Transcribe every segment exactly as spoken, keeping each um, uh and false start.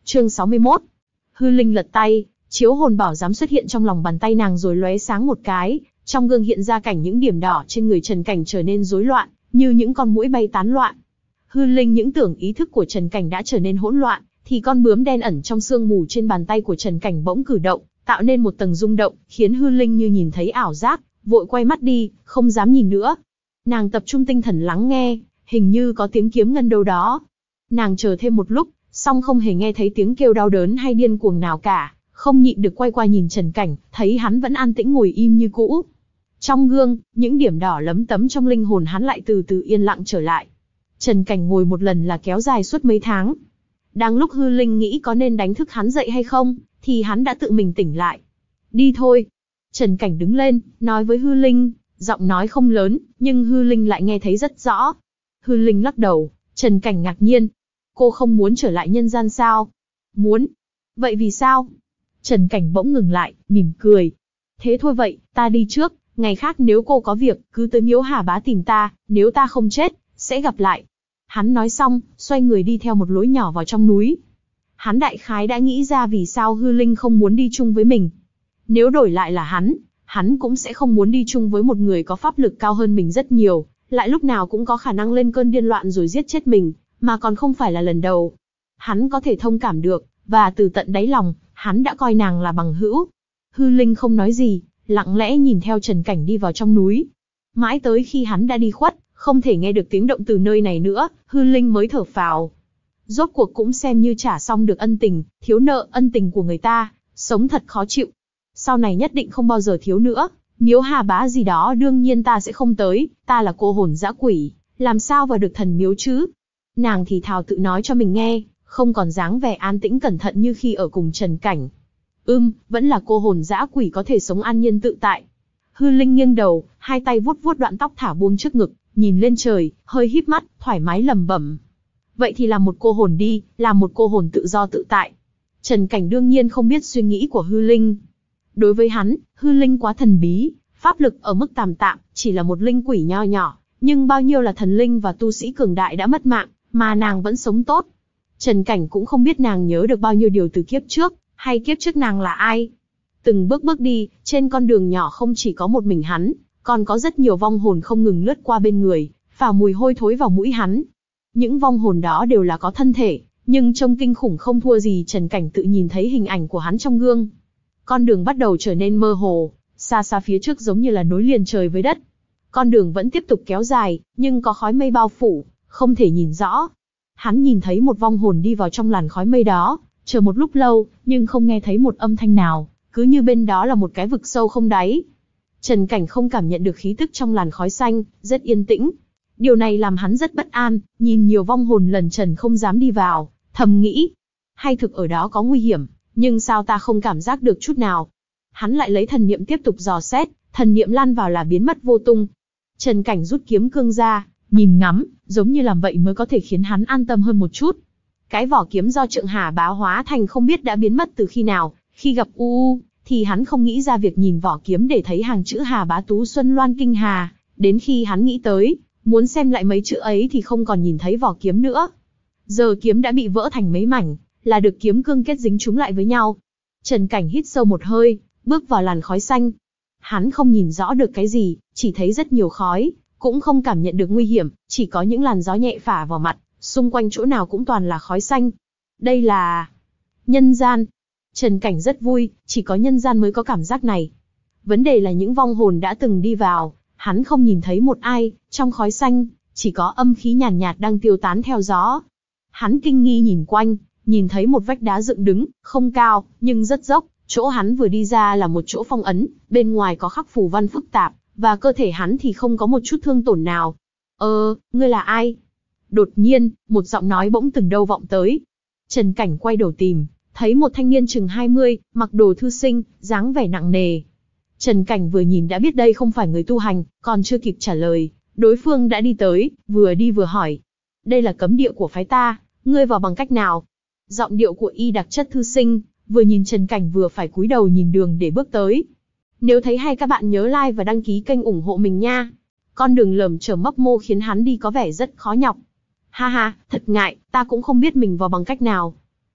Chương sáu mươi mốt. Hư linh lật tay, chiếu hồn bảo giám xuất hiện trong lòng bàn tay nàng rồi lóe sáng một cái, trong gương hiện ra cảnh những điểm đỏ trên người Trần Cảnh trở nên rối loạn, như những con muỗi bay tán loạn. Hư linh những tưởng ý thức của Trần Cảnh đã trở nên hỗn loạn, thì con bướm đen ẩn trong sương mù trên bàn tay của Trần Cảnh bỗng cử động, tạo nên một tầng rung động, khiến hư linh như nhìn thấy ảo giác, vội quay mắt đi, không dám nhìn nữa. Nàng tập trung tinh thần lắng nghe, hình như có tiếng kiếm ngân đâu đó. Nàng chờ thêm một lúc, song không hề nghe thấy tiếng kêu đau đớn hay điên cuồng nào cả, không nhịn được quay qua nhìn Trần Cảnh, thấy hắn vẫn an tĩnh ngồi im như cũ. Trong gương, những điểm đỏ lấm tấm trong linh hồn hắn lại từ từ yên lặng trở lại. Trần Cảnh ngồi một lần là kéo dài suốt mấy tháng. Đang lúc hư linh nghĩ có nên đánh thức hắn dậy hay không, thì hắn đã tự mình tỉnh lại. Đi thôi. Trần Cảnh đứng lên, nói với hư linh, giọng nói không lớn, nhưng hư linh lại nghe thấy rất rõ. Hư linh lắc đầu, Trần Cảnh ngạc nhiên. Cô không muốn trở lại nhân gian sao? Muốn. Vậy vì sao? Trần Cảnh bỗng ngừng lại, mỉm cười. Thế thôi vậy, ta đi trước, ngày khác nếu cô có việc, cứ tới Miếu Hà Bá tìm ta, nếu ta không chết, sẽ gặp lại. Hắn nói xong, xoay người đi theo một lối nhỏ vào trong núi. Hắn đại khái đã nghĩ ra vì sao hư linh không muốn đi chung với mình. Nếu đổi lại là hắn, hắn cũng sẽ không muốn đi chung với một người có pháp lực cao hơn mình rất nhiều, lại lúc nào cũng có khả năng lên cơn điên loạn rồi giết chết mình, mà còn không phải là lần đầu. Hắn có thể thông cảm được, và từ tận đáy lòng, hắn đã coi nàng là bằng hữu. Hư linh không nói gì, lặng lẽ nhìn theo Trần Cảnh đi vào trong núi. Mãi tới khi hắn đã đi khuất, không thể nghe được tiếng động từ nơi này nữa, hư linh mới thở phào. Rốt cuộc cũng xem như trả xong được ân tình, thiếu nợ ân tình của người ta, sống thật khó chịu. Sau này nhất định không bao giờ thiếu nữa, Miếu Hà Bá gì đó đương nhiên ta sẽ không tới, ta là cô hồn dã quỷ, làm sao vào được thần miếu chứ? Nàng thì thào tự nói cho mình nghe, không còn dáng vẻ an tĩnh cẩn thận như khi ở cùng Trần Cảnh. Ưm, vẫn là cô hồn dã quỷ có thể sống an nhiên tự tại. Hư linh nghiêng đầu, hai tay vuốt vuốt đoạn tóc thả buông trước ngực, nhìn lên trời, hơi híp mắt, thoải mái lẩm bẩm. Vậy thì làm một cô hồn đi, làm một cô hồn tự do tự tại. Trần Cảnh đương nhiên không biết suy nghĩ của hư linh. Đối với hắn, hư linh quá thần bí, pháp lực ở mức tạm tạm, chỉ là một linh quỷ nho nhỏ, nhưng bao nhiêu là thần linh và tu sĩ cường đại đã mất mạng, mà nàng vẫn sống tốt. Trần Cảnh cũng không biết nàng nhớ được bao nhiêu điều từ kiếp trước, hay kiếp trước nàng là ai. Từng bước bước đi, trên con đường nhỏ không chỉ có một mình hắn, còn có rất nhiều vong hồn không ngừng lướt qua bên người, phả mùi hôi thối vào mũi hắn. Những vong hồn đó đều là có thân thể, nhưng trông kinh khủng không thua gì Trần Cảnh tự nhìn thấy hình ảnh của hắn trong gương. Con đường bắt đầu trở nên mơ hồ, xa xa phía trước giống như là nối liền trời với đất. Con đường vẫn tiếp tục kéo dài, nhưng có khói mây bao phủ, không thể nhìn rõ. Hắn nhìn thấy một vong hồn đi vào trong làn khói mây đó, chờ một lúc lâu, nhưng không nghe thấy một âm thanh nào, cứ như bên đó là một cái vực sâu không đáy. Trần Cảnh không cảm nhận được khí tức trong làn khói xanh, rất yên tĩnh. Điều này làm hắn rất bất an, nhìn nhiều vong hồn lần trần không dám đi vào, thầm nghĩ. Hay thực ở đó có nguy hiểm, nhưng sao ta không cảm giác được chút nào. Hắn lại lấy thần niệm tiếp tục dò xét, thần niệm lan vào là biến mất vô tung. Trần Cảnh rút kiếm cương ra, nhìn ngắm, giống như làm vậy mới có thể khiến hắn an tâm hơn một chút. Cái vỏ kiếm do Trượng Hà Bá hóa thành không biết đã biến mất từ khi nào, khi gặp U U, thì hắn không nghĩ ra việc nhìn vỏ kiếm để thấy hàng chữ Hà Bá Tú Xuân Loan Kinh Hà, đến khi hắn nghĩ tới, muốn xem lại mấy chữ ấy thì không còn nhìn thấy vỏ kiếm nữa. Giờ kiếm đã bị vỡ thành mấy mảnh, là được kiếm cương kết dính chúng lại với nhau. Trần Cảnh hít sâu một hơi, bước vào làn khói xanh. Hắn không nhìn rõ được cái gì, chỉ thấy rất nhiều khói, cũng không cảm nhận được nguy hiểm, chỉ có những làn gió nhẹ phả vào mặt, xung quanh chỗ nào cũng toàn là khói xanh. Đây là nhân gian. Trần Cảnh rất vui, chỉ có nhân gian mới có cảm giác này. Vấn đề là những vong hồn đã từng đi vào, hắn không nhìn thấy một ai, trong khói xanh, chỉ có âm khí nhàn nhạt, nhạt đang tiêu tán theo gió. Hắn kinh nghi nhìn quanh, nhìn thấy một vách đá dựng đứng, không cao, nhưng rất dốc, chỗ hắn vừa đi ra là một chỗ phong ấn, bên ngoài có khắc phù văn phức tạp, và cơ thể hắn thì không có một chút thương tổn nào. Ờ, ngươi là ai? Đột nhiên, một giọng nói bỗng từng đâu vọng tới. Trần Cảnh quay đầu tìm, thấy một thanh niên chừng hai mươi, mặc đồ thư sinh, dáng vẻ nặng nề. Trần Cảnh vừa nhìn đã biết đây không phải người tu hành, còn chưa kịp trả lời, đối phương đã đi tới, vừa đi vừa hỏi. Đây là cấm địa của phái ta, ngươi vào bằng cách nào? Giọng điệu của y đặc chất thư sinh, vừa nhìn Trần Cảnh vừa phải cúi đầu nhìn đường để bước tới. Nếu thấy hay các bạn nhớ like và đăng ký kênh ủng hộ mình nha. Con đường lởm chởm mấp mô khiến hắn đi có vẻ rất khó nhọc. Ha ha, thật ngại, ta cũng không biết mình vào bằng cách nào.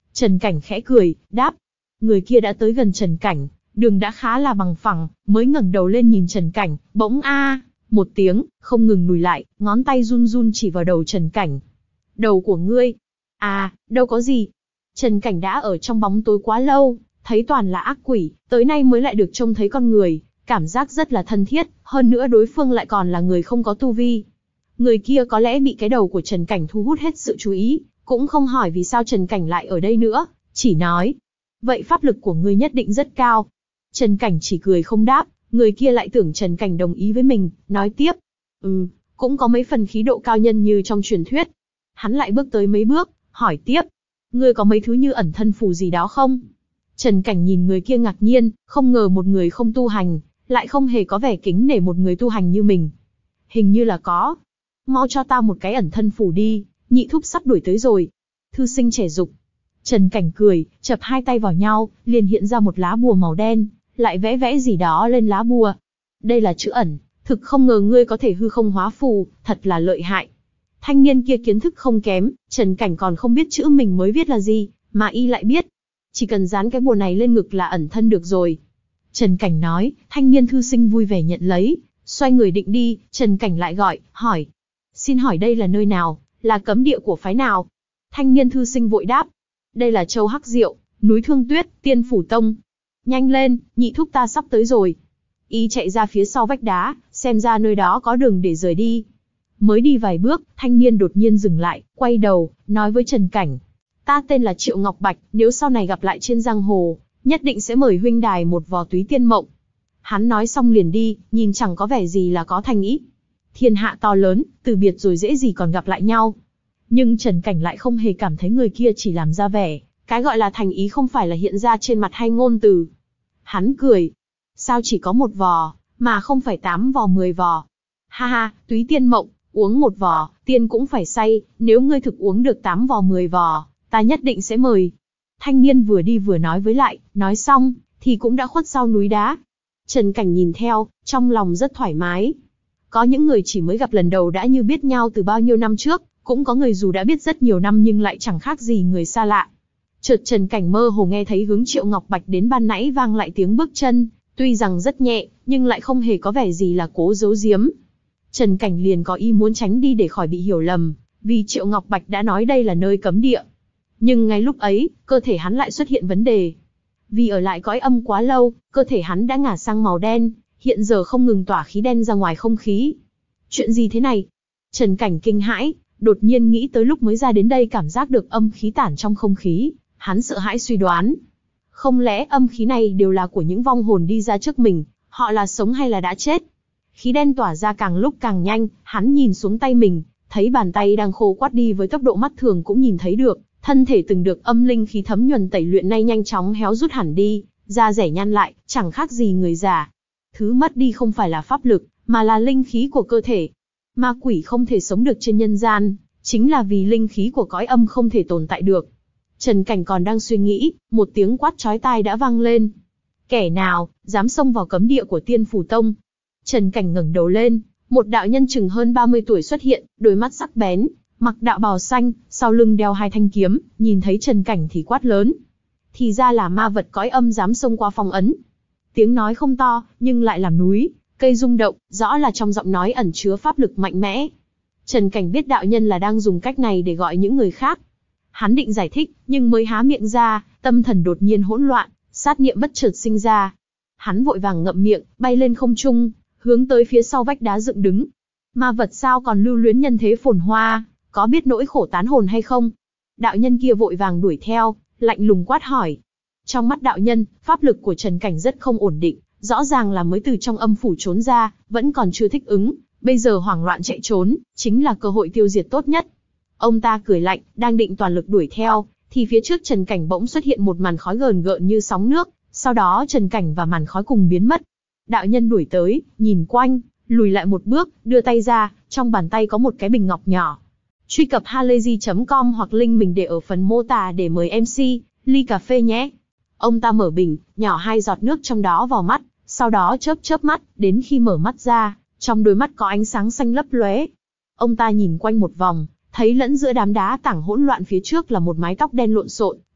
Trần Cảnh khẽ cười, đáp. Người kia đã tới gần Trần Cảnh, đường đã khá là bằng phẳng, mới ngẩng đầu lên nhìn Trần Cảnh, bỗng a một tiếng, không ngừng lùi lại, ngón tay run run chỉ vào đầu Trần Cảnh. Đầu của ngươi? À, đâu có gì. Trần Cảnh đã ở trong bóng tối quá lâu, thấy toàn là ác quỷ, tới nay mới lại được trông thấy con người, cảm giác rất là thân thiết, hơn nữa đối phương lại còn là người không có tu vi. Người kia có lẽ bị cái đầu của Trần Cảnh thu hút hết sự chú ý, cũng không hỏi vì sao Trần Cảnh lại ở đây nữa, chỉ nói. Vậy pháp lực của ngươi nhất định rất cao. Trần Cảnh chỉ cười không đáp, người kia lại tưởng Trần Cảnh đồng ý với mình, nói tiếp. Ừ, cũng có mấy phần khí độ cao nhân như trong truyền thuyết. Hắn lại bước tới mấy bước, hỏi tiếp. Ngươi có mấy thứ như ẩn thân phù gì đó không? Trần Cảnh nhìn người kia ngạc nhiên, không ngờ một người không tu hành, lại không hề có vẻ kính nể một người tu hành như mình. Hình như là có. Mau cho ta một cái ẩn thân phù đi, nhị thúc sắp đuổi tới rồi. Thư sinh trẻ dục. Trần Cảnh cười, chập hai tay vào nhau, liền hiện ra một lá bùa màu đen, lại vẽ vẽ gì đó lên lá bùa. Đây là chữ ẩn, thực không ngờ ngươi có thể hư không hóa phù, thật là lợi hại. Thanh niên kia kiến thức không kém, Trần Cảnh còn không biết chữ mình mới viết là gì, mà y lại biết. Chỉ cần dán cái bùa này lên ngực là ẩn thân được rồi. Trần Cảnh nói, thanh niên thư sinh vui vẻ nhận lấy, xoay người định đi, Trần Cảnh lại gọi, hỏi. Xin hỏi đây là nơi nào, là cấm địa của phái nào? Thanh niên thư sinh vội đáp. Đây là Châu Hắc Diệu, núi Thương Tuyết, Tiên Phủ Tông. Nhanh lên, nhị thúc ta sắp tới rồi. Y chạy ra phía sau vách đá, xem ra nơi đó có đường để rời đi. Mới đi vài bước, thanh niên đột nhiên dừng lại, quay đầu, nói với Trần Cảnh. Ta tên là Triệu Ngọc Bạch, nếu sau này gặp lại trên giang hồ, nhất định sẽ mời huynh đài một vò túy tiên mộng. Hắn nói xong liền đi, nhìn chẳng có vẻ gì là có thành ý. Thiên hạ to lớn, từ biệt rồi dễ gì còn gặp lại nhau. Nhưng Trần Cảnh lại không hề cảm thấy người kia chỉ làm ra vẻ, cái gọi là thành ý không phải là hiện ra trên mặt hay ngôn từ. Hắn cười. Sao chỉ có một vò, mà không phải tám vò mười vò? Ha ha, túy tiên mộng, uống một vò, tiên cũng phải say, nếu ngươi thực uống được tám vò mười vò, ta nhất định sẽ mời. Thanh niên vừa đi vừa nói với lại, nói xong, thì cũng đã khuất sau núi đá. Trần Cảnh nhìn theo, trong lòng rất thoải mái. Có những người chỉ mới gặp lần đầu đã như biết nhau từ bao nhiêu năm trước, cũng có người dù đã biết rất nhiều năm nhưng lại chẳng khác gì người xa lạ. Chợt Trần Cảnh mơ hồ nghe thấy hướng Triệu Ngọc Bạch đến ban nãy vang lại tiếng bước chân, tuy rằng rất nhẹ, nhưng lại không hề có vẻ gì là cố giấu giếm. Trần Cảnh liền có ý muốn tránh đi để khỏi bị hiểu lầm, vì Triệu Ngọc Bạch đã nói đây là nơi cấm địa. Nhưng ngay lúc ấy, cơ thể hắn lại xuất hiện vấn đề. Vì ở lại cõi âm quá lâu, cơ thể hắn đã ngả sang màu đen, hiện giờ không ngừng tỏa khí đen ra ngoài không khí. Chuyện gì thế này? Trần Cảnh kinh hãi, đột nhiên nghĩ tới lúc mới ra đến đây cảm giác được âm khí tản trong không khí, hắn sợ hãi suy đoán. Không lẽ âm khí này đều là của những vong hồn đi ra trước mình, họ là sống hay là đã chết? Khí đen tỏa ra càng lúc càng nhanh, hắn nhìn xuống tay mình, thấy bàn tay đang khô quắt đi với tốc độ mắt thường cũng nhìn thấy được, thân thể từng được âm linh khí thấm nhuần tẩy luyện nay nhanh chóng héo rút hẳn đi, da rẻ nhăn lại, chẳng khác gì người già. Thứ mất đi không phải là pháp lực, mà là linh khí của cơ thể. Ma quỷ không thể sống được trên nhân gian, chính là vì linh khí của cõi âm không thể tồn tại được. Trần Cảnh còn đang suy nghĩ, một tiếng quát chói tai đã vang lên. Kẻ nào, dám xông vào cấm địa của Tiên Phủ Tông? Trần Cảnh ngẩng đầu lên, một đạo nhân chừng hơn ba mươi tuổi xuất hiện, đôi mắt sắc bén, mặc đạo bào xanh, sau lưng đeo hai thanh kiếm, nhìn thấy Trần Cảnh thì quát lớn. Thì ra là ma vật cõi âm dám xông qua phong ấn. Tiếng nói không to, nhưng lại làm núi, cây rung động, rõ là trong giọng nói ẩn chứa pháp lực mạnh mẽ. Trần Cảnh biết đạo nhân là đang dùng cách này để gọi những người khác. Hắn định giải thích, nhưng mới há miệng ra, tâm thần đột nhiên hỗn loạn, sát niệm bất chợt sinh ra. Hắn vội vàng ngậm miệng, bay lên không trung, hướng tới phía sau vách đá dựng đứng. Ma vật sao còn lưu luyến nhân thế phồn hoa, có biết nỗi khổ tán hồn hay không? Đạo nhân kia vội vàng đuổi theo, lạnh lùng quát hỏi. Trong mắt đạo nhân, pháp lực của Trần Cảnh rất không ổn định, rõ ràng là mới từ trong âm phủ trốn ra, vẫn còn chưa thích ứng, bây giờ hoảng loạn chạy trốn, chính là cơ hội tiêu diệt tốt nhất. Ông ta cười lạnh, đang định toàn lực đuổi theo, thì phía trước Trần Cảnh bỗng xuất hiện một màn khói gờn gợn như sóng nước, sau đó Trần Cảnh và màn khói cùng biến mất. Đạo nhân đuổi tới, nhìn quanh, lùi lại một bước, đưa tay ra, trong bàn tay có một cái bình ngọc nhỏ. Truy cập halayzi chấm com hoặc link mình để ở phần mô tả để mời em xê, ly cà phê nhé. Ông ta mở bình, nhỏ hai giọt nước trong đó vào mắt, sau đó chớp chớp mắt, đến khi mở mắt ra, trong đôi mắt có ánh sáng xanh lấp lóe. Ông ta nhìn quanh một vòng, thấy lẫn giữa đám đá tảng hỗn loạn phía trước là một mái tóc đen lộn xộn,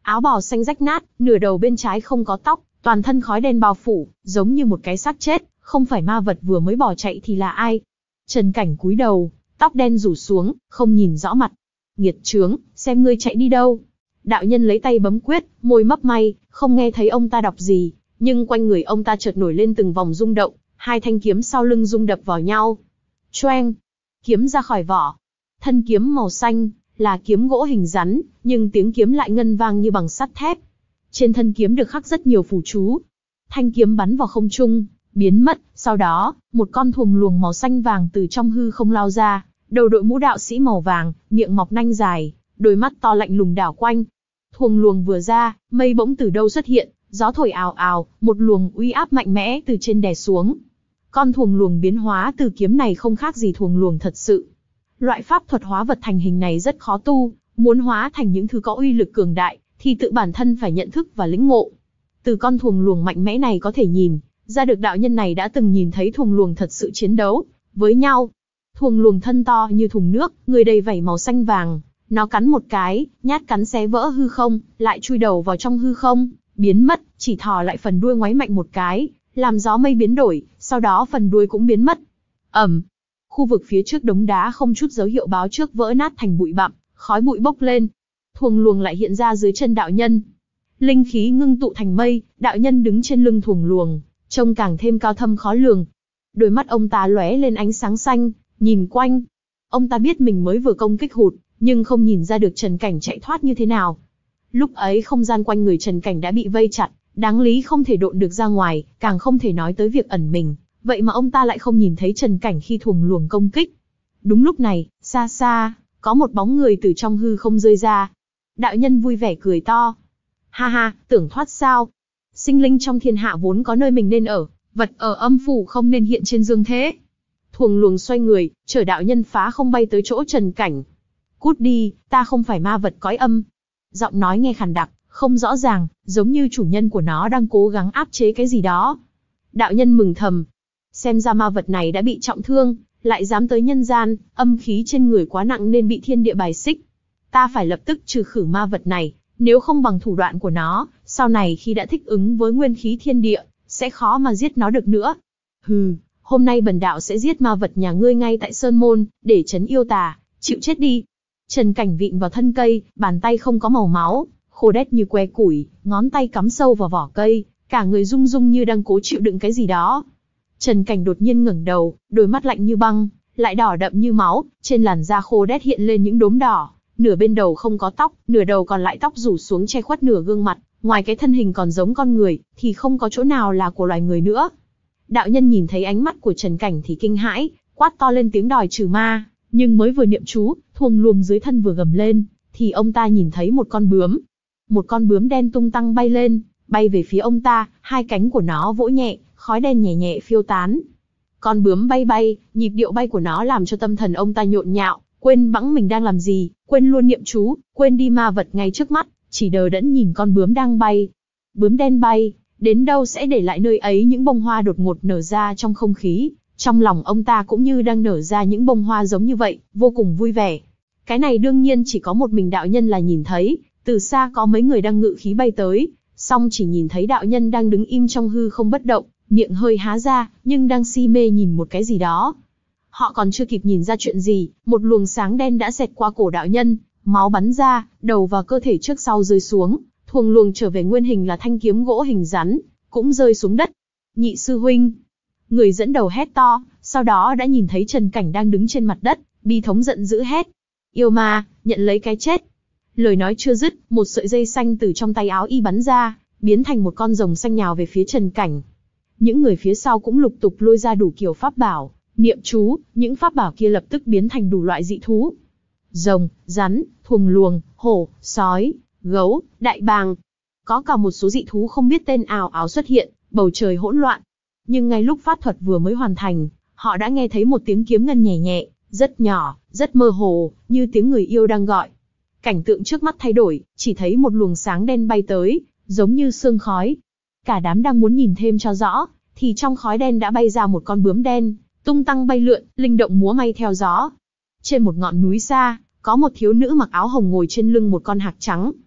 áo bào xanh rách nát, nửa đầu bên trái không có tóc, toàn thân khói đen bao phủ, giống như một cái xác chết, không phải ma vật vừa mới bỏ chạy thì là ai. Trần Cảnh cúi đầu, tóc đen rủ xuống, không nhìn rõ mặt. Nghiệt chướng, xem ngươi chạy đi đâu. Đạo nhân lấy tay bấm quyết, môi mấp may, không nghe thấy ông ta đọc gì, nhưng quanh người ông ta chợt nổi lên từng vòng rung động, hai thanh kiếm sau lưng rung đập vào nhau. Choeng, kiếm ra khỏi vỏ. Thân kiếm màu xanh, là kiếm gỗ hình rắn, nhưng tiếng kiếm lại ngân vang như bằng sắt thép. Trên thân kiếm được khắc rất nhiều phù chú. Thanh kiếm bắn vào không trung, biến mất, sau đó, một con thuồng luồng màu xanh vàng từ trong hư không lao ra, đầu đội mũ đạo sĩ màu vàng, miệng mọc nanh dài, đôi mắt to lạnh lùng đảo quanh. Thuồng luồng vừa ra, mây bỗng từ đâu xuất hiện, gió thổi ào ào, một luồng uy áp mạnh mẽ từ trên đè xuống. Con thuồng luồng biến hóa từ kiếm này không khác gì thuồng luồng thật sự. Loại pháp thuật hóa vật thành hình này rất khó tu, muốn hóa thành những thứ có uy lực cường đại, thì tự bản thân phải nhận thức và lĩnh ngộ. Từ con thuồng luồng mạnh mẽ này có thể nhìn ra được đạo nhân này đã từng nhìn thấy thuồng luồng thật sự chiến đấu với nhau. Thuồng luồng thân to như thùng nước, người đầy vảy màu xanh vàng, nó cắn một cái, nhát cắn xé vỡ hư không, lại chui đầu vào trong hư không, biến mất, chỉ thò lại phần đuôi ngoáy mạnh một cái, làm gió mây biến đổi, sau đó phần đuôi cũng biến mất. Ầm, khu vực phía trước đống đá không chút dấu hiệu báo trước vỡ nát thành bụi bặm, khói bụi bốc lên. Thuồng luồng lại hiện ra dưới chân đạo nhân. Linh khí ngưng tụ thành mây, đạo nhân đứng trên lưng thuồng luồng, trông càng thêm cao thâm khó lường. Đôi mắt ông ta lóe lên ánh sáng xanh, nhìn quanh. Ông ta biết mình mới vừa công kích hụt, nhưng không nhìn ra được Trần Cảnh chạy thoát như thế nào. Lúc ấy không gian quanh người Trần Cảnh đã bị vây chặt, đáng lý không thể độn được ra ngoài, càng không thể nói tới việc ẩn mình. Vậy mà ông ta lại không nhìn thấy Trần Cảnh khi thuồng luồng công kích. Đúng lúc này, xa xa, có một bóng người từ trong hư không rơi ra. Đạo nhân vui vẻ cười to. Ha ha, tưởng thoát sao? Sinh linh trong thiên hạ vốn có nơi mình nên ở, vật ở âm phủ không nên hiện trên dương thế. Thuồng luồng xoay người, chở đạo nhân phá không bay tới chỗ Trần Cảnh. Cút đi, ta không phải ma vật cõi âm. Giọng nói nghe khàn đặc, không rõ ràng, giống như chủ nhân của nó đang cố gắng áp chế cái gì đó. Đạo nhân mừng thầm. Xem ra ma vật này đã bị trọng thương, lại dám tới nhân gian, âm khí trên người quá nặng nên bị thiên địa bài xích. Ta phải lập tức trừ khử ma vật này, nếu không bằng thủ đoạn của nó, sau này khi đã thích ứng với nguyên khí thiên địa, sẽ khó mà giết nó được nữa. Hừ, hôm nay bần đạo sẽ giết ma vật nhà ngươi ngay tại Sơn Môn, để trấn yêu tà, chịu chết đi. Trần Cảnh vịn vào thân cây, bàn tay không có màu máu, khô đét như que củi, ngón tay cắm sâu vào vỏ cây, cả người rung rung như đang cố chịu đựng cái gì đó. Trần Cảnh đột nhiên ngẩng đầu, đôi mắt lạnh như băng, lại đỏ đậm như máu, trên làn da khô đét hiện lên những đốm đỏ, nửa bên đầu không có tóc, nửa đầu còn lại tóc rủ xuống che khuất nửa gương mặt, ngoài cái thân hình còn giống con người, thì không có chỗ nào là của loài người nữa. Đạo nhân nhìn thấy ánh mắt của Trần Cảnh thì kinh hãi, quát to lên tiếng đòi trừ ma, nhưng mới vừa niệm chú, thuồng luồng dưới thân vừa gầm lên, thì ông ta nhìn thấy một con bướm. Một con bướm đen tung tăng bay lên, bay về phía ông ta, hai cánh của nó vỗ nhẹ, khói đen nhẹ nhẹ phiêu tán. Con bướm bay bay, nhịp điệu bay của nó làm cho tâm thần ông ta nhộn nhạo, quên bẵng mình đang làm gì, quên luôn niệm chú, quên đi ma vật ngay trước mắt, chỉ đờ đẫn nhìn con bướm đang bay. Bướm đen bay, đến đâu sẽ để lại nơi ấy những bông hoa đột ngột nở ra trong không khí. Trong lòng ông ta cũng như đang nở ra những bông hoa giống như vậy, vô cùng vui vẻ. Cái này đương nhiên chỉ có một mình đạo nhân là nhìn thấy, từ xa có mấy người đang ngự khí bay tới, song chỉ nhìn thấy đạo nhân đang đứng im trong hư không bất động, miệng hơi há ra, nhưng đang si mê nhìn một cái gì đó. Họ còn chưa kịp nhìn ra chuyện gì, một luồng sáng đen đã xẹt qua cổ đạo nhân, máu bắn ra, đầu và cơ thể trước sau rơi xuống, thuồng luồng trở về nguyên hình là thanh kiếm gỗ hình rắn, cũng rơi xuống đất. Nhị sư huynh, người dẫn đầu hét to, sau đó đã nhìn thấy Trần Cảnh đang đứng trên mặt đất, bi thống giận dữ hét. Yêu ma, nhận lấy cái chết. Lời nói chưa dứt, một sợi dây xanh từ trong tay áo y bắn ra, biến thành một con rồng xanh nhào về phía Trần Cảnh. Những người phía sau cũng lục tục lôi ra đủ kiểu pháp bảo, niệm chú, những pháp bảo kia lập tức biến thành đủ loại dị thú. Rồng, rắn, thuồng luồng, hổ, sói, gấu, đại bàng. Có cả một số dị thú không biết tên ào ào xuất hiện, bầu trời hỗn loạn. Nhưng ngay lúc pháp thuật vừa mới hoàn thành, họ đã nghe thấy một tiếng kiếm ngân nhẹ nhẹ, rất nhỏ, rất mơ hồ, như tiếng người yêu đang gọi. Cảnh tượng trước mắt thay đổi, chỉ thấy một luồng sáng đen bay tới, giống như sương khói. Cả đám đang muốn nhìn thêm cho rõ, thì trong khói đen đã bay ra một con bướm đen, tung tăng bay lượn, linh động múa may theo gió. Trên một ngọn núi xa, có một thiếu nữ mặc áo hồng ngồi trên lưng một con hạc trắng.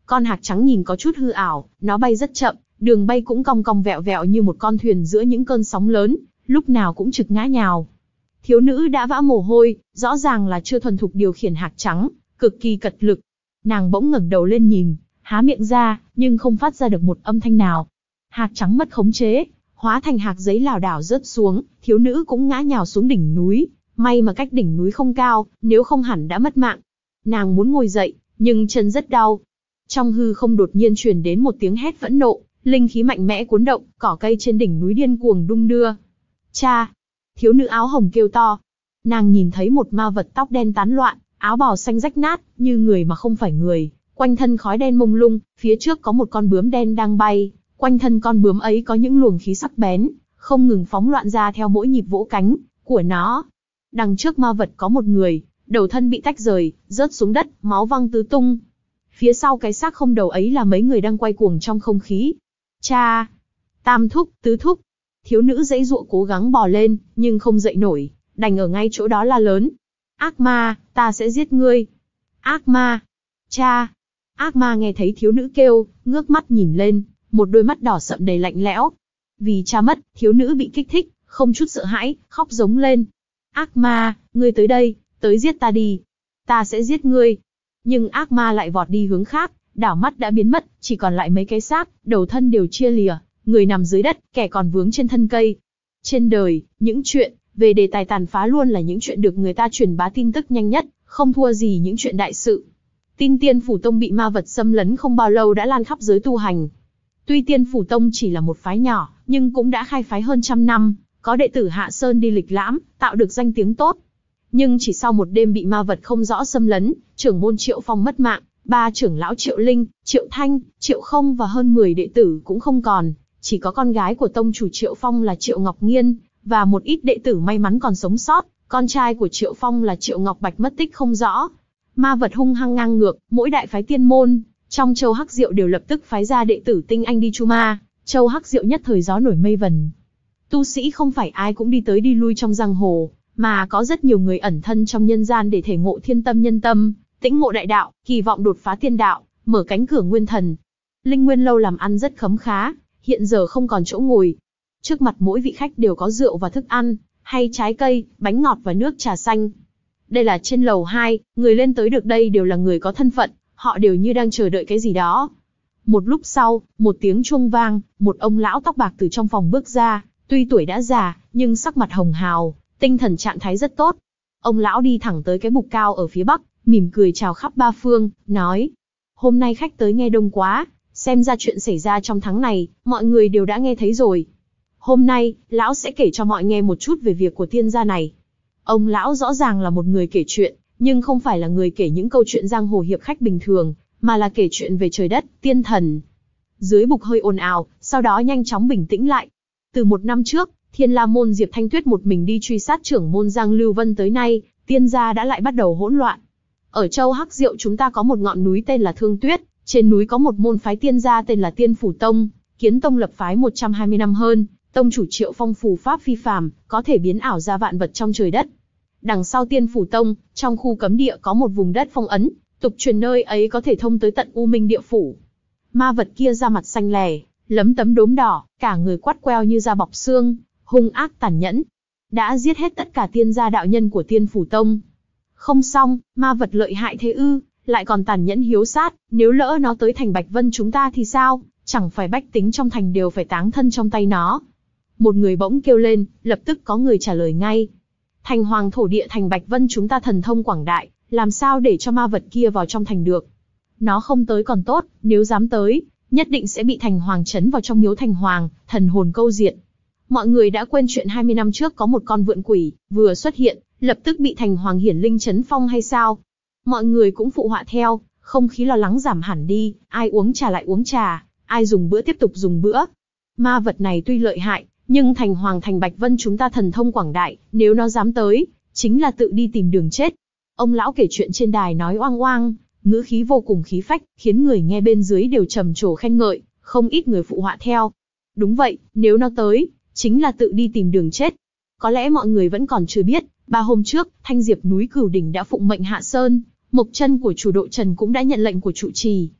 Con hạc trắng nhìn có chút hư ảo, nó bay rất chậm, đường bay cũng cong cong vẹo vẹo như một con thuyền giữa những cơn sóng lớn, lúc nào cũng trực ngã nhào. Thiếu nữ đã vã mồ hôi, rõ ràng là chưa thuần thục điều khiển hạc trắng, cực kỳ cật lực. Nàng bỗng ngẩng đầu lên nhìn, há miệng ra, nhưng không phát ra được một âm thanh nào. Hạc trắng mất khống chế, hóa thành hạc giấy lảo đảo rớt xuống, thiếu nữ cũng ngã nhào xuống đỉnh núi. May mà cách đỉnh núi không cao, nếu không hẳn đã mất mạng. Nàng muốn ngồi dậy, nhưng chân rất đau. Trong hư không đột nhiên truyền đến một tiếng hét phẫn nộ, linh khí mạnh mẽ cuốn động, cỏ cây trên đỉnh núi điên cuồng đung đưa. Cha! Thiếu nữ áo hồng kêu to. Nàng nhìn thấy một ma vật tóc đen tán loạn, áo bào xanh rách nát, như người mà không phải người, quanh thân khói đen mông lung, phía trước có một con bướm đen đang bay, quanh thân con bướm ấy có những luồng khí sắc bén, không ngừng phóng loạn ra theo mỗi nhịp vỗ cánh của nó. Đằng trước ma vật có một người, đầu thân bị tách rời, rớt xuống đất, máu văng tứ tung. Phía sau cái xác không đầu ấy là mấy người đang quay cuồng trong không khí. Cha! Tam thúc, tứ thúc! Thiếu nữ giãy giụa cố gắng bò lên, nhưng không dậy nổi, đành ở ngay chỗ đó la lớn. Ác ma, ta sẽ giết ngươi! Ác ma! Cha! Ác ma nghe thấy thiếu nữ kêu, ngước mắt nhìn lên, một đôi mắt đỏ sậm đầy lạnh lẽo. Vì cha mất, thiếu nữ bị kích thích, không chút sợ hãi, khóc giống lên. Ác ma, ngươi tới đây, tới giết ta đi. Ta sẽ giết ngươi. Nhưng ác ma lại vọt đi hướng khác, đảo mắt đã biến mất, chỉ còn lại mấy cái xác, đầu thân đều chia lìa, người nằm dưới đất, kẻ còn vướng trên thân cây. Trên đời, những chuyện về đề tài tàn phá luôn là những chuyện được người ta truyền bá tin tức nhanh nhất, không thua gì những chuyện đại sự. Tin Tiên Phủ Tông bị ma vật xâm lấn không bao lâu đã lan khắp giới tu hành. Tuy Tiên Phủ Tông chỉ là một phái nhỏ, nhưng cũng đã khai phái hơn trăm năm, có đệ tử Hạ Sơn đi lịch lãm, tạo được danh tiếng tốt. Nhưng chỉ sau một đêm bị ma vật không rõ xâm lấn, trưởng môn Triệu Phong mất mạng, ba trưởng lão Triệu Linh, Triệu Thanh, Triệu Không và hơn mười đệ tử cũng không còn, chỉ có con gái của tông chủ Triệu Phong là Triệu Ngọc Nghiên, và một ít đệ tử may mắn còn sống sót, con trai của Triệu Phong là Triệu Ngọc Bạch mất tích không rõ. Ma vật hung hăng ngang ngược, mỗi đại phái tiên môn trong Châu Hắc Diệu đều lập tức phái ra đệ tử tinh anh đi chu ma, Châu Hắc Diệu nhất thời gió nổi mây vần. Tu sĩ không phải ai cũng đi tới đi lui trong giang hồ, mà có rất nhiều người ẩn thân trong nhân gian để thể ngộ thiên tâm nhân tâm, tĩnh ngộ đại đạo, kỳ vọng đột phá tiên đạo, mở cánh cửa nguyên thần. Linh Nguyên lâu làm ăn rất khấm khá, hiện giờ không còn chỗ ngồi. Trước mặt mỗi vị khách đều có rượu và thức ăn, hay trái cây, bánh ngọt và nước trà xanh. Đây là trên lầu hai, người lên tới được đây đều là người có thân phận, họ đều như đang chờ đợi cái gì đó. Một lúc sau, một tiếng chuông vang, một ông lão tóc bạc từ trong phòng bước ra, tuy tuổi đã già, nhưng sắc mặt hồng hào, tinh thần trạng thái rất tốt. Ông lão đi thẳng tới cái bục cao ở phía bắc, mỉm cười chào khắp ba phương, nói: Hôm nay khách tới nghe đông quá, xem ra chuyện xảy ra trong tháng này, mọi người đều đã nghe thấy rồi. Hôm nay, lão sẽ kể cho mọi nghe một chút về việc của tiên gia này. Ông lão rõ ràng là một người kể chuyện, nhưng không phải là người kể những câu chuyện giang hồ hiệp khách bình thường, mà là kể chuyện về trời đất, tiên thần. Dưới bục hơi ồn ào, sau đó nhanh chóng bình tĩnh lại. Từ một năm trước, Thiên La môn Diệp Thanh Tuyết một mình đi truy sát trưởng môn Giang Lưu Vân tới nay, tiên gia đã lại bắt đầu hỗn loạn. Ở Châu Hắc Diệu chúng ta có một ngọn núi tên là Thương Tuyết, trên núi có một môn phái tiên gia tên là Tiên Phủ Tông, kiến tông lập phái một trăm hai mươi năm hơn, tông chủ Triệu Phong phù pháp phi phàm, có thể biến ảo ra vạn vật trong trời đất. Đằng sau Tiên Phủ Tông, trong khu cấm địa có một vùng đất phong ấn, tục truyền nơi ấy có thể thông tới tận U Minh địa phủ. Ma vật kia da mặt xanh lè, lấm tấm đốm đỏ, cả người quắt queo như da bọc xương, hung ác tàn nhẫn, đã giết hết tất cả tiên gia đạo nhân của Tiên Phủ Tông. Không xong, ma vật lợi hại thế ư, lại còn tàn nhẫn hiếu sát, nếu lỡ nó tới thành Bạch Vân chúng ta thì sao, chẳng phải bách tính trong thành đều phải táng thân trong tay nó. Một người bỗng kêu lên, lập tức có người trả lời ngay. Thành hoàng thổ địa thành Bạch Vân chúng ta thần thông quảng đại, làm sao để cho ma vật kia vào trong thành được. Nó không tới còn tốt, nếu dám tới, nhất định sẽ bị thành hoàng trấn vào trong miếu thành hoàng, thần hồn câu diệt. Mọi người đã quên chuyện hai mươi năm trước có một con vượn quỷ, vừa xuất hiện, lập tức bị thành hoàng hiển linh trấn phong hay sao? Mọi người cũng phụ họa theo, không khí lo lắng giảm hẳn đi, ai uống trà lại uống trà, ai dùng bữa tiếp tục dùng bữa. Ma vật này tuy lợi hại, nhưng thành hoàng thành Bạch Vân chúng ta thần thông quảng đại, nếu nó dám tới, chính là tự đi tìm đường chết. Ông lão kể chuyện trên đài nói oang oang, ngữ khí vô cùng khí phách, khiến người nghe bên dưới đều trầm trồ khen ngợi, không ít người phụ họa theo. Đúng vậy, nếu nó tới, chính là tự đi tìm đường chết. Có lẽ mọi người vẫn còn chưa biết, ba hôm trước, Thanh Diệp núi Cửu Đỉnh đã phụng mệnh hạ sơn, Mộc chân của chủ độ Trần cũng đã nhận lệnh của trụ trì,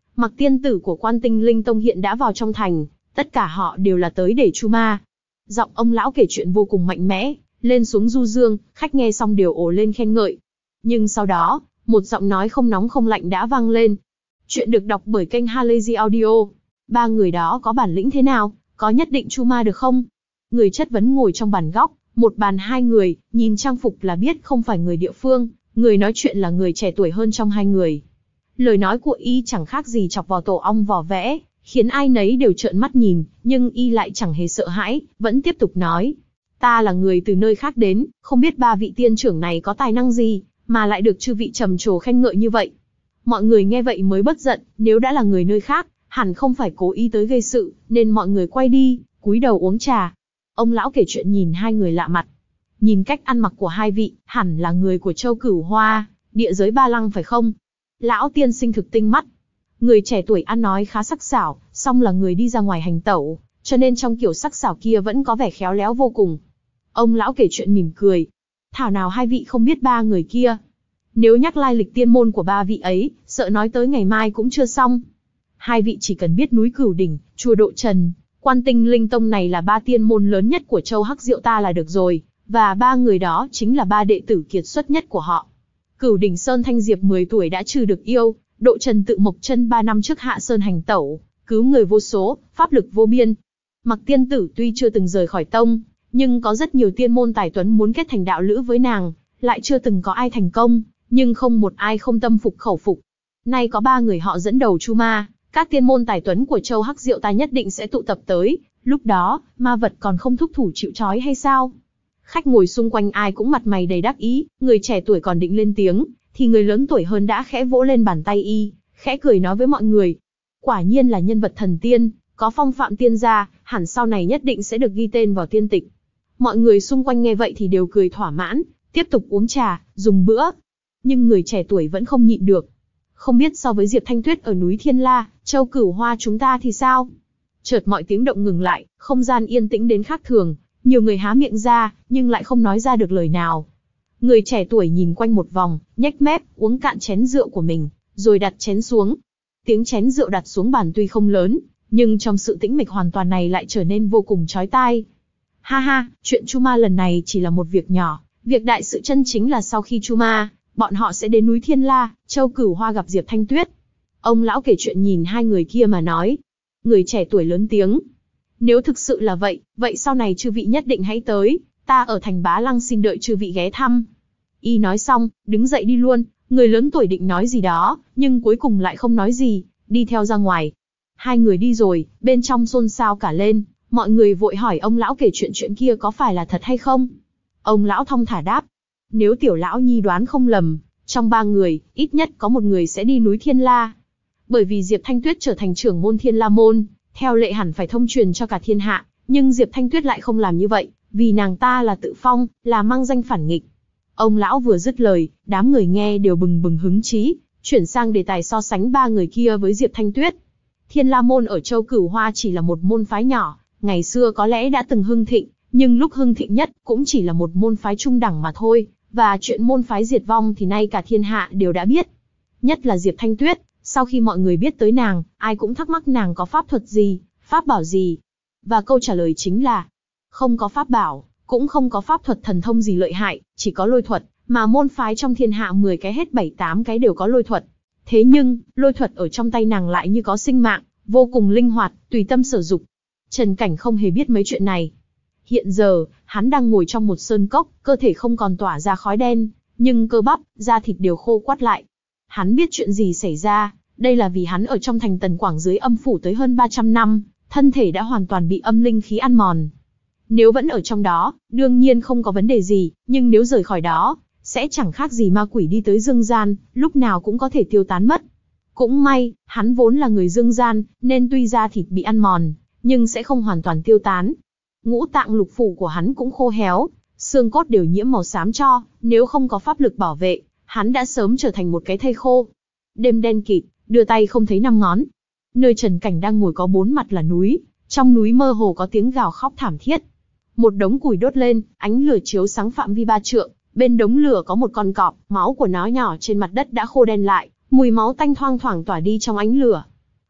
Mặc tiên tử của Quan Tinh Linh Tông hiện đã vào trong thành, tất cả họ đều là tới để chu ma. Giọng ông lão kể chuyện vô cùng mạnh mẽ, lên xuống du dương, khách nghe xong đều ồ lên khen ngợi. Nhưng sau đó, một giọng nói không nóng không lạnh đã vang lên. Chuyện được đọc bởi kênh Halazy Audio. Ba người đó có bản lĩnh thế nào, có nhất định chu ma được không? Người chất vấn ngồi trong bàn góc, một bàn hai người, nhìn trang phục là biết không phải người địa phương, người nói chuyện là người trẻ tuổi hơn trong hai người. Lời nói của y chẳng khác gì chọc vào tổ ong vò vẽ, khiến ai nấy đều trợn mắt nhìn, nhưng y lại chẳng hề sợ hãi, vẫn tiếp tục nói. Ta là người từ nơi khác đến, không biết ba vị tiên trưởng này có tài năng gì, mà lại được chư vị trầm trồ khen ngợi như vậy. Mọi người nghe vậy mới bất giận, nếu đã là người nơi khác, hẳn không phải cố ý tới gây sự, nên mọi người quay đi, cúi đầu uống trà. Ông lão kể chuyện nhìn hai người lạ mặt. Nhìn cách ăn mặc của hai vị, hẳn là người của Châu Cửu Hoa, địa giới Ba Lăng phải không? Lão tiên sinh thực tinh mắt. Người trẻ tuổi ăn nói khá sắc sảo, song là người đi ra ngoài hành tẩu, cho nên trong kiểu sắc sảo kia vẫn có vẻ khéo léo vô cùng. Ông lão kể chuyện mỉm cười. Thảo nào hai vị không biết ba người kia. Nếu nhắc lai lịch tiên môn của ba vị ấy, sợ nói tới ngày mai cũng chưa xong. Hai vị chỉ cần biết núi Cửu Đỉnh, chùa Độ Trần, Quan Tinh Linh Tông này là ba tiên môn lớn nhất của châu Hắc Diệu ta là được rồi, và ba người đó chính là ba đệ tử kiệt xuất nhất của họ. Cửu Đỉnh Sơn Thanh Diệp mười tuổi đã trừ được yêu, Độ Trần tự Mộc Chân ba năm trước hạ sơn hành tẩu, cứu người vô số, pháp lực vô biên. Mặc tiên tử tuy chưa từng rời khỏi tông, nhưng có rất nhiều tiên môn tài tuấn muốn kết thành đạo lữ với nàng, lại chưa từng có ai thành công, nhưng không một ai không tâm phục khẩu phục. Nay có ba người họ dẫn đầu chu ma, các tiên môn tài tuấn của châu Hắc Diệu ta nhất định sẽ tụ tập tới, lúc đó, ma vật còn không thúc thủ chịu trói hay sao? Khách ngồi xung quanh ai cũng mặt mày đầy đắc ý, người trẻ tuổi còn định lên tiếng, thì người lớn tuổi hơn đã khẽ vỗ lên bàn tay y, khẽ cười nói với mọi người. Quả nhiên là nhân vật thần tiên, có phong phạm tiên gia, hẳn sau này nhất định sẽ được ghi tên vào tiên tịch. Mọi người xung quanh nghe vậy thì đều cười thỏa mãn, tiếp tục uống trà, dùng bữa. Nhưng người trẻ tuổi vẫn không nhịn được. Không biết so với Diệp Thanh Tuyết ở núi Thiên La, Châu Cửu Hoa chúng ta thì sao? Chợt mọi tiếng động ngừng lại, không gian yên tĩnh đến khác thường, nhiều người há miệng ra, nhưng lại không nói ra được lời nào. Người trẻ tuổi nhìn quanh một vòng, nhếch mép, uống cạn chén rượu của mình, rồi đặt chén xuống. Tiếng chén rượu đặt xuống bàn tuy không lớn, nhưng trong sự tĩnh mịch hoàn toàn này lại trở nên vô cùng chói tai. Ha ha, chuyện chu ma lần này chỉ là một việc nhỏ, việc đại sự chân chính là sau khi chu ma, bọn họ sẽ đến núi Thiên La, Châu Cửu Hoa gặp Diệp Thanh Tuyết. Ông lão kể chuyện nhìn hai người kia mà nói. Người trẻ tuổi lớn tiếng. Nếu thực sự là vậy, vậy sau này chư vị nhất định hãy tới, ta ở thành Bá Lăng xin đợi chư vị ghé thăm. Y nói xong, đứng dậy đi luôn, người lớn tuổi định nói gì đó, nhưng cuối cùng lại không nói gì, đi theo ra ngoài. Hai người đi rồi, bên trong xôn xao cả lên, mọi người vội hỏi ông lão kể chuyện chuyện kia có phải là thật hay không. Ông lão thong thả đáp. Nếu tiểu lão nhi đoán không lầm, trong ba người, ít nhất có một người sẽ đi núi Thiên La. Bởi vì Diệp Thanh Tuyết trở thành trưởng môn Thiên La Môn, theo lệ hẳn phải thông truyền cho cả thiên hạ, nhưng Diệp Thanh Tuyết lại không làm như vậy, vì nàng ta là tự phong, là mang danh phản nghịch. Ông lão vừa dứt lời, đám người nghe đều bừng bừng hứng chí, chuyển sang đề tài so sánh ba người kia với Diệp Thanh Tuyết. Thiên La Môn ở Châu Cửu Hoa chỉ là một môn phái nhỏ, ngày xưa có lẽ đã từng hưng thịnh, nhưng lúc hưng thịnh nhất cũng chỉ là một môn phái trung đẳng mà thôi, và chuyện môn phái diệt vong thì nay cả thiên hạ đều đã biết. Nhất là Diệp Thanh Tuyết, sau khi mọi người biết tới nàng, ai cũng thắc mắc nàng có pháp thuật gì, pháp bảo gì. Và câu trả lời chính là, không có pháp bảo, cũng không có pháp thuật thần thông gì lợi hại, chỉ có lôi thuật, mà môn phái trong thiên hạ mười cái hết bảy tám cái đều có lôi thuật. Thế nhưng, lôi thuật ở trong tay nàng lại như có sinh mạng, vô cùng linh hoạt, tùy tâm sử dụng. Trần Cảnh không hề biết mấy chuyện này. Hiện giờ, hắn đang ngồi trong một sơn cốc, cơ thể không còn tỏa ra khói đen, nhưng cơ bắp, da thịt đều khô quắt lại. Hắn biết chuyện gì xảy ra, đây là vì hắn ở trong thành Tần Quảng dưới âm phủ tới hơn ba trăm năm, thân thể đã hoàn toàn bị âm linh khí ăn mòn. Nếu vẫn ở trong đó, đương nhiên không có vấn đề gì, nhưng nếu rời khỏi đó, sẽ chẳng khác gì ma quỷ đi tới dương gian, lúc nào cũng có thể tiêu tán mất. Cũng may, hắn vốn là người dương gian, nên tuy da thịt bị ăn mòn, nhưng sẽ không hoàn toàn tiêu tán. Ngũ tạng lục phủ của hắn cũng khô héo, xương cốt đều nhiễm màu xám cho, nếu không có pháp lực bảo vệ, hắn đã sớm trở thành một cái thây khô. Đêm đen kịt, đưa tay không thấy năm ngón. Nơi Trần Cảnh đang ngồi có bốn mặt là núi, trong núi mơ hồ có tiếng gào khóc thảm thiết. Một đống củi đốt lên, ánh lửa chiếu sáng phạm vi ba trượng, bên đống lửa có một con cọp, máu của nó nhỏ trên mặt đất đã khô đen lại, mùi máu tanh thoang thoảng tỏa đi trong ánh lửa.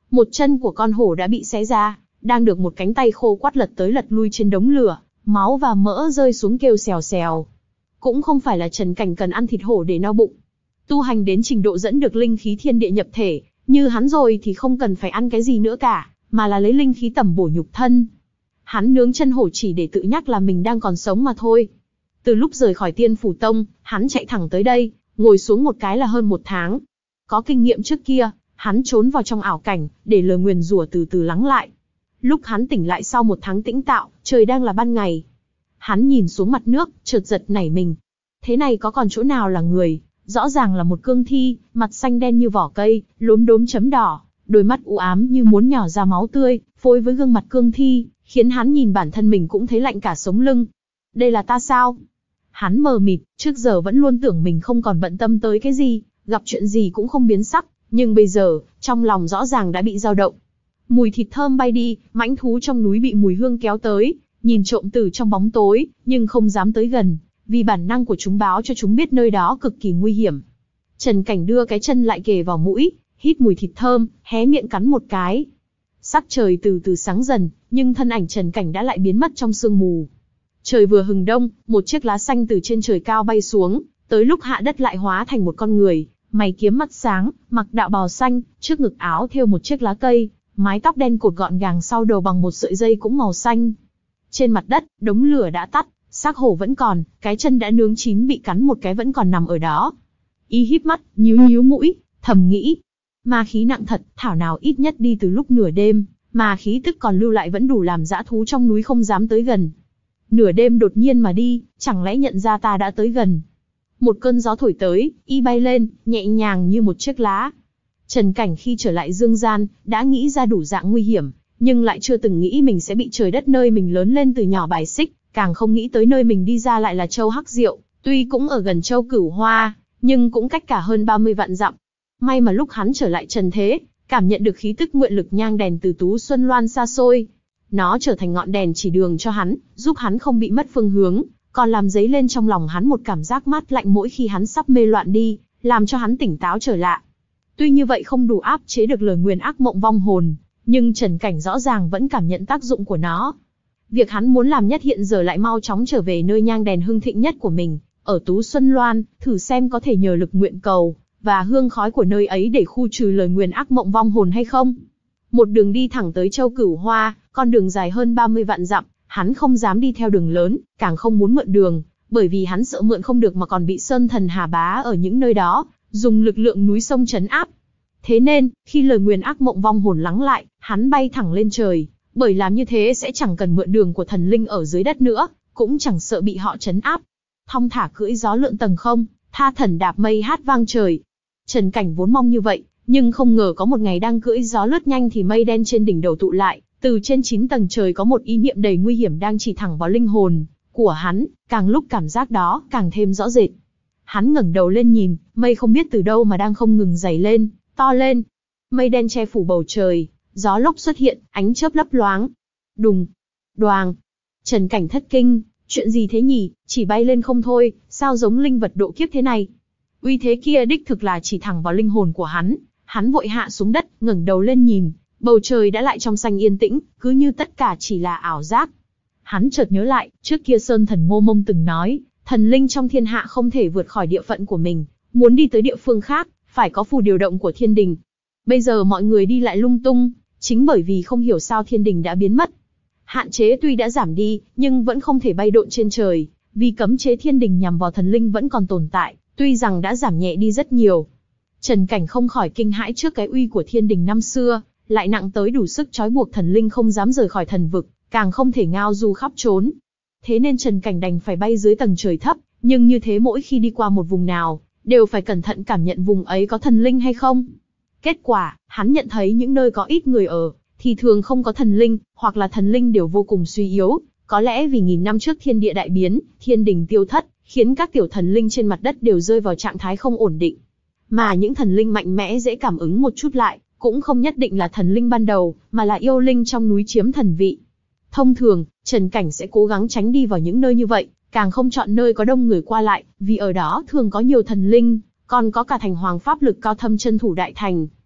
Một chân của con hổ đã bị xé ra, đang được một cánh tay khô quắt lật tới lật lui trên đống lửa, máu và mỡ rơi xuống kêu xèo xèo. Cũng không phải là Trần Cảnh cần ăn thịt hổ để no bụng. Tu hành đến trình độ dẫn được linh khí thiên địa nhập thể, như hắn rồi thì không cần phải ăn cái gì nữa cả, mà là lấy linh khí tẩm bổ nhục thân. Hắn nướng chân hổ chỉ để tự nhắc là mình đang còn sống mà thôi. Từ lúc rời khỏi Tiên Phủ Tông, hắn chạy thẳng tới đây, ngồi xuống một cái là hơn một tháng. Có kinh nghiệm trước kia, hắn trốn vào trong ảo cảnh, để lời nguyền rủa từ từ lắng lại. Lúc hắn tỉnh lại sau một tháng tĩnh tạo, trời đang là ban ngày. Hắn nhìn xuống mặt nước, chợt giật nảy mình. Thế này có còn chỗ nào là người, rõ ràng là một cương thi, mặt xanh đen như vỏ cây, lốm đốm chấm đỏ, đôi mắt u ám như muốn nhỏ ra máu tươi, phối với gương mặt cương thi, khiến hắn nhìn bản thân mình cũng thấy lạnh cả sống lưng. Đây là ta sao? Hắn mờ mịt, trước giờ vẫn luôn tưởng mình không còn bận tâm tới cái gì, gặp chuyện gì cũng không biến sắc, nhưng bây giờ, trong lòng rõ ràng đã bị dao động. Mùi thịt thơm bay đi, mãnh thú trong núi bị mùi hương kéo tới, nhìn trộm từ trong bóng tối, nhưng không dám tới gần, vì bản năng của chúng báo cho chúng biết nơi đó cực kỳ nguy hiểm. Trần Cảnh đưa cái chân lại kề vào mũi, hít mùi thịt thơm, hé miệng cắn một cái. Sắc trời từ từ sáng dần, nhưng thân ảnh Trần Cảnh đã lại biến mất trong sương mù. Trời vừa hừng đông, một chiếc lá xanh từ trên trời cao bay xuống, tới lúc hạ đất lại hóa thành một con người, mày kiếm mắt sáng, mặc đạo bào xanh, trước ngực áo thêu một chiếc lá cây, mái tóc đen cột gọn gàng sau đầu bằng một sợi dây cũng màu xanh. Trên mặt đất, đống lửa đã tắt, xác hổ vẫn còn, cái chân đã nướng chín bị cắn một cái vẫn còn nằm ở đó. Y híp mắt, nhíu nhíu mũi, thầm nghĩ. Ma khí nặng thật, thảo nào ít nhất đi từ lúc nửa đêm, mà khí tức còn lưu lại vẫn đủ làm dã thú trong núi không dám tới gần. Nửa đêm đột nhiên mà đi, chẳng lẽ nhận ra ta đã tới gần. Một cơn gió thổi tới, y bay lên, nhẹ nhàng như một chiếc lá. Trần Cảnh khi trở lại dương gian, đã nghĩ ra đủ dạng nguy hiểm, nhưng lại chưa từng nghĩ mình sẽ bị trời đất nơi mình lớn lên từ nhỏ bài xích, càng không nghĩ tới nơi mình đi ra lại là Châu Hắc Diệu, tuy cũng ở gần Châu Cửu Hoa, nhưng cũng cách cả hơn ba mươi vạn dặm. May mà lúc hắn trở lại trần thế, cảm nhận được khí tức nguyện lực nhang đèn từ Tú Xuân Loan xa xôi. Nó trở thành ngọn đèn chỉ đường cho hắn, giúp hắn không bị mất phương hướng, còn làm dấy lên trong lòng hắn một cảm giác mát lạnh mỗi khi hắn sắp mê loạn đi, làm cho hắn tỉnh táo trở lại. Tuy như vậy không đủ áp chế được lời nguyền ác mộng vong hồn, nhưng Trần Cảnh rõ ràng vẫn cảm nhận tác dụng của nó. Việc hắn muốn làm nhất hiện giờ lại mau chóng trở về nơi nhang đèn hưng thịnh nhất của mình, ở Tú Xuân Loan, thử xem có thể nhờ lực nguyện cầu và hương khói của nơi ấy để khu trừ lời nguyền ác mộng vong hồn hay không. Một đường đi thẳng tới Châu Cửu Hoa, con đường dài hơn ba mươi vạn dặm, hắn không dám đi theo đường lớn, càng không muốn mượn đường, bởi vì hắn sợ mượn không được mà còn bị Sơn Thần Hà Bá ở những nơi đó dùng lực lượng núi sông trấn áp. Thế nên, khi lời nguyền ác mộng vong hồn lắng lại, hắn bay thẳng lên trời, bởi làm như thế sẽ chẳng cần mượn đường của thần linh ở dưới đất nữa, cũng chẳng sợ bị họ trấn áp. Thong thả cưỡi gió lượn tầng không, tha thần đạp mây hát vang trời. Trần Cảnh vốn mong như vậy, nhưng không ngờ có một ngày đang cưỡi gió lướt nhanh thì mây đen trên đỉnh đầu tụ lại, từ trên chín tầng trời có một ý niệm đầy nguy hiểm đang chỉ thẳng vào linh hồn của hắn, càng lúc cảm giác đó càng thêm rõ rệt. Hắn ngẩng đầu lên nhìn, mây không biết từ đâu mà đang không ngừng dày lên, to lên. Mây đen che phủ bầu trời, gió lốc xuất hiện, ánh chớp lấp loáng. Đùng, đoàng. Trần Cảnh thất kinh, chuyện gì thế nhỉ, chỉ bay lên không thôi, sao giống linh vật độ kiếp thế này? Uy thế kia đích thực là chỉ thẳng vào linh hồn của hắn. Hắn vội hạ xuống đất, ngẩng đầu lên nhìn, bầu trời đã lại trong xanh yên tĩnh, cứ như tất cả chỉ là ảo giác. Hắn chợt nhớ lại, trước kia Sơn Thần Ngô Mông từng nói, thần linh trong thiên hạ không thể vượt khỏi địa phận của mình, muốn đi tới địa phương khác, phải có phù điều động của thiên đình. Bây giờ mọi người đi lại lung tung, chính bởi vì không hiểu sao thiên đình đã biến mất. Hạn chế tuy đã giảm đi, nhưng vẫn không thể bay độn trên trời, vì cấm chế thiên đình nhằm vào thần linh vẫn còn tồn tại, tuy rằng đã giảm nhẹ đi rất nhiều. Trần Cảnh không khỏi kinh hãi trước cái uy của thiên đình năm xưa, lại nặng tới đủ sức trói buộc thần linh không dám rời khỏi thần vực, càng không thể ngao du khắp trốn. Thế nên Trần Cảnh đành phải bay dưới tầng trời thấp, nhưng như thế mỗi khi đi qua một vùng nào, đều phải cẩn thận cảm nhận vùng ấy có thần linh hay không. Kết quả, hắn nhận thấy những nơi có ít người ở, thì thường không có thần linh, hoặc là thần linh đều vô cùng suy yếu, có lẽ vì nghìn năm trước thiên địa đại biến, thiên đình tiêu thất, khiến các tiểu thần linh trên mặt đất đều rơi vào trạng thái không ổn định. Mà những thần linh mạnh mẽ dễ cảm ứng một chút lại, cũng không nhất định là thần linh ban đầu, mà là yêu linh trong núi chiếm thần vị. Thông thường, Trần Cảnh sẽ cố gắng tránh đi vào những nơi như vậy, càng không chọn nơi có đông người qua lại, vì ở đó thường có nhiều thần linh, còn có cả thành hoàng pháp lực cao thâm chân thủ đại thành.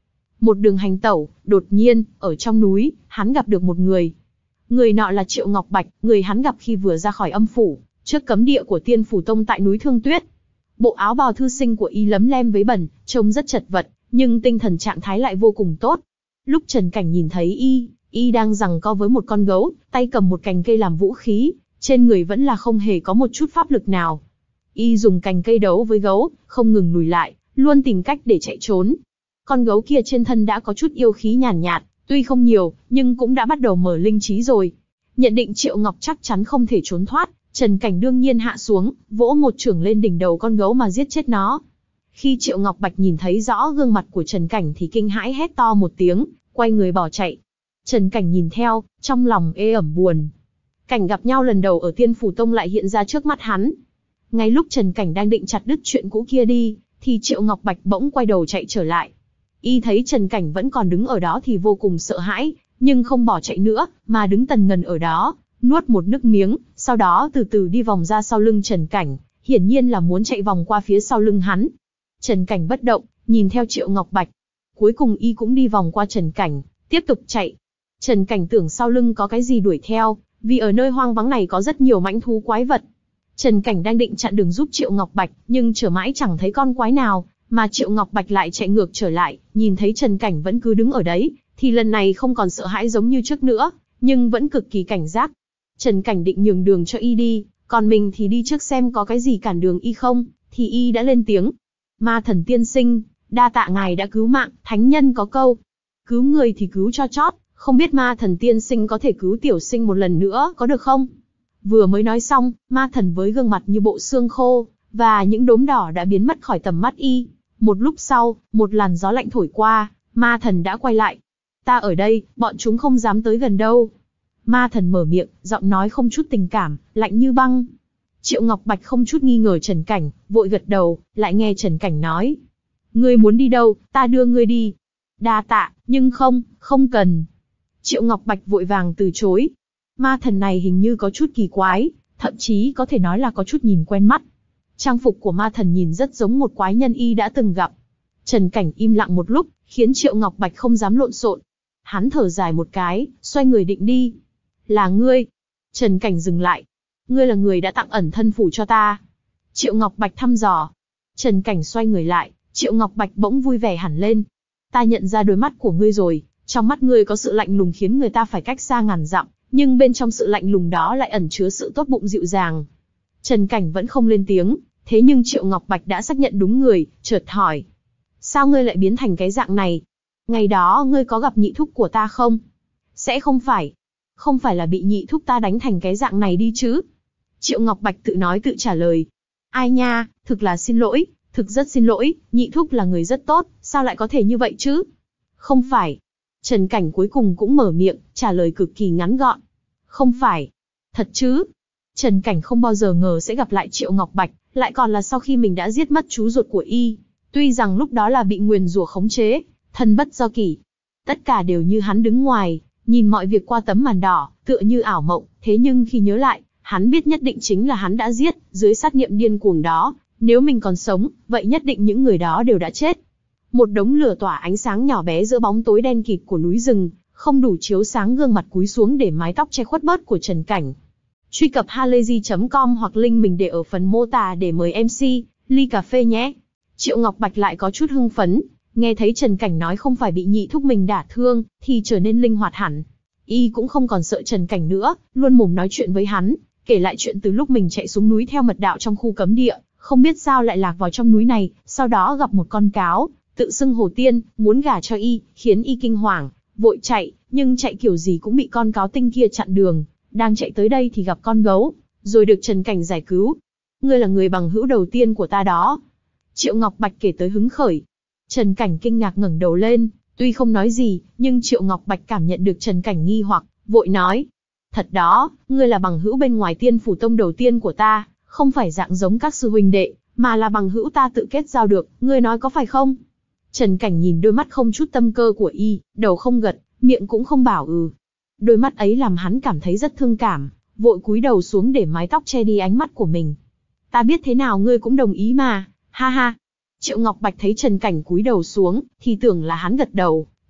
Một đường hành tẩu, đột nhiên, ở trong núi, hắn gặp được một người. Người nọ là Triệu Ngọc Bạch, người hắn gặp khi vừa ra khỏi âm phủ, trước cấm địa của Tiên Phủ Tông tại núi Thương Tuyết. Bộ áo bào thư sinh của y lấm lem với bẩn, trông rất chật vật, nhưng tinh thần trạng thái lại vô cùng tốt. Lúc Trần Cảnh nhìn thấy y, y đang giằng co với một con gấu, tay cầm một cành cây làm vũ khí, trên người vẫn là không hề có một chút pháp lực nào. Y dùng cành cây đấu với gấu, không ngừng lùi lại, luôn tìm cách để chạy trốn. Con gấu kia trên thân đã có chút yêu khí nhàn nhạt, nhạt, tuy không nhiều, nhưng cũng đã bắt đầu mở linh trí rồi. Nhận định Triệu Ngọc chắc chắn không thể trốn thoát, Trần Cảnh đương nhiên hạ xuống, vỗ một chưởng lên đỉnh đầu con gấu mà giết chết nó. Khi Triệu Ngọc Bạch nhìn thấy rõ gương mặt của Trần Cảnh thì kinh hãi hét to một tiếng, quay người bỏ chạy. Trần Cảnh nhìn theo, trong lòng ê ẩm buồn. Cảnh gặp nhau lần đầu ở Tiên Phủ Tông lại hiện ra trước mắt hắn. Ngay lúc Trần Cảnh đang định chặt đứt chuyện cũ kia đi, thì Triệu Ngọc Bạch bỗng quay đầu chạy trở lại. Y thấy Trần Cảnh vẫn còn đứng ở đó thì vô cùng sợ hãi, nhưng không bỏ chạy nữa, mà đứng tần ngần ở đó, nuốt một nước miếng, sau đó từ từ đi vòng ra sau lưng Trần Cảnh, hiển nhiên là muốn chạy vòng qua phía sau lưng hắn. Trần Cảnh bất động, nhìn theo Triệu Ngọc Bạch. Cuối cùng y cũng đi vòng qua Trần Cảnh, tiếp tục chạy. Trần Cảnh tưởng sau lưng có cái gì đuổi theo, vì ở nơi hoang vắng này có rất nhiều mãnh thú quái vật. Trần Cảnh đang định chặn đường giúp Triệu Ngọc Bạch, nhưng chờ mãi chẳng thấy con quái nào, mà Triệu Ngọc Bạch lại chạy ngược trở lại, nhìn thấy Trần Cảnh vẫn cứ đứng ở đấy, thì lần này không còn sợ hãi giống như trước nữa, nhưng vẫn cực kỳ cảnh giác. Trần Cảnh định nhường đường cho y đi, còn mình thì đi trước xem có cái gì cản đường y không, thì y đã lên tiếng. Ma Thần tiên sinh, đa tạ ngài đã cứu mạng, thánh nhân có câu, cứu người thì cứu cho chót, không biết Ma Thần tiên sinh có thể cứu tiểu sinh một lần nữa có được không? Vừa mới nói xong, Ma Thần với gương mặt như bộ xương khô, và những đốm đỏ đã biến mất khỏi tầm mắt y. Một lúc sau, một làn gió lạnh thổi qua, Ma Thần đã quay lại. Ta ở đây, bọn chúng không dám tới gần đâu. Ma Thần mở miệng, giọng nói không chút tình cảm, lạnh như băng. Triệu Ngọc Bạch không chút nghi ngờ Trần Cảnh, vội gật đầu, lại nghe Trần Cảnh nói. Ngươi muốn đi đâu, ta đưa ngươi đi. Đa tạ, nhưng không, không cần. Triệu Ngọc Bạch vội vàng từ chối. Ma Thần này hình như có chút kỳ quái, thậm chí có thể nói là có chút nhìn quen mắt. Trang phục của Ma Thần nhìn rất giống một quái nhân y đã từng gặp. Trần Cảnh im lặng một lúc, khiến Triệu Ngọc Bạch không dám lộn xộn. Hắn thở dài một cái, xoay người định đi. Là ngươi. Trần Cảnh dừng lại. Ngươi là người đã tặng ẩn thân phủ cho ta. Triệu Ngọc Bạch thăm dò. Trần Cảnh xoay người lại, Triệu Ngọc Bạch bỗng vui vẻ hẳn lên. Ta nhận ra đôi mắt của ngươi rồi, trong mắt ngươi có sự lạnh lùng khiến người ta phải cách xa ngàn dặm, nhưng bên trong sự lạnh lùng đó lại ẩn chứa sự tốt bụng dịu dàng. Trần Cảnh vẫn không lên tiếng, thế nhưng Triệu Ngọc Bạch đã xác nhận đúng người, chợt hỏi. Sao ngươi lại biến thành cái dạng này? Ngày đó ngươi có gặp nhị thúc của ta không? Sẽ không phải. Không phải là bị nhị thúc ta đánh thành cái dạng này đi chứ? Triệu Ngọc Bạch tự nói tự trả lời. Ai nha, thực là xin lỗi, thực rất xin lỗi, nhị thúc là người rất tốt, sao lại có thể như vậy chứ? Không phải. Trần Cảnh cuối cùng cũng mở miệng, trả lời cực kỳ ngắn gọn. Không phải. Thật chứ? Trần Cảnh không bao giờ ngờ sẽ gặp lại Triệu Ngọc Bạch, lại còn là sau khi mình đã giết mất chú ruột của y. Tuy rằng lúc đó là bị nguyền rủa khống chế, thân bất do kỷ. Tất cả đều như hắn đứng ngoài, nhìn mọi việc qua tấm màn đỏ, tựa như ảo mộng, thế nhưng khi nhớ lại, hắn biết nhất định chính là hắn đã giết, dưới sát niệm điên cuồng đó, nếu mình còn sống, vậy nhất định những người đó đều đã chết. Một đống lửa tỏa ánh sáng nhỏ bé giữa bóng tối đen kịt của núi rừng, không đủ chiếu sáng gương mặt cúi xuống để mái tóc che khuất bớt của Trần Cảnh. Truy cập halayzi chấm com hoặc link mình để ở phần mô tả để mời em xê, ly cà phê nhé. Triệu Ngọc Bạch lại có chút hưng phấn, nghe thấy Trần Cảnh nói không phải bị nhị thúc mình đả thương, thì trở nên linh hoạt hẳn. Y cũng không còn sợ Trần Cảnh nữa, luôn mồm nói chuyện với hắn, kể lại chuyện từ lúc mình chạy xuống núi theo mật đạo trong khu cấm địa, không biết sao lại lạc vào trong núi này, sau đó gặp một con cáo, tự xưng Hồ Tiên, muốn gả cho Y, khiến Y kinh hoàng, vội chạy, nhưng chạy kiểu gì cũng bị con cáo tinh kia chặn đường, đang chạy tới đây thì gặp con gấu, rồi được Trần Cảnh giải cứu. Ngươi là người bằng hữu đầu tiên của ta đó. Triệu Ngọc Bạch kể tới hứng khởi. Trần Cảnh kinh ngạc ngẩng đầu lên, tuy không nói gì, nhưng Triệu Ngọc Bạch cảm nhận được Trần Cảnh nghi hoặc, vội nói. Thật đó, ngươi là bằng hữu bên ngoài Tiên Phủ Tông đầu tiên của ta, không phải dạng giống các sư huynh đệ, mà là bằng hữu ta tự kết giao được, ngươi nói có phải không? Trần Cảnh nhìn đôi mắt không chút tâm cơ của Y, đầu không gật, miệng cũng không bảo ừ. Đôi mắt ấy làm hắn cảm thấy rất thương cảm, vội cúi đầu xuống để mái tóc che đi ánh mắt của mình. Ta biết thế nào ngươi cũng đồng ý mà, ha ha. Triệu Ngọc Bạch thấy Trần Cảnh cúi đầu xuống, thì tưởng là hắn gật đầu,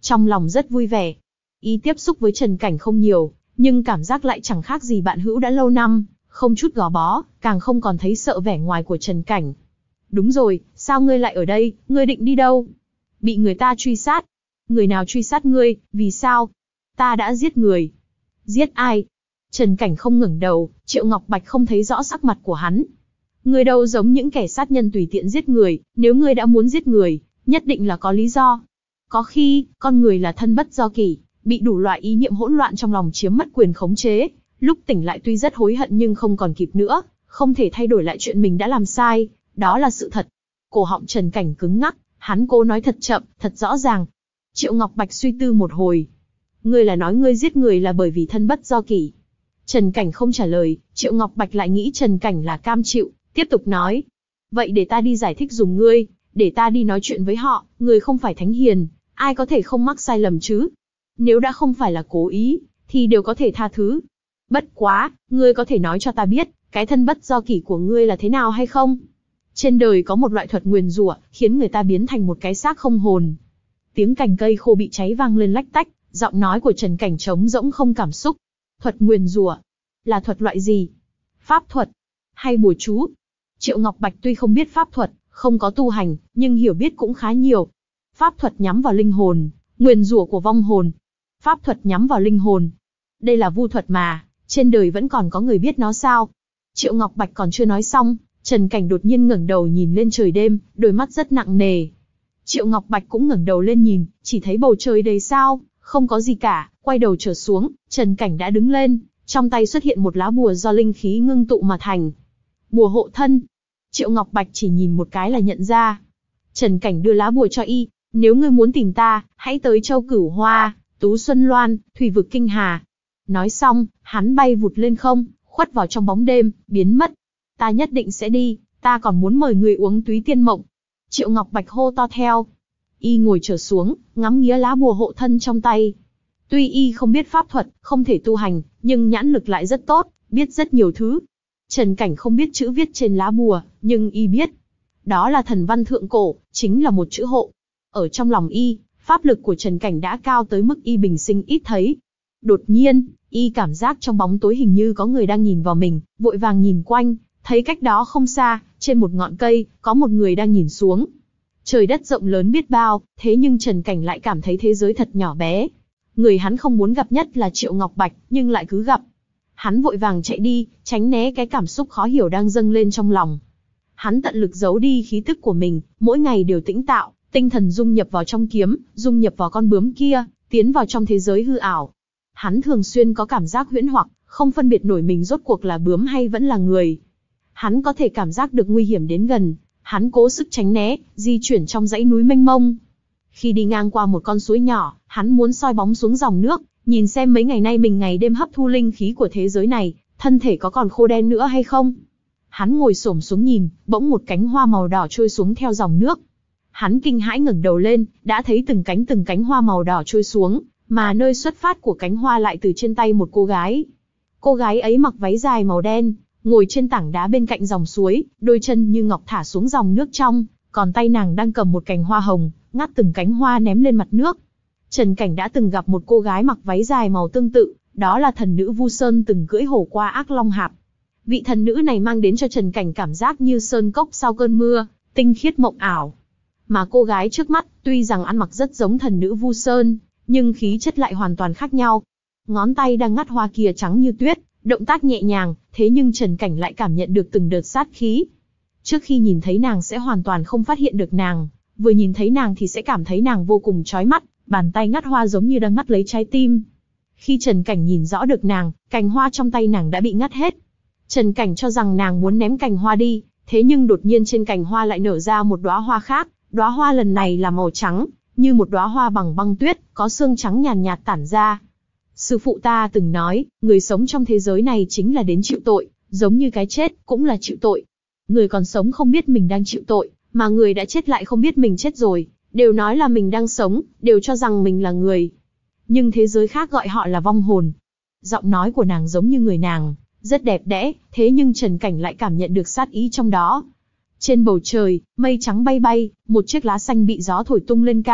trong lòng rất vui vẻ. Y tiếp xúc với Trần Cảnh không nhiều, nhưng cảm giác lại chẳng khác gì bạn hữu đã lâu năm, không chút gò bó, càng không còn thấy sợ vẻ ngoài của Trần Cảnh. Đúng rồi, sao ngươi lại ở đây, ngươi định đi đâu? Bị người ta truy sát. Người nào truy sát ngươi, vì sao? Ta đã giết người. Giết ai? Trần Cảnh không ngẩng đầu, Triệu Ngọc Bạch không thấy rõ sắc mặt của hắn. Ngươi đâu giống những kẻ sát nhân tùy tiện giết người, nếu ngươi đã muốn giết người, nhất định là có lý do. Có khi, con người là thân bất do kỷ, bị đủ loại ý niệm hỗn loạn trong lòng chiếm mất quyền khống chế, lúc tỉnh lại tuy rất hối hận nhưng không còn kịp nữa, không thể thay đổi lại chuyện mình đã làm sai, đó là sự thật. Cổ họng Trần Cảnh cứng ngắc, hắn cố nói thật chậm, thật rõ ràng. Triệu Ngọc Bạch suy tư một hồi. Ngươi là nói ngươi giết người là bởi vì thân bất do kỷ. Trần Cảnh không trả lời, Triệu Ngọc Bạch lại nghĩ Trần Cảnh là cam chịu, tiếp tục nói. Vậy để ta đi giải thích dùng ngươi, để ta đi nói chuyện với họ, người không phải thánh hiền, ai có thể không mắc sai lầm chứ? Nếu đã không phải là cố ý, thì đều có thể tha thứ. Bất quá, ngươi có thể nói cho ta biết, cái thân bất do kỷ của ngươi là thế nào hay không? Trên đời có một loại thuật nguyền rủa, khiến người ta biến thành một cái xác không hồn. Tiếng cành cây khô bị cháy vang lên lách tách, giọng nói của Trần Cảnh trống rỗng không cảm xúc. Thuật nguyền rủa, là thuật loại gì? Pháp thuật, hay bùa chú? Triệu Ngọc Bạch tuy không biết pháp thuật, không có tu hành, nhưng hiểu biết cũng khá nhiều. Pháp thuật nhắm vào linh hồn, nguyền rủa của vong hồn. Pháp thuật nhắm vào linh hồn. Đây là vu thuật mà, trên đời vẫn còn có người biết nó sao? Triệu Ngọc Bạch còn chưa nói xong, Trần Cảnh đột nhiên ngẩng đầu nhìn lên trời đêm, đôi mắt rất nặng nề. Triệu Ngọc Bạch cũng ngẩng đầu lên nhìn, chỉ thấy bầu trời đầy sao, không có gì cả, quay đầu trở xuống, Trần Cảnh đã đứng lên, trong tay xuất hiện một lá bùa do linh khí ngưng tụ mà thành. Bùa hộ thân. Triệu Ngọc Bạch chỉ nhìn một cái là nhận ra. Trần Cảnh đưa lá bùa cho y, nếu ngươi muốn tìm ta, hãy tới Châu Cửu Hoa, Tú Xuân Loan, Thủy vực Kinh Hà. Nói xong, hắn bay vụt lên không, khuất vào trong bóng đêm, biến mất. Ta nhất định sẽ đi, ta còn muốn mời người uống túy tiên mộng. Triệu Ngọc Bạch hô to theo. Y ngồi trở xuống, ngắm nghía lá bùa hộ thân trong tay. Tuy y không biết pháp thuật, không thể tu hành, nhưng nhãn lực lại rất tốt, biết rất nhiều thứ. Trần Cảnh không biết chữ viết trên lá bùa, nhưng y biết. Đó là thần văn thượng cổ, chính là một chữ hộ. Ở trong lòng y, pháp lực của Trần Cảnh đã cao tới mức y bình sinh ít thấy. Đột nhiên, y cảm giác trong bóng tối hình như có người đang nhìn vào mình, vội vàng nhìn quanh, thấy cách đó không xa, trên một ngọn cây, có một người đang nhìn xuống. Trời đất rộng lớn biết bao, thế nhưng Trần Cảnh lại cảm thấy thế giới thật nhỏ bé. Người hắn không muốn gặp nhất là Triệu Ngọc Bạch, nhưng lại cứ gặp. Hắn vội vàng chạy đi, tránh né cái cảm xúc khó hiểu đang dâng lên trong lòng. Hắn tận lực giấu đi khí tức của mình, mỗi ngày đều tĩnh tạo, tinh thần dung nhập vào trong kiếm, dung nhập vào con bướm kia, tiến vào trong thế giới hư ảo. Hắn thường xuyên có cảm giác huyễn hoặc, không phân biệt nổi mình rốt cuộc là bướm hay vẫn là người. Hắn có thể cảm giác được nguy hiểm đến gần, hắn cố sức tránh né, di chuyển trong dãy núi mênh mông. Khi đi ngang qua một con suối nhỏ, hắn muốn soi bóng xuống dòng nước, nhìn xem mấy ngày nay mình ngày đêm hấp thu linh khí của thế giới này, thân thể có còn khô đen nữa hay không. Hắn ngồi xổm xuống nhìn, bỗng một cánh hoa màu đỏ trôi xuống theo dòng nước. Hắn kinh hãi ngẩng đầu lên, đã thấy từng cánh từng cánh hoa màu đỏ trôi xuống, mà nơi xuất phát của cánh hoa lại từ trên tay một cô gái. Cô gái ấy mặc váy dài màu đen, ngồi trên tảng đá bên cạnh dòng suối, đôi chân như ngọc thả xuống dòng nước trong, còn tay nàng đang cầm một cành hoa hồng, ngắt từng cánh hoa ném lên mặt nước. Trần Cảnh đã từng gặp một cô gái mặc váy dài màu tương tự, đó là thần nữ Vu Sơn từng cưỡi hổ qua Ác Long Hạp. Vị thần nữ này mang đến cho Trần Cảnh cảm giác như sơn cốc sau cơn mưa, tinh khiết mộng ảo. Mà cô gái trước mắt, tuy rằng ăn mặc rất giống thần nữ Vu Sơn, nhưng khí chất lại hoàn toàn khác nhau. Ngón tay đang ngắt hoa kia trắng như tuyết, động tác nhẹ nhàng, thế nhưng Trần Cảnh lại cảm nhận được từng đợt sát khí. Trước khi nhìn thấy nàng sẽ hoàn toàn không phát hiện được nàng, vừa nhìn thấy nàng thì sẽ cảm thấy nàng vô cùng chói mắt, bàn tay ngắt hoa giống như đang ngắt lấy trái tim. Khi Trần Cảnh nhìn rõ được nàng, cành hoa trong tay nàng đã bị ngắt hết. Trần Cảnh cho rằng nàng muốn ném cành hoa đi, thế nhưng đột nhiên trên cành hoa lại nở ra một đóa hoa khác, đóa hoa lần này là màu trắng, như một đóa hoa bằng băng tuyết, có sương trắng nhàn nhạt, nhạt tản ra. Sư phụ ta từng nói, người sống trong thế giới này chính là đến chịu tội, giống như cái chết cũng là chịu tội. Người còn sống không biết mình đang chịu tội, mà người đã chết lại không biết mình chết rồi, đều nói là mình đang sống, đều cho rằng mình là người. Nhưng thế giới khác gọi họ là vong hồn. Giọng nói của nàng giống như người nàng, rất đẹp đẽ, thế nhưng Trần Cảnh lại cảm nhận được sát ý trong đó. Trên bầu trời, mây trắng bay bay, một chiếc lá xanh bị gió thổi tung lên cao,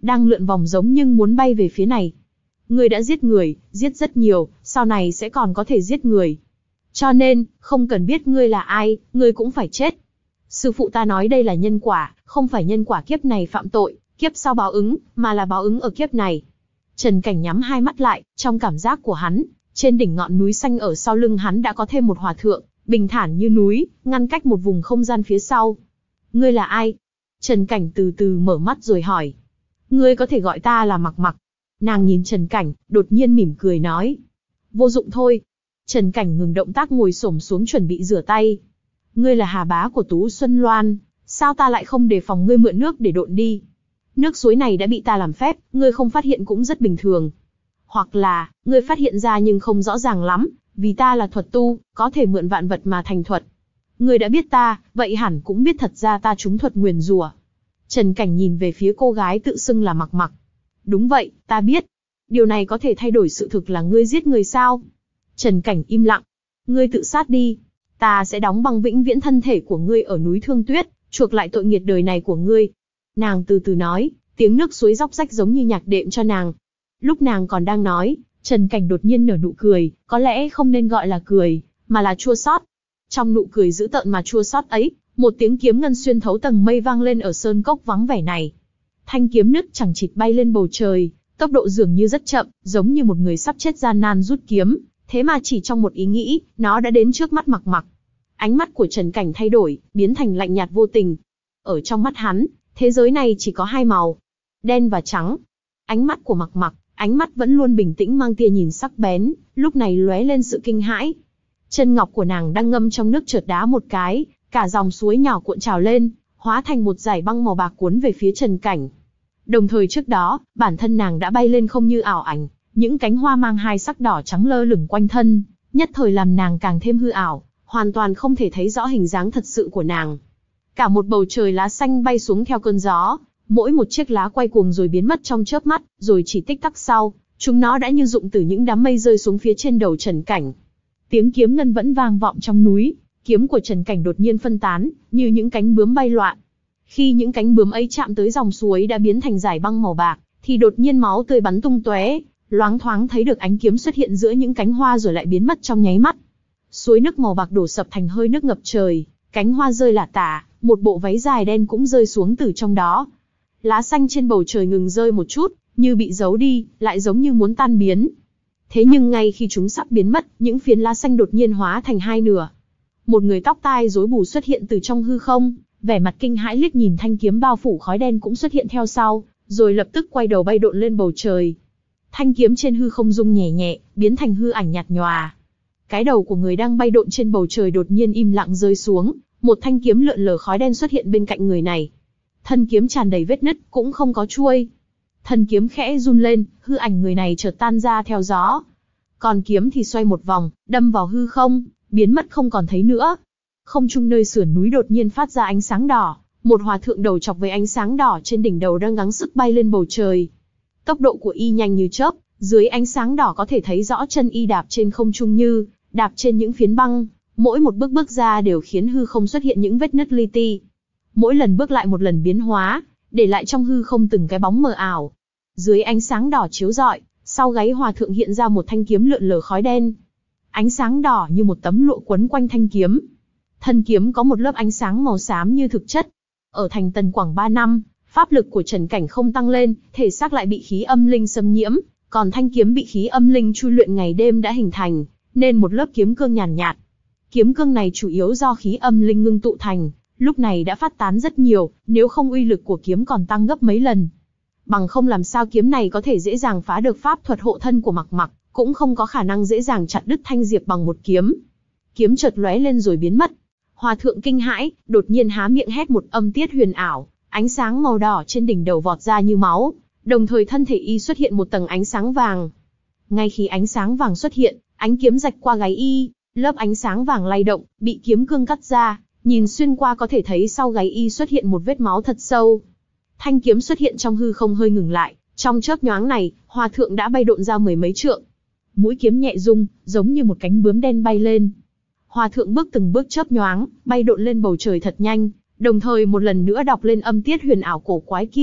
đang lượn vòng giống nhưng muốn bay về phía này. Ngươi đã giết người, giết rất nhiều, sau này sẽ còn có thể giết người. Cho nên, không cần biết ngươi là ai, ngươi cũng phải chết. Sư phụ ta nói đây là nhân quả, không phải nhân quả kiếp này phạm tội, kiếp sau báo ứng, mà là báo ứng ở kiếp này. Trần Cảnh nhắm hai mắt lại, trong cảm giác của hắn, trên đỉnh ngọn núi xanh ở sau lưng hắn đã có thêm một hòa thượng, bình thản như núi, ngăn cách một vùng không gian phía sau. Ngươi là ai? Trần Cảnh từ từ mở mắt rồi hỏi. Ngươi có thể gọi ta là Mặc Mặc. Nàng nhìn Trần Cảnh, đột nhiên mỉm cười nói. Vô dụng thôi. Trần Cảnh ngừng động tác ngồi xổm xuống chuẩn bị rửa tay. Ngươi là Hà Bá của Tú Xuân Loan, sao ta lại không đề phòng ngươi mượn nước để độn đi? Nước suối này đã bị ta làm phép, ngươi không phát hiện cũng rất bình thường. Hoặc là, ngươi phát hiện ra nhưng không rõ ràng lắm, vì ta là thuật tu, có thể mượn vạn vật mà thành thuật. Ngươi đã biết ta, vậy hẳn cũng biết thật ra ta trúng thuật nguyền rủa. Trần Cảnh nhìn về phía cô gái tự xưng là Mặc Mặc. Đúng vậy, ta biết. Điều này có thể thay đổi sự thực là ngươi giết người sao? Trần Cảnh im lặng. Ngươi tự sát đi. Ta sẽ đóng băng vĩnh viễn thân thể của ngươi ở núi Thương Tuyết, chuộc lại tội nghiệt đời này của ngươi. Nàng từ từ nói, tiếng nước suối róc rách giống như nhạc đệm cho nàng. Lúc nàng còn đang nói, Trần Cảnh đột nhiên nở nụ cười, có lẽ không nên gọi là cười, mà là chua xót. Trong nụ cười dữ tợn mà chua xót ấy, một tiếng kiếm ngân xuyên thấu tầng mây vang lên ở sơn cốc vắng vẻ này. Thanh kiếm nứt chẳng chịt bay lên bầu trời, tốc độ dường như rất chậm, giống như một người sắp chết gian nan rút kiếm, thế mà chỉ trong một ý nghĩ, nó đã đến trước mắt Mặc Mặc. Ánh mắt của Trần Cảnh thay đổi, biến thành lạnh nhạt vô tình. Ở trong mắt hắn, thế giới này chỉ có hai màu, đen và trắng. Ánh mắt của Mặc Mặc, ánh mắt vẫn luôn bình tĩnh mang tia nhìn sắc bén, lúc này lóe lên sự kinh hãi. Chân ngọc của nàng đang ngâm trong nước chợt đá một cái, cả dòng suối nhỏ cuộn trào lên, hóa thành một dải băng màu bạc cuốn về phía Trần Cảnh. Đồng thời trước đó, bản thân nàng đã bay lên không như ảo ảnh, những cánh hoa mang hai sắc đỏ trắng lơ lửng quanh thân, nhất thời làm nàng càng thêm hư ảo, hoàn toàn không thể thấy rõ hình dáng thật sự của nàng. Cả một bầu trời lá xanh bay xuống theo cơn gió, mỗi một chiếc lá quay cuồng rồi biến mất trong chớp mắt, rồi chỉ tích tắc sau, chúng nó đã như rụng từ những đám mây rơi xuống phía trên đầu Trần Cảnh. Tiếng kiếm ngân vẫn vang vọng trong núi, kiếm của Trần Cảnh đột nhiên phân tán, như những cánh bướm bay loạn. Khi những cánh bướm ấy chạm tới dòng suối đã biến thành dải băng màu bạc, thì đột nhiên máu tươi bắn tung tóe, loáng thoáng thấy được ánh kiếm xuất hiện giữa những cánh hoa rồi lại biến mất trong nháy mắt. Suối nước màu bạc đổ sập thành hơi nước ngập trời, cánh hoa rơi lả tả, một bộ váy dài đen cũng rơi xuống từ trong đó. Lá xanh trên bầu trời ngừng rơi một chút, như bị giấu đi, lại giống như muốn tan biến. Thế nhưng ngay khi chúng sắp biến mất, những phiến lá xanh đột nhiên hóa thành hai nửa. Một người tóc tai rối bù xuất hiện từ trong hư không, vẻ mặt kinh hãi liếc nhìn thanh kiếm bao phủ khói đen cũng xuất hiện theo sau, rồi lập tức quay đầu bay độn lên bầu trời. Thanh kiếm trên hư không rung nhẹ nhẹ, biến thành hư ảnh nhạt nhòa. Cái đầu của người đang bay độn trên bầu trời đột nhiên im lặng rơi xuống, một thanh kiếm lượn lờ khói đen xuất hiện bên cạnh người này. Thân kiếm tràn đầy vết nứt, cũng không có chuôi. Thân kiếm khẽ run lên, hư ảnh người này chợt tan ra theo gió. Còn kiếm thì xoay một vòng, đâm vào hư không, biến mất không còn thấy nữa. Không trung nơi sườn núi đột nhiên phát ra ánh sáng đỏ, một hòa thượng đầu chọc với ánh sáng đỏ trên đỉnh đầu đang gắng sức bay lên bầu trời. Tốc độ của y nhanh như chớp, dưới ánh sáng đỏ có thể thấy rõ chân y đạp trên không trung như đạp trên những phiến băng, mỗi một bước bước ra đều khiến hư không xuất hiện những vết nứt li ti. Mỗi lần bước lại một lần biến hóa, để lại trong hư không từng cái bóng mờ ảo. Dưới ánh sáng đỏ chiếu rọi, sau gáy hòa thượng hiện ra một thanh kiếm lượn lờ khói đen. Ánh sáng đỏ như một tấm lụa quấn quanh thanh kiếm. Thân kiếm có một lớp ánh sáng màu xám như thực chất. Ở thành Tần Quảng ba năm, pháp lực của Trần Cảnh không tăng lên, thể xác lại bị khí âm linh xâm nhiễm, còn thanh kiếm bị khí âm linh chui luyện ngày đêm đã hình thành, nên một lớp kiếm cương nhàn nhạt, nhạt. Kiếm cương này chủ yếu do khí âm linh ngưng tụ thành, lúc này đã phát tán rất nhiều, nếu không uy lực của kiếm còn tăng gấp mấy lần. Bằng không làm sao kiếm này có thể dễ dàng phá được pháp thuật hộ thân của Mặc Mặc, cũng không có khả năng dễ dàng chặt đứt thanh diệp bằng một kiếm. Kiếm chợt lóe lên rồi biến mất. Hòa thượng kinh hãi, đột nhiên há miệng hét một âm tiết huyền ảo, ánh sáng màu đỏ trên đỉnh đầu vọt ra như máu, đồng thời thân thể y xuất hiện một tầng ánh sáng vàng. Ngay khi ánh sáng vàng xuất hiện, ánh kiếm rạch qua gáy y, lớp ánh sáng vàng lay động, bị kiếm cương cắt ra, nhìn xuyên qua có thể thấy sau gáy y xuất hiện một vết máu thật sâu. Thanh kiếm xuất hiện trong hư không hơi ngừng lại, trong chớp nhoáng này, hòa thượng đã bay độn ra mười mấy trượng. Mũi kiếm nhẹ rung, giống như một cánh bướm đen bay lên. Hòa thượng bước từng bước chớp nhoáng, bay độn lên bầu trời thật nhanh, đồng thời một lần nữa đọc lên âm tiết huyền ảo cổ quái kia,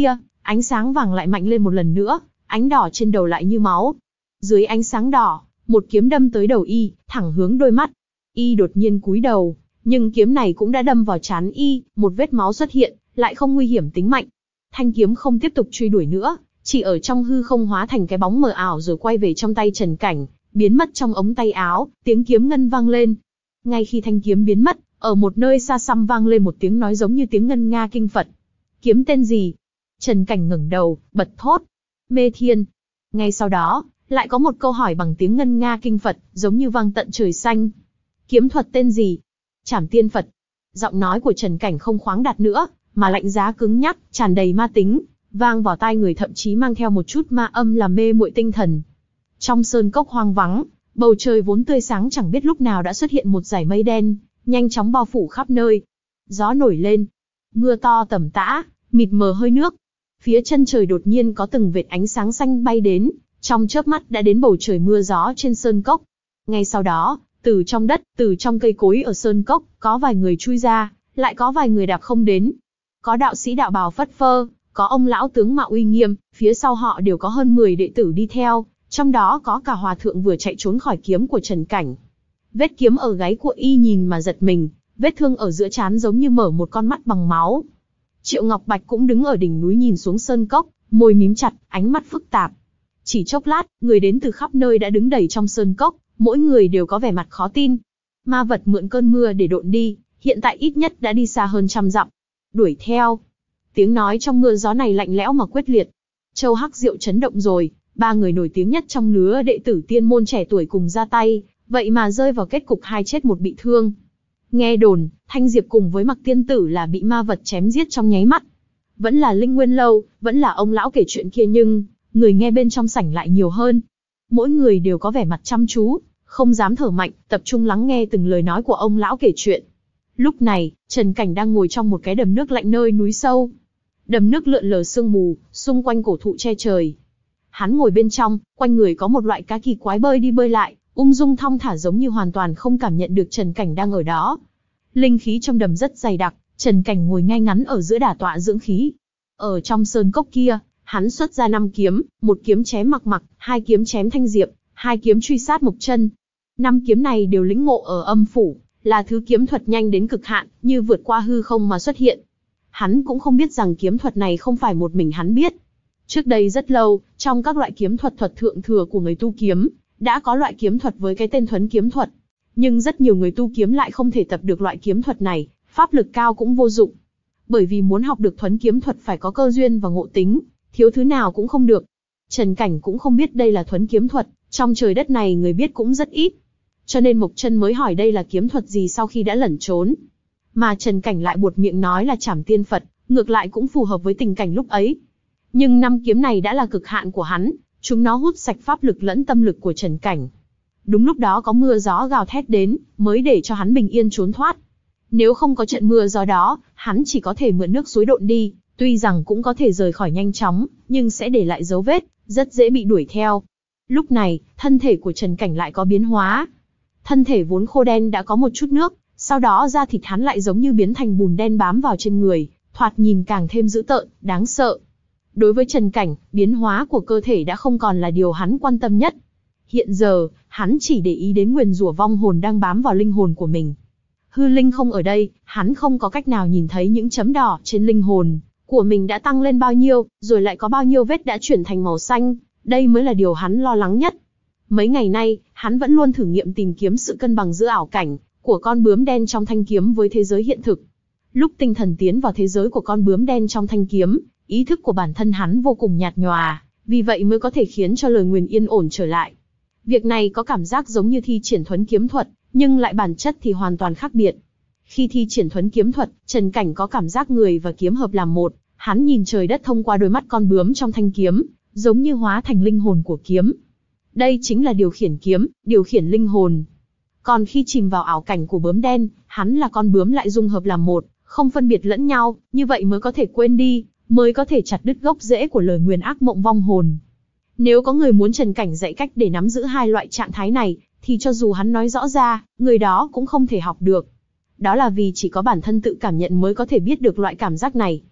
Ánh sáng vàng lại mạnh lên một lần nữa, ánh đỏ trên đầu lại như máu. Dưới ánh sáng đỏ, một kiếm đâm tới đầu y, thẳng hướng đôi mắt. Y đột nhiên cúi đầu, nhưng kiếm này cũng đã đâm vào trán y, một vết máu xuất hiện, lại không nguy hiểm tính mạnh. Thanh kiếm không tiếp tục truy đuổi nữa, chỉ ở trong hư không hóa thành cái bóng mờ ảo rồi quay về trong tay Trần Cảnh, biến mất trong ống tay áo, tiếng kiếm ngân vang lên. Ngay khi thanh kiếm biến mất, ở một nơi xa xăm vang lên một tiếng nói giống như tiếng ngân nga kinh Phật. Kiếm tên gì? Trần Cảnh ngẩng đầu, bật thốt. Mê Thiên. Ngay sau đó, lại có một câu hỏi bằng tiếng ngân nga kinh Phật, giống như vang tận trời xanh. Kiếm thuật tên gì? Trảm Tiên Phật. Giọng nói của Trần Cảnh không khoáng đạt nữa, mà lạnh giá cứng nhắc, tràn đầy ma tính, vang vào tai người thậm chí mang theo một chút ma âm làm mê muội tinh thần. Trong sơn cốc hoang vắng, bầu trời vốn tươi sáng chẳng biết lúc nào đã xuất hiện một dải mây đen, nhanh chóng bao phủ khắp nơi. Gió nổi lên, mưa to tầm tã, mịt mờ hơi nước. Phía chân trời đột nhiên có từng vệt ánh sáng xanh bay đến, trong chớp mắt đã đến bầu trời mưa gió trên sơn cốc. Ngay sau đó, từ trong đất, từ trong cây cối ở sơn cốc, có vài người chui ra, lại có vài người đạp không đến. Có đạo sĩ đạo bào phất phơ, có ông lão tướng mạo uy nghiêm, phía sau họ đều có hơn mười đệ tử đi theo, trong đó có cả hòa thượng vừa chạy trốn khỏi kiếm của Trần Cảnh. Vết kiếm ở gáy của y nhìn mà giật mình, vết thương ở giữa trán giống như mở một con mắt bằng máu. Triệu Ngọc Bạch cũng đứng ở đỉnh núi nhìn xuống sơn cốc, môi mím chặt, ánh mắt phức tạp. Chỉ chốc lát, người đến từ khắp nơi đã đứng đầy trong sơn cốc, mỗi người đều có vẻ mặt khó tin. Ma vật mượn cơn mưa để độn đi, hiện tại ít nhất đã đi xa hơn trăm dặm. Đuổi theo. Tiếng nói trong mưa gió này lạnh lẽo mà quyết liệt. Châu Hắc Diệu chấn động rồi, ba người nổi tiếng nhất trong lứa đệ tử tiên môn trẻ tuổi cùng ra tay, vậy mà rơi vào kết cục hai chết một bị thương. Nghe đồn, Thanh Diệp cùng với Mặc Tiên Tử là bị ma vật chém giết trong nháy mắt. Vẫn là Linh Nguyên Lâu, vẫn là ông lão kể chuyện kia nhưng, người nghe bên trong sảnh lại nhiều hơn. Mỗi người đều có vẻ mặt chăm chú, không dám thở mạnh, tập trung lắng nghe từng lời nói của ông lão kể chuyện. Lúc này, Trần Cảnh đang ngồi trong một cái đầm nước lạnh nơi núi sâu. Đầm nước lượn lờ sương mù, xung quanh cổ thụ che trời. Hắn ngồi bên trong, quanh người có một loại cá kỳ quái bơi đi bơi lại, ung dung thong thả giống như hoàn toàn không cảm nhận được Trần Cảnh đang ở đó. Linh khí trong đầm rất dày đặc, Trần Cảnh ngồi ngay ngắn ở giữa đả tọa dưỡng khí. Ở trong sơn cốc kia, hắn xuất ra năm kiếm, một kiếm chém Mặc Mặc, hai kiếm chém Thanh Diệp, hai kiếm truy sát Mộc Chân. Năm kiếm này đều lĩnh ngộ ở âm phủ, là thứ kiếm thuật nhanh đến cực hạn, như vượt qua hư không mà xuất hiện. Hắn cũng không biết rằng kiếm thuật này không phải một mình hắn biết. Trước đây rất lâu, trong các loại kiếm thuật thuật thượng thừa của người tu kiếm, đã có loại kiếm thuật với cái tên thuấn kiếm thuật. Nhưng rất nhiều người tu kiếm lại không thể tập được loại kiếm thuật này, pháp lực cao cũng vô dụng. Bởi vì muốn học được thuấn kiếm thuật phải có cơ duyên và ngộ tính, thiếu thứ nào cũng không được. Trần Cảnh cũng không biết đây là thuấn kiếm thuật, trong trời đất này người biết cũng rất ít. Cho nên Mộc Chân mới hỏi đây là kiếm thuật gì sau khi đã lẩn trốn. Mà Trần Cảnh lại buột miệng nói là Trảm Tiên Phật, ngược lại cũng phù hợp với tình cảnh lúc ấy. Nhưng năm kiếm này đã là cực hạn của hắn, chúng nó hút sạch pháp lực lẫn tâm lực của Trần Cảnh. Đúng lúc đó có mưa gió gào thét đến, mới để cho hắn bình yên trốn thoát. Nếu không có trận mưa gió đó, hắn chỉ có thể mượn nước suối độn đi, tuy rằng cũng có thể rời khỏi nhanh chóng, nhưng sẽ để lại dấu vết, rất dễ bị đuổi theo. Lúc này, thân thể của Trần Cảnh lại có biến hóa. Thân thể vốn khô đen đã có một chút nước, sau đó da thịt hắn lại giống như biến thành bùn đen bám vào trên người, thoạt nhìn càng thêm dữ tợn, đáng sợ. Đối với Trần Cảnh, biến hóa của cơ thể đã không còn là điều hắn quan tâm nhất. Hiện giờ, hắn chỉ để ý đến nguyền rủa vong hồn đang bám vào linh hồn của mình. Hư linh không ở đây, hắn không có cách nào nhìn thấy những chấm đỏ trên linh hồn của mình đã tăng lên bao nhiêu, rồi lại có bao nhiêu vết đã chuyển thành màu xanh, đây mới là điều hắn lo lắng nhất. Mấy ngày nay, hắn vẫn luôn thử nghiệm tìm kiếm sự cân bằng giữa ảo cảnh của con bướm đen trong thanh kiếm với thế giới hiện thực. Lúc tinh thần tiến vào thế giới của con bướm đen trong thanh kiếm, ý thức của bản thân hắn vô cùng nhạt nhòa, vì vậy mới có thể khiến cho lời nguyền yên ổn trở lại. Việc này có cảm giác giống như thi triển thuấn kiếm thuật, nhưng lại bản chất thì hoàn toàn khác biệt. Khi thi triển thuấn kiếm thuật, Trần Cảnh có cảm giác người và kiếm hợp làm một, hắn nhìn trời đất thông qua đôi mắt con bướm trong thanh kiếm, giống như hóa thành linh hồn của kiếm. Đây chính là điều khiển kiếm, điều khiển linh hồn. Còn khi chìm vào ảo cảnh của bướm đen, hắn là con bướm lại dung hợp làm một, không phân biệt lẫn nhau, như vậy mới có thể quên đi, mới có thể chặt đứt gốc rễ của lời nguyền ác mộng vong hồn. Nếu có người muốn Trần Cảnh dạy cách để nắm giữ hai loại trạng thái này, thì cho dù hắn nói rõ ra, người đó cũng không thể học được. Đó là vì chỉ có bản thân tự cảm nhận mới có thể biết được loại cảm giác này.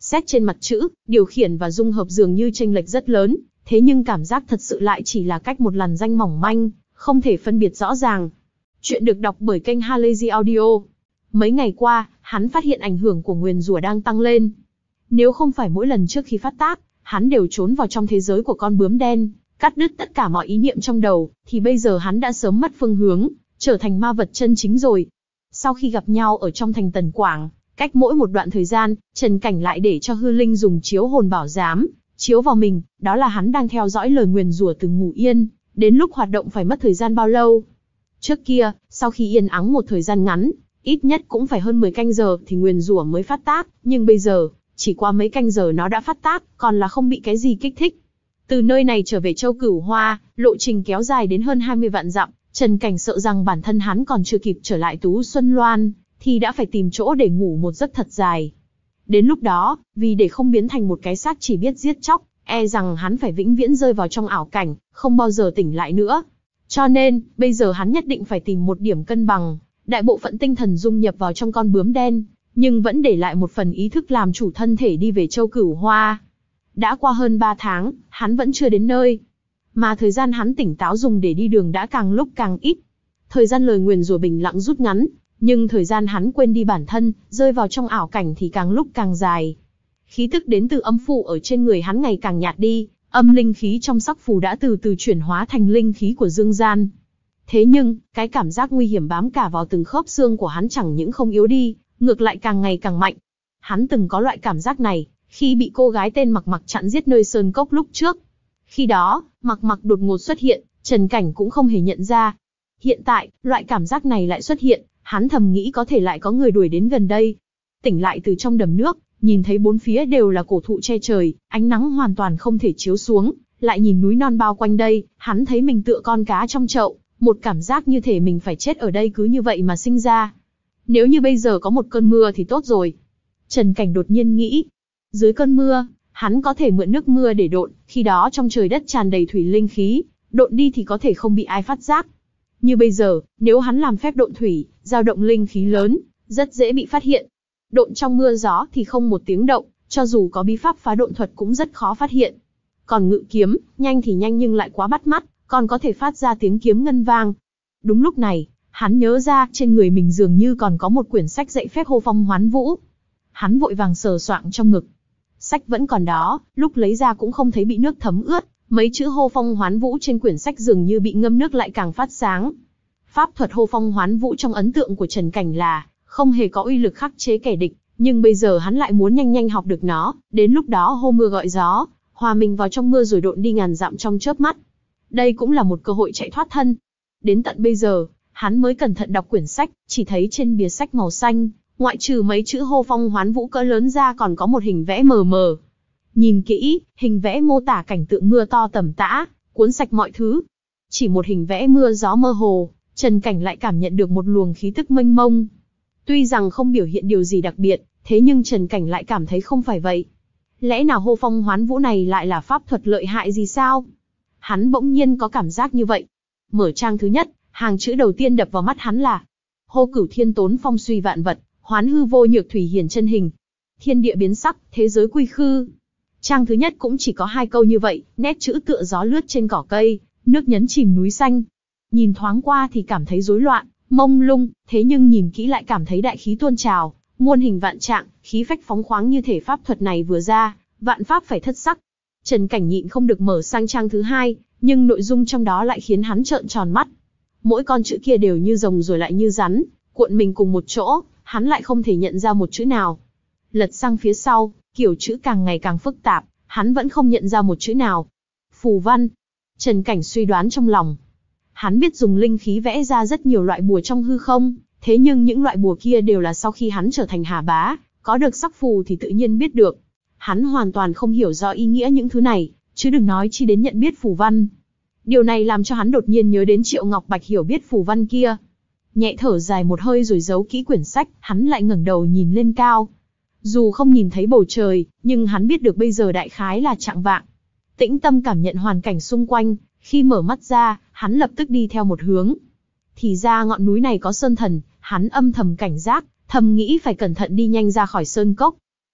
Xét trên mặt chữ, điều khiển và dung hợp dường như chênh lệch rất lớn, thế nhưng cảm giác thật sự lại chỉ là cách một lằn ranh mỏng manh, không thể phân biệt rõ ràng. Chuyện được đọc bởi kênh Halazy Audio. Mấy ngày qua, hắn phát hiện ảnh hưởng của nguyền rủa đang tăng lên. Nếu không phải mỗi lần trước khi phát tác, hắn đều trốn vào trong thế giới của con bướm đen, cắt đứt tất cả mọi ý niệm trong đầu, thì bây giờ hắn đã sớm mất phương hướng, trở thành ma vật chân chính rồi. Sau khi gặp nhau ở trong thành Tần Quảng, cách mỗi một đoạn thời gian, Trần Cảnh lại để cho hư linh dùng chiếu hồn bảo giám, chiếu vào mình, đó là hắn đang theo dõi lời nguyền rủa từ Ngủ Yên, đến lúc hoạt động phải mất thời gian bao lâu. Trước kia, sau khi yên ắng một thời gian ngắn, ít nhất cũng phải hơn mười canh giờ thì nguyền rủa mới phát tác, nhưng bây giờ, chỉ qua mấy canh giờ nó đã phát tác, còn là không bị cái gì kích thích. Từ nơi này trở về Châu Cửu Hoa, lộ trình kéo dài đến hơn hai mươi vạn dặm, Trần Cảnh sợ rằng bản thân hắn còn chưa kịp trở lại Tú Xuân Loan, thì đã phải tìm chỗ để ngủ một giấc thật dài. Đến lúc đó, vì để không biến thành một cái xác chỉ biết giết chóc, e rằng hắn phải vĩnh viễn rơi vào trong ảo cảnh, không bao giờ tỉnh lại nữa. Cho nên, bây giờ hắn nhất định phải tìm một điểm cân bằng, đại bộ phận tinh thần dung nhập vào trong con bướm đen, nhưng vẫn để lại một phần ý thức làm chủ thân thể đi về Châu Cửu Hoa. Đã qua hơn ba tháng, hắn vẫn chưa đến nơi. Mà thời gian hắn tỉnh táo dùng để đi đường đã càng lúc càng ít. Thời gian lời nguyền rủa bình lặng rút ngắn, nhưng thời gian hắn quên đi bản thân, rơi vào trong ảo cảnh thì càng lúc càng dài. Khí tức đến từ âm phù ở trên người hắn ngày càng nhạt đi, âm linh khí trong sắc phù đã từ từ chuyển hóa thành linh khí của dương gian. Thế nhưng, cái cảm giác nguy hiểm bám cả vào từng khớp xương của hắn chẳng những không yếu đi, ngược lại càng ngày càng mạnh. Hắn từng có loại cảm giác này, khi bị cô gái tên Mặc Mặc chặn giết nơi sơn cốc lúc trước. Khi đó, Mặc Mặc đột ngột xuất hiện, Trần Cảnh cũng không hề nhận ra. Hiện tại, loại cảm giác này lại xuất hiện, hắn thầm nghĩ có thể lại có người đuổi đến gần đây. Tỉnh lại từ trong đầm nước, nhìn thấy bốn phía đều là cổ thụ che trời, ánh nắng hoàn toàn không thể chiếu xuống, lại nhìn núi non bao quanh đây, hắn thấy mình tựa con cá trong chậu, một cảm giác như thể mình phải chết ở đây cứ như vậy mà sinh ra. Nếu như bây giờ có một cơn mưa thì tốt rồi. Trần Cảnh đột nhiên nghĩ, dưới cơn mưa, hắn có thể mượn nước mưa để độn, khi đó trong trời đất tràn đầy thủy linh khí, độn đi thì có thể không bị ai phát giác. Như bây giờ, nếu hắn làm phép độn thủy, dao động linh khí lớn, rất dễ bị phát hiện. Độn trong mưa gió thì không một tiếng động, cho dù có bí pháp phá độn thuật cũng rất khó phát hiện. Còn ngự kiếm, nhanh thì nhanh nhưng lại quá bắt mắt, còn có thể phát ra tiếng kiếm ngân vang. Đúng lúc này, hắn nhớ ra trên người mình dường như còn có một quyển sách dạy phép hô phong hoán vũ. Hắn vội vàng sờ soạng trong ngực. Sách vẫn còn đó, lúc lấy ra cũng không thấy bị nước thấm ướt, mấy chữ hô phong hoán vũ trên quyển sách dường như bị ngâm nước lại càng phát sáng. Pháp thuật hô phong hoán vũ trong ấn tượng của Trần Cảnh là không hề có uy lực khắc chế kẻ địch, nhưng bây giờ hắn lại muốn nhanh nhanh học được nó, đến lúc đó hô mưa gọi gió, hòa mình vào trong mưa rồi độn đi ngàn dặm trong chớp mắt. Đây cũng là một cơ hội chạy thoát thân. Đến tận bây giờ, hắn mới cẩn thận đọc quyển sách, chỉ thấy trên bìa sách màu xanh, ngoại trừ mấy chữ hô phong hoán vũ cỡ lớn ra còn có một hình vẽ mờ mờ. Nhìn kỹ, hình vẽ mô tả cảnh tượng mưa to tầm tã, cuốn sạch mọi thứ. Chỉ một hình vẽ mưa gió mơ hồ, Trần Cảnh lại cảm nhận được một luồng khí tức mênh mông. Tuy rằng không biểu hiện điều gì đặc biệt, thế nhưng Trần Cảnh lại cảm thấy không phải vậy. Lẽ nào hô phong hoán vũ này lại là pháp thuật lợi hại gì sao? Hắn bỗng nhiên có cảm giác như vậy. Mở trang thứ nhất, hàng chữ đầu tiên đập vào mắt hắn là hô cửu thiên tốn phong suy vạn vật, hoán hư vô nhược thủy hiển chân hình. Thiên địa biến sắc, thế giới quy khư. Trang thứ nhất cũng chỉ có hai câu như vậy, nét chữ tựa gió lướt trên cỏ cây, nước nhấn chìm núi xanh. Nhìn thoáng qua thì cảm thấy rối loạn, mông lung, thế nhưng nhìn kỹ lại cảm thấy đại khí tuôn trào, muôn hình vạn trạng, khí phách phóng khoáng như thể pháp thuật này vừa ra, vạn pháp phải thất sắc. Trần Cảnh nhịn không được mở sang trang thứ hai, nhưng nội dung trong đó lại khiến hắn trợn tròn mắt. Mỗi con chữ kia đều như rồng rồi lại như rắn, cuộn mình cùng một chỗ, hắn lại không thể nhận ra một chữ nào. Lật sang phía sau, kiểu chữ càng ngày càng phức tạp, hắn vẫn không nhận ra một chữ nào. Phù văn. Trần Cảnh suy đoán trong lòng. Hắn biết dùng linh khí vẽ ra rất nhiều loại bùa trong hư không, thế nhưng những loại bùa kia đều là sau khi hắn trở thành Hà Bá, có được sắc phù thì tự nhiên biết được. Hắn hoàn toàn không hiểu rõ ý nghĩa những thứ này, chứ đừng nói chi đến nhận biết phù văn. Điều này làm cho hắn đột nhiên nhớ đến Triệu Ngọc Bạch hiểu biết phù văn kia. Nhẹ thở dài một hơi rồi giấu kỹ quyển sách, hắn lại ngẩng đầu nhìn lên cao. Dù không nhìn thấy bầu trời, nhưng hắn biết được bây giờ đại khái là chạng vạng. Tĩnh tâm cảm nhận hoàn cảnh xung quanh, khi mở mắt ra, hắn lập tức đi theo một hướng. Thì ra ngọn núi này có sơn thần, hắn âm thầm cảnh giác, thầm nghĩ phải cẩn thận đi nhanh ra khỏi sơn cốc.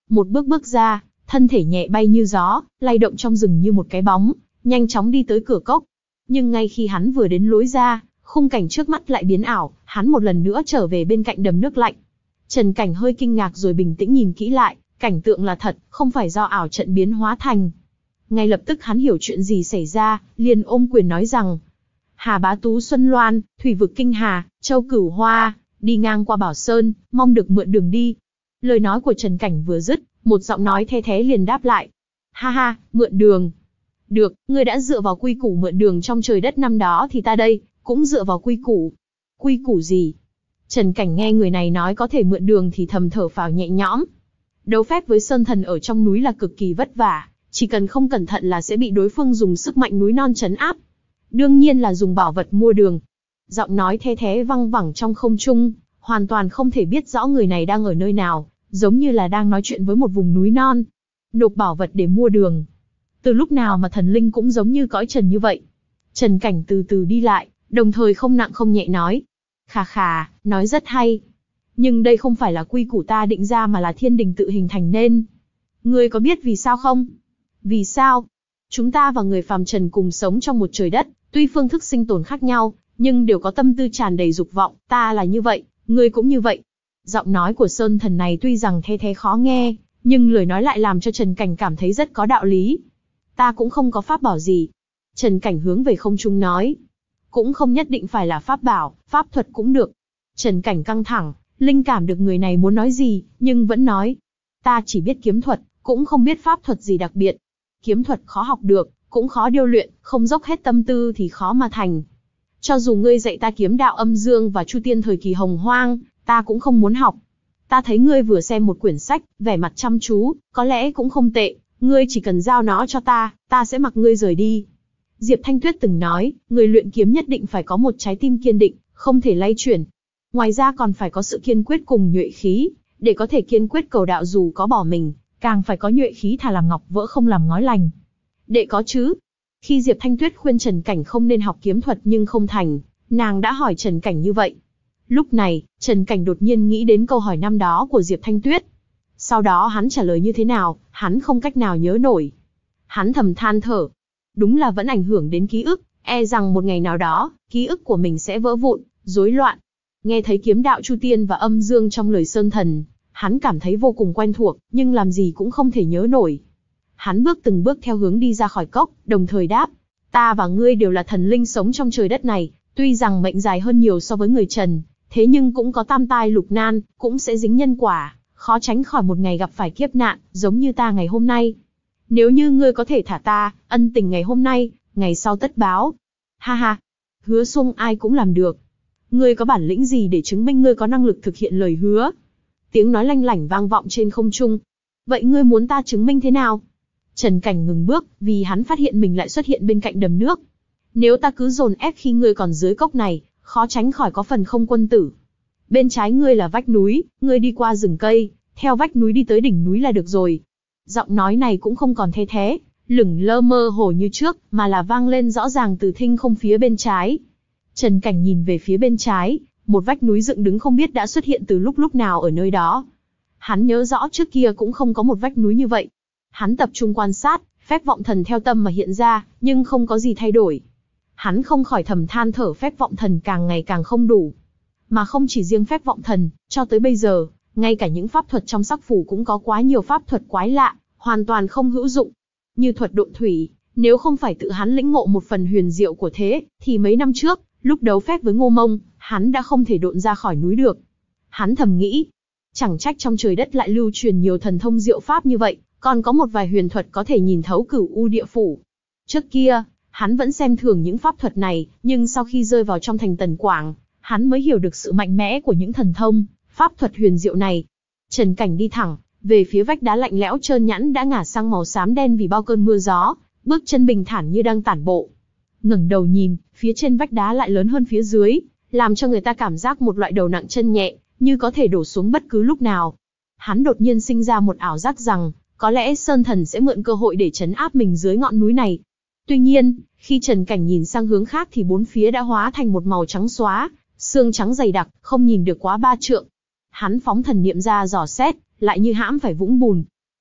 Một bước bước ra, thân thể nhẹ bay như gió, lay động trong rừng như một cái bóng, nhanh chóng đi tới cửa cốc. Nhưng ngay khi hắn vừa đến lối ra, khung cảnh trước mắt lại biến ảo, hắn một lần nữa trở về bên cạnh đầm nước lạnh. Trần Cảnh hơi kinh ngạc rồi bình tĩnh nhìn kỹ lại, cảnh tượng là thật, không phải do ảo trận biến hóa thành. Ngay lập tức hắn hiểu chuyện gì xảy ra, liền ôm quyền nói rằng: Hà Bá Tú Xuân Loan, thủy vực Kinh Hà, Châu Cửu Hoa, đi ngang qua Bảo Sơn, mong được mượn đường đi. Lời nói của Trần Cảnh vừa dứt, một giọng nói the thé liền đáp lại: Ha ha, mượn đường. Được, ngươi đã dựa vào quy củ mượn đường trong trời đất năm đó thì ta đây, cũng dựa vào quy củ. Quy củ gì? Trần Cảnh nghe người này nói có thể mượn đường thì thầm thở phào nhẹ nhõm. Đấu phép với Sơn Thần ở trong núi là cực kỳ vất vả, chỉ cần không cẩn thận là sẽ bị đối phương dùng sức mạnh núi non trấn áp. Đương nhiên là dùng bảo vật mua đường. Giọng nói the thé văng vẳng trong không trung, hoàn toàn không thể biết rõ người này đang ở nơi nào, giống như là đang nói chuyện với một vùng núi non. Nộp bảo vật để mua đường. Từ lúc nào mà thần linh cũng giống như cõi trần như vậy? Trần Cảnh từ từ đi lại, đồng thời không nặng không nhẹ nói: Khà khà, nói rất hay. Nhưng đây không phải là quy củ ta định ra mà là thiên đình tự hình thành nên. Ngươi có biết vì sao không? Vì sao? Chúng ta và người phàm trần cùng sống trong một trời đất, tuy phương thức sinh tồn khác nhau, nhưng đều có tâm tư tràn đầy dục vọng, ta là như vậy, ngươi cũng như vậy. Giọng nói của Sơn Thần này tuy rằng the thé khó nghe, nhưng lời nói lại làm cho Trần Cảnh cảm thấy rất có đạo lý. Ta cũng không có pháp bảo gì. Trần Cảnh hướng về không trung nói. Cũng không nhất định phải là pháp bảo, pháp thuật cũng được. Trần Cảnh căng thẳng, linh cảm được người này muốn nói gì, nhưng vẫn nói. Ta chỉ biết kiếm thuật, cũng không biết pháp thuật gì đặc biệt. Kiếm thuật khó học được, cũng khó điêu luyện, không dốc hết tâm tư thì khó mà thành. Cho dù ngươi dạy ta kiếm đạo âm dương và chu tiên thời kỳ hồng hoang, ta cũng không muốn học. Ta thấy ngươi vừa xem một quyển sách, vẻ mặt chăm chú, có lẽ cũng không tệ, ngươi chỉ cần giao nó cho ta, ta sẽ mặc ngươi rời đi. Diệp Thanh Tuyết từng nói, người luyện kiếm nhất định phải có một trái tim kiên định, không thể lay chuyển. Ngoài ra còn phải có sự kiên quyết cùng nhuệ khí, để có thể kiên quyết cầu đạo dù có bỏ mình, càng phải có nhuệ khí thà làm ngọc vỡ không làm ngói lành. Đệ có chứ? Khi Diệp Thanh Tuyết khuyên Trần Cảnh không nên học kiếm thuật nhưng không thành, nàng đã hỏi Trần Cảnh như vậy. Lúc này, Trần Cảnh đột nhiên nghĩ đến câu hỏi năm đó của Diệp Thanh Tuyết. Sau đó hắn trả lời như thế nào, hắn không cách nào nhớ nổi. Hắn thầm than thở. Đúng là vẫn ảnh hưởng đến ký ức, e rằng một ngày nào đó, ký ức của mình sẽ vỡ vụn, rối loạn. Nghe thấy kiếm đạo chu tiên và âm dương trong lời Sơn Thần, hắn cảm thấy vô cùng quen thuộc, nhưng làm gì cũng không thể nhớ nổi. Hắn bước từng bước theo hướng đi ra khỏi cốc, đồng thời đáp. Ta và ngươi đều là thần linh sống trong trời đất này, tuy rằng mệnh dài hơn nhiều so với người trần, thế nhưng cũng có tam tai lục nan, cũng sẽ dính nhân quả, khó tránh khỏi một ngày gặp phải kiếp nạn, giống như ta ngày hôm nay. Nếu như ngươi có thể thả ta, ân tình ngày hôm nay, ngày sau tất báo. Ha ha, hứa xuông ai cũng làm được. Ngươi có bản lĩnh gì để chứng minh ngươi có năng lực thực hiện lời hứa? Tiếng nói lanh lảnh vang vọng trên không trung. Vậy ngươi muốn ta chứng minh thế nào? Trần Cảnh ngừng bước, vì hắn phát hiện mình lại xuất hiện bên cạnh đầm nước. Nếu ta cứ dồn ép khi ngươi còn dưới cốc này, khó tránh khỏi có phần không quân tử. Bên trái ngươi là vách núi, ngươi đi qua rừng cây, theo vách núi đi tới đỉnh núi là được rồi. Giọng nói này cũng không còn the thé, lửng lơ mơ hồ như trước, mà là vang lên rõ ràng từ thinh không phía bên trái. Trần Cảnh nhìn về phía bên trái, một vách núi dựng đứng không biết đã xuất hiện từ lúc lúc nào ở nơi đó. Hắn nhớ rõ trước kia cũng không có một vách núi như vậy. Hắn tập trung quan sát, phép vọng thần theo tâm mà hiện ra, nhưng không có gì thay đổi. Hắn không khỏi thầm than thở phép vọng thần càng ngày càng không đủ. Mà không chỉ riêng phép vọng thần, cho tới bây giờ, ngay cả những pháp thuật trong sắc phủ cũng có quá nhiều pháp thuật quái lạ, hoàn toàn không hữu dụng. Như thuật độn thủy, nếu không phải tự hắn lĩnh ngộ một phần huyền diệu của thế, thì mấy năm trước, lúc đấu phép với Ngô Mông, hắn đã không thể độn ra khỏi núi được. Hắn thầm nghĩ, chẳng trách trong trời đất lại lưu truyền nhiều thần thông diệu pháp như vậy, còn có một vài huyền thuật có thể nhìn thấu cửu u địa phủ. Trước kia, hắn vẫn xem thường những pháp thuật này, nhưng sau khi rơi vào trong thành Tần Quảng, hắn mới hiểu được sự mạnh mẽ của những thần thông, pháp thuật huyền diệu này. Trần Cảnh đi thẳng về phía vách đá lạnh lẽo trơn nhẵn đã ngả sang màu xám đen vì bao cơn mưa gió, bước chân bình thản như đang tản bộ. Ngẩng đầu nhìn, phía trên vách đá lại lớn hơn phía dưới, làm cho người ta cảm giác một loại đầu nặng chân nhẹ, như có thể đổ xuống bất cứ lúc nào. Hắn đột nhiên sinh ra một ảo giác rằng, có lẽ Sơn Thần sẽ mượn cơ hội để trấn áp mình dưới ngọn núi này. Tuy nhiên, khi Trần Cảnh nhìn sang hướng khác thì bốn phía đã hóa thành một màu trắng xóa, sương trắng dày đặc, không nhìn được quá ba trượng. Hắn phóng thần niệm ra dò xét, lại như hãm phải vũng bùn.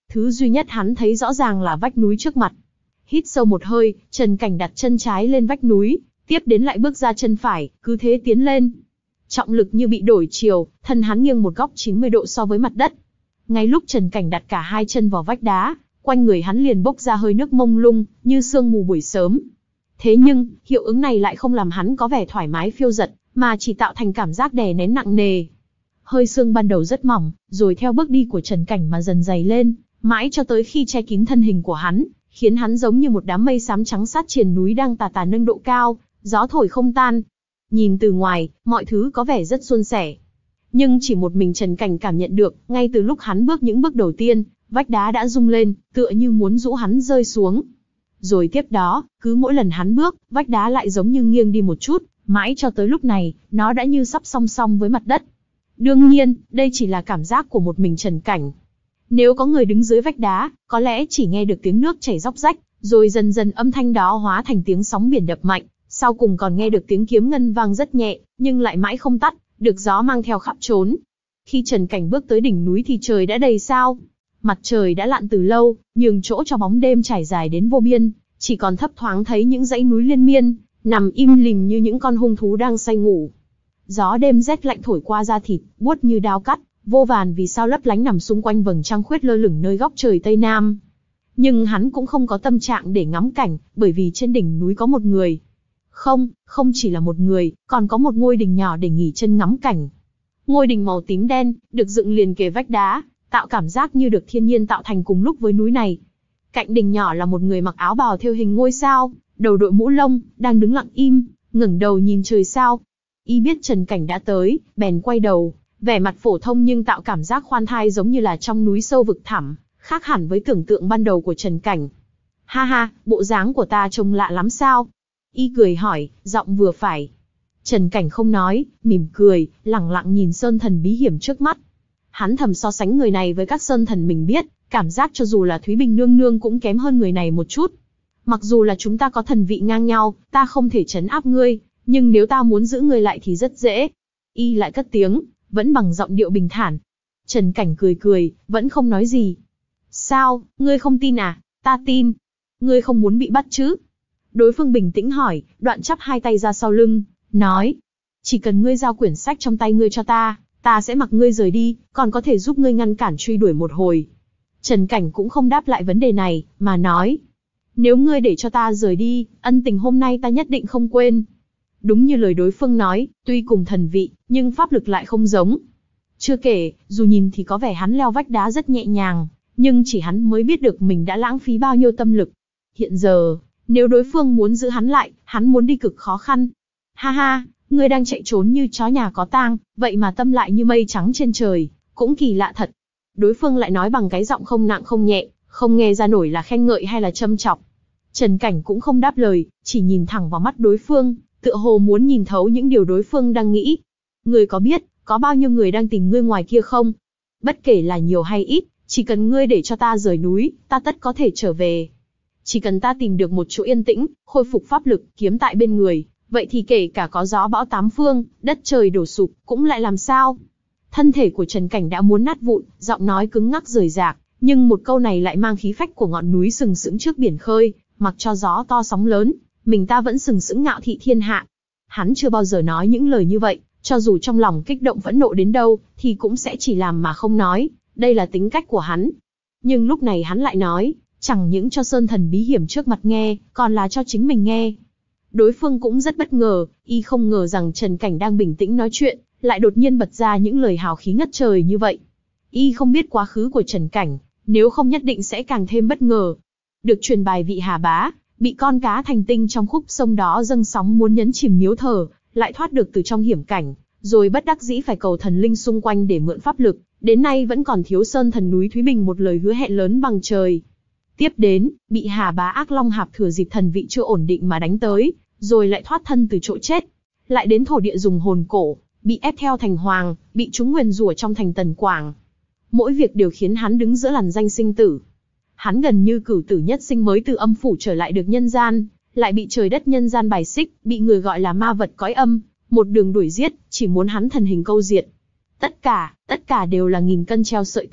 Thứ duy nhất hắn thấy rõ ràng là vách núi trước mặt. Hít sâu một hơi, Trần Cảnh đặt chân trái lên vách núi, tiếp đến lại bước ra chân phải, cứ thế tiến lên. Trọng lực như bị đổi chiều, thân hắn nghiêng một góc chín mươi độ so với mặt đất. Ngay lúc Trần Cảnh đặt cả hai chân vào vách đá, quanh người hắn liền bốc ra hơi nước mông lung, như sương mù buổi sớm. Thế nhưng, hiệu ứng này lại không làm hắn có vẻ thoải mái phiêu dật, mà chỉ tạo thành cảm giác đè nén nặng nề. Hơi sương ban đầu rất mỏng, rồi theo bước đi của Trần Cảnh mà dần dày lên, mãi cho tới khi che kín thân hình của hắn, khiến hắn giống như một đám mây xám trắng sát triền núi đang tà tà nâng độ cao, gió thổi không tan. Nhìn từ ngoài, mọi thứ có vẻ rất suôn sẻ. Nhưng chỉ một mình Trần Cảnh cảm nhận được, ngay từ lúc hắn bước những bước đầu tiên, vách đá đã rung lên, tựa như muốn dũ hắn rơi xuống. Rồi tiếp đó, cứ mỗi lần hắn bước, vách đá lại giống như nghiêng đi một chút, mãi cho tới lúc này, nó đã như sắp song song với mặt đất. Đương nhiên, đây chỉ là cảm giác của một mình Trần Cảnh. Nếu có người đứng dưới vách đá, có lẽ chỉ nghe được tiếng nước chảy róc rách, rồi dần dần âm thanh đó hóa thành tiếng sóng biển đập mạnh, sau cùng còn nghe được tiếng kiếm ngân vang rất nhẹ, nhưng lại mãi không tắt, được gió mang theo khắp trốn. Khi Trần Cảnh bước tới đỉnh núi thì trời đã đầy sao. Mặt trời đã lặn từ lâu, nhường chỗ cho bóng đêm trải dài đến vô biên, chỉ còn thấp thoáng thấy những dãy núi liên miên, nằm im lìm như những con hung thú đang say ngủ. Gió đêm rét lạnh thổi qua da thịt, buốt như đao cắt, vô vàn vì sao lấp lánh nằm xung quanh vầng trăng khuyết lơ lửng nơi góc trời tây nam. Nhưng hắn cũng không có tâm trạng để ngắm cảnh, bởi vì trên đỉnh núi có một người. Không, không chỉ là một người, còn có một ngôi đình nhỏ để nghỉ chân ngắm cảnh. Ngôi đình màu tím đen, được dựng liền kề vách đá, tạo cảm giác như được thiên nhiên tạo thành cùng lúc với núi này. Cạnh đình nhỏ là một người mặc áo bào thêu hình ngôi sao, đầu đội mũ lông, đang đứng lặng im, ngẩng đầu nhìn trời sao. Y biết Trần Cảnh đã tới, bèn quay đầu, vẻ mặt phổ thông nhưng tạo cảm giác khoan thai giống như là trong núi sâu vực thẳm, khác hẳn với tưởng tượng ban đầu của Trần Cảnh. Ha ha, bộ dáng của ta trông lạ lắm sao? Y cười hỏi, giọng vừa phải. Trần Cảnh không nói, mỉm cười, lẳng lặng nhìn sơn thần bí hiểm trước mắt. Hắn thầm so sánh người này với các sơn thần mình biết, cảm giác cho dù là Thúy Bình nương nương cũng kém hơn người này một chút. Mặc dù là chúng ta có thần vị ngang nhau, ta không thể trấn áp ngươi, nhưng nếu ta muốn giữ ngươi lại thì rất dễ. Y lại cất tiếng, vẫn bằng giọng điệu bình thản. Trần Cảnh cười cười, vẫn không nói gì. Sao, ngươi không tin à? Ta tin. Ngươi không muốn bị bắt chứ? Đối phương bình tĩnh hỏi, đoạn chắp hai tay ra sau lưng, nói. Chỉ cần ngươi giao quyển sách trong tay ngươi cho ta, ta sẽ mặc ngươi rời đi, còn có thể giúp ngươi ngăn cản truy đuổi một hồi. Trần Cảnh cũng không đáp lại vấn đề này, mà nói. Nếu ngươi để cho ta rời đi, ân tình hôm nay ta nhất định không quên. Đúng như lời đối phương nói, tuy cùng thần vị, nhưng pháp lực lại không giống. Chưa kể, dù nhìn thì có vẻ hắn leo vách đá rất nhẹ nhàng, nhưng chỉ hắn mới biết được mình đã lãng phí bao nhiêu tâm lực. Hiện giờ, nếu đối phương muốn giữ hắn lại, hắn muốn đi cực khó khăn. Ha ha, ngươi đang chạy trốn như chó nhà có tang, vậy mà tâm lại như mây trắng trên trời, cũng kỳ lạ thật. Đối phương lại nói bằng cái giọng không nặng không nhẹ, không nghe ra nổi là khen ngợi hay là châm chọc. Trần Cảnh cũng không đáp lời, chỉ nhìn thẳng vào mắt đối phương, tựa hồ muốn nhìn thấu những điều đối phương đang nghĩ. Ngươi có biết, có bao nhiêu người đang tìm ngươi ngoài kia không? Bất kể là nhiều hay ít, chỉ cần ngươi để cho ta rời núi, ta tất có thể trở về. Chỉ cần ta tìm được một chỗ yên tĩnh, khôi phục pháp lực, kiếm tại bên người, vậy thì kể cả có gió bão tám phương, đất trời đổ sụp, cũng lại làm sao? Thân thể của Trần Cảnh đã muốn nát vụn, giọng nói cứng ngắc rời rạc, nhưng một câu này lại mang khí phách của ngọn núi sừng sững trước biển khơi, mặc cho gió to sóng lớn, mình ta vẫn sừng sững ngạo thị thiên hạ. Hắn chưa bao giờ nói những lời như vậy, cho dù trong lòng kích động phẫn nộ đến đâu, thì cũng sẽ chỉ làm mà không nói, đây là tính cách của hắn. Nhưng lúc này hắn lại nói, chẳng những cho sơn thần bí hiểm trước mặt nghe, còn là cho chính mình nghe. Đối phương cũng rất bất ngờ, y không ngờ rằng Trần Cảnh đang bình tĩnh nói chuyện, lại đột nhiên bật ra những lời hào khí ngất trời như vậy. Y không biết quá khứ của Trần Cảnh, nếu không nhất định sẽ càng thêm bất ngờ. Được truyền bài vị Hà Bá, bị con cá thành tinh trong khúc sông đó dâng sóng muốn nhấn chìm miếu thờ, lại thoát được từ trong hiểm cảnh, rồi bất đắc dĩ phải cầu thần linh xung quanh để mượn pháp lực, đến nay vẫn còn thiếu sơn thần núi Thúy Bình một lời hứa hẹn lớn bằng trời. Tiếp đến, bị Hà Bá ác long hạp thừa dịp thần vị chưa ổn định mà đánh tới, rồi lại thoát thân từ chỗ chết. Lại đến thổ địa dùng hồn cổ, bị ép theo thành hoàng, bị chúng nguyền rủa trong thành Tần Quảng. Mỗi việc đều khiến hắn đứng giữa làn danh sinh tử. Hắn gần như cửu tử nhất sinh mới từ âm phủ trở lại được nhân gian, lại bị trời đất nhân gian bài xích, bị người gọi là ma vật cõi âm, một đường đuổi giết, chỉ muốn hắn thần hình câu diệt. Tất cả, tất cả đều là nghìn cân treo sợi tóc,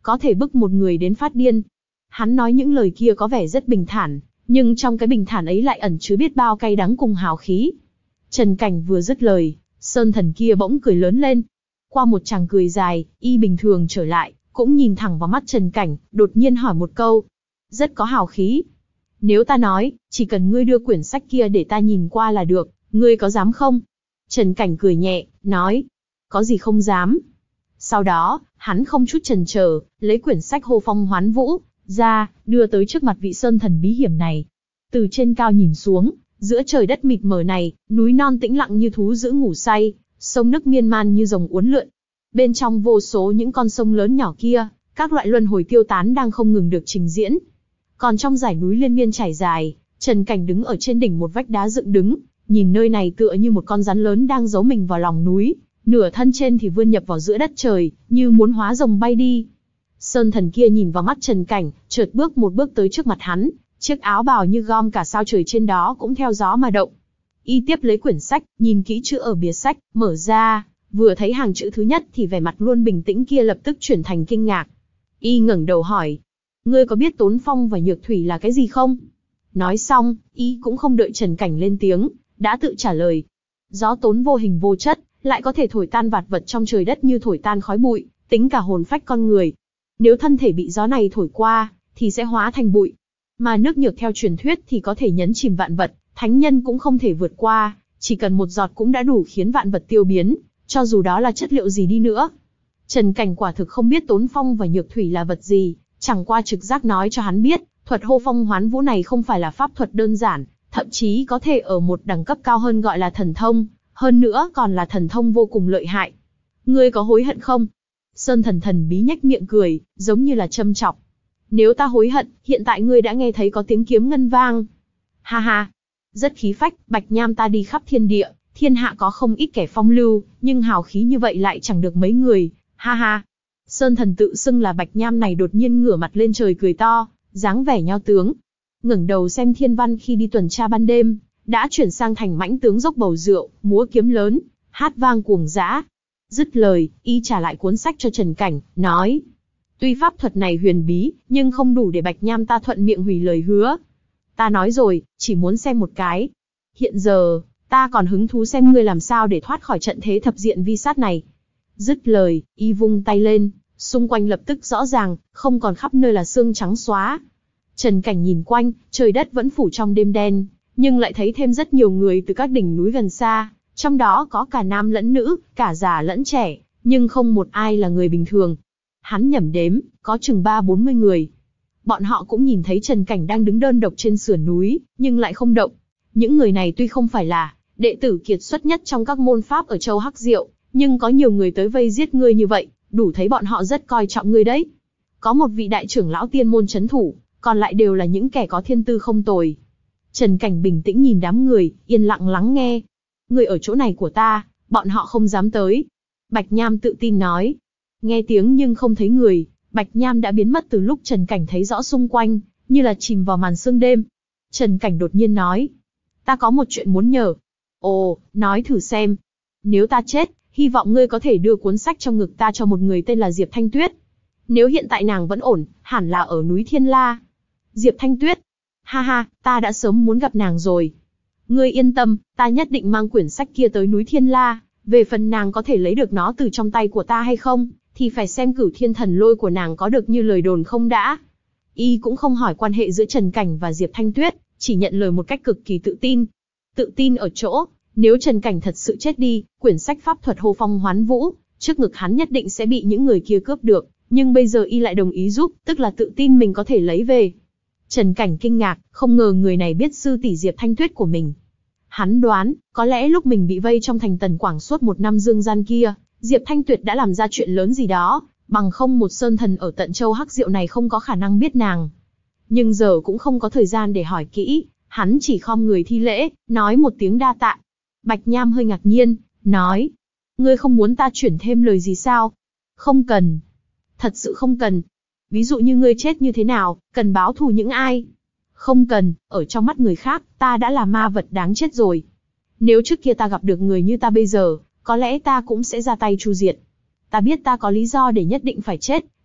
có thể bức một người đến phát điên. Hắn nói những lời kia có vẻ rất bình thản, nhưng trong cái bình thản ấy lại ẩn chứa biết bao cay đắng cùng hào khí. Trần Cảnh vừa dứt lời, sơn thần kia bỗng cười lớn lên. Qua một tràng cười dài, y bình thường trở lại, cũng nhìn thẳng vào mắt Trần Cảnh, đột nhiên hỏi một câu. Rất có hào khí. Nếu ta nói, chỉ cần ngươi đưa quyển sách kia để ta nhìn qua là được, ngươi có dám không? Trần Cảnh cười nhẹ, nói. Có gì không dám. Sau đó, hắn không chút chần chờ, lấy quyển sách Hô Phong Hoán Vũ ra, đưa tới trước mặt vị sơn thần bí hiểm này. Từ trên cao nhìn xuống, giữa trời đất mịt mờ này, núi non tĩnh lặng như thú giữ ngủ say, sông nước miên man như rồng uốn lượn. Bên trong vô số những con sông lớn nhỏ kia, các loại luân hồi tiêu tán đang không ngừng được trình diễn. Còn trong dải núi liên miên trải dài, Trần Cảnh đứng ở trên đỉnh một vách đá dựng đứng, nhìn nơi này tựa như một con rắn lớn đang giấu mình vào lòng núi, nửa thân trên thì vươn nhập vào giữa đất trời, như muốn hóa rồng bay đi. Sơn thần kia nhìn vào mắt Trần Cảnh, chợt bước một bước tới trước mặt hắn, chiếc áo bào như gom cả sao trời trên đó cũng theo gió mà động. Y tiếp lấy quyển sách, nhìn kỹ chữ ở bìa sách, mở ra, vừa thấy hàng chữ thứ nhất thì vẻ mặt luôn bình tĩnh kia lập tức chuyển thành kinh ngạc. Y ngẩng đầu hỏi, ngươi có biết Tốn Phong và Nhược Thủy là cái gì không? Nói xong, Y cũng không đợi Trần Cảnh lên tiếng, đã tự trả lời. Gió tốn vô hình vô chất, lại có thể thổi tan vạt vật trong trời đất như thổi tan khói bụi, tính cả hồn phách con người. Nếu thân thể bị gió này thổi qua, thì sẽ hóa thành bụi. Mà nước nhược theo truyền thuyết thì có thể nhấn chìm vạn vật, thánh nhân cũng không thể vượt qua, chỉ cần một giọt cũng đã đủ khiến vạn vật tiêu biến, cho dù đó là chất liệu gì đi nữa. Trần Cảnh quả thực không biết Tốn Phong và Nhược Thủy là vật gì, chẳng qua trực giác nói cho hắn biết, thuật Hô Phong Hoán Vũ này không phải là pháp thuật đơn giản, thậm chí có thể ở một đẳng cấp cao hơn gọi là thần thông, hơn nữa còn là thần thông vô cùng lợi hại. Ngươi có hối hận không? Sơn thần thần bí nhếch miệng cười, giống như là châm chọc. Nếu ta hối hận, hiện tại ngươi đã nghe thấy có tiếng kiếm ngân vang. Ha ha, rất khí phách, Bạch Nham ta đi khắp thiên địa, thiên hạ có không ít kẻ phong lưu, nhưng hào khí như vậy lại chẳng được mấy người, ha ha. Sơn thần tự xưng là Bạch Nham này đột nhiên ngửa mặt lên trời cười to, dáng vẻ nho tướng. Ngẩng đầu xem thiên văn khi đi tuần tra ban đêm, đã chuyển sang thành mãnh tướng dốc bầu rượu, múa kiếm lớn, hát vang cuồng dã. Dứt lời, y trả lại cuốn sách cho Trần Cảnh, nói. Tuy pháp thuật này huyền bí, nhưng không đủ để Bạch Nham ta thuận miệng hủy lời hứa. Ta nói rồi, chỉ muốn xem một cái. Hiện giờ, ta còn hứng thú xem ngươi làm sao để thoát khỏi trận thế thập diện vi sát này. Dứt lời, y vung tay lên, xung quanh lập tức rõ ràng, không còn khắp nơi là xương trắng xóa. Trần Cảnh nhìn quanh, trời đất vẫn phủ trong đêm đen, nhưng lại thấy thêm rất nhiều người từ các đỉnh núi gần xa, trong đó có cả nam lẫn nữ, cả già lẫn trẻ, nhưng không một ai là người bình thường. Hắn nhẩm đếm, có chừng ba bốn mươi người. Bọn họ cũng nhìn thấy Trần Cảnh đang đứng đơn độc trên sườn núi, nhưng lại không động. Những người này tuy không phải là đệ tử kiệt xuất nhất trong các môn pháp ở châu Hắc Diệu, nhưng có nhiều người tới vây giết ngươi như vậy, đủ thấy bọn họ rất coi trọng ngươi đấy. Có một vị đại trưởng lão tiên môn trấn thủ, còn lại đều là những kẻ có thiên tư không tồi. Trần Cảnh bình tĩnh nhìn đám người, yên lặng lắng nghe. Người ở chỗ này của ta, bọn họ không dám tới. Bạch Nham tự tin nói. Nghe tiếng nhưng không thấy người, Bạch Nham đã biến mất từ lúc Trần Cảnh thấy rõ xung quanh, như là chìm vào màn sương đêm. Trần Cảnh đột nhiên nói. Ta có một chuyện muốn nhờ. Ồ, nói thử xem. Nếu ta chết, hy vọng ngươi có thể đưa cuốn sách trong ngực ta cho một người tên là Diệp Thanh Tuyết. Nếu hiện tại nàng vẫn ổn, hẳn là ở núi Thiên La. Diệp Thanh Tuyết. Ha ha, ta đã sớm muốn gặp nàng rồi. Ngươi yên tâm, ta nhất định mang quyển sách kia tới núi Thiên La. Về phần nàng có thể lấy được nó từ trong tay của ta hay không, thì phải xem Cửu Thiên Thần Lôi của nàng có được như lời đồn không đã. Y cũng không hỏi quan hệ giữa Trần Cảnh và Diệp Thanh Tuyết, chỉ nhận lời một cách cực kỳ tự tin. Tự tin ở chỗ, nếu Trần Cảnh thật sự chết đi, quyển sách pháp thuật Hô Phong Hoán Vũ, trước ngực hắn nhất định sẽ bị những người kia cướp được, nhưng bây giờ Y lại đồng ý giúp, tức là tự tin mình có thể lấy về. Trần Cảnh kinh ngạc, không ngờ người này biết sư tỷ Diệp Thanh Tuyết của mình. Hắn đoán, có lẽ lúc mình bị vây trong thành Tần Quảng suốt một năm dương gian kia, Diệp Thanh Tuyết đã làm ra chuyện lớn gì đó, bằng không một sơn thần ở tận châu Hắc Diệu này không có khả năng biết nàng. Nhưng giờ cũng không có thời gian để hỏi kỹ, hắn chỉ khom người thi lễ, nói một tiếng đa tạ. Bạch Nham hơi ngạc nhiên, nói, ngươi không muốn ta chuyển thêm lời gì sao? Không cần. Thật sự không cần. Ví dụ như ngươi chết như thế nào, cần báo thù những ai? Không cần, ở trong mắt người khác, ta đã là ma vật đáng chết rồi. Nếu trước kia ta gặp được người như ta bây giờ, có lẽ ta cũng sẽ ra tay tru diệt. Ta biết ta có lý do để nhất định phải chết,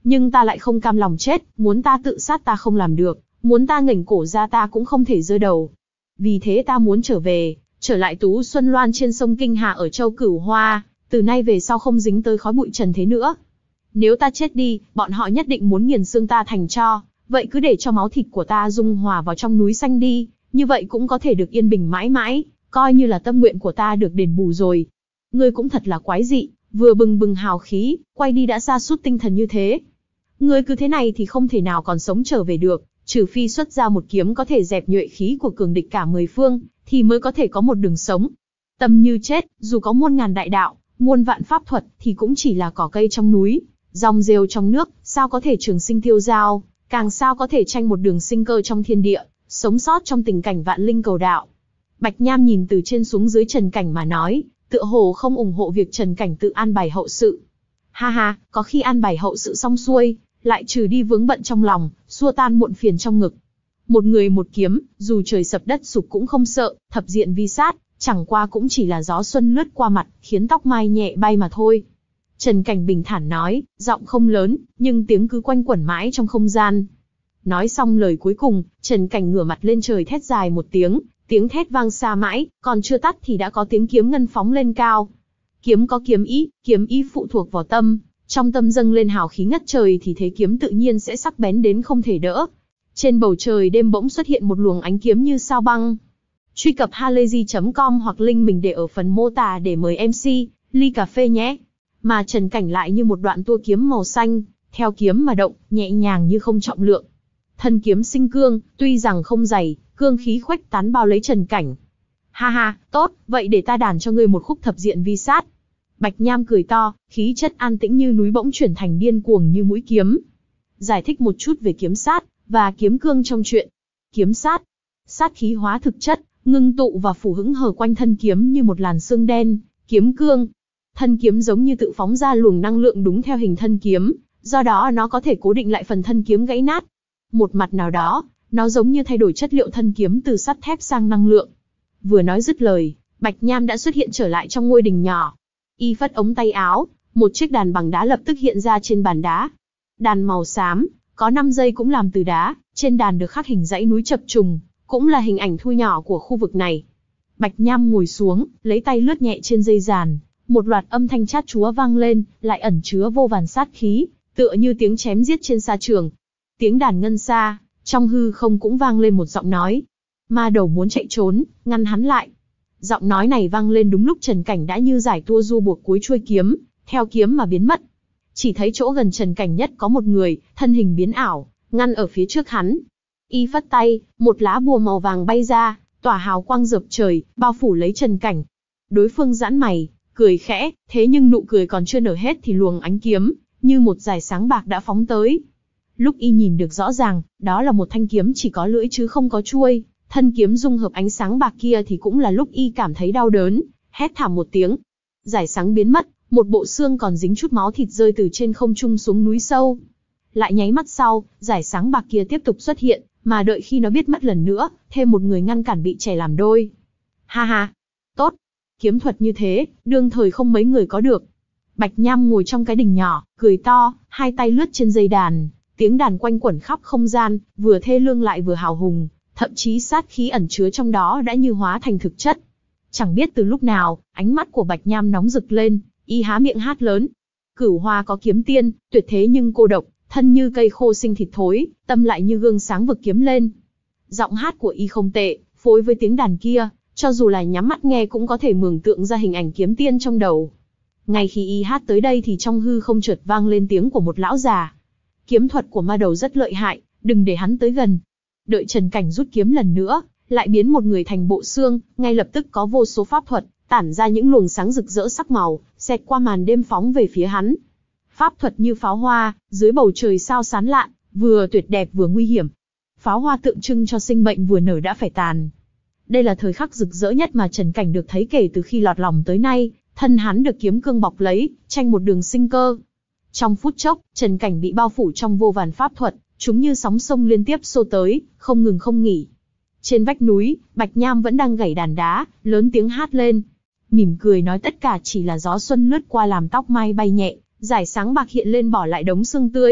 Nhưng ta lại không cam lòng chết, muốn ta tự sát ta không làm được, muốn ta ngẩng cổ ra ta cũng không thể giơ đầu. Vì thế ta muốn trở về, trở lại Tú Xuân Loan trên sông Kinh Hà ở châu Cửu Hoa, từ nay về sau không dính tới khói bụi trần thế nữa. Nếu ta chết đi, bọn họ nhất định muốn nghiền xương ta thành tro, vậy cứ để cho máu thịt của ta dung hòa vào trong núi xanh đi, như vậy cũng có thể được yên bình mãi mãi, coi như là tâm nguyện của ta được đền bù rồi. Ngươi cũng thật là quái dị, vừa bừng bừng hào khí, quay đi đã sa sút tinh thần như thế. Ngươi cứ thế này thì không thể nào còn sống trở về được, trừ phi xuất ra một kiếm có thể dẹp nhuệ khí của cường địch cả mười phương, thì mới có thể có một đường sống. Tâm như chết, dù có muôn ngàn đại đạo, muôn vạn pháp thuật, thì cũng chỉ là cỏ cây trong núi, dòng rêu trong nước, sao có thể trường sinh tiêu dao, càng sao có thể tranh một đường sinh cơ trong thiên địa, sống sót trong tình cảnh vạn linh cầu đạo. Bạch Nham nhìn từ trên xuống dưới Trần Cảnh mà nói, tựa hồ không ủng hộ việc Trần Cảnh tự an bài hậu sự. Ha ha, có khi an bài hậu sự xong xuôi, lại trừ đi vướng bận trong lòng, xua tan muộn phiền trong ngực. Một người một kiếm, dù trời sập đất sụp cũng không sợ, thập diện vi sát, chẳng qua cũng chỉ là gió xuân lướt qua mặt, khiến tóc mai nhẹ bay mà thôi. Trần Cảnh bình thản nói, giọng không lớn, nhưng tiếng cứ quanh quẩn mãi trong không gian. Nói xong lời cuối cùng, Trần Cảnh ngửa mặt lên trời thét dài một tiếng, tiếng thét vang xa mãi, còn chưa tắt thì đã có tiếng kiếm ngân phóng lên cao. Kiếm có kiếm ý, kiếm ý phụ thuộc vào tâm, trong tâm dâng lên hào khí ngất trời thì thế kiếm tự nhiên sẽ sắc bén đến không thể đỡ. Trên bầu trời đêm bỗng xuất hiện một luồng ánh kiếm như sao băng. Truy cập halayzi chấm com hoặc link mình để ở phần mô tả để mời em xê, ly cà phê nhé. Mà Trần Cảnh lại như một đoạn tua kiếm màu xanh, theo kiếm mà động, nhẹ nhàng như không trọng lượng. Thân kiếm sinh cương, tuy rằng không dày, cương khí khuếch tán bao lấy Trần Cảnh. Ha ha, tốt, vậy để ta đàn cho ngươi một khúc thập diện vi sát. Bạch Nham cười to, khí chất an tĩnh như núi bỗng chuyển thành điên cuồng như mũi kiếm. Giải thích một chút về kiếm sát và kiếm cương trong chuyện. Kiếm sát, sát khí hóa thực chất, ngưng tụ và phủ hững hờ quanh thân kiếm như một làn sương đen. Kiếm cương, thân kiếm giống như tự phóng ra luồng năng lượng đúng theo hình thân kiếm, do đó nó có thể cố định lại phần thân kiếm gãy nát. Một mặt nào đó, nó giống như thay đổi chất liệu thân kiếm từ sắt thép sang năng lượng. Vừa nói dứt lời, Bạch Nham đã xuất hiện trở lại trong ngôi đình nhỏ. Y phất ống tay áo, một chiếc đàn bằng đá lập tức hiện ra trên bàn đá. Đàn màu xám, có năm dây cũng làm từ đá, trên đàn được khắc hình dãy núi chập trùng, cũng là hình ảnh thu nhỏ của khu vực này. Bạch Nham ngồi xuống, lấy tay lướt nhẹ trên dây đàn, một loạt âm thanh chát chúa vang lên, lại ẩn chứa vô vàn sát khí, tựa như tiếng chém giết trên sa trường. Tiếng đàn ngân xa, trong hư không cũng vang lên một giọng nói. Ma đầu muốn chạy trốn, ngăn hắn lại. Giọng nói này vang lên đúng lúc Trần Cảnh đã như giải tua du buộc cuối chuôi kiếm, theo kiếm mà biến mất. Chỉ thấy chỗ gần Trần Cảnh nhất có một người, thân hình biến ảo, ngăn ở phía trước hắn. Y phất tay, một lá bùa màu vàng bay ra, tỏa hào quang rợp trời, bao phủ lấy Trần Cảnh. Đối phương giãn mày, cười khẽ, thế nhưng nụ cười còn chưa nở hết thì luồng ánh kiếm, như một dải sáng bạc đã phóng tới. Lúc y nhìn được rõ ràng, đó là một thanh kiếm chỉ có lưỡi chứ không có chuôi, thân kiếm dung hợp ánh sáng bạc kia thì cũng là lúc y cảm thấy đau đớn, hét thảm một tiếng. Dải sáng biến mất, một bộ xương còn dính chút máu thịt rơi từ trên không trung xuống núi sâu. Lại nháy mắt sau, dải sáng bạc kia tiếp tục xuất hiện, mà đợi khi nó biết mất lần nữa, thêm một người ngăn cản bị chẻ làm đôi. Ha ha, tốt, kiếm thuật như thế, đương thời không mấy người có được. Bạch Nham ngồi trong cái đình nhỏ, cười to, hai tay lướt trên dây đàn, tiếng đàn quanh quẩn khắp không gian, vừa thê lương lại vừa hào hùng, thậm chí sát khí ẩn chứa trong đó đã như hóa thành thực chất. Chẳng biết từ lúc nào, ánh mắt của Bạch Nham nóng rực lên, y há miệng hát lớn. Cửu Hoa có kiếm tiên, tuyệt thế nhưng cô độc, thân như cây khô sinh thịt thối, tâm lại như gương sáng vực kiếm lên. Giọng hát của y không tệ, phối với tiếng đàn kia, cho dù là nhắm mắt nghe cũng có thể mường tượng ra hình ảnh kiếm tiên trong đầu. Ngay khi y hát tới đây thì trong hư không chợt vang lên tiếng của một lão già. Kiếm thuật của ma đầu rất lợi hại, đừng để hắn tới gần. Đợi Trần Cảnh rút kiếm lần nữa, lại biến một người thành bộ xương, ngay lập tức có vô số pháp thuật, tản ra những luồng sáng rực rỡ sắc màu, xẹt qua màn đêm phóng về phía hắn. Pháp thuật như pháo hoa, dưới bầu trời sao sán lạn, vừa tuyệt đẹp vừa nguy hiểm. Pháo hoa tượng trưng cho sinh mệnh vừa nở đã phải tàn. Đây là thời khắc rực rỡ nhất mà Trần Cảnh được thấy kể từ khi lọt lòng tới nay, thân hắn được kiếm cương bọc lấy, tranh một đường sinh cơ. Trong phút chốc, Trần Cảnh bị bao phủ trong vô vàn pháp thuật, chúng như sóng sông liên tiếp xô tới, không ngừng không nghỉ. Trên vách núi, Bạch Nham vẫn đang gảy đàn đá, lớn tiếng hát lên. Mỉm cười nói tất cả chỉ là gió xuân lướt qua làm tóc mai bay nhẹ, dải sáng bạc hiện lên bỏ lại đống xương tươi,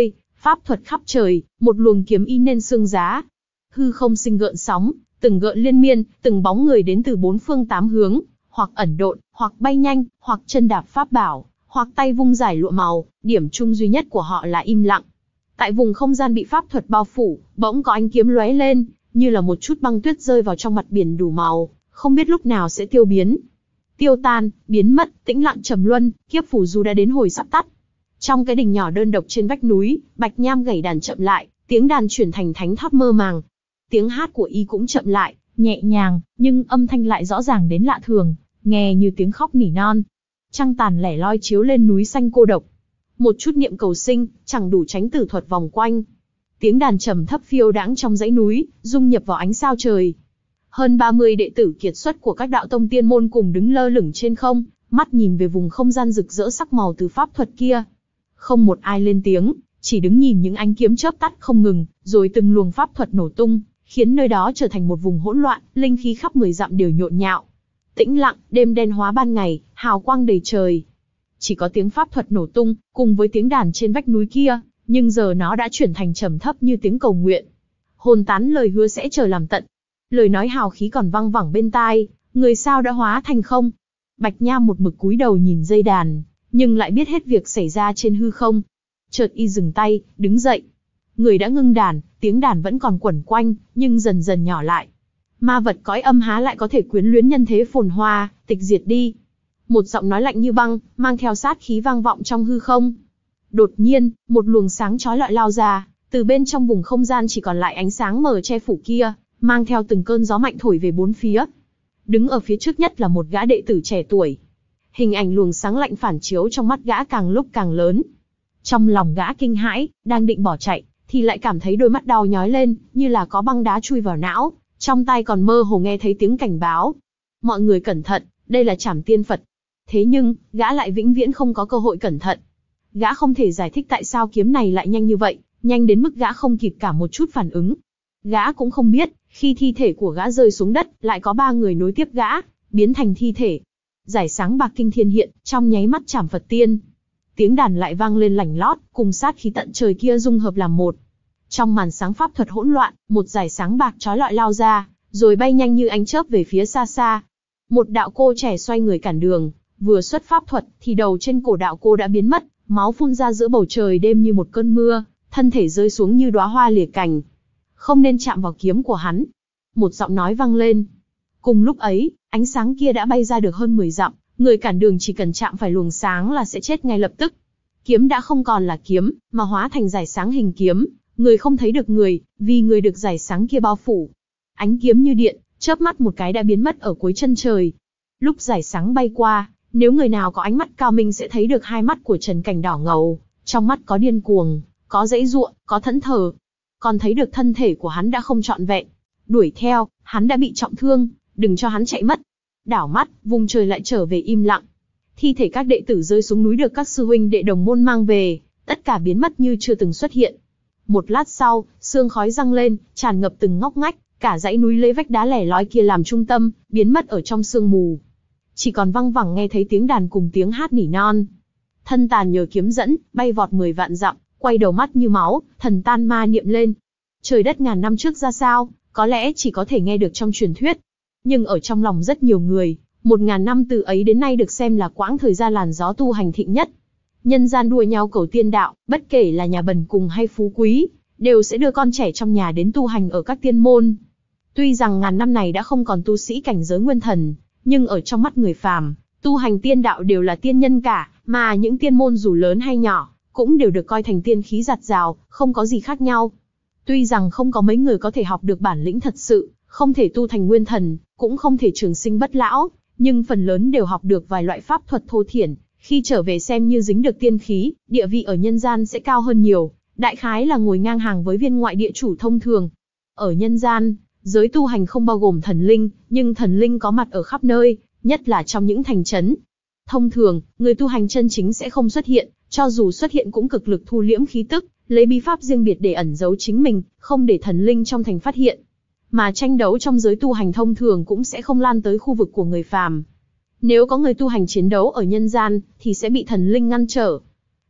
Pháp thuật khắp trời, một luồng kiếm in nên xương giá. Hư không sinh gợn sóng, từng gợn liên miên, từng bóng người đến từ bốn phương tám hướng, hoặc ẩn độn, hoặc bay nhanh, hoặc chân đạp pháp bảo, hoặc tay vung giải lụa màu, điểm chung duy nhất của họ là im lặng. Tại vùng không gian bị pháp thuật bao phủ, bỗng có ánh kiếm lóe lên, như là một chút băng tuyết rơi vào trong mặt biển đủ màu, không biết lúc nào sẽ tiêu biến. Tiêu tan, biến mất, tĩnh lặng trầm luân, kiếp phù du đã đến hồi sắp tắt. Trong cái đình nhỏ đơn độc trên vách núi, Bạch Nham gảy đàn chậm lại, tiếng đàn chuyển thành thánh thót mơ màng. Tiếng hát của y cũng chậm lại, nhẹ nhàng, nhưng âm thanh lại rõ ràng đến lạ thường, nghe như tiếng khóc nỉ non. Trăng tàn lẻ loi chiếu lên núi xanh cô độc. Một chút niệm cầu sinh, chẳng đủ tránh tử thuật vòng quanh. Tiếng đàn trầm thấp phiêu đãng trong dãy núi, dung nhập vào ánh sao trời. Hơn ba mươi đệ tử kiệt xuất của các đạo tông tiên môn cùng đứng lơ lửng trên không, mắt nhìn về vùng không gian rực rỡ sắc màu từ pháp thuật kia. Không một ai lên tiếng, chỉ đứng nhìn những ánh kiếm chớp tắt không ngừng, rồi từng luồng pháp thuật nổ tung, khiến nơi đó trở thành một vùng hỗn loạn, linh khí khắp mười dặm đều nhộn nhạo. Tĩnh lặng, đêm đen hóa ban ngày, hào quang đầy trời. Chỉ có tiếng pháp thuật nổ tung, cùng với tiếng đàn trên vách núi kia, nhưng giờ nó đã chuyển thành trầm thấp như tiếng cầu nguyện. Hồn tán lời hứa sẽ chờ làm tận. Lời nói hào khí còn vang vẳng bên tai, người sao đã hóa thành không. Bạch Nham một mực cúi đầu nhìn dây đàn, nhưng lại biết hết việc xảy ra trên hư không. Chợt y dừng tay, đứng dậy. Người đã ngưng đàn, tiếng đàn vẫn còn quẩn quanh, nhưng dần dần nhỏ lại. Ma vật cõi âm há lại có thể quyến luyến nhân thế phồn hoa, tịch diệt đi. Một giọng nói lạnh như băng, mang theo sát khí vang vọng trong hư không. Đột nhiên, một luồng sáng chói lọi lao ra, từ bên trong vùng không gian chỉ còn lại ánh sáng mờ che phủ kia, mang theo từng cơn gió mạnh thổi về bốn phía. Đứng ở phía trước nhất là một gã đệ tử trẻ tuổi. Hình ảnh luồng sáng lạnh phản chiếu trong mắt gã càng lúc càng lớn. Trong lòng gã kinh hãi, đang định bỏ chạy, thì lại cảm thấy đôi mắt đau nhói lên, như là có băng đá chui vào não, trong tai còn mơ hồ nghe thấy tiếng cảnh báo. Mọi người cẩn thận, đây là Trảm Tiên Phật. Thế nhưng, gã lại vĩnh viễn không có cơ hội cẩn thận. Gã không thể giải thích tại sao kiếm này lại nhanh như vậy, nhanh đến mức gã không kịp cả một chút phản ứng. Gã cũng không biết, khi thi thể của gã rơi xuống đất, lại có ba người nối tiếp gã, biến thành thi thể. Giải sáng bạc kinh thiên hiện, trong nháy mắt Trảm Phật Tiên. Tiếng đàn lại vang lên lảnh lót, cùng sát khí tận trời kia dung hợp làm một. Trong màn sáng pháp thuật hỗn loạn, một giải sáng bạc chói lọi lao ra, rồi bay nhanh như ánh chớp về phía xa xa. Một đạo cô trẻ xoay người cản đường, vừa xuất pháp thuật, thì đầu trên cổ đạo cô đã biến mất, máu phun ra giữa bầu trời đêm như một cơn mưa, thân thể rơi xuống như đóa hoa lìa cành. Không nên chạm vào kiếm của hắn. Một giọng nói vang lên. Cùng lúc ấy, ánh sáng kia đã bay ra được hơn mười dặm, người cản đường chỉ cần chạm phải luồng sáng là sẽ chết ngay lập tức. Kiếm đã không còn là kiếm, mà hóa thành giải sáng hình kiếm, người không thấy được người, vì người được giải sáng kia bao phủ. Ánh kiếm như điện, chớp mắt một cái đã biến mất ở cuối chân trời. Lúc giải sáng bay qua, nếu người nào có ánh mắt cao minh sẽ thấy được hai mắt của Trần Cảnh đỏ ngầu, trong mắt có điên cuồng, có giãy giụa, có thẫn thờ. Còn thấy được thân thể của hắn đã không trọn vẹn. Đuổi theo, hắn đã bị trọng thương, đừng cho hắn chạy mất. Đảo mắt, vùng trời lại trở về im lặng. Thi thể các đệ tử rơi xuống núi được các sư huynh đệ đồng môn mang về, tất cả biến mất như chưa từng xuất hiện. Một lát sau, sương khói răng lên, tràn ngập từng ngóc ngách, cả dãy núi lấy vách đá lẻ loi kia làm trung tâm, biến mất ở trong sương mù. Chỉ còn văng vẳng nghe thấy tiếng đàn cùng tiếng hát nỉ non. Thân tàn nhờ kiếm dẫn, bay vọt mười vạn dặm, quay đầu mắt như máu, thần tan ma niệm lên. Trời đất ngàn năm trước ra sao, có lẽ chỉ có thể nghe được trong truyền thuyết. Nhưng ở trong lòng rất nhiều người, một ngàn năm từ ấy đến nay được xem là quãng thời gian làn gió tu hành thịnh nhất. Nhân gian đua nhau cầu tiên đạo, bất kể là nhà bần cùng hay phú quý, đều sẽ đưa con trẻ trong nhà đến tu hành ở các tiên môn. Tuy rằng ngàn năm này đã không còn tu sĩ cảnh giới nguyên thần, nhưng ở trong mắt người phàm, tu hành tiên đạo đều là tiên nhân cả, mà những tiên môn dù lớn hay nhỏ, cũng đều được coi thành tiên khí giặt rào, không có gì khác nhau. Tuy rằng không có mấy người có thể học được bản lĩnh thật sự, không thể tu thành nguyên thần, cũng không thể trường sinh bất lão, nhưng phần lớn đều học được vài loại pháp thuật thô thiển, khi trở về xem như dính được tiên khí, địa vị ở nhân gian sẽ cao hơn nhiều, đại khái là ngồi ngang hàng với viên ngoại địa chủ thông thường. Ở nhân gian, giới tu hành không bao gồm thần linh, nhưng thần linh có mặt ở khắp nơi, nhất là trong những thành trấn. Thông thường, người tu hành chân chính sẽ không xuất hiện, cho dù xuất hiện cũng cực lực thu liễm khí tức, lấy bí pháp riêng biệt để ẩn giấu chính mình, không để thần linh trong thành phát hiện. Mà tranh đấu trong giới tu hành thông thường cũng sẽ không lan tới khu vực của người phàm. Nếu có người tu hành chiến đấu ở nhân gian, thì sẽ bị thần linh ngăn trở.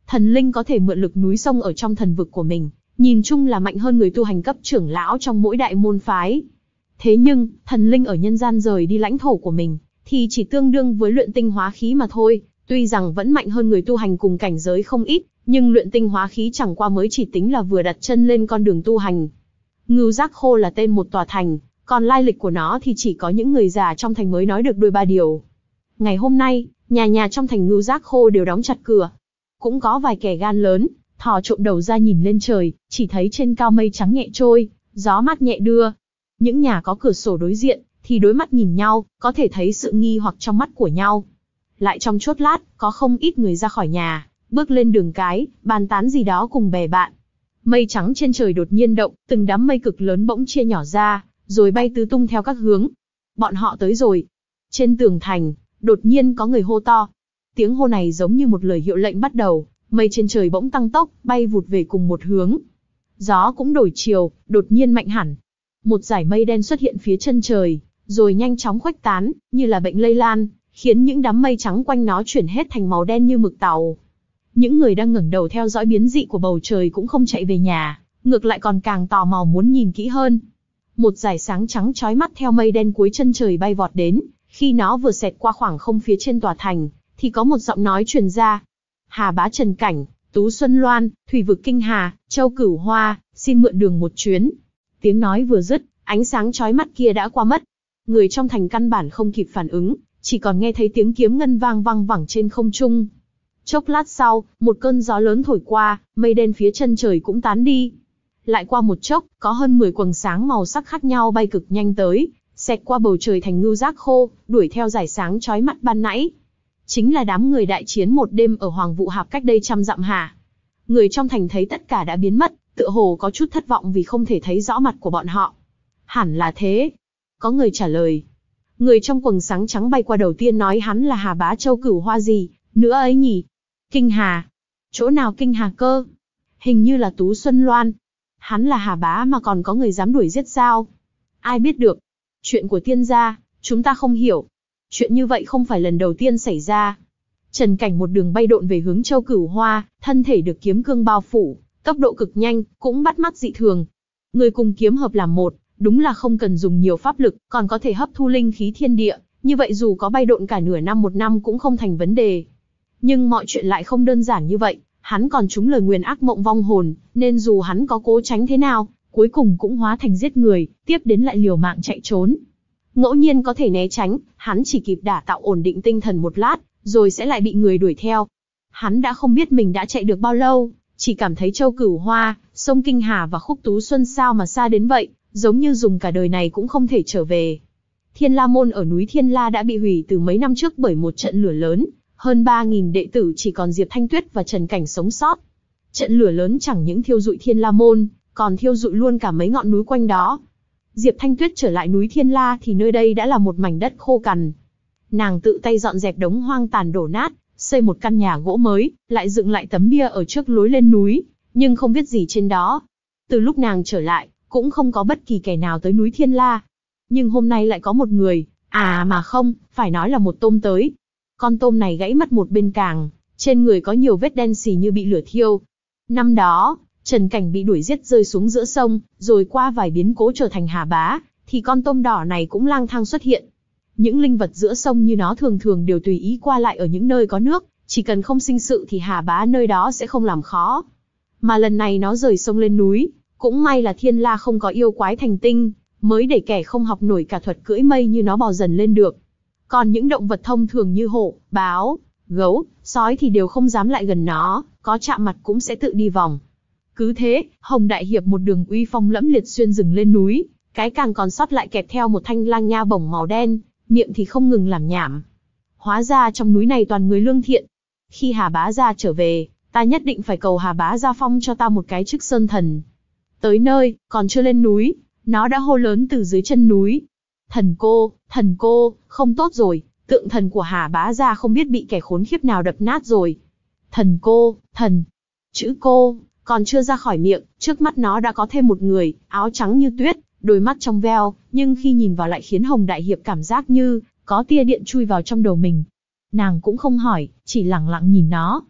Thần linh có thể mượn lực núi sông ở trong thần vực của mình, nhìn chung là mạnh hơn người tu hành cấp trưởng lão trong mỗi đại môn phái. Thế nhưng, thần linh ở nhân gian rời đi lãnh thổ của mình, thì chỉ tương đương với luyện tinh hóa khí mà thôi. Tuy rằng vẫn mạnh hơn người tu hành cùng cảnh giới không ít, nhưng luyện tinh hóa khí chẳng qua mới chỉ tính là vừa đặt chân lên con đường tu hành. Ngưu Giác Khô là tên một tòa thành, còn lai lịch của nó thì chỉ có những người già trong thành mới nói được đôi ba điều. Ngày hôm nay, nhà nhà trong thành Ngưu Giác Khô đều đóng chặt cửa. Cũng có vài kẻ gan lớn, thò trộm đầu ra nhìn lên trời, chỉ thấy trên cao mây trắng nhẹ trôi, gió mát nhẹ đưa. Những nhà có cửa sổ đối diện, thì đối mắt nhìn nhau, có thể thấy sự nghi hoặc trong mắt của nhau. Lại trong chốt lát, có không ít người ra khỏi nhà, bước lên đường cái, bàn tán gì đó cùng bè bạn. Mây trắng trên trời đột nhiên động, từng đám mây cực lớn bỗng chia nhỏ ra, rồi bay tứ tung theo các hướng. Bọn họ tới rồi. Trên tường thành, đột nhiên có người hô to. Tiếng hô này giống như một lời hiệu lệnh bắt đầu, mây trên trời bỗng tăng tốc, bay vụt về cùng một hướng. Gió cũng đổi chiều, đột nhiên mạnh hẳn. Một dải mây đen xuất hiện phía chân trời, rồi nhanh chóng khuếch tán, như là bệnh lây lan, khiến những đám mây trắng quanh nó chuyển hết thành màu đen như mực tàu. Những người đang ngẩng đầu theo dõi biến dị của bầu trời cũng không chạy về nhà, ngược lại còn càng tò mò muốn nhìn kỹ hơn. Một dải sáng trắng chói mắt theo mây đen cuối chân trời bay vọt đến, khi nó vừa xẹt qua khoảng không phía trên tòa thành, thì có một giọng nói truyền ra. Hà Bá Trần Cảnh, Tú Xuân Loan, Thủy vực Kinh Hà, Châu Cửu Hoa, xin mượn đường một chuyến. Tiếng nói vừa dứt, ánh sáng chói mắt kia đã qua mất. Người trong thành căn bản không kịp phản ứng, chỉ còn nghe thấy tiếng kiếm ngân vang vang vẳng trên không trung. Chốc lát sau, một cơn gió lớn thổi qua, mây đen phía chân trời cũng tán đi. Lại qua một chốc, có hơn mười quầng sáng màu sắc khác nhau bay cực nhanh tới, xẹt qua bầu trời thành Ngưu Giác Khô, đuổi theo dải sáng chói mắt ban nãy. Chính là đám người đại chiến một đêm ở Hoàng Vụ Hạp cách đây trăm dặm hà. Người trong thành thấy tất cả đã biến mất, tựa hồ có chút thất vọng vì không thể thấy rõ mặt của bọn họ. Hẳn là thế. Có người trả lời. Người trong quầng sáng trắng bay qua đầu tiên nói hắn là Hà Bá Châu Cửu Hoa gì, nữa ấy nhỉ? Kinh Hà. Chỗ nào Kinh Hà cơ? Hình như là Tú Xuân Loan. Hắn là Hà Bá mà còn có người dám đuổi giết sao? Ai biết được? Chuyện của tiên gia, chúng ta không hiểu. Chuyện như vậy không phải lần đầu tiên xảy ra. Trần Cảnh một đường bay độn về hướng Châu Cửu Hoa, thân thể được kiếm cương bao phủ, tốc độ cực nhanh, cũng bắt mắt dị thường. Người cùng kiếm hợp làm một, đúng là không cần dùng nhiều pháp lực, còn có thể hấp thu linh khí thiên địa, như vậy dù có bay độn cả nửa năm một năm cũng không thành vấn đề. Nhưng mọi chuyện lại không đơn giản như vậy, hắn còn trúng lời nguyền ác mộng vong hồn, nên dù hắn có cố tránh thế nào, cuối cùng cũng hóa thành giết người, tiếp đến lại liều mạng chạy trốn. Ngẫu nhiên có thể né tránh, hắn chỉ kịp đả tạo ổn định tinh thần một lát, rồi sẽ lại bị người đuổi theo. Hắn đã không biết mình đã chạy được bao lâu, chỉ cảm thấy Châu Cửu Hoa, sông Kinh Hà và khúc Tú Xuân sao mà xa đến vậy, giống như dùng cả đời này cũng không thể trở về. Thiên La Môn ở núi Thiên La đã bị hủy từ mấy năm trước bởi một trận lửa lớn, hơn ba nghìn đệ tử chỉ còn Diệp Thanh Tuyết và Trần Cảnh sống sót. Trận lửa lớn chẳng những thiêu rụi Thiên La Môn, còn thiêu rụi luôn cả mấy ngọn núi quanh đó. Diệp Thanh Tuyết trở lại núi Thiên La thì nơi đây đã là một mảnh đất khô cằn. Nàng tự tay dọn dẹp đống hoang tàn đổ nát, xây một căn nhà gỗ mới, lại dựng lại tấm bia ở trước lối lên núi, nhưng không viết gì trên đó. Từ lúc nàng trở lại, cũng không có bất kỳ kẻ nào tới núi Thiên La. Nhưng hôm nay lại có một người, à mà không, phải nói là một tôm tới. Con tôm này gãy mất một bên càng, trên người có nhiều vết đen xì như bị lửa thiêu. Năm đó, Trần Cảnh bị đuổi giết rơi xuống giữa sông, rồi qua vài biến cố trở thành Hà Bá, thì con tôm đỏ này cũng lang thang xuất hiện. Những linh vật giữa sông như nó thường thường đều tùy ý qua lại ở những nơi có nước, chỉ cần không sinh sự thì Hà Bá nơi đó sẽ không làm khó. Mà lần này nó rời sông lên núi, cũng may là Thiên La không có yêu quái thành tinh, mới để kẻ không học nổi cả thuật cưỡi mây như nó bò dần lên được. Còn những động vật thông thường như hổ, báo, gấu, sói thì đều không dám lại gần nó, có chạm mặt cũng sẽ tự đi vòng. Cứ thế, Hồng Đại Hiệp một đường uy phong lẫm liệt xuyên rừng lên núi, cái càng còn sót lại kẹp theo một thanh lang nha bổng màu đen, miệng thì không ngừng làm nhảm. Hóa ra trong núi này toàn người lương thiện. Khi Hà Bá Gia trở về, ta nhất định phải cầu Hà Bá Gia phong cho ta một cái chức sơn thần. Tới nơi, còn chưa lên núi, nó đã hô lớn từ dưới chân núi. Thần cô, thần cô, không tốt rồi, tượng thần của Hà Bá Gia không biết bị kẻ khốn khiếp nào đập nát rồi. Thần cô, thần, chữ cô, còn chưa ra khỏi miệng, trước mắt nó đã có thêm một người, áo trắng như tuyết, đôi mắt trong veo, nhưng khi nhìn vào lại khiến Hồng Đại Hiệp cảm giác như có tia điện chui vào trong đầu mình. Nàng cũng không hỏi, chỉ lặng lặng nhìn nó.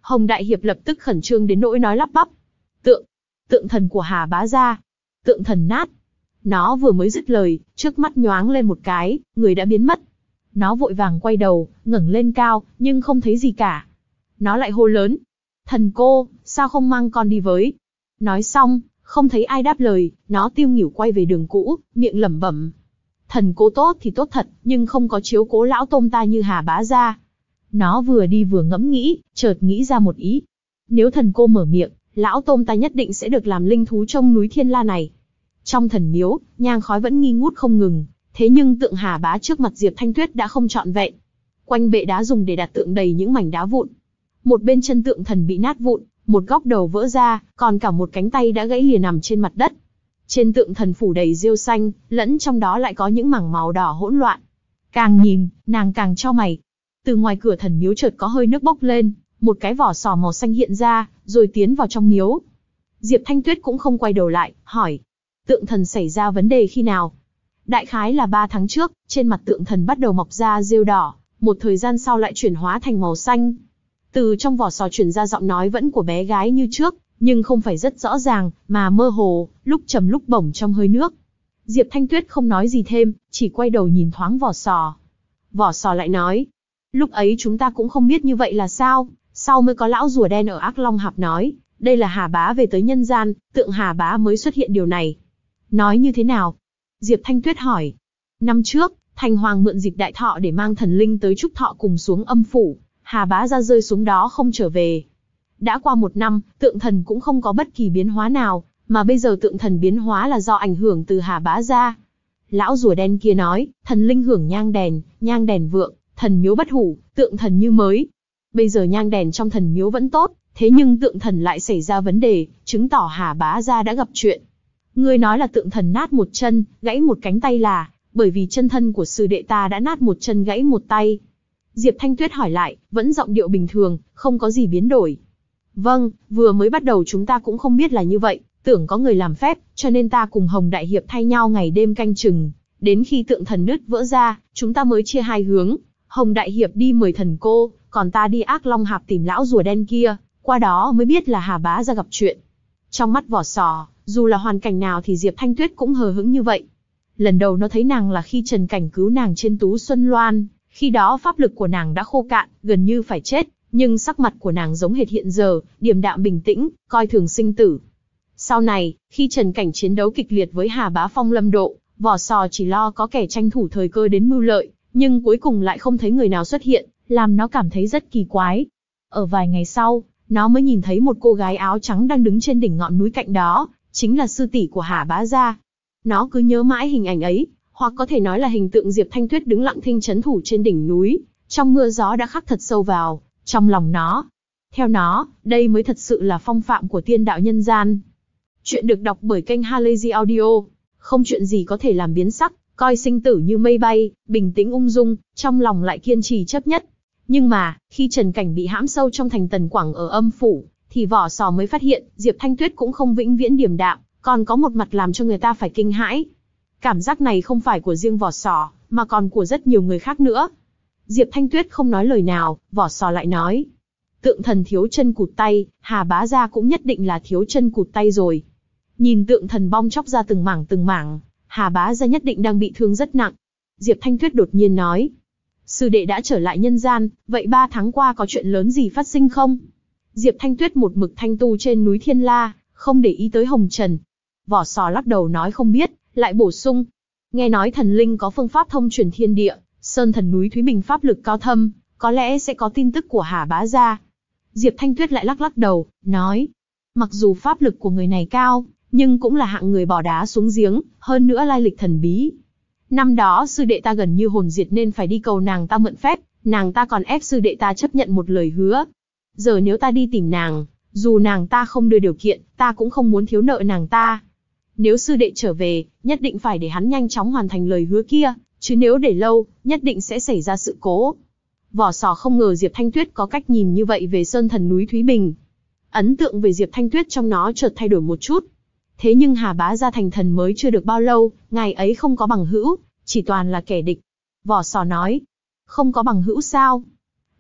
Hồng Đại Hiệp lập tức khẩn trương đến nỗi nói lắp bắp. Tượng, tượng thần của Hà Bá gia, tượng thần nát. Nó vừa mới dứt lời, trước mắt nhoáng lên một cái, người đã biến mất. Nó vội vàng quay đầu, ngẩng lên cao, nhưng không thấy gì cả. Nó lại hô lớn. Thần cô, sao không mang con đi với? Nói xong, không thấy ai đáp lời, nó tiêu nghỉu quay về đường cũ, miệng lẩm bẩm. Thần cô tốt thì tốt thật, nhưng không có chiếu cố lão tôm ta như Hà Bá gia. Nó vừa đi vừa ngẫm nghĩ, chợt nghĩ ra một ý. Nếu thần cô mở miệng, lão tôm ta nhất định sẽ được làm linh thú trong núi Thiên La này. Trong thần miếu, nhang khói vẫn nghi ngút không ngừng, thế nhưng tượng Hà Bá trước mặt Diệp Thanh Tuyết đã không trọn vẹn. Quanh bệ đá dùng để đặt tượng đầy những mảnh đá vụn. Một bên chân tượng thần bị nát vụn, một góc đầu vỡ ra, còn cả một cánh tay đã gãy lìa nằm trên mặt đất. Trên tượng thần phủ đầy rêu xanh, lẫn trong đó lại có những mảng màu đỏ hỗn loạn. Càng nhìn, nàng càng chau mày. Từ ngoài cửa thần miếu chợt có hơi nước bốc lên, một cái vỏ sò màu xanh hiện ra, rồi tiến vào trong miếu. Diệp Thanh Tuyết cũng không quay đầu lại, hỏi. Tượng thần xảy ra vấn đề khi nào? Đại khái là ba tháng trước, trên mặt tượng thần bắt đầu mọc ra rêu đỏ, một thời gian sau lại chuyển hóa thành màu xanh. Từ trong vỏ sò truyền ra giọng nói vẫn của bé gái như trước, nhưng không phải rất rõ ràng, mà mơ hồ, lúc trầm lúc bổng trong hơi nước. Diệp Thanh Tuyết không nói gì thêm, chỉ quay đầu nhìn thoáng vỏ sò. Vỏ sò lại nói. Lúc ấy chúng ta cũng không biết như vậy là sao, sau mới có lão rùa đen ở Ác Long Hạp nói, đây là Hà Bá về tới nhân gian, tượng Hà Bá mới xuất hiện điều này. Nói như thế nào? Diệp Thanh Tuyết hỏi. Năm trước, Thành Hoàng mượn dịp đại thọ để mang thần linh tới chúc thọ cùng xuống âm phủ, Hà Bá gia rơi xuống đó không trở về. Đã qua một năm, tượng thần cũng không có bất kỳ biến hóa nào, mà bây giờ tượng thần biến hóa là do ảnh hưởng từ Hà Bá gia. Lão rùa đen kia nói, thần linh hưởng nhang đèn, nhang đèn vượng, thần miếu bất hủ, tượng thần như mới. Bây giờ nhang đèn trong thần miếu vẫn tốt, thế nhưng tượng thần lại xảy ra vấn đề, chứng tỏ Hà Bá gia đã gặp chuyện. Ngươi nói là tượng thần nát một chân, gãy một cánh tay là, bởi vì chân thân của sư đệ ta đã nát một chân gãy một tay. Diệp Thanh Tuyết hỏi lại, vẫn giọng điệu bình thường, không có gì biến đổi. Vâng, vừa mới bắt đầu chúng ta cũng không biết là như vậy, tưởng có người làm phép, cho nên ta cùng Hồng Đại Hiệp thay nhau ngày đêm canh chừng. Đến khi tượng thần nứt vỡ ra, chúng ta mới chia hai hướng. Hồng Đại Hiệp đi mời thần cô, còn ta đi Ác Long Hạp tìm lão rùa đen kia, qua đó mới biết là Hà Bá gia gặp chuyện. Trong mắt vỏ sò, dù là hoàn cảnh nào thì Diệp Thanh Tuyết cũng hờ hững như vậy. Lần đầu nó thấy nàng là khi Trần Cảnh cứu nàng trên Tú Xuân Loan, khi đó pháp lực của nàng đã khô cạn, gần như phải chết, nhưng sắc mặt của nàng giống hệt hiện giờ, điềm đạm bình tĩnh, coi thường sinh tử. Sau này, khi Trần Cảnh chiến đấu kịch liệt với Hà Bá Phong Lâm Độ, vỏ sò chỉ lo có kẻ tranh thủ thời cơ đến mưu lợi, nhưng cuối cùng lại không thấy người nào xuất hiện, làm nó cảm thấy rất kỳ quái. Ở vài ngày sau, nó mới nhìn thấy một cô gái áo trắng đang đứng trên đỉnh ngọn núi cạnh đó, chính là sư tỷ của Hà Bá gia. Nó cứ nhớ mãi hình ảnh ấy, hoặc có thể nói là hình tượng Diệp Thanh Tuyết đứng lặng thinh trấn thủ trên đỉnh núi, trong mưa gió đã khắc thật sâu vào trong lòng nó. Theo nó, đây mới thật sự là phong phạm của tiên đạo nhân gian. Chuyện được đọc bởi kênh Halazy Audio. Không chuyện gì có thể làm biến sắc, coi sinh tử như mây bay, bình tĩnh ung dung, trong lòng lại kiên trì chấp nhất. Nhưng mà, khi Trần Cảnh bị hãm sâu trong thành Tần Quảng ở âm phủ, thì vỏ sò mới phát hiện, Diệp Thanh Tuyết cũng không vĩnh viễn điềm đạm, còn có một mặt làm cho người ta phải kinh hãi. Cảm giác này không phải của riêng vỏ sò, mà còn của rất nhiều người khác nữa. Diệp Thanh Tuyết không nói lời nào, vỏ sò lại nói. Tượng thần thiếu chân cụt tay, Hà Bá gia cũng nhất định là thiếu chân cụt tay rồi. Nhìn tượng thần bong chóc ra từng mảng từng mảng, Hà Bá gia nhất định đang bị thương rất nặng. Diệp Thanh Tuyết đột nhiên nói. Sư đệ đã trở lại nhân gian, vậy ba tháng qua có chuyện lớn gì phát sinh không? Diệp Thanh Tuyết một mực thanh tu trên núi Thiên La, không để ý tới Hồng Trần. Vỏ sò lắc đầu nói không biết, lại bổ sung. Nghe nói thần linh có phương pháp thông truyền thiên địa, sơn thần núi Thúy Bình pháp lực cao thâm, có lẽ sẽ có tin tức của Hà Bá gia. Diệp Thanh Tuyết lại lắc lắc đầu, nói. Mặc dù pháp lực của người này cao, nhưng cũng là hạng người bỏ đá xuống giếng, hơn nữa lai lịch thần bí. Năm đó sư đệ ta gần như hồn diệt nên phải đi cầu nàng ta mượn phép, nàng ta còn ép sư đệ ta chấp nhận một lời hứa. Giờ nếu ta đi tìm nàng, dù nàng ta không đưa điều kiện, ta cũng không muốn thiếu nợ nàng ta. Nếu sư đệ trở về, nhất định phải để hắn nhanh chóng hoàn thành lời hứa kia, chứ nếu để lâu, nhất định sẽ xảy ra sự cố. Vỏ sò không ngờ Diệp Thanh Tuyết có cách nhìn như vậy về sơn thần núi Thúy Bình. Ấn tượng về Diệp Thanh Tuyết trong nó chợt thay đổi một chút. Thế nhưng Hà Bá gia thành thần mới chưa được bao lâu, ngài ấy không có bằng hữu, chỉ toàn là kẻ địch. Vỏ sò nói, không có bằng hữu sao?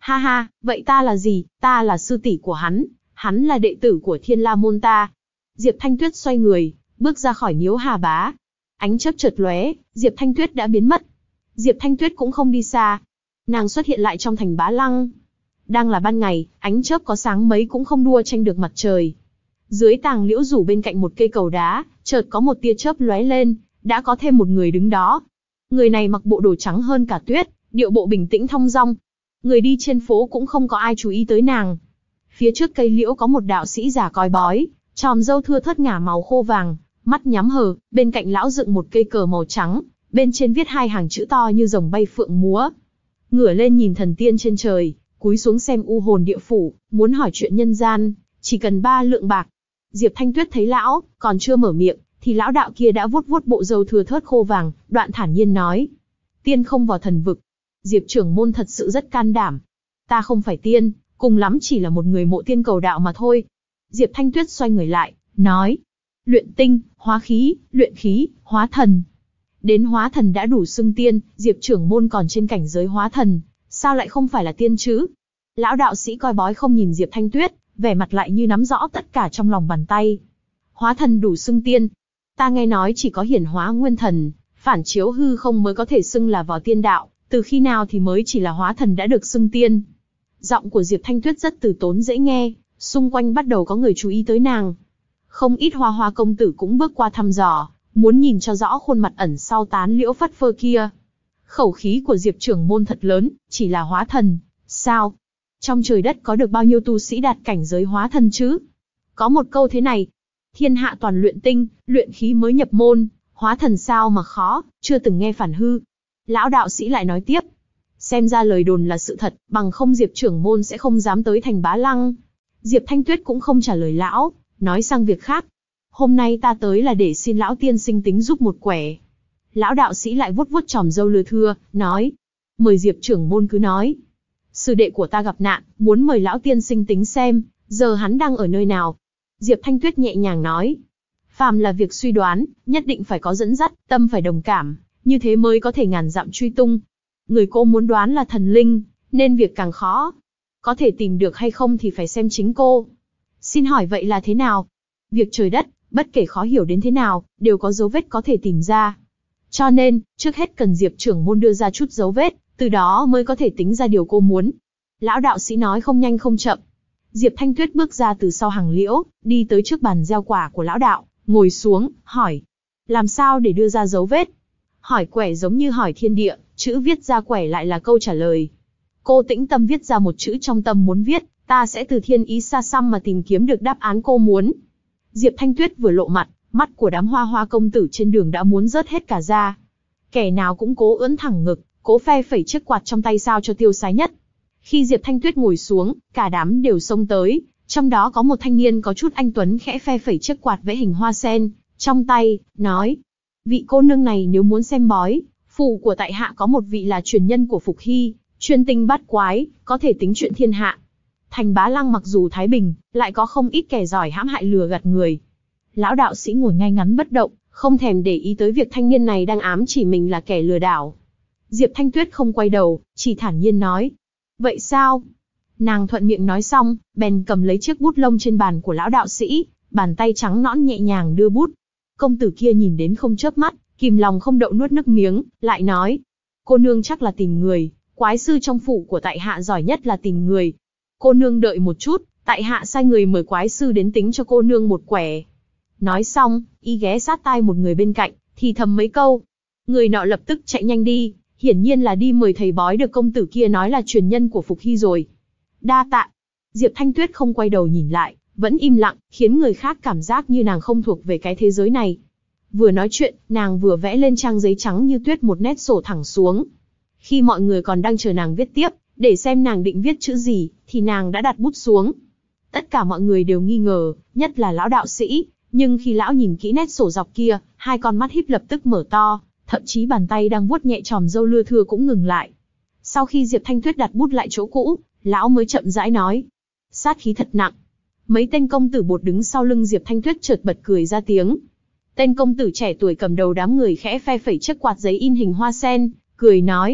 Ha ha, vậy ta là gì? Ta là sư tỷ của hắn, hắn là đệ tử của Thiên La môn ta. Diệp Thanh Tuyết xoay người, bước ra khỏi miếu Hà Bá. Ánh chớp chợt lóe, Diệp Thanh Tuyết đã biến mất. Diệp Thanh Tuyết cũng không đi xa, nàng xuất hiện lại trong thành Bá Lăng. Đang là ban ngày, ánh chớp có sáng mấy cũng không đua tranh được mặt trời. Dưới tàng liễu rủ bên cạnh một cây cầu đá, chợt có một tia chớp lóe lên, đã có thêm một người đứng đó. Người này mặc bộ đồ trắng hơn cả tuyết, điệu bộ bình tĩnh thong dong. Người đi trên phố cũng không có ai chú ý tới nàng. Phía trước cây liễu có một đạo sĩ già coi bói, tròm râu thưa thớt ngả màu khô vàng, mắt nhắm hờ, bên cạnh lão dựng một cây cờ màu trắng, bên trên viết hai hàng chữ to như rồng bay phượng múa. Ngửa lên nhìn thần tiên trên trời, cúi xuống xem u hồn địa phủ, muốn hỏi chuyện nhân gian, chỉ cần ba lượng bạc. Diệp Thanh Tuyết thấy lão, còn chưa mở miệng, thì lão đạo kia đã vuốt vuốt bộ râu thưa thớt khô vàng, đoạn thản nhiên nói. Tiên không vào thần vực. Diệp trưởng môn thật sự rất can đảm. Ta không phải tiên, cùng lắm chỉ là một người mộ tiên cầu đạo mà thôi. Diệp Thanh Tuyết xoay người lại, nói. Luyện tinh, hóa khí, luyện khí, hóa thần. Đến hóa thần đã đủ xưng tiên, Diệp trưởng môn còn trên cảnh giới hóa thần, sao lại không phải là tiên chứ? Lão đạo sĩ coi bói không nhìn Diệp Thanh Tuyết, vẻ mặt lại như nắm rõ tất cả trong lòng bàn tay. Hóa thần đủ xưng tiên. Ta nghe nói chỉ có hiển hóa nguyên thần, phản chiếu hư không mới có thể xưng là vào tiên đạo, từ khi nào thì mới chỉ là hóa thần đã được xưng tiên. Giọng của Diệp Thanh Tuyết rất từ tốn dễ nghe, xung quanh bắt đầu có người chú ý tới nàng. Không ít hoa hoa công tử cũng bước qua thăm dò, muốn nhìn cho rõ khuôn mặt ẩn sau tán liễu phất phơ kia. Khẩu khí của Diệp trưởng môn thật lớn, chỉ là hóa thần, sao? Trong trời đất có được bao nhiêu tu sĩ đạt cảnh giới hóa thần chứ? Có một câu thế này, thiên hạ toàn luyện tinh, luyện khí mới nhập môn, hóa thần sao mà khó, chưa từng nghe phản hư. Lão đạo sĩ lại nói tiếp, xem ra lời đồn là sự thật, bằng không Diệp trưởng môn sẽ không dám tới thành Bá Lăng. Diệp Thanh Tuyết cũng không trả lời lão, nói sang việc khác. Hôm nay ta tới là để xin lão tiên sinh tính giúp một quẻ. Lão đạo sĩ lại vuốt vuốt chòm râu lưa thưa, nói, mời Diệp trưởng môn cứ nói. Sư đệ của ta gặp nạn, muốn mời lão tiên sinh tính xem, giờ hắn đang ở nơi nào. Diệp Thanh Tuyết nhẹ nhàng nói, phàm là việc suy đoán, nhất định phải có dẫn dắt, tâm phải đồng cảm, như thế mới có thể ngàn dặm truy tung. Người cô muốn đoán là thần linh, nên việc càng khó. Có thể tìm được hay không thì phải xem chính cô. Xin hỏi vậy là thế nào? Việc trời đất, bất kể khó hiểu đến thế nào, đều có dấu vết có thể tìm ra. Cho nên, trước hết cần Diệp trưởng môn đưa ra chút dấu vết, từ đó mới có thể tính ra điều cô muốn. Lão đạo sĩ nói không nhanh không chậm. Diệp Thanh Tuyết bước ra từ sau hàng liễu, đi tới trước bàn gieo quả của lão đạo, ngồi xuống, hỏi. Làm sao để đưa ra dấu vết? Hỏi quẻ giống như hỏi thiên địa, chữ viết ra quẻ lại là câu trả lời. Cô tĩnh tâm viết ra một chữ trong tâm muốn viết, ta sẽ từ thiên ý xa xăm mà tìm kiếm được đáp án cô muốn. Diệp Thanh Tuyết vừa lộ mặt, mắt của đám hoa hoa công tử trên đường đã muốn rớt hết cả ra. Kẻ nào cũng cố ưỡn thẳng ngực, cố phe phẩy chiếc quạt trong tay sao cho tiêu sái nhất. Khi Diệp Thanh Tuyết ngồi xuống, cả đám đều xông tới, trong đó có một thanh niên có chút anh tuấn khẽ phe phẩy chiếc quạt vẽ hình hoa sen trong tay, nói: vị cô nương này nếu muốn xem bói, phù của tại hạ có một vị là truyền nhân của Phục Hy, chuyên tinh bát quái, có thể tính chuyện thiên hạ. Thành Bá Lăng mặc dù thái bình, lại có không ít kẻ giỏi hãm hại lừa gạt người. Lão đạo sĩ ngồi ngay ngắn bất động, không thèm để ý tới việc thanh niên này đang ám chỉ mình là kẻ lừa đảo. Diệp Thanh Tuyết không quay đầu, chỉ thản nhiên nói: vậy sao? Nàng thuận miệng nói xong, bèn cầm lấy chiếc bút lông trên bàn của lão đạo sĩ, bàn tay trắng nõn nhẹ nhàng đưa bút. Công tử kia nhìn đến không chớp mắt, kìm lòng không đậu nuốt nước miếng, lại nói: cô nương chắc là tìm người, quái sư trong phủ của tại hạ giỏi nhất là tìm người. Cô nương đợi một chút, tại hạ sai người mời quái sư đến tính cho cô nương một quẻ. Nói xong, y ghé sát tai một người bên cạnh, thì thầm mấy câu. Người nọ lập tức chạy nhanh đi, hiển nhiên là đi mời thầy bói được công tử kia nói là truyền nhân của Phục Hy rồi. Đa tạ. Diệp Thanh Tuyết không quay đầu nhìn lại, vẫn im lặng, khiến người khác cảm giác như nàng không thuộc về cái thế giới này. Vừa nói chuyện, nàng vừa vẽ lên trang giấy trắng như tuyết một nét sổ thẳng xuống. Khi mọi người còn đang chờ nàng viết tiếp, để xem nàng định viết chữ gì, thì nàng đã đặt bút xuống. Tất cả mọi người đều nghi ngờ, nhất là lão đạo sĩ, nhưng khi lão nhìn kỹ nét sổ dọc kia, hai con mắt híp lập tức mở to, thậm chí bàn tay đang vuốt nhẹ chòm râu lưa thưa cũng ngừng lại. Sau khi Diệp Thanh Tuyết đặt bút lại chỗ cũ, lão mới chậm rãi nói: sát khí thật nặng. Mấy tên công tử bột đứng sau lưng Diệp Thanh Tuyết chợt bật cười ra tiếng. Tên công tử trẻ tuổi cầm đầu đám người khẽ phe phẩy chiếc quạt giấy in hình hoa sen, cười nói: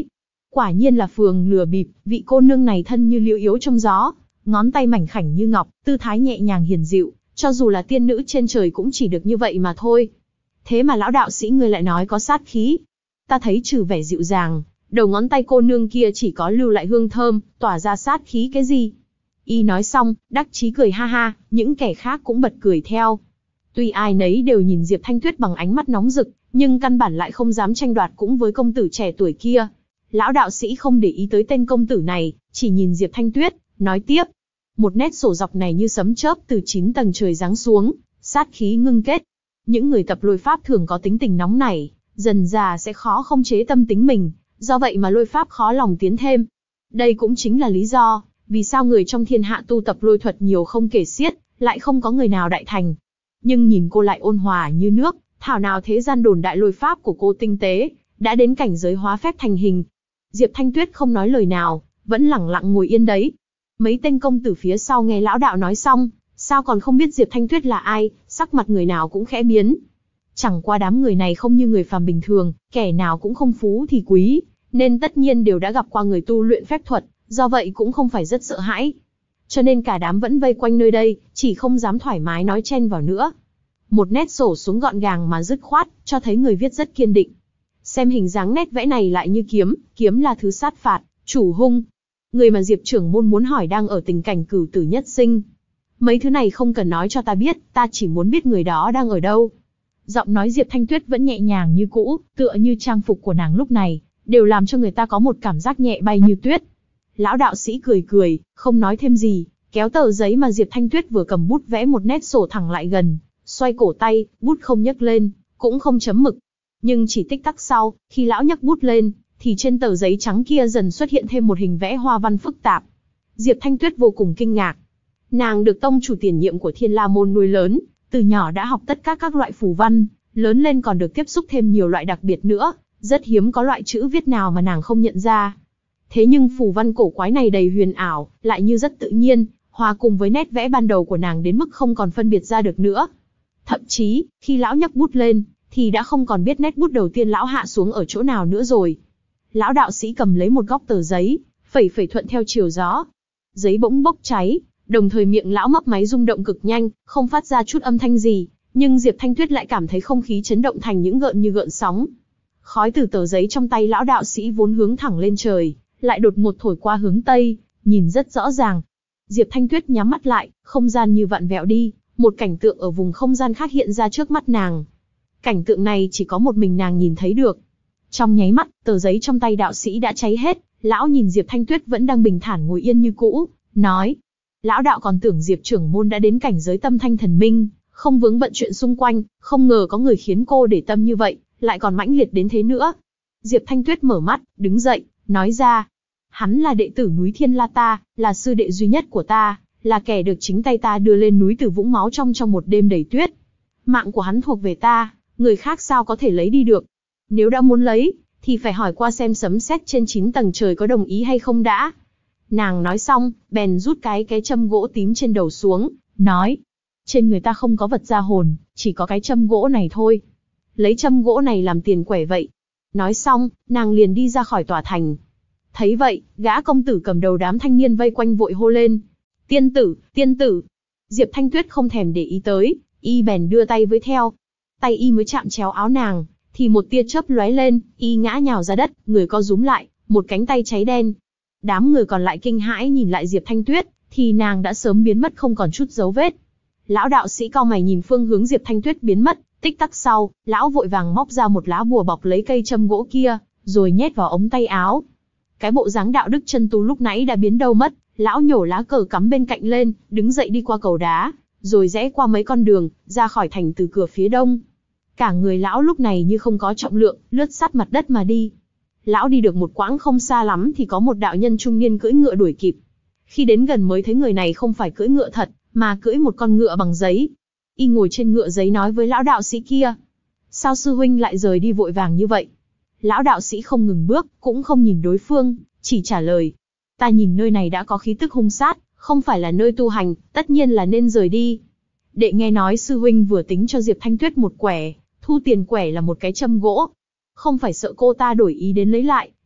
Quả nhiên là phường lừa bịp, vị cô nương này thân như liễu yếu trong gió, ngón tay mảnh khảnh như ngọc, tư thái nhẹ nhàng hiền dịu, cho dù là tiên nữ trên trời cũng chỉ được như vậy mà thôi. Thế mà lão đạo sĩ ngươi lại nói có sát khí. Ta thấy trừ vẻ dịu dàng, đầu ngón tay cô nương kia chỉ có lưu lại hương thơm, tỏa ra sát khí cái gì. Y nói xong, đắc chí cười ha ha, những kẻ khác cũng bật cười theo. Tuy ai nấy đều nhìn Diệp Thanh Tuyết bằng ánh mắt nóng rực, nhưng căn bản lại không dám tranh đoạt cũng với công tử trẻ tuổi kia. Lão đạo sĩ không để ý tới tên công tử này, chỉ nhìn Diệp Thanh Tuyết, nói tiếp. Một nét sổ dọc này như sấm chớp từ chín tầng trời giáng xuống, sát khí ngưng kết. Những người tập lôi pháp thường có tính tình nóng nảy, dần già sẽ khó không chế tâm tính mình, do vậy mà lôi pháp khó lòng tiến thêm. Đây cũng chính là lý do, vì sao người trong thiên hạ tu tập lôi thuật nhiều không kể xiết, lại không có người nào đại thành. Nhưng nhìn cô lại ôn hòa như nước, thảo nào thế gian đồn đại lôi pháp của cô tinh tế, đã đến cảnh giới hóa phép thành hình. Diệp Thanh Tuyết không nói lời nào, vẫn lẳng lặng ngồi yên đấy. Mấy tên công tử phía sau nghe lão đạo nói xong, sao còn không biết Diệp Thanh Tuyết là ai, sắc mặt người nào cũng khẽ biến. Chẳng qua đám người này không như người phàm bình thường, kẻ nào cũng không phú thì quý, nên tất nhiên đều đã gặp qua người tu luyện phép thuật, do vậy cũng không phải rất sợ hãi. Cho nên cả đám vẫn vây quanh nơi đây, chỉ không dám thoải mái nói chen vào nữa. Một nét sổ xuống gọn gàng mà dứt khoát, cho thấy người viết rất kiên định. Xem hình dáng nét vẽ này lại như kiếm, kiếm là thứ sát phạt, chủ hung. Người mà Diệp trưởng môn muốn hỏi đang ở tình cảnh cửu tử nhất sinh. Mấy thứ này không cần nói cho ta biết, ta chỉ muốn biết người đó đang ở đâu. Giọng nói Diệp Thanh Tuyết vẫn nhẹ nhàng như cũ, tựa như trang phục của nàng lúc này, đều làm cho người ta có một cảm giác nhẹ bay như tuyết. Lão đạo sĩ cười cười, không nói thêm gì, kéo tờ giấy mà Diệp Thanh Tuyết vừa cầm bút vẽ một nét sổ thẳng lại gần, xoay cổ tay, bút không nhấc lên, cũng không chấm mực. Nhưng chỉ tích tắc sau, khi lão nhấc bút lên, thì trên tờ giấy trắng kia dần xuất hiện thêm một hình vẽ hoa văn phức tạp. Diệp Thanh Tuyết vô cùng kinh ngạc. Nàng được tông chủ tiền nhiệm của Thiên La Môn nuôi lớn, từ nhỏ đã học tất cả các loại phù văn, lớn lên còn được tiếp xúc thêm nhiều loại đặc biệt nữa, rất hiếm có loại chữ viết nào mà nàng không nhận ra. Thế nhưng phù văn cổ quái này đầy huyền ảo, lại như rất tự nhiên, hòa cùng với nét vẽ ban đầu của nàng đến mức không còn phân biệt ra được nữa. Thậm chí, khi lão nhấc bút lên, thì đã không còn biết nét bút đầu tiên lão hạ xuống ở chỗ nào nữa rồi. Lão đạo sĩ cầm lấy một góc tờ giấy, phẩy phẩy thuận theo chiều gió. Giấy bỗng bốc cháy, đồng thời miệng lão mấp máy rung động cực nhanh, không phát ra chút âm thanh gì, nhưng Diệp Thanh Tuyết lại cảm thấy không khí chấn động thành những gợn như gợn sóng. Khói từ tờ giấy trong tay lão đạo sĩ vốn hướng thẳng lên trời, lại đột ngột thổi qua hướng tây, nhìn rất rõ ràng. Diệp Thanh Tuyết nhắm mắt lại, không gian như vặn vẹo đi, một cảnh tượng ở vùng không gian khác hiện ra trước mắt nàng. Cảnh tượng này chỉ có một mình nàng nhìn thấy được. Trong nháy mắt, tờ giấy trong tay đạo sĩ đã cháy hết, lão nhìn Diệp Thanh Tuyết vẫn đang bình thản ngồi yên như cũ, nói. Lão đạo còn tưởng Diệp trưởng môn đã đến cảnh giới tâm thanh thần minh, không vướng bận chuyện xung quanh, không ngờ có người khiến cô để tâm như vậy, lại còn mãnh liệt đến thế nữa. Diệp Thanh Tuyết mở mắt, đứng dậy, nói ra. Hắn là đệ tử núi Thiên La ta, là sư đệ duy nhất của ta, là kẻ được chính tay ta đưa lên núi từ vũng máu trong trong một đêm đầy tuyết. Mạng của hắn thuộc về ta, người khác sao có thể lấy đi được. Nếu đã muốn lấy, thì phải hỏi qua xem sấm sét trên chín tầng trời có đồng ý hay không đã. Nàng nói xong, bèn rút cái cái châm gỗ tím trên đầu xuống, nói. Trên người ta không có vật gia hồn, chỉ có cái châm gỗ này thôi. Lấy châm gỗ này làm tiền quẻ vậy. Nói xong, nàng liền đi ra khỏi tòa thành. Thấy vậy, gã công tử cầm đầu đám thanh niên vây quanh vội hô lên. Tiên tử, tiên tử. Diệp Thanh Tuyết không thèm để ý tới, y bèn đưa tay với theo. Tay y mới chạm chéo áo nàng, thì một tia chớp lóe lên, y ngã nhào ra đất, người co rúm lại, một cánh tay cháy đen. Đám người còn lại kinh hãi nhìn lại Diệp Thanh Tuyết, thì nàng đã sớm biến mất không còn chút dấu vết. Lão đạo sĩ cau mày nhìn phương hướng Diệp Thanh Tuyết biến mất, tích tắc sau, lão vội vàng móc ra một lá bùa bọc lấy cây châm gỗ kia, rồi nhét vào ống tay áo. Cái bộ dáng đạo đức chân tu lúc nãy đã biến đâu mất, lão nhổ lá cờ cắm bên cạnh lên, đứng dậy đi qua cầu đá, rồi rẽ qua mấy con đường, ra khỏi thành từ cửa phía đông. Cả người lão lúc này như không có trọng lượng, lướt sát mặt đất mà đi. Lão đi được một quãng không xa lắm thì có một đạo nhân trung niên cưỡi ngựa đuổi kịp. Khi đến gần mới thấy người này không phải cưỡi ngựa thật, mà cưỡi một con ngựa bằng giấy. Y ngồi trên ngựa giấy nói với lão đạo sĩ kia. Sao sư huynh lại rời đi vội vàng như vậy? Lão đạo sĩ không ngừng bước, cũng không nhìn đối phương, chỉ trả lời. Ta nhìn nơi này đã có khí tức hung sát, không phải là nơi tu hành, tất nhiên là nên rời đi. Đệ nghe nói sư huynh vừa tính cho Diệp Thanh Tuyết một quẻ, thu tiền quẻ là một cái châm gỗ. Không phải sợ cô ta đổi ý đến lấy lại,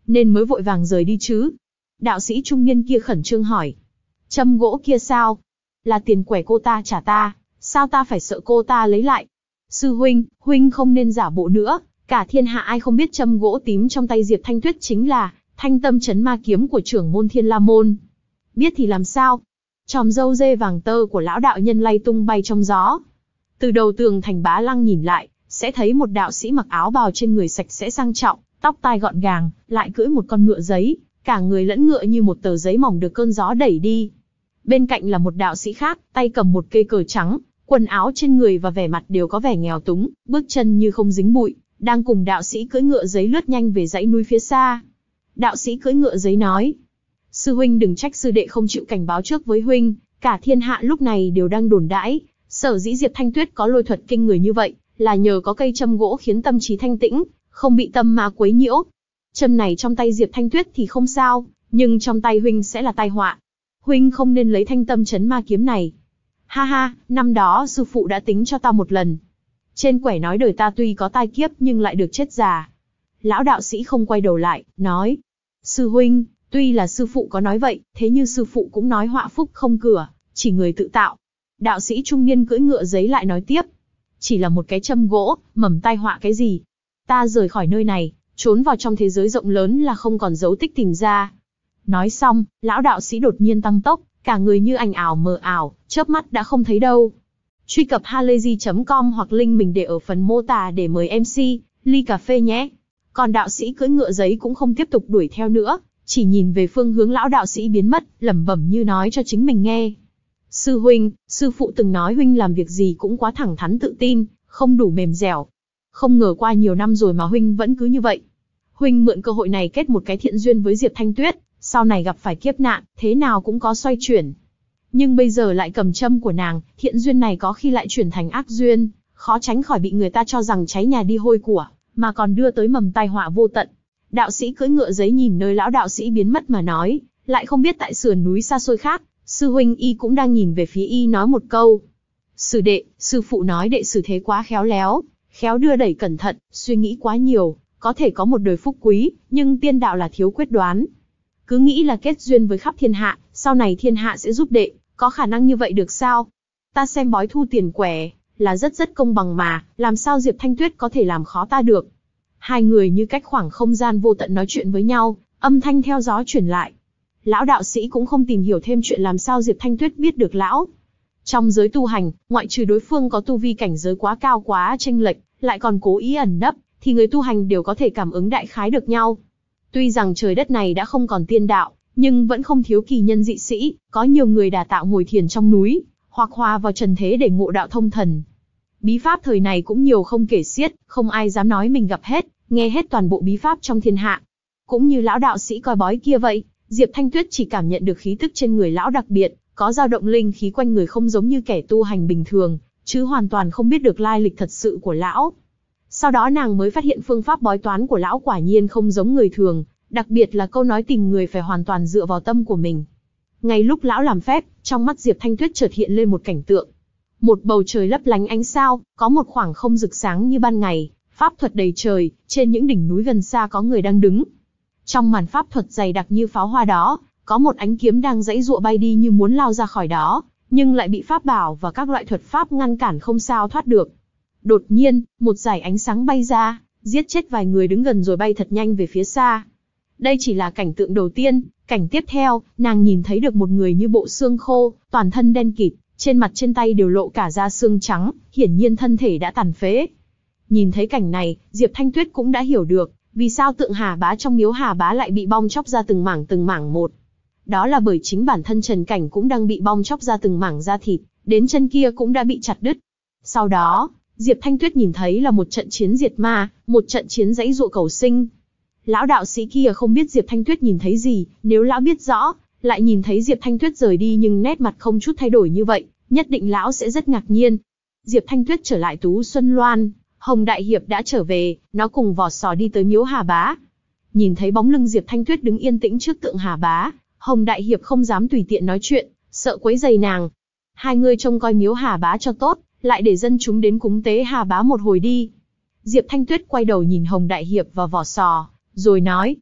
nên mới vội vàng rời đi chứ. Đạo sĩ trung niên kia khẩn trương hỏi. Châm gỗ kia sao? Là tiền quẻ cô ta trả ta, sao ta phải sợ cô ta lấy lại? Sư huynh, huynh không nên giả bộ nữa, cả thiên hạ ai không biết châm gỗ tím trong tay Diệp Thanh Tuyết chính là Thanh Tâm Chấn Ma Kiếm của trưởng môn Thiên La Môn. Biết thì làm sao? Chòm râu dê vàng tơ của lão đạo nhân lay tung bay trong gió. Từ đầu tường thành Bá Lăng nhìn lại, sẽ thấy một đạo sĩ mặc áo bào trên người sạch sẽ sang trọng, tóc tai gọn gàng, lại cưỡi một con ngựa giấy, cả người lẫn ngựa như một tờ giấy mỏng được cơn gió đẩy đi. Bên cạnh là một đạo sĩ khác, tay cầm một cây cờ trắng, quần áo trên người và vẻ mặt đều có vẻ nghèo túng, bước chân như không dính bụi, đang cùng đạo sĩ cưỡi ngựa giấy lướt nhanh về dãy núi phía xa. Đạo sĩ cưỡi ngựa giấy nói: Sư huynh đừng trách sư đệ không chịu cảnh báo trước với huynh, cả thiên hạ lúc này đều đang đồn đãi, sở dĩ Diệp Thanh Tuyết có lôi thuật kinh người như vậy, là nhờ có cây châm gỗ khiến tâm trí thanh tĩnh, không bị tâm ma quấy nhiễu. Châm này trong tay Diệp Thanh Tuyết thì không sao, nhưng trong tay huynh sẽ là tai họa. Huynh không nên lấy Thanh Tâm Chấn Ma Kiếm này. Ha ha, năm đó sư phụ đã tính cho ta một lần. Trên quẻ nói đời ta tuy có tai kiếp nhưng lại được chết già. Lão đạo sĩ không quay đầu lại, nói: Sư huynh, tuy là sư phụ có nói vậy, thế nhưng sư phụ cũng nói họa phúc không cửa, chỉ người tự tạo. Đạo sĩ trung niên cưỡi ngựa giấy lại nói tiếp: Chỉ là một cái châm gỗ, mầm tai họa cái gì? Ta rời khỏi nơi này, trốn vào trong thế giới rộng lớn là không còn dấu tích tìm ra. Nói xong, lão đạo sĩ đột nhiên tăng tốc, cả người như ảnh ảo mờ ảo, chớp mắt đã không thấy đâu. Truy cập halayzi chấm com hoặc link mình để ở phần mô tả để mời em xê, ly cà phê nhé. Còn đạo sĩ cưỡi ngựa giấy cũng không tiếp tục đuổi theo nữa, chỉ nhìn về phương hướng lão đạo sĩ biến mất, lẩm bẩm như nói cho chính mình nghe. Sư huynh, sư phụ từng nói huynh làm việc gì cũng quá thẳng thắn tự tin, không đủ mềm dẻo. Không ngờ qua nhiều năm rồi mà huynh vẫn cứ như vậy. Huynh mượn cơ hội này kết một cái thiện duyên với Diệp Thanh Tuyết, sau này gặp phải kiếp nạn, thế nào cũng có xoay chuyển. Nhưng bây giờ lại cầm châm của nàng, thiện duyên này có khi lại chuyển thành ác duyên, khó tránh khỏi bị người ta cho rằng cháy nhà đi hôi của, mà còn đưa tới mầm tai họa vô tận. Đạo sĩ cưỡi ngựa giấy nhìn nơi lão đạo sĩ biến mất mà nói, lại không biết tại sườn núi xa xôi khác, sư huynh y cũng đang nhìn về phía y nói một câu. Sư đệ, sư phụ nói đệ xử thế quá khéo léo, khéo đưa đẩy cẩn thận, suy nghĩ quá nhiều, có thể có một đời phúc quý, nhưng tiên đạo là thiếu quyết đoán. Cứ nghĩ là kết duyên với khắp thiên hạ, sau này thiên hạ sẽ giúp đệ, có khả năng như vậy được sao? Ta xem bói thu tiền quẻ, là rất rất công bằng mà, làm sao Diệp Thanh Tuyết có thể làm khó ta được? Hai người như cách khoảng không gian vô tận nói chuyện với nhau, âm thanh theo gió truyền lại. Lão đạo sĩ cũng không tìm hiểu thêm chuyện làm sao Diệp Thanh Tuyết biết được lão. Trong giới tu hành, ngoại trừ đối phương có tu vi cảnh giới quá cao quá chênh lệch, lại còn cố ý ẩn nấp, thì người tu hành đều có thể cảm ứng đại khái được nhau. Tuy rằng trời đất này đã không còn tiên đạo, nhưng vẫn không thiếu kỳ nhân dị sĩ, có nhiều người đả tạo ngồi thiền trong núi, hoặc hòa vào trần thế để ngộ đạo thông thần. Bí pháp thời này cũng nhiều không kể xiết, không ai dám nói mình gặp hết, nghe hết toàn bộ bí pháp trong thiên hạ. Cũng như lão đạo sĩ coi bói kia vậy, Diệp Thanh Tuyết chỉ cảm nhận được khí tức trên người lão đặc biệt, có dao động linh khí quanh người không giống như kẻ tu hành bình thường, chứ hoàn toàn không biết được lai lịch thật sự của lão. Sau đó nàng mới phát hiện phương pháp bói toán của lão quả nhiên không giống người thường, đặc biệt là câu nói tìm người phải hoàn toàn dựa vào tâm của mình. Ngay lúc lão làm phép, trong mắt Diệp Thanh Tuyết chợt hiện lên một cảnh tượng. Một bầu trời lấp lánh ánh sao, có một khoảng không rực sáng như ban ngày, pháp thuật đầy trời, trên những đỉnh núi gần xa có người đang đứng. Trong màn pháp thuật dày đặc như pháo hoa đó, có một ánh kiếm đang giãy giụa bay đi như muốn lao ra khỏi đó, nhưng lại bị pháp bảo và các loại thuật pháp ngăn cản không sao thoát được. Đột nhiên, một dải ánh sáng bay ra, giết chết vài người đứng gần rồi bay thật nhanh về phía xa. Đây chỉ là cảnh tượng đầu tiên, cảnh tiếp theo, nàng nhìn thấy được một người như bộ xương khô, toàn thân đen kịt, trên mặt trên tay đều lộ cả da xương trắng, hiển nhiên thân thể đã tàn phế. Nhìn thấy cảnh này, Diệp Thanh Tuyết cũng đã hiểu được, vì sao tượng Hà Bá trong miếu Hà Bá lại bị bong chóc ra từng mảng từng mảng một. Đó là bởi chính bản thân Trần Cảnh cũng đang bị bong chóc ra từng mảng da thịt, đến chân kia cũng đã bị chặt đứt. Sau đó, Diệp Thanh Tuyết nhìn thấy là một trận chiến diệt ma, một trận chiến giãy giụa cầu sinh. Lão đạo sĩ kia không biết Diệp Thanh Tuyết nhìn thấy gì, nếu lão biết rõ, lại nhìn thấy Diệp Thanh Tuyết rời đi nhưng nét mặt không chút thay đổi như vậy, nhất định lão sẽ rất ngạc nhiên. Diệp Thanh Tuyết trở lại Tú Xuân Loan, Hồng Đại Hiệp đã trở về, nó cùng Vỏ Sò đi tới miếu Hà Bá. Nhìn thấy bóng lưng Diệp Thanh Tuyết đứng yên tĩnh trước tượng Hà Bá, Hồng Đại Hiệp không dám tùy tiện nói chuyện, sợ quấy rầy nàng. Hai người trông coi miếu Hà Bá cho tốt, lại để dân chúng đến cúng tế Hà Bá một hồi đi. Diệp Thanh Tuyết quay đầu nhìn Hồng Đại Hiệp và Vỏ Sò, rồi nói: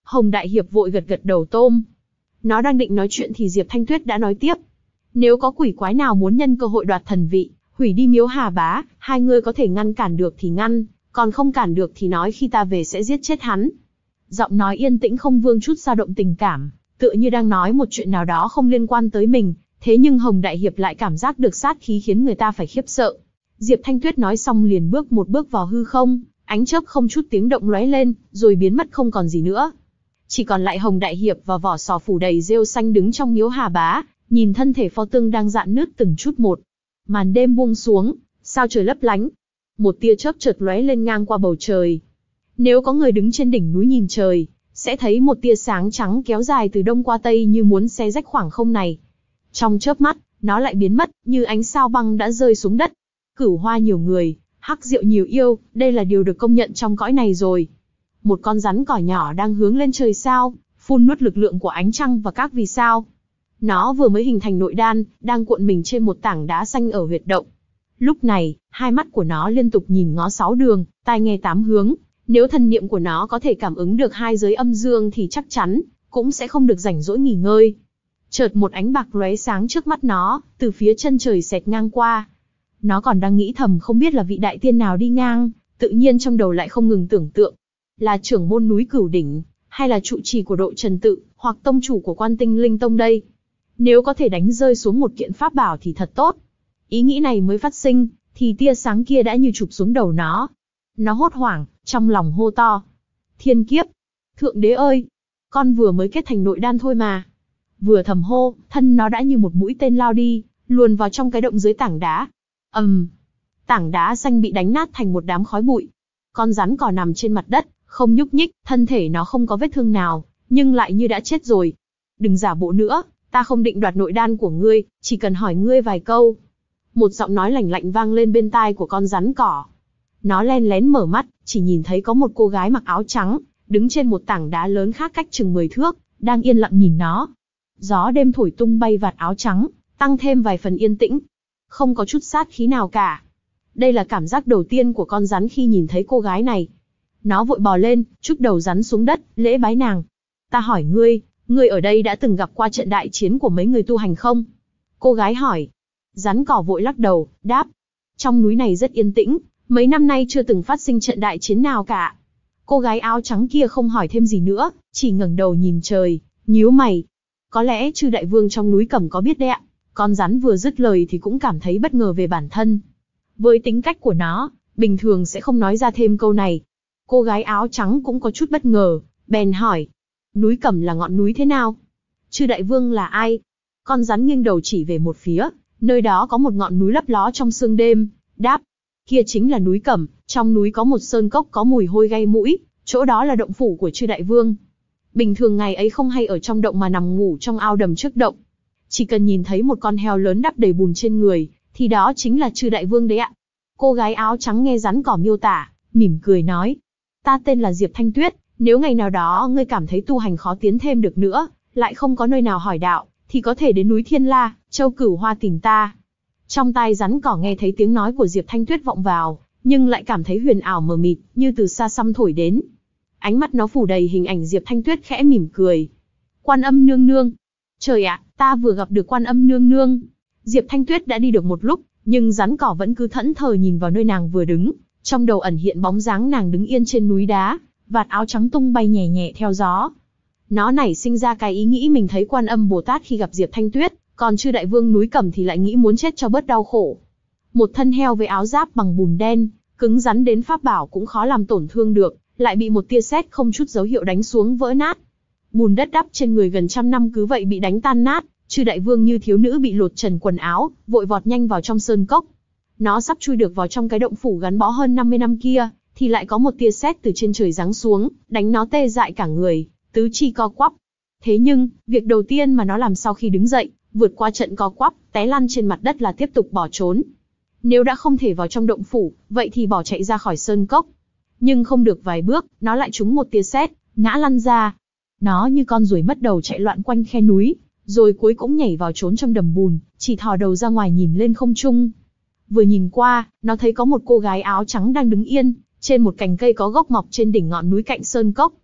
Hồng Đại Hiệp vội gật gật đầu tôm. Nó đang định nói chuyện thì Diệp Thanh Tuyết đã nói tiếp. Nếu có quỷ quái nào muốn nhân cơ hội đoạt thần vị, hủy đi miếu Hà Bá, hai người có thể ngăn cản được thì ngăn, còn không cản được thì nói khi ta về sẽ giết chết hắn. Giọng nói yên tĩnh không vương chút dao động tình cảm, tựa như đang nói một chuyện nào đó không liên quan tới mình, thế nhưng Hồng Đại Hiệp lại cảm giác được sát khí khiến người ta phải khiếp sợ. Diệp Thanh Tuyết nói xong liền bước một bước vào hư không, ánh chớp không chút tiếng động lóe lên, rồi biến mất không còn gì nữa. Chỉ còn lại Hồng Đại Hiệp và vỏ sò phủ đầy rêu xanh đứng trong miếu Hà Bá, nhìn thân thể pho tượng đang rạn nứt từng chút một. Màn đêm buông xuống, sao trời lấp lánh. Một tia chớp chợt lóe lên ngang qua bầu trời. Nếu có người đứng trên đỉnh núi nhìn trời, sẽ thấy một tia sáng trắng kéo dài từ đông qua tây như muốn xé rách khoảng không này. Trong chớp mắt, nó lại biến mất, như ánh sao băng đã rơi xuống đất. Cửu hoa nhiều người, hắc diệu nhiều yêu, đây là điều được công nhận trong cõi này rồi. Một con rắn cỏ nhỏ đang hướng lên trời sao, phun nuốt lực lượng của ánh trăng và các vì sao. Nó vừa mới hình thành nội đan, đang cuộn mình trên một tảng đá xanh ở huyệt động. Lúc này, hai mắt của nó liên tục nhìn ngó sáu đường, tai nghe tám hướng. Nếu thần niệm của nó có thể cảm ứng được hai giới âm dương thì chắc chắn cũng sẽ không được rảnh rỗi nghỉ ngơi. Chợt một ánh bạc lóe sáng trước mắt nó, từ phía chân trời xẹt ngang qua. Nó còn đang nghĩ thầm không biết là vị đại tiên nào đi ngang, tự nhiên trong đầu lại không ngừng tưởng tượng. Là trưởng môn núi Cửu Đỉnh, hay là trụ trì của Độ Trần Tự, hoặc tông chủ của Quan Tinh Linh Tông đây? Nếu có thể đánh rơi xuống một kiện pháp bảo thì thật tốt. Ý nghĩ này mới phát sinh, thì tia sáng kia đã như chụp xuống đầu nó. Nó hốt hoảng, trong lòng hô to. Thiên kiếp! Thượng đế ơi! Con vừa mới kết thành nội đan thôi mà. Vừa thầm hô, thân nó đã như một mũi tên lao đi, luồn vào trong cái động dưới tảng đá. ầm, um, tảng đá xanh bị đánh nát thành một đám khói bụi. Con rắn cỏ nằm trên mặt đất, không nhúc nhích, thân thể nó không có vết thương nào, nhưng lại như đã chết rồi. Đừng giả bộ nữa, ta không định đoạt nội đan của ngươi, chỉ cần hỏi ngươi vài câu. Một giọng nói lạnh lạnh vang lên bên tai của con rắn cỏ. Nó len lén mở mắt, chỉ nhìn thấy có một cô gái mặc áo trắng, đứng trên một tảng đá lớn khác cách chừng mười thước, đang yên lặng nhìn nó. Gió đêm thổi tung bay vạt áo trắng, tăng thêm vài phần yên tĩnh. Không có chút sát khí nào cả. Đây là cảm giác đầu tiên của con rắn khi nhìn thấy cô gái này. Nó vội bò lên, trúc đầu rắn xuống đất, lễ bái nàng. Ta hỏi ngươi, ngươi ở đây đã từng gặp qua trận đại chiến của mấy người tu hành không? Cô gái hỏi. Rắn cỏ vội lắc đầu, đáp. Trong núi này rất yên tĩnh, mấy năm nay chưa từng phát sinh trận đại chiến nào cả. Cô gái áo trắng kia không hỏi thêm gì nữa, chỉ ngẩng đầu nhìn trời, nhíu mày. Có lẽ chư đại vương trong núi Cẩm có biết đấy ạ. Con rắn vừa dứt lời thì cũng cảm thấy bất ngờ về bản thân. Với tính cách của nó, bình thường sẽ không nói ra thêm câu này. Cô gái áo trắng cũng có chút bất ngờ, bèn hỏi. Núi Cẩm là ngọn núi thế nào? Chư đại vương là ai? Con rắn nghiêng đầu chỉ về một phía, nơi đó có một ngọn núi lấp ló trong sương đêm, đáp. Kia chính là núi Cẩm, trong núi có một sơn cốc có mùi hôi gây mũi, chỗ đó là động phủ của chư đại vương. Bình thường ngày ấy không hay ở trong động mà nằm ngủ trong ao đầm trước động. Chỉ cần nhìn thấy một con heo lớn đắp đầy bùn trên người, thì đó chính là chư đại vương đấy ạ. Cô gái áo trắng nghe rắn cỏ miêu tả, mỉm cười nói. Ta tên là Diệp Thanh Tuyết, nếu ngày nào đó ngươi cảm thấy tu hành khó tiến thêm được nữa, lại không có nơi nào hỏi đạo, thì có thể đến núi Thiên La, châu Cửu Hoa tìm ta. Trong tai rắn cỏ nghe thấy tiếng nói của Diệp Thanh Tuyết vọng vào, nhưng lại cảm thấy huyền ảo mờ mịt, như từ xa xăm thổi đến. Ánh mắt nó phủ đầy hình ảnh Diệp Thanh Tuyết khẽ mỉm cười. Quan Âm nương nương. Trời ạ, ta vừa gặp được Quan Âm nương nương. Diệp Thanh Tuyết đã đi được một lúc, nhưng rắn cỏ vẫn cứ thẫn thờ nhìn vào nơi nàng vừa đứng. Trong đầu ẩn hiện bóng dáng nàng đứng yên trên núi đá, vạt áo trắng tung bay nhẹ nhẹ theo gió. Nó nảy sinh ra cái ý nghĩ mình thấy Quan Âm Bồ Tát khi gặp Diệp Thanh Tuyết, còn chư đại vương núi Cẩm thì lại nghĩ muốn chết cho bớt đau khổ. Một thân heo với áo giáp bằng bùn đen, cứng rắn đến pháp bảo cũng khó làm tổn thương được, lại bị một tia sét không chút dấu hiệu đánh xuống vỡ nát. Bùn đất đắp trên người gần trăm năm cứ vậy bị đánh tan nát, chư đại vương như thiếu nữ bị lột trần quần áo, vội vọt nhanh vào trong sơn cốc. Nó sắp chui được vào trong cái động phủ gắn bó hơn năm mươi năm kia, thì lại có một tia sét từ trên trời giáng xuống, đánh nó tê dại cả người, tứ chi co quắp. Thế nhưng, việc đầu tiên mà nó làm sau khi đứng dậy, vượt qua trận co quắp, té lăn trên mặt đất là tiếp tục bỏ trốn. Nếu đã không thể vào trong động phủ, vậy thì bỏ chạy ra khỏi sơn cốc. Nhưng không được vài bước, nó lại trúng một tia sét, ngã lăn ra. Nó như con ruồi mất đầu chạy loạn quanh khe núi, rồi cuối cũng nhảy vào trốn trong đầm bùn, chỉ thò đầu ra ngoài nhìn lên không trung. Vừa nhìn qua, nó thấy có một cô gái áo trắng đang đứng yên, trên một cành cây có gốc mọc trên đỉnh ngọn núi cạnh sơn cốc.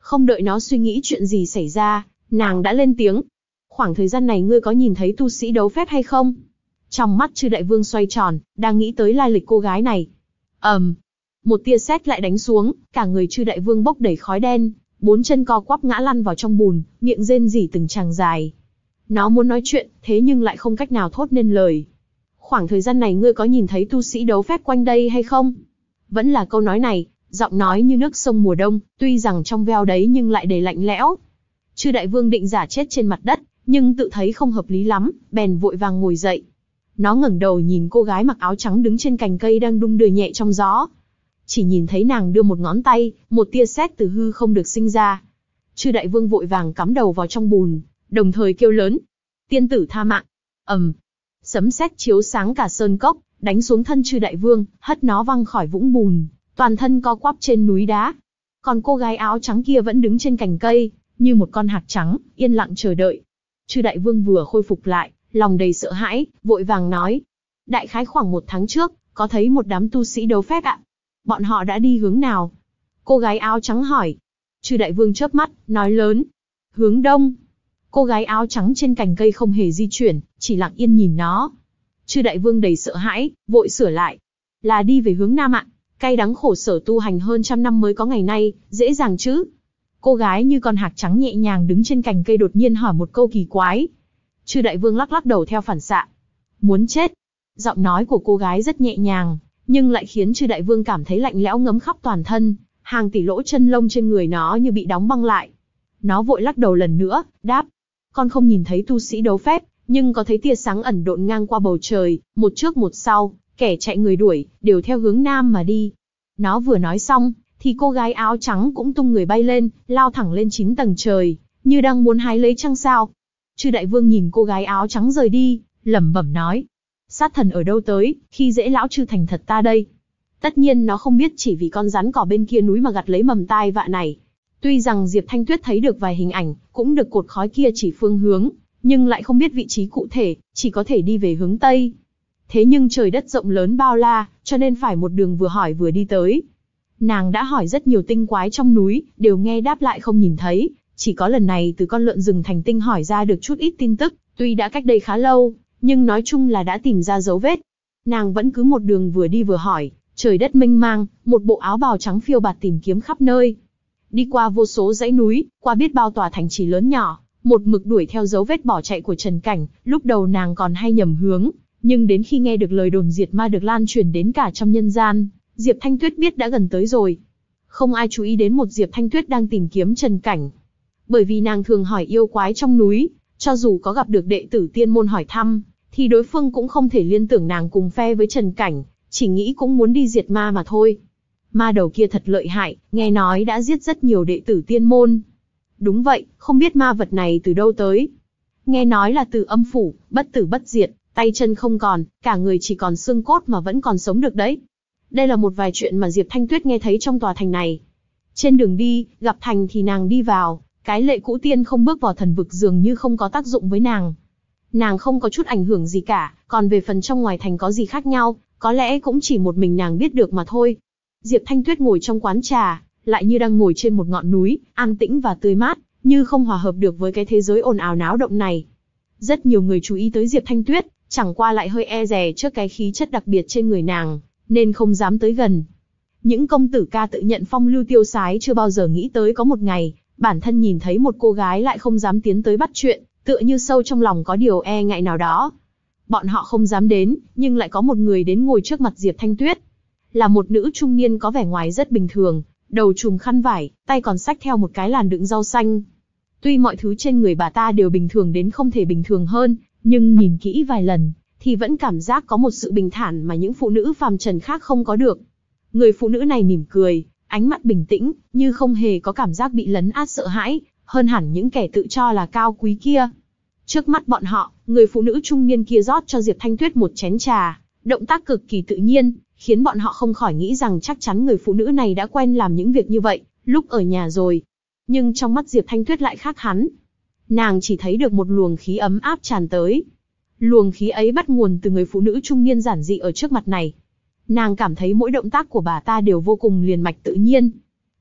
Không đợi nó suy nghĩ chuyện gì xảy ra, nàng đã lên tiếng. Khoảng thời gian này ngươi có nhìn thấy tu sĩ đấu phép hay không? Trong mắt Chư Đại Vương xoay tròn, đang nghĩ tới lai lịch cô gái này. ầm, um, một tia sét lại đánh xuống, cả người Chư Đại Vương bốc đầy khói đen, bốn chân co quắp ngã lăn vào trong bùn, miệng rên rỉ từng tràng dài. Nó muốn nói chuyện, thế nhưng lại không cách nào thốt nên lời. Khoảng thời gian này ngươi có nhìn thấy tu sĩ đấu phép quanh đây hay không? Vẫn là câu nói này, giọng nói như nước sông mùa đông, tuy rằng trong veo đấy nhưng lại đầy lạnh lẽo. Chư Đại Vương định giả chết trên mặt đất, nhưng tự thấy không hợp lý lắm, bèn vội vàng ngồi dậy. Nó ngẩng đầu nhìn cô gái mặc áo trắng đứng trên cành cây đang đung đưa nhẹ trong gió. Chỉ nhìn thấy nàng đưa một ngón tay, một tia sét từ hư không được sinh ra. Chư Đại Vương vội vàng cắm đầu vào trong bùn, đồng thời kêu lớn: tiên tử tha mạng. ầm, sấm sét chiếu sáng cả sơn cốc, đánh xuống thân Chư Đại Vương, hất nó văng khỏi vũng bùn, toàn thân co quắp trên núi đá. Còn cô gái áo trắng kia vẫn đứng trên cành cây, như một con hạc trắng, yên lặng chờ đợi. Chư Đại Vương vừa khôi phục lại, lòng đầy sợ hãi, vội vàng nói: đại khái khoảng một tháng trước, có thấy một đám tu sĩ đấu phép ạ. Bọn họ đã đi hướng nào? Cô gái áo trắng hỏi. Chư Đại Vương chớp mắt, nói lớn: hướng đông. Cô gái áo trắng trên cành cây không hề di chuyển, chỉ lặng yên nhìn nó. Chư Đại Vương đầy sợ hãi, vội sửa lại: là đi về hướng nam ạ. Cay đắng khổ sở tu hành hơn trăm năm mới có ngày nay, dễ dàng chứ? Cô gái như con hạc trắng nhẹ nhàng đứng trên cành cây đột nhiên hỏi một câu kỳ quái. Chư Đại Vương lắc lắc đầu theo phản xạ. Muốn chết. Giọng nói của cô gái rất nhẹ nhàng, nhưng lại khiến Chư Đại Vương cảm thấy lạnh lẽo ngấm khắp toàn thân, hàng tỷ lỗ chân lông trên người nó như bị đóng băng lại. Nó vội lắc đầu lần nữa, đáp: con không nhìn thấy tu sĩ đấu phép, nhưng có thấy tia sáng ẩn độn ngang qua bầu trời, một trước một sau, kẻ chạy người đuổi, đều theo hướng nam mà đi. Nó vừa nói xong, thì cô gái áo trắng cũng tung người bay lên, lao thẳng lên chín tầng trời, như đang muốn hái lấy trăng sao. Chư Đại Vương nhìn cô gái áo trắng rời đi, lẩm bẩm nói: sát thần ở đâu tới, khi dễ lão Chư thành thật ta đây. Tất nhiên nó không biết chỉ vì con rắn cỏ bên kia núi mà gặt lấy mầm tai vạ này. Tuy rằng Diệp Thanh Tuyết thấy được vài hình ảnh, cũng được cột khói kia chỉ phương hướng, nhưng lại không biết vị trí cụ thể, chỉ có thể đi về hướng Tây. Thế nhưng trời đất rộng lớn bao la, cho nên phải một đường vừa hỏi vừa đi tới. Nàng đã hỏi rất nhiều tinh quái trong núi, đều nghe đáp lại không nhìn thấy, chỉ có lần này từ con lợn rừng thành tinh hỏi ra được chút ít tin tức, tuy đã cách đây khá lâu, nhưng nói chung là đã tìm ra dấu vết. Nàng vẫn cứ một đường vừa đi vừa hỏi, trời đất mênh mang, một bộ áo bào trắng phiêu bạt tìm kiếm khắp nơi. Đi qua vô số dãy núi, qua biết bao tòa thành trì lớn nhỏ, một mực đuổi theo dấu vết bỏ chạy của Trần Cảnh, lúc đầu nàng còn hay nhầm hướng, nhưng đến khi nghe được lời đồn diệt ma được lan truyền đến cả trong nhân gian, Diệp Thanh Tuyết biết đã gần tới rồi. Không ai chú ý đến một Diệp Thanh Tuyết đang tìm kiếm Trần Cảnh. Bởi vì nàng thường hỏi yêu quái trong núi, cho dù có gặp được đệ tử tiên môn hỏi thăm, thì đối phương cũng không thể liên tưởng nàng cùng phe với Trần Cảnh, chỉ nghĩ cũng muốn đi diệt ma mà thôi. Ma đầu kia thật lợi hại, nghe nói đã giết rất nhiều đệ tử tiên môn. Đúng vậy, không biết ma vật này từ đâu tới. Nghe nói là từ âm phủ, bất tử bất diệt, tay chân không còn, cả người chỉ còn xương cốt mà vẫn còn sống được đấy. Đây là một vài chuyện mà Diệp Thanh Tuyết nghe thấy trong tòa thành này. Trên đường đi, gặp thành thì nàng đi vào, cái lệ cũ tiên không bước vào thần vực dường như không có tác dụng với nàng. Nàng không có chút ảnh hưởng gì cả, còn về phần trong ngoài thành có gì khác nhau, có lẽ cũng chỉ một mình nàng biết được mà thôi. Diệp Thanh Tuyết ngồi trong quán trà, lại như đang ngồi trên một ngọn núi, an tĩnh và tươi mát, như không hòa hợp được với cái thế giới ồn ào náo động này. Rất nhiều người chú ý tới Diệp Thanh Tuyết, chẳng qua lại hơi e dè trước cái khí chất đặc biệt trên người nàng, nên không dám tới gần. Những công tử ca tự nhận phong lưu tiêu sái chưa bao giờ nghĩ tới có một ngày, bản thân nhìn thấy một cô gái lại không dám tiến tới bắt chuyện, tựa như sâu trong lòng có điều e ngại nào đó. Bọn họ không dám đến, nhưng lại có một người đến ngồi trước mặt Diệp Thanh Tuyết. Là một nữ trung niên có vẻ ngoài rất bình thường, đầu trùm khăn vải, tay còn xách theo một cái làn đựng rau xanh. Tuy mọi thứ trên người bà ta đều bình thường đến không thể bình thường hơn, nhưng nhìn kỹ vài lần, thì vẫn cảm giác có một sự bình thản mà những phụ nữ phàm trần khác không có được. Người phụ nữ này mỉm cười, ánh mắt bình tĩnh, như không hề có cảm giác bị lấn át sợ hãi, hơn hẳn những kẻ tự cho là cao quý kia. Trước mắt bọn họ, người phụ nữ trung niên kia rót cho Diệp Thanh Tuyết một chén trà, động tác cực kỳ tự nhiên, khiến bọn họ không khỏi nghĩ rằng chắc chắn người phụ nữ này đã quen làm những việc như vậy, lúc ở nhà rồi. Nhưng trong mắt Diệp Thanh Tuyết lại khác hẳn. Nàng chỉ thấy được một luồng khí ấm áp tràn tới. Luồng khí ấy bắt nguồn từ người phụ nữ trung niên giản dị ở trước mặt này. Nàng cảm thấy mỗi động tác của bà ta đều vô cùng liền mạch tự nhiên.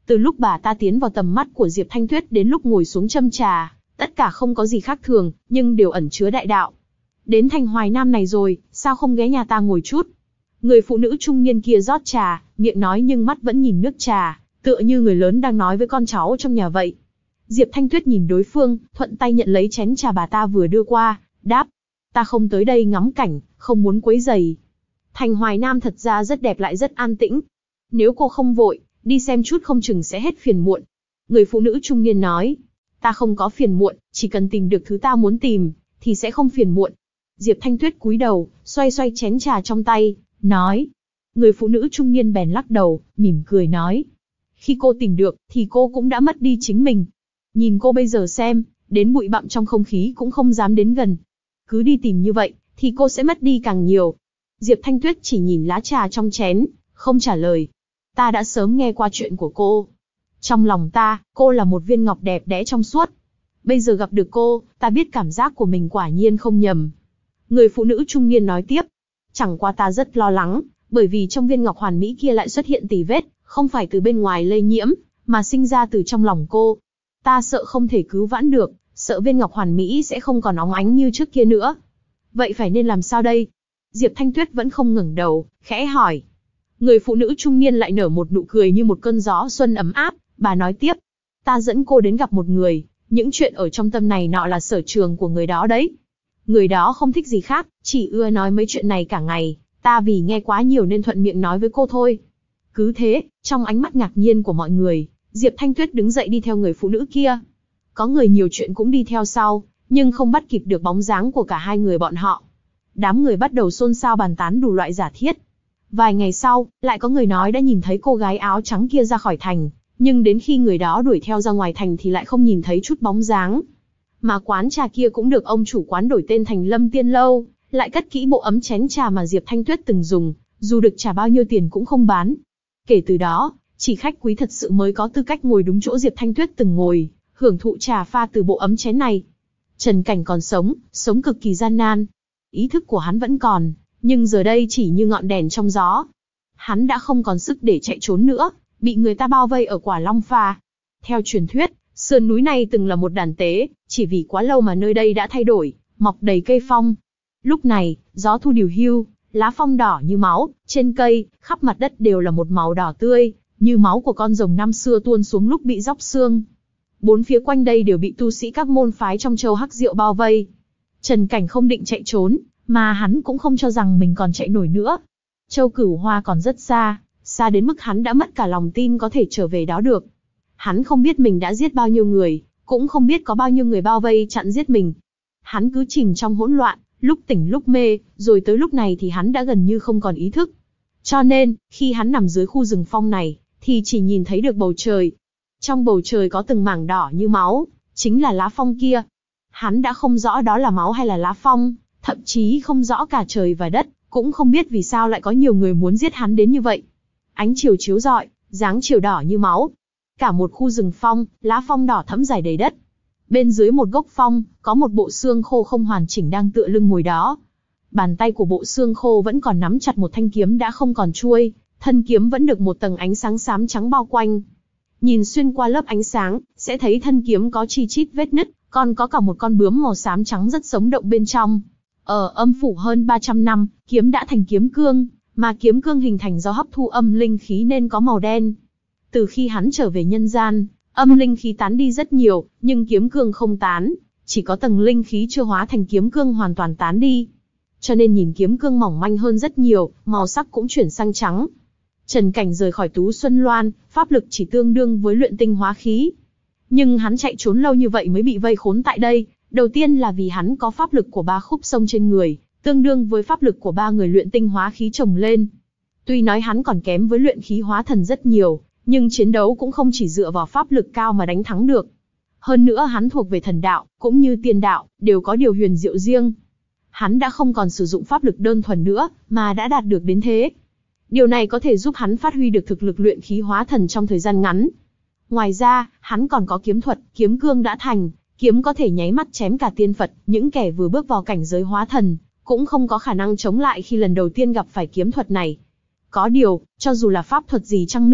Từ lúc bà ta tiến vào tầm mắt của Diệp Thanh Tuyết đến lúc ngồi xuống châm trà, tất cả không có gì khác thường, nhưng đều ẩn chứa đại đạo. Đến thành Hoài Nam này rồi, sao không ghé nhà ta ngồi chút? Người phụ nữ trung niên kia rót trà, miệng nói nhưng mắt vẫn nhìn nước trà, tựa như người lớn đang nói với con cháu trong nhà vậy. Diệp Thanh Tuyết nhìn đối phương, thuận tay nhận lấy chén trà bà ta vừa đưa qua, đáp: ta không tới đây ngắm cảnh, không muốn quấy rầy. Thành Hoài Nam thật ra rất đẹp lại rất an tĩnh. Nếu cô không vội, đi xem chút không chừng sẽ hết phiền muộn. Người phụ nữ trung niên nói: ta không có phiền muộn, chỉ cần tìm được thứ ta muốn tìm, thì sẽ không phiền muộn. Diệp Thanh Tuyết cúi đầu, xoay xoay chén trà trong tay, nói. Người phụ nữ trung niên bèn lắc đầu, mỉm cười nói: khi cô tìm được, thì cô cũng đã mất đi chính mình. Nhìn cô bây giờ xem, đến bụi bặm trong không khí cũng không dám đến gần. Cứ đi tìm như vậy, thì cô sẽ mất đi càng nhiều. Diệp Thanh Tuyết chỉ nhìn lá trà trong chén, không trả lời. Ta đã sớm nghe qua chuyện của cô. Trong lòng ta, cô là một viên ngọc đẹp đẽ trong suốt. Bây giờ gặp được cô, ta biết cảm giác của mình quả nhiên không nhầm. Người phụ nữ trung niên nói tiếp. Chẳng qua ta rất lo lắng, bởi vì trong viên ngọc hoàn mỹ kia lại xuất hiện tì vết, không phải từ bên ngoài lây nhiễm, mà sinh ra từ trong lòng cô. Ta sợ không thể cứu vãn được, sợ viên ngọc hoàn mỹ sẽ không còn óng ánh như trước kia nữa. Vậy phải nên làm sao đây? Diệp Thanh Tuyết vẫn không ngẩng đầu, khẽ hỏi. Người phụ nữ trung niên lại nở một nụ cười như một cơn gió xuân ấm áp, bà nói tiếp. Ta dẫn cô đến gặp một người, những chuyện ở trong tâm này nọ là sở trường của người đó đấy. Người đó không thích gì khác, chỉ ưa nói mấy chuyện này cả ngày, ta vì nghe quá nhiều nên thuận miệng nói với cô thôi. Cứ thế, trong ánh mắt ngạc nhiên của mọi người, Diệp Thanh Tuyết đứng dậy đi theo người phụ nữ kia. Có người nhiều chuyện cũng đi theo sau, nhưng không bắt kịp được bóng dáng của cả hai người bọn họ. Đám người bắt đầu xôn xao bàn tán đủ loại giả thiết. Vài ngày sau, lại có người nói đã nhìn thấy cô gái áo trắng kia ra khỏi thành, nhưng đến khi người đó đuổi theo ra ngoài thành thì lại không nhìn thấy chút bóng dáng. Mà quán trà kia cũng được ông chủ quán đổi tên thành Lâm Tiên Lâu, lại cất kỹ bộ ấm chén trà mà Diệp Thanh Tuyết từng dùng, dù được trả bao nhiêu tiền cũng không bán. Kể từ đó, chỉ khách quý thật sự mới có tư cách ngồi đúng chỗ Diệp Thanh Tuyết từng ngồi, hưởng thụ trà pha từ bộ ấm chén này. Trần Cảnh còn sống, sống cực kỳ gian nan. Ý thức của hắn vẫn còn, nhưng giờ đây chỉ như ngọn đèn trong gió. Hắn đã không còn sức để chạy trốn nữa, bị người ta bao vây ở Quả Long Pha. Theo truyền thuyết, sườn núi này từng là một đàn tế, chỉ vì quá lâu mà nơi đây đã thay đổi, mọc đầy cây phong. Lúc này, gió thu điều hưu, lá phong đỏ như máu, trên cây, khắp mặt đất đều là một màu đỏ tươi, như máu của con rồng năm xưa tuôn xuống lúc bị róc xương. Bốn phía quanh đây đều bị tu sĩ các môn phái trong châu Hắc Diệu bao vây. Trần Cảnh không định chạy trốn, mà hắn cũng không cho rằng mình còn chạy nổi nữa. Châu Cửu Hoa còn rất xa, xa đến mức hắn đã mất cả lòng tin có thể trở về đó được. Hắn không biết mình đã giết bao nhiêu người, cũng không biết có bao nhiêu người bao vây chặn giết mình. Hắn cứ chìm trong hỗn loạn, lúc tỉnh lúc mê, rồi tới lúc này thì hắn đã gần như không còn ý thức. Cho nên, khi hắn nằm dưới khu rừng phong này, thì chỉ nhìn thấy được bầu trời. Trong bầu trời có từng mảng đỏ như máu, chính là lá phong kia. Hắn đã không rõ đó là máu hay là lá phong, thậm chí không rõ cả trời và đất, cũng không biết vì sao lại có nhiều người muốn giết hắn đến như vậy. Ánh chiều chiếu rọi, dáng chiều đỏ như máu. Cả một khu rừng phong, lá phong đỏ thẫm dài đầy đất. Bên dưới một gốc phong, có một bộ xương khô không hoàn chỉnh đang tựa lưng ngồi đó. Bàn tay của bộ xương khô vẫn còn nắm chặt một thanh kiếm đã không còn chuôi, thân kiếm vẫn được một tầng ánh sáng xám trắng bao quanh. Nhìn xuyên qua lớp ánh sáng, sẽ thấy thân kiếm có chi chít vết nứt, còn có cả một con bướm màu xám trắng rất sống động bên trong. Ở âm phủ hơn ba trăm năm, kiếm đã thành kiếm cương, mà kiếm cương hình thành do hấp thu âm linh khí nên có màu đen. Từ khi hắn trở về nhân gian, âm linh khí tán đi rất nhiều, nhưng kiếm cương không tán, chỉ có tầng linh khí chưa hóa thành kiếm cương hoàn toàn tán đi. Cho nên nhìn kiếm cương mỏng manh hơn rất nhiều, màu sắc cũng chuyển sang trắng. Trần Cảnh rời khỏi Tú Xuân Loan, pháp lực chỉ tương đương với luyện tinh hóa khí. Nhưng hắn chạy trốn lâu như vậy mới bị vây khốn tại đây, đầu tiên là vì hắn có pháp lực của ba khúc sông trên người, tương đương với pháp lực của ba người luyện tinh hóa khí chồng lên. Tuy nói hắn còn kém với luyện khí hóa thần rất nhiều, nhưng chiến đấu cũng không chỉ dựa vào pháp lực cao mà đánh thắng được. Hơn nữa hắn thuộc về thần đạo, cũng như tiên đạo, đều có điều huyền diệu riêng. Hắn đã không còn sử dụng pháp lực đơn thuần nữa, mà đã đạt được đến thế. Điều này có thể giúp hắn phát huy được thực lực luyện khí hóa thần trong thời gian ngắn. Ngoài ra, hắn còn có kiếm thuật, kiếm cương đã thành, kiếm có thể nháy mắt chém cả tiên Phật, những kẻ vừa bước vào cảnh giới hóa thần, cũng không có khả năng chống lại khi lần đầu tiên gặp phải kiếm thuật này. Có điều, cho dù là pháp thuật gì chăng nữa,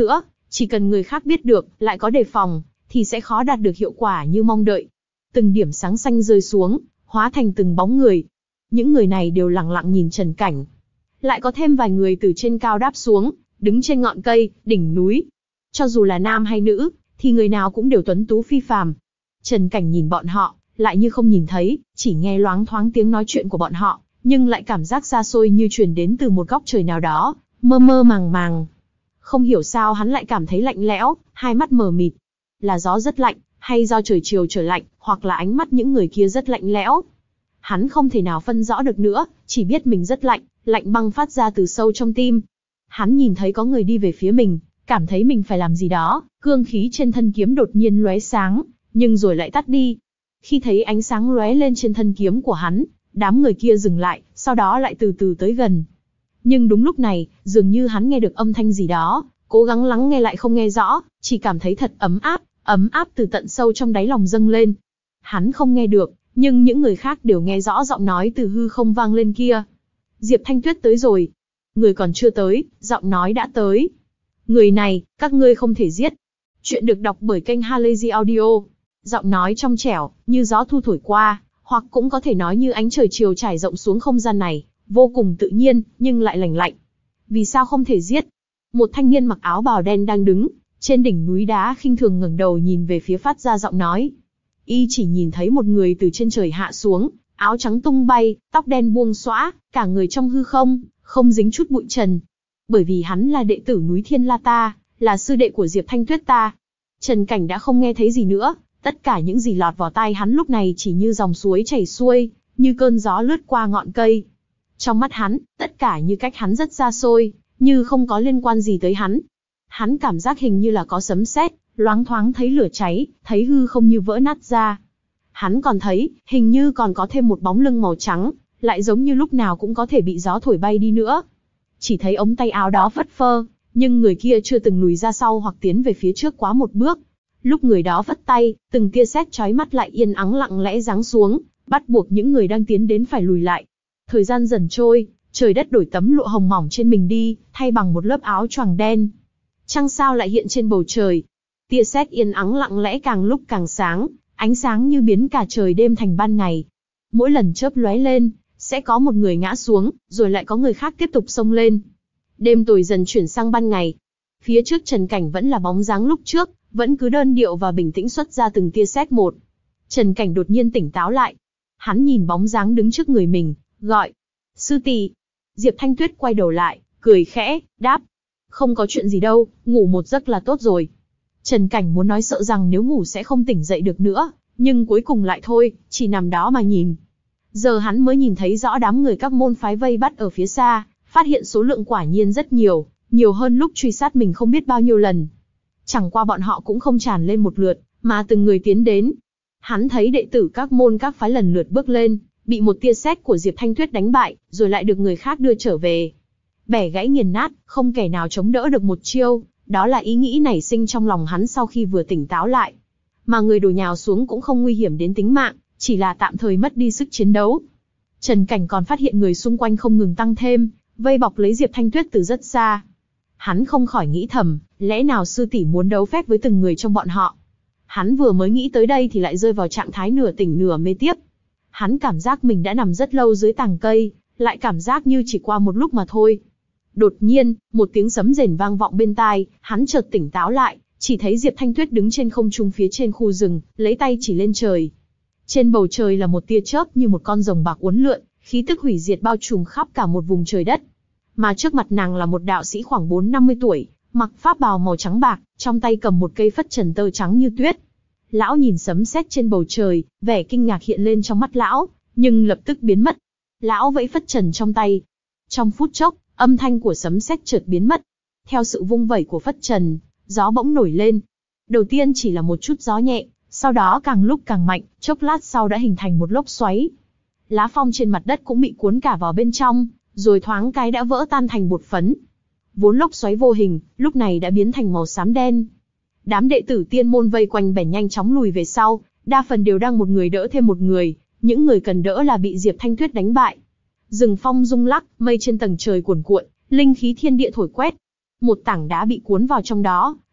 Chỉ cần người khác biết được, lại có đề phòng, thì sẽ khó đạt được hiệu quả như mong đợi. Từng điểm sáng xanh rơi xuống, hóa thành từng bóng người. Những người này đều lặng lặng nhìn Trần Cảnh. Lại có thêm vài người từ trên cao đáp xuống, đứng trên ngọn cây, đỉnh núi. Cho dù là nam hay nữ, thì người nào cũng đều tuấn tú phi phàm. Trần Cảnh nhìn bọn họ, lại như không nhìn thấy, chỉ nghe loáng thoáng tiếng nói chuyện của bọn họ, nhưng lại cảm giác xa xôi như truyền đến từ một góc trời nào đó, mơ mơ màng màng. Không hiểu sao hắn lại cảm thấy lạnh lẽo, hai mắt mờ mịt. Là gió rất lạnh, hay do trời chiều trở lạnh, hoặc là ánh mắt những người kia rất lạnh lẽo. Hắn không thể nào phân rõ được nữa, chỉ biết mình rất lạnh, lạnh băng phát ra từ sâu trong tim. Hắn nhìn thấy có người đi về phía mình, cảm thấy mình phải làm gì đó, cương khí trên thân kiếm đột nhiên lóe sáng, nhưng rồi lại tắt đi. Khi thấy ánh sáng lóe lên trên thân kiếm của hắn, đám người kia dừng lại, sau đó lại từ từ tới gần. Nhưng đúng lúc này, dường như hắn nghe được âm thanh gì đó, cố gắng lắng nghe lại không nghe rõ, chỉ cảm thấy thật ấm áp, ấm áp từ tận sâu trong đáy lòng dâng lên. Hắn không nghe được, nhưng những người khác đều nghe rõ giọng nói từ hư không vang lên kia. Diệp Thanh Tuyết tới rồi. Người còn chưa tới, giọng nói đã tới. Người này, các ngươi không thể giết. Chuyện được đọc bởi kênh Halazy Audio. Giọng nói trong trẻo, như gió thu thổi qua, hoặc cũng có thể nói như ánh trời chiều trải rộng xuống không gian này, vô cùng tự nhiên, nhưng lại lành lạnh. Vì sao không thể giết? Một thanh niên mặc áo bào đen đang đứng trên đỉnh núi đá khinh thường ngẩng đầu nhìn về phía phát ra giọng nói. Y chỉ nhìn thấy một người từ trên trời hạ xuống, áo trắng tung bay, tóc đen buông xõa, cả người trong hư không, không dính chút bụi trần. Bởi vì hắn là đệ tử núi Thiên La ta, là sư đệ của Diệp Thanh Tuyết ta. Trần Cảnh đã không nghe thấy gì nữa, tất cả những gì lọt vào tai hắn lúc này chỉ như dòng suối chảy xuôi, như cơn gió lướt qua ngọn cây. Trong mắt hắn, tất cả như cách hắn rất xa xôi, như không có liên quan gì tới hắn. Hắn cảm giác hình như là có sấm sét, loáng thoáng thấy lửa cháy, thấy hư không như vỡ nát ra. Hắn còn thấy, hình như còn có thêm một bóng lưng màu trắng, lại giống như lúc nào cũng có thể bị gió thổi bay đi nữa. Chỉ thấy ống tay áo đó phất phơ, nhưng người kia chưa từng lùi ra sau hoặc tiến về phía trước quá một bước. Lúc người đó vất tay, từng tia sét chói mắt lại yên ắng lặng lẽ giáng xuống, bắt buộc những người đang tiến đến phải lùi lại. Thời gian dần trôi, trời đất đổi tấm lụa hồng mỏng trên mình đi, thay bằng một lớp áo choàng đen. Trăng sao lại hiện trên bầu trời. Tia sét yên ắng lặng lẽ càng lúc càng sáng, ánh sáng như biến cả trời đêm thành ban ngày. Mỗi lần chớp lóe lên, sẽ có một người ngã xuống, rồi lại có người khác tiếp tục xông lên. Đêm tối dần chuyển sang ban ngày. Phía trước Trần Cảnh vẫn là bóng dáng lúc trước, vẫn cứ đơn điệu và bình tĩnh xuất ra từng tia sét một. Trần Cảnh đột nhiên tỉnh táo lại. Hắn nhìn bóng dáng đứng trước người mình, gọi. Sư tỷ. Diệp Thanh Tuyết quay đầu lại, cười khẽ, đáp. Không có chuyện gì đâu, ngủ một giấc là tốt rồi. Trần Cảnh muốn nói sợ rằng nếu ngủ sẽ không tỉnh dậy được nữa, nhưng cuối cùng lại thôi, chỉ nằm đó mà nhìn. Giờ hắn mới nhìn thấy rõ đám người các môn phái vây bắt ở phía xa, phát hiện số lượng quả nhiên rất nhiều, nhiều hơn lúc truy sát mình không biết bao nhiêu lần. Chẳng qua bọn họ cũng không tràn lên một lượt, mà từng người tiến đến. Hắn thấy đệ tử các môn các phái lần lượt bước lên, bị một tia sét của Diệp Thanh Tuyết đánh bại, rồi lại được người khác đưa trở về. Bẻ gãy nghiền nát, không kẻ nào chống đỡ được một chiêu, đó là ý nghĩ nảy sinh trong lòng hắn sau khi vừa tỉnh táo lại. Mà người đổ nhào xuống cũng không nguy hiểm đến tính mạng, chỉ là tạm thời mất đi sức chiến đấu. Trần Cảnh còn phát hiện người xung quanh không ngừng tăng thêm, vây bọc lấy Diệp Thanh Tuyết từ rất xa. Hắn không khỏi nghĩ thầm, lẽ nào sư tỷ muốn đấu phép với từng người trong bọn họ. Hắn vừa mới nghĩ tới đây thì lại rơi vào trạng thái nửa tỉnh nửa mê tiếp. Hắn cảm giác mình đã nằm rất lâu dưới tàng cây, lại cảm giác như chỉ qua một lúc mà thôi. Đột nhiên, một tiếng sấm rền vang vọng bên tai, hắn chợt tỉnh táo lại, chỉ thấy Diệp Thanh Tuyết đứng trên không trung phía trên khu rừng, lấy tay chỉ lên trời. Trên bầu trời là một tia chớp như một con rồng bạc uốn lượn, khí tức hủy diệt bao trùm khắp cả một vùng trời đất. Mà trước mặt nàng là một đạo sĩ khoảng bốn năm mươi tuổi, mặc pháp bào màu trắng bạc, trong tay cầm một cây phất trần tơ trắng như tuyết. Lão nhìn sấm sét trên bầu trời, vẻ kinh ngạc hiện lên trong mắt lão, nhưng lập tức biến mất. Lão vẫy phất trần trong tay. Trong phút chốc, âm thanh của sấm sét chợt biến mất. Theo sự vung vẩy của phất trần, gió bỗng nổi lên. Đầu tiên chỉ là một chút gió nhẹ, sau đó càng lúc càng mạnh, chốc lát sau đã hình thành một lốc xoáy. Lá phong trên mặt đất cũng bị cuốn cả vào bên trong, rồi thoáng cái đã vỡ tan thành bột phấn. Vốn lốc xoáy vô hình, lúc này đã biến thành màu xám đen. Đám đệ tử tiên môn vây quanh bèn nhanh chóng lùi về sau, đa phần đều đang một người đỡ thêm một người, những người cần đỡ là bị Diệp Thanh Tuyết đánh bại. Rừng phong rung lắc, mây trên tầng trời cuồn cuộn, linh khí thiên địa thổi quét. Một tảng đá bị cuốn vào trong đó,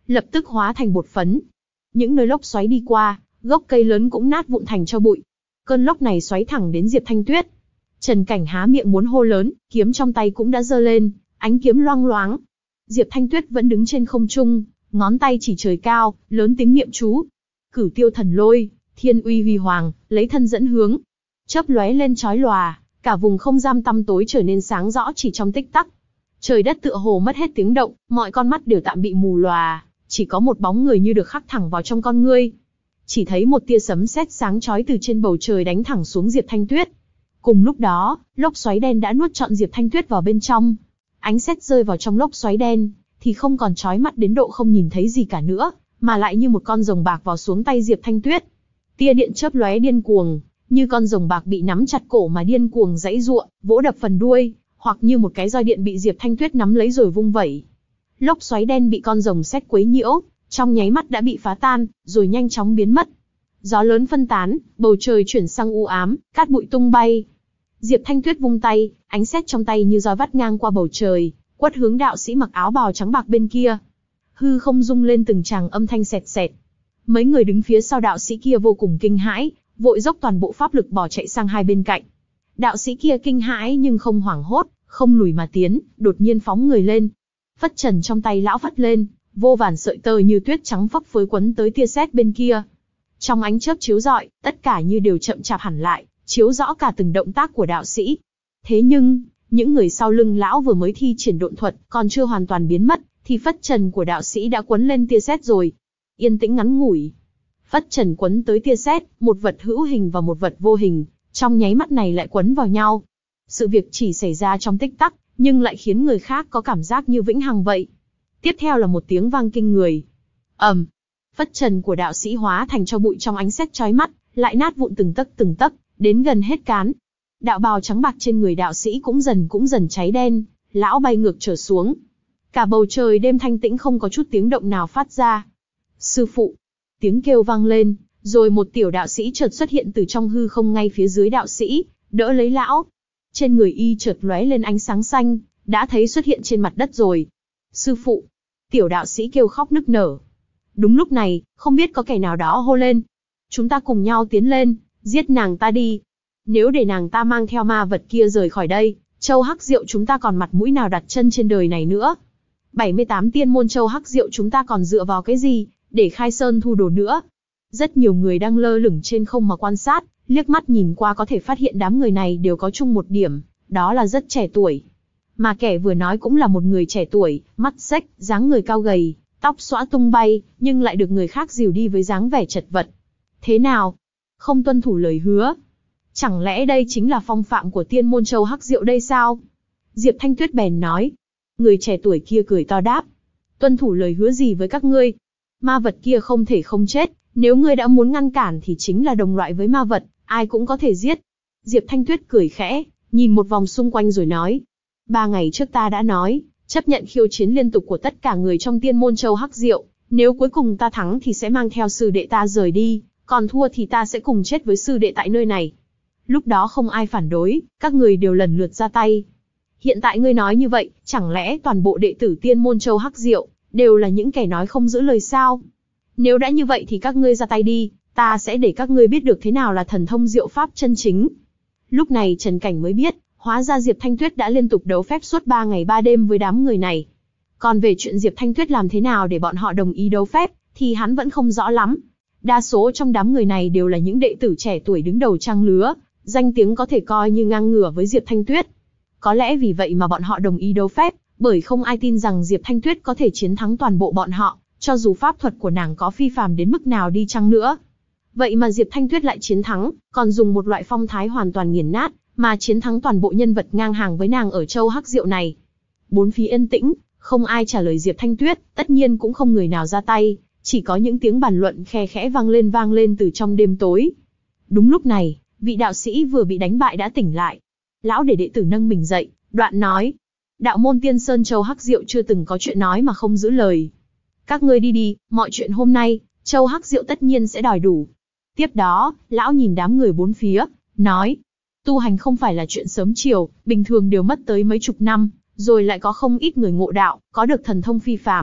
lập tức hóa thành bột phấn. Những nơi lốc xoáy đi qua, gốc cây lớn cũng nát vụn thành tro bụi. Cơn lốc này xoáy thẳng đến Diệp Thanh Tuyết. Trần Cảnh há miệng muốn hô lớn, kiếm trong tay cũng đã giơ lên, ánh kiếm loang loáng. Diệp Thanh Tuyết vẫn đứng trên không trung, ngón tay chỉ trời cao, lớn tiếng niệm chú. Cửu Tiêu Thần Lôi, Thiên Uy Huy Hoàng, lấy thân dẫn hướng. Chớp lóe lên chói lòa, cả vùng không gian tăm tối trở nên sáng rõ chỉ trong tích tắc. Trời đất tựa hồ mất hết tiếng động, mọi con mắt đều tạm bị mù lòa, chỉ có một bóng người như được khắc thẳng vào trong con ngươi. Chỉ thấy một tia sấm sét sáng chói từ trên bầu trời đánh thẳng xuống Diệp Thanh Tuyết. Cùng lúc đó, lốc xoáy đen đã nuốt trọn Diệp Thanh Tuyết vào bên trong. Ánh sét rơi vào trong lốc xoáy đen, thì không còn chói mắt đến độ không nhìn thấy gì cả nữa, mà lại như một con rồng bạc vào xuống tay Diệp Thanh Tuyết. Tia điện chớp lóe điên cuồng, như con rồng bạc bị nắm chặt cổ mà điên cuồng giãy giụa, vỗ đập phần đuôi, hoặc như một cái roi điện bị Diệp Thanh Tuyết nắm lấy rồi vung vẩy. Lốc xoáy đen bị con rồng sét quấy nhiễu, trong nháy mắt đã bị phá tan, rồi nhanh chóng biến mất. Gió lớn phân tán, bầu trời chuyển sang u ám, cát bụi tung bay. Diệp Thanh Tuyết vung tay, ánh sét trong tay như roi vắt ngang qua bầu trời, quất hướng đạo sĩ mặc áo bào trắng bạc bên kia. Hư không rung lên từng tràng âm thanh sệt sệt. Mấy người đứng phía sau đạo sĩ kia vô cùng kinh hãi, vội dốc toàn bộ pháp lực bỏ chạy sang hai bên cạnh. Đạo sĩ kia kinh hãi nhưng không hoảng hốt, không lùi mà tiến, đột nhiên phóng người lên. Phất trần trong tay lão phất lên, vô vàn sợi tơ như tuyết trắng phấp phới quấn tới tia sét bên kia. Trong ánh chớp chiếu rọi, tất cả như đều chậm chạp hẳn lại, chiếu rõ cả từng động tác của đạo sĩ. Thế nhưng, những người sau lưng lão vừa mới thi triển độn thuật, còn chưa hoàn toàn biến mất, thì phất trần của đạo sĩ đã quấn lên tia sét rồi. Yên tĩnh ngắn ngủi. Phất trần quấn tới tia sét, một vật hữu hình và một vật vô hình, trong nháy mắt này lại quấn vào nhau. Sự việc chỉ xảy ra trong tích tắc, nhưng lại khiến người khác có cảm giác như vĩnh hằng vậy. Tiếp theo là một tiếng vang kinh người. ầm, phất trần của đạo sĩ hóa thành tro bụi trong ánh sét chói mắt, lại nát vụn từng tấc từng tấc, đến gần hết cán. Đạo bào trắng bạc trên người đạo sĩ cũng dần cũng dần cháy đen, lão bay ngược trở xuống. Cả bầu trời đêm thanh tĩnh không có chút tiếng động nào phát ra. Sư phụ! Tiếng kêu vang lên, rồi một tiểu đạo sĩ chợt xuất hiện từ trong hư không ngay phía dưới đạo sĩ, đỡ lấy lão. Trên người y chợt lóe lên ánh sáng xanh, đã thấy xuất hiện trên mặt đất rồi. Sư phụ! Tiểu đạo sĩ kêu khóc nức nở. Đúng lúc này, không biết có kẻ nào đó hô lên. Chúng ta cùng nhau tiến lên, giết nàng ta đi. Nếu để nàng ta mang theo ma vật kia rời khỏi đây, châu hắc diệu chúng ta còn mặt mũi nào đặt chân trên đời này nữa. bảy mươi tám tiên môn châu hắc diệu chúng ta còn dựa vào cái gì, để khai sơn thu đồ nữa. Rất nhiều người đang lơ lửng trên không mà quan sát, liếc mắt nhìn qua có thể phát hiện đám người này đều có chung một điểm, đó là rất trẻ tuổi. Mà kẻ vừa nói cũng là một người trẻ tuổi, mắt xếch, dáng người cao gầy, tóc xõa tung bay, nhưng lại được người khác dìu đi với dáng vẻ chật vật. Thế nào? Không tuân thủ lời hứa? Chẳng lẽ đây chính là phong phạm của tiên môn châu hắc diệu đây sao? Diệp Thanh Tuyết bèn nói. Người trẻ tuổi kia cười to đáp. Tuân thủ lời hứa gì với các ngươi? Ma vật kia không thể không chết, nếu ngươi đã muốn ngăn cản thì chính là đồng loại với ma vật, ai cũng có thể giết. Diệp Thanh Tuyết cười khẽ, nhìn một vòng xung quanh rồi nói. Ba ngày trước ta đã nói, chấp nhận khiêu chiến liên tục của tất cả người trong tiên môn châu hắc diệu, nếu cuối cùng ta thắng thì sẽ mang theo sư đệ ta rời đi, còn thua thì ta sẽ cùng chết với sư đệ tại nơi này. Lúc đó không ai phản đối, các người đều lần lượt ra tay. Hiện tại ngươi nói như vậy, chẳng lẽ toàn bộ đệ tử tiên môn châu hắc diệu đều là những kẻ nói không giữ lời sao? Nếu đã như vậy thì các ngươi ra tay đi, ta sẽ để các ngươi biết được thế nào là thần thông diệu pháp chân chính. Lúc này Trần Cảnh mới biết, hóa ra Diệp Thanh Tuyết đã liên tục đấu phép suốt ba ngày ba đêm với đám người này. Còn về chuyện Diệp Thanh Tuyết làm thế nào để bọn họ đồng ý đấu phép, thì hắn vẫn không rõ lắm. Đa số trong đám người này đều là những đệ tử trẻ tuổi đứng đầu trang lứa, danh tiếng có thể coi như ngang ngửa với Diệp Thanh Tuyết. Có lẽ vì vậy mà bọn họ đồng ý đấu phép, bởi không ai tin rằng Diệp Thanh Tuyết có thể chiến thắng toàn bộ bọn họ, cho dù pháp thuật của nàng có phi phàm đến mức nào đi chăng nữa. Vậy mà Diệp Thanh Tuyết lại chiến thắng, còn dùng một loại phong thái hoàn toàn nghiền nát, mà chiến thắng toàn bộ nhân vật ngang hàng với nàng ở châu hắc diệu này. Bốn phía yên tĩnh, không ai trả lời Diệp Thanh Tuyết, tất nhiên cũng không người nào ra tay, chỉ có những tiếng bàn luận khe khẽ vang lên vang lên từ trong đêm tối. Đúng lúc này, vị đạo sĩ vừa bị đánh bại đã tỉnh lại. Lão để đệ tử nâng mình dậy, đoạn nói. Đạo môn Tiên Sơn châu hắc diệu chưa từng có chuyện nói mà không giữ lời. Các ngươi đi đi, mọi chuyện hôm nay, châu hắc diệu tất nhiên sẽ đòi đủ. Tiếp đó, lão nhìn đám người bốn phía, nói. Tu hành không phải là chuyện sớm chiều, bình thường đều mất tới mấy chục năm, rồi lại có không ít người ngộ đạo, có được thần thông phi phàm,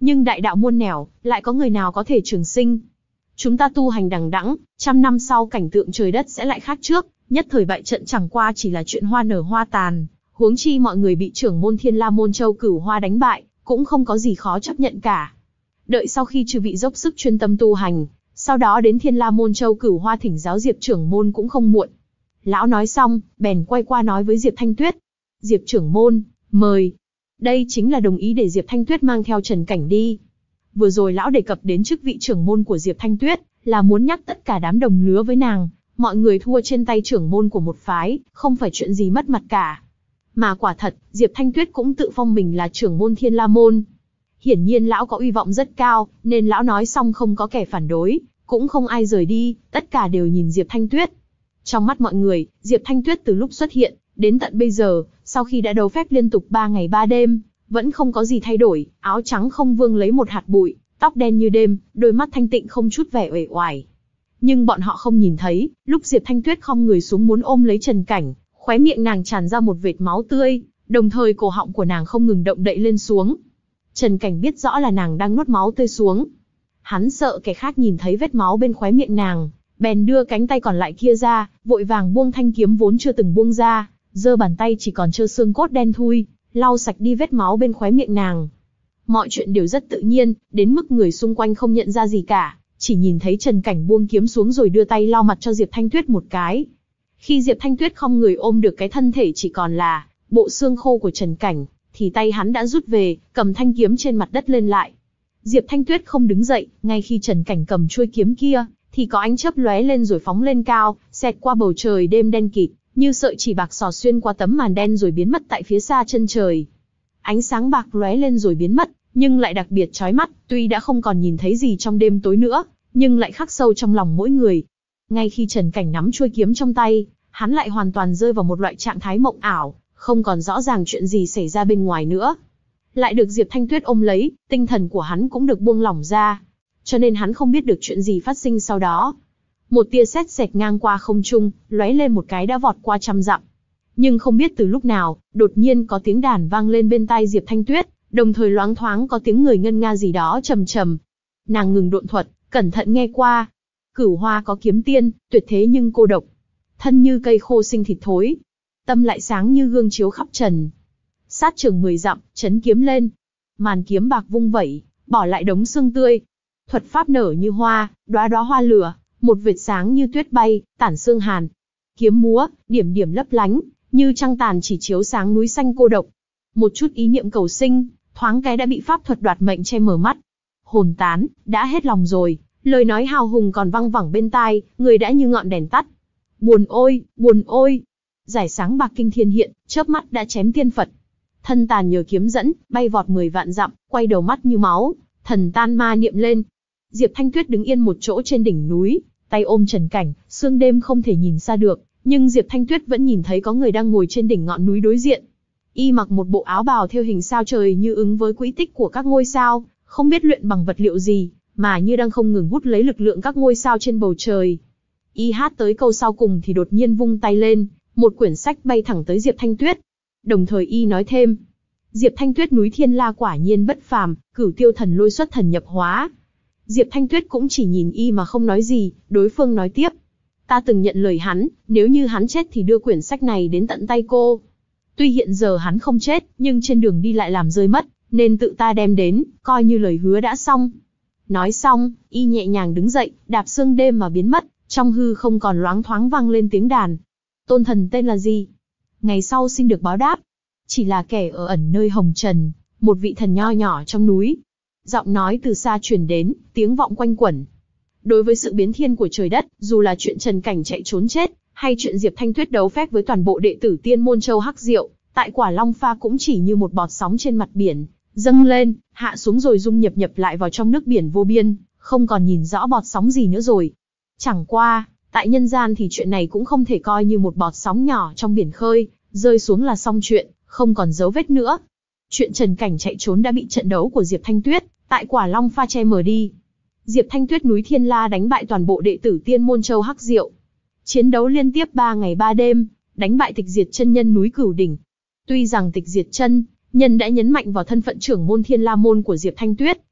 Nhưng đại đạo muôn nẻo, lại có người nào có thể trường sinh? Chúng ta tu hành đằng đẵng, trăm năm sau cảnh tượng trời đất sẽ lại khác trước, nhất thời bại trận chẳng qua chỉ là chuyện hoa nở hoa tàn, huống chi mọi người bị trưởng môn Thiên La Môn Châu Cửu Hoa đánh bại, cũng không có gì khó chấp nhận cả. Đợi sau khi chư vị dốc sức chuyên tâm tu hành, sau đó đến Thiên La Môn Châu Cửu Hoa thỉnh giáo Diệp trưởng môn cũng không muộn. Lão nói xong, bèn quay qua nói với Diệp Thanh Tuyết. Diệp trưởng môn, mời. Đây chính là đồng ý để Diệp Thanh Tuyết mang theo Trần Cảnh đi. Vừa rồi lão đề cập đến chức vị trưởng môn của Diệp Thanh Tuyết, là muốn nhắc tất cả đám đồng lứa với nàng, mọi người thua trên tay trưởng môn của một phái, không phải chuyện gì mất mặt cả. Mà quả thật, Diệp Thanh Tuyết cũng tự phong mình là trưởng môn Thiên La Môn. Hiển nhiên lão có uy vọng rất cao, nên lão nói xong không có kẻ phản đối, cũng không ai rời đi, tất cả đều nhìn Diệp Thanh Tuyết. Trong mắt mọi người, Diệp Thanh Tuyết từ lúc xuất hiện, đến tận bây giờ, sau khi đã đấu phép liên tục ba ngày ba đêm, vẫn không có gì thay đổi, áo trắng không vương lấy một hạt bụi, tóc đen như đêm, đôi mắt thanh tịnh không chút vẻ uể oải. Nhưng bọn họ không nhìn thấy, lúc Diệp Thanh Tuyết khom người xuống muốn ôm lấy Trần Cảnh, khóe miệng nàng tràn ra một vệt máu tươi, đồng thời cổ họng của nàng không ngừng động đậy lên xuống. Trần Cảnh biết rõ là nàng đang nuốt máu tươi xuống. Hắn sợ kẻ khác nhìn thấy vết máu bên khóe miệng nàng, bèn đưa cánh tay còn lại kia ra, vội vàng buông thanh kiếm vốn chưa từng buông ra, giơ bàn tay chỉ còn trơ xương cốt đen thui, lau sạch đi vết máu bên khóe miệng nàng. Mọi chuyện đều rất tự nhiên, đến mức người xung quanh không nhận ra gì cả, chỉ nhìn thấy Trần Cảnh buông kiếm xuống rồi đưa tay lau mặt cho Diệp Thanh Tuyết một cái. Khi Diệp Thanh Tuyết không người ôm được cái thân thể chỉ còn là bộ xương khô của Trần Cảnh, thì tay hắn đã rút về, cầm thanh kiếm trên mặt đất lên lại. Diệp Thanh Tuyết không đứng dậy, ngay khi Trần Cảnh cầm chuôi kiếm kia, thì có ánh chớp lóe lên rồi phóng lên cao, xẹt qua bầu trời đêm đen kịt, như sợi chỉ bạc xỏ xuyên qua tấm màn đen rồi biến mất tại phía xa chân trời. Ánh sáng bạc lóe lên rồi biến mất, nhưng lại đặc biệt chói mắt, tuy đã không còn nhìn thấy gì trong đêm tối nữa, nhưng lại khắc sâu trong lòng mỗi người. Ngay khi Trần Cảnh nắm chuôi kiếm trong tay, hắn lại hoàn toàn rơi vào một loại trạng thái mộng ảo, không còn rõ ràng chuyện gì xảy ra bên ngoài nữa. Lại được Diệp Thanh Tuyết ôm lấy, tinh thần của hắn cũng được buông lỏng ra, cho nên hắn không biết được chuyện gì phát sinh sau đó. Một tia sét xẹt ngang qua không trung, lóe lên một cái đã vọt qua trăm dặm. Nhưng không biết từ lúc nào, đột nhiên có tiếng đàn vang lên bên tai Diệp Thanh Tuyết, đồng thời loáng thoáng có tiếng người ngân nga gì đó trầm trầm. Nàng ngừng độn thuật, cẩn thận nghe qua. Cửu Hoa có kiếm tiên, tuyệt thế nhưng cô độc. Thân như cây khô sinh thịt thối, tâm lại sáng như gương chiếu khắp trần. Sát trường mười dặm, chấn kiếm lên. Màn kiếm bạc vung vẩy, bỏ lại đống xương tươi. Thuật pháp nở như hoa, đóa đóa hoa lửa, một vệt sáng như tuyết bay, tản sương hàn. Kiếm múa, điểm điểm lấp lánh, như trăng tàn chỉ chiếu sáng núi xanh cô độc. Một chút ý niệm cầu sinh, thoáng cái đã bị pháp thuật đoạt mệnh che mờ mắt. Hồn tán, đã hết lòng rồi, lời nói hào hùng còn văng vẳng bên tai, người đã như ngọn đèn tắt. Buồn ôi, buồn ôi. Giải sáng bạc kinh thiên hiện, chớp mắt đã chém tiên Phật. Thân tàn nhờ kiếm dẫn, bay vọt mười vạn dặm, quay đầu mắt như máu, thần tan ma niệm lên. Diệp Thanh Tuyết đứng yên một chỗ trên đỉnh núi, tay ôm Trần Cảnh, sương đêm không thể nhìn xa được, nhưng Diệp Thanh Tuyết vẫn nhìn thấy có người đang ngồi trên đỉnh ngọn núi đối diện. Y mặc một bộ áo bào thêu hình sao trời như ứng với quỹ tích của các ngôi sao, không biết luyện bằng vật liệu gì, mà như đang không ngừng hút lấy lực lượng các ngôi sao trên bầu trời. Y hát tới câu sau cùng thì đột nhiên vung tay lên, một quyển sách bay thẳng tới Diệp Thanh Tuyết. Đồng thời Y nói thêm, Diệp Thanh Tuyết núi Thiên La quả nhiên bất phàm, cửu tiêu thần lôi xuất thần nhập hóa. Diệp Thanh Tuyết cũng chỉ nhìn Y mà không nói gì, đối phương nói tiếp. Ta từng nhận lời hắn, nếu như hắn chết thì đưa quyển sách này đến tận tay cô. Tuy hiện giờ hắn không chết, nhưng trên đường đi lại làm rơi mất, nên tự ta đem đến, coi như lời hứa đã xong. Nói xong, Y nhẹ nhàng đứng dậy, đạp sương đêm mà biến mất, trong hư không còn loáng thoáng vang lên tiếng đàn. Tôn thần tên là gì? Ngày sau xin được báo đáp. Chỉ là kẻ ở ẩn nơi hồng trần, một vị thần nho nhỏ trong núi. Giọng nói từ xa truyền đến, tiếng vọng quanh quẩn. Đối với sự biến thiên của trời đất, dù là chuyện Trần Cảnh chạy trốn chết, hay chuyện Diệp Thanh Tuyết đấu phép với toàn bộ đệ tử Tiên Môn Châu Hắc Diệu, tại Quả Long Pha cũng chỉ như một bọt sóng trên mặt biển, dâng lên, hạ xuống rồi dung nhập nhập lại vào trong nước biển vô biên, không còn nhìn rõ bọt sóng gì nữa rồi. Chẳng qua, tại nhân gian thì chuyện này cũng không thể coi như một bọt sóng nhỏ trong biển khơi, rơi xuống là xong chuyện, không còn dấu vết nữa. Chuyện Trần Cảnh chạy trốn đã bị trận đấu của Diệp Thanh Tuyết tại Quả Long Pha che mờ đi. Diệp Thanh Tuyết núi Thiên La đánh bại toàn bộ đệ tử Tiên Môn Châu Hắc Diệu. Chiến đấu liên tiếp ba ngày ba đêm, đánh bại Tịch Diệt Chân Nhân núi Cửu Đỉnh. Tuy rằng Tịch Diệt Chân Nhân đã nhấn mạnh vào thân phận trưởng môn Thiên La môn của Diệp Thanh Tuyết,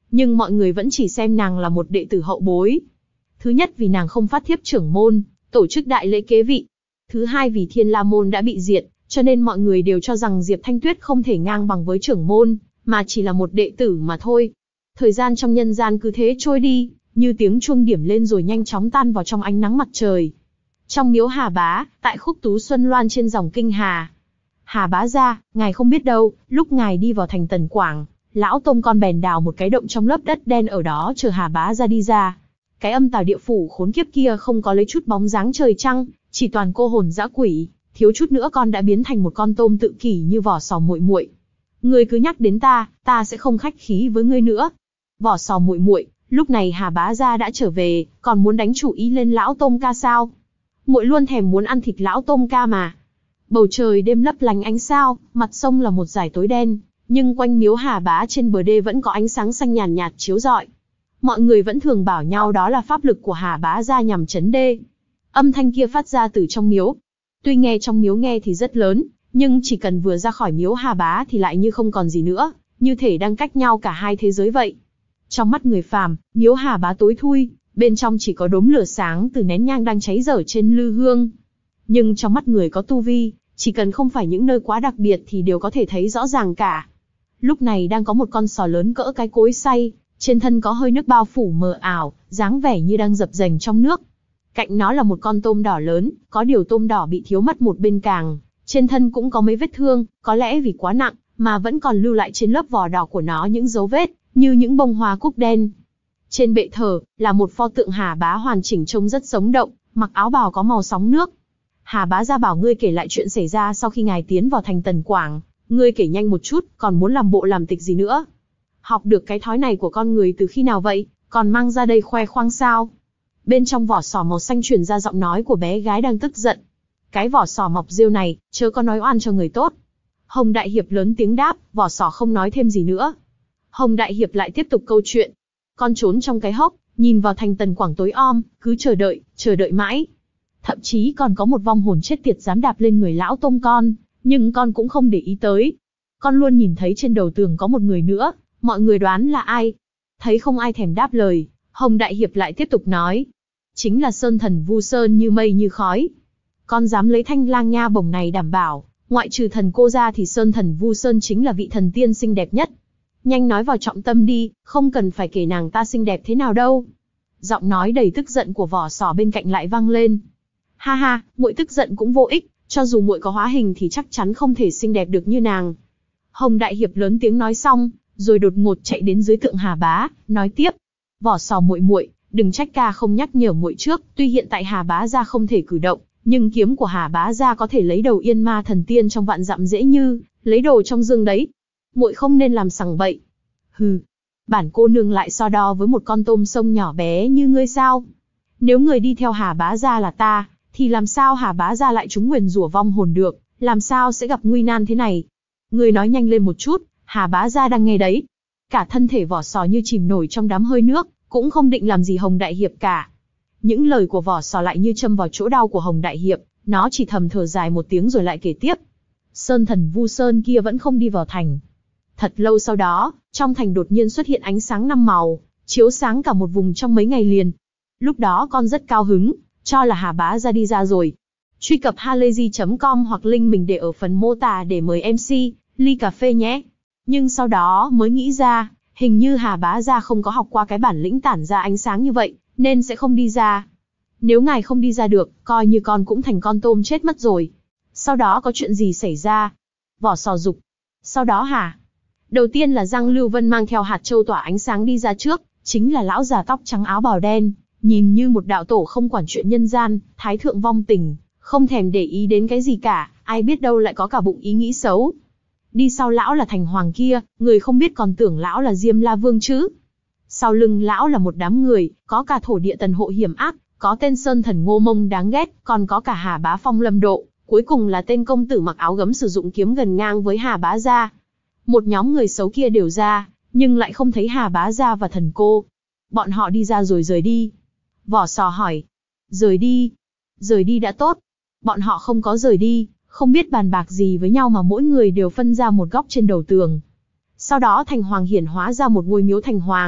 Nhưng mọi người vẫn chỉ xem nàng là một đệ tử hậu bối. Thứ nhất vì nàng không phát thiếp trưởng môn, tổ chức đại lễ kế vị. Thứ hai vì Thiên La môn đã bị diệt, cho nên mọi người đều cho rằng Diệp Thanh Tuyết không thể ngang bằng với trưởng môn, mà chỉ là một đệ tử mà thôi. Thời gian trong nhân gian cứ thế trôi đi, như tiếng chuông điểm lên rồi nhanh chóng tan vào trong ánh nắng mặt trời. Trong miếu Hà Bá, tại khúc Tú Xuân Loan trên dòng kinh Hà. Hà Bá gia, ngài không biết đâu, lúc ngài đi vào thành Tần Quảng, lão tông con bèn đào một cái động trong lớp đất đen ở đó chờ Hà Bá gia đi ra. Cái âm tào địa phủ khốn kiếp kia không có lấy chút bóng dáng trời trăng, chỉ toàn cô hồn dã quỷ, thiếu chút nữa con đã biến thành một con tôm tự kỷ như Vỏ Sò muội muội. Ngươi cứ nhắc đến ta, ta sẽ không khách khí với ngươi nữa. Vỏ Sò muội muội, lúc này Hà Bá gia đã trở về, còn muốn đánh chủ ý lên lão tôm ca sao? Muội luôn thèm muốn ăn thịt lão tôm ca mà. Bầu trời đêm lấp lánh ánh sao, mặt sông là một dải tối đen, nhưng quanh miếu Hà Bá trên bờ đê vẫn có ánh sáng xanh nhàn nhạt, nhạt chiếu rọi. Mọi người vẫn thường bảo nhau đó là pháp lực của Hà Bá gia nhằm trấn đê. Âm thanh kia phát ra từ trong miếu. Tuy nghe trong miếu nghe thì rất lớn, nhưng chỉ cần vừa ra khỏi miếu Hà Bá thì lại như không còn gì nữa, như thể đang cách nhau cả hai thế giới vậy. Trong mắt người phàm, miếu Hà Bá tối thui, bên trong chỉ có đốm lửa sáng từ nén nhang đang cháy dở trên lư hương. Nhưng trong mắt người có tu vi, chỉ cần không phải những nơi quá đặc biệt thì đều có thể thấy rõ ràng cả. Lúc này đang có một con sò lớn cỡ cái cối xay, trên thân có hơi nước bao phủ mờ ảo, dáng vẻ như đang dập dềnh trong nước. Cạnh nó là một con tôm đỏ lớn, có điều tôm đỏ bị thiếu mất một bên càng, trên thân cũng có mấy vết thương, có lẽ vì quá nặng, mà vẫn còn lưu lại trên lớp vỏ đỏ của nó những dấu vết, như những bông hoa cúc đen. Trên bệ thờ, là một pho tượng Hà Bá hoàn chỉnh trông rất sống động, mặc áo bào có màu sóng nước. Hà Bá gia bảo ngươi kể lại chuyện xảy ra sau khi ngài tiến vào thành Tần Quảng, ngươi kể nhanh một chút, còn muốn làm bộ làm tịch gì nữa? Học được cái thói này của con người từ khi nào vậy, còn mang ra đây khoe khoang sao? Bên trong vỏ sò màu xanh truyền ra giọng nói của bé gái đang tức giận. Cái vỏ sò mọc rêu này, chớ có nói oan cho người tốt. Hồng Đại Hiệp lớn tiếng đáp, vỏ sò không nói thêm gì nữa. Hồng Đại Hiệp lại tiếp tục câu chuyện. Con trốn trong cái hốc, nhìn vào thành Tần Quảng tối om, cứ chờ đợi, chờ đợi mãi. Thậm chí còn có một vong hồn chết tiệt dám đạp lên người lão tôm con, nhưng con cũng không để ý tới. Con luôn nhìn thấy trên đầu tường có một người nữa, mọi người đoán là ai? Thấy không ai thèm đáp lời, Hồng Đại Hiệp lại tiếp tục nói. Chính là Sơn Thần Vu Sơn như mây như khói. Con dám lấy thanh lang nha bổng này đảm bảo, ngoại trừ thần cô ra thì Sơn Thần Vu Sơn chính là vị thần tiên xinh đẹp nhất. Nhanh nói vào trọng tâm đi, không cần phải kể nàng ta xinh đẹp thế nào đâu. Giọng nói đầy tức giận của vỏ sò bên cạnh lại vang lên. Ha ha, muội tức giận cũng vô ích, cho dù muội có hóa hình thì chắc chắn không thể xinh đẹp được như nàng. Hồng Đại Hiệp lớn tiếng nói xong, rồi đột ngột chạy đến dưới tượng Hà Bá, nói tiếp. Vỏ sò muội muội, đừng trách ca không nhắc nhở muội trước, tuy hiện tại Hà Bá gia không thể cử động, nhưng kiếm của Hà Bá gia có thể lấy đầu Yên Ma thần tiên trong vạn dặm dễ như lấy đồ trong dương đấy. Muội không nên làm sằng bậy. Hừ, bản cô nương lại so đo với một con tôm sông nhỏ bé như ngươi sao? Nếu người đi theo Hà Bá gia là ta, thì làm sao Hà Bá gia lại trúng nguyền rủa vong hồn được, làm sao sẽ gặp nguy nan thế này? Ngươi nói nhanh lên một chút, Hà Bá gia đang nghe đấy. Cả thân thể vỏ sò như chìm nổi trong đám hơi nước, cũng không định làm gì Hồng Đại Hiệp cả. Những lời của vỏ sò lại như châm vào chỗ đau của Hồng Đại Hiệp, nó chỉ thầm thở dài một tiếng rồi lại kể tiếp. Sơn Thần Vu Sơn kia vẫn không đi vào thành. Thật lâu sau đó, trong thành đột nhiên xuất hiện ánh sáng năm màu, chiếu sáng cả một vùng trong mấy ngày liền. Lúc đó con rất cao hứng, cho là Hà Bá gia đi ra rồi. Truy cập halayzi chấm com hoặc link mình để ở phần mô tả để mời em xê, ly cà phê nhé. Nhưng sau đó mới nghĩ ra, hình như Hà Bá gia không có học qua cái bản lĩnh tản ra ánh sáng như vậy, nên sẽ không đi ra. Nếu ngài không đi ra được, coi như con cũng thành con tôm chết mất rồi. Sau đó có chuyện gì xảy ra? Vỏ sò dục. Sau đó hả? Đầu tiên là Giang Lưu Vân mang theo hạt châu tỏa ánh sáng đi ra trước, chính là lão già tóc trắng áo bào đen, nhìn như một đạo tổ không quản chuyện nhân gian, thái thượng vong tình, không thèm để ý đến cái gì cả, ai biết đâu lại có cả bụng ý nghĩ xấu. Đi sau lão là Thành Hoàng kia, người không biết còn tưởng lão là Diêm La Vương chứ. Sau lưng lão là một đám người, có cả thổ địa tần hộ hiểm ác, có tên Sơn Thần Ngô Mông đáng ghét, còn có cả Hà Bá Phong Lâm Độ, cuối cùng là tên công tử mặc áo gấm sử dụng kiếm gần ngang với Hà Bá gia. Một nhóm người xấu kia đều ra, nhưng lại không thấy Hà Bá gia và thần cô. Bọn họ đi ra rồi rời đi. Vỏ sò hỏi. Rời đi? Rời đi đã tốt. Bọn họ không có rời đi, không biết bàn bạc gì với nhau mà mỗi người đều phân ra một góc trên đầu tường. Sau đó Thành Hoàng hiển hóa ra một ngôi miếu Thành Hoàng,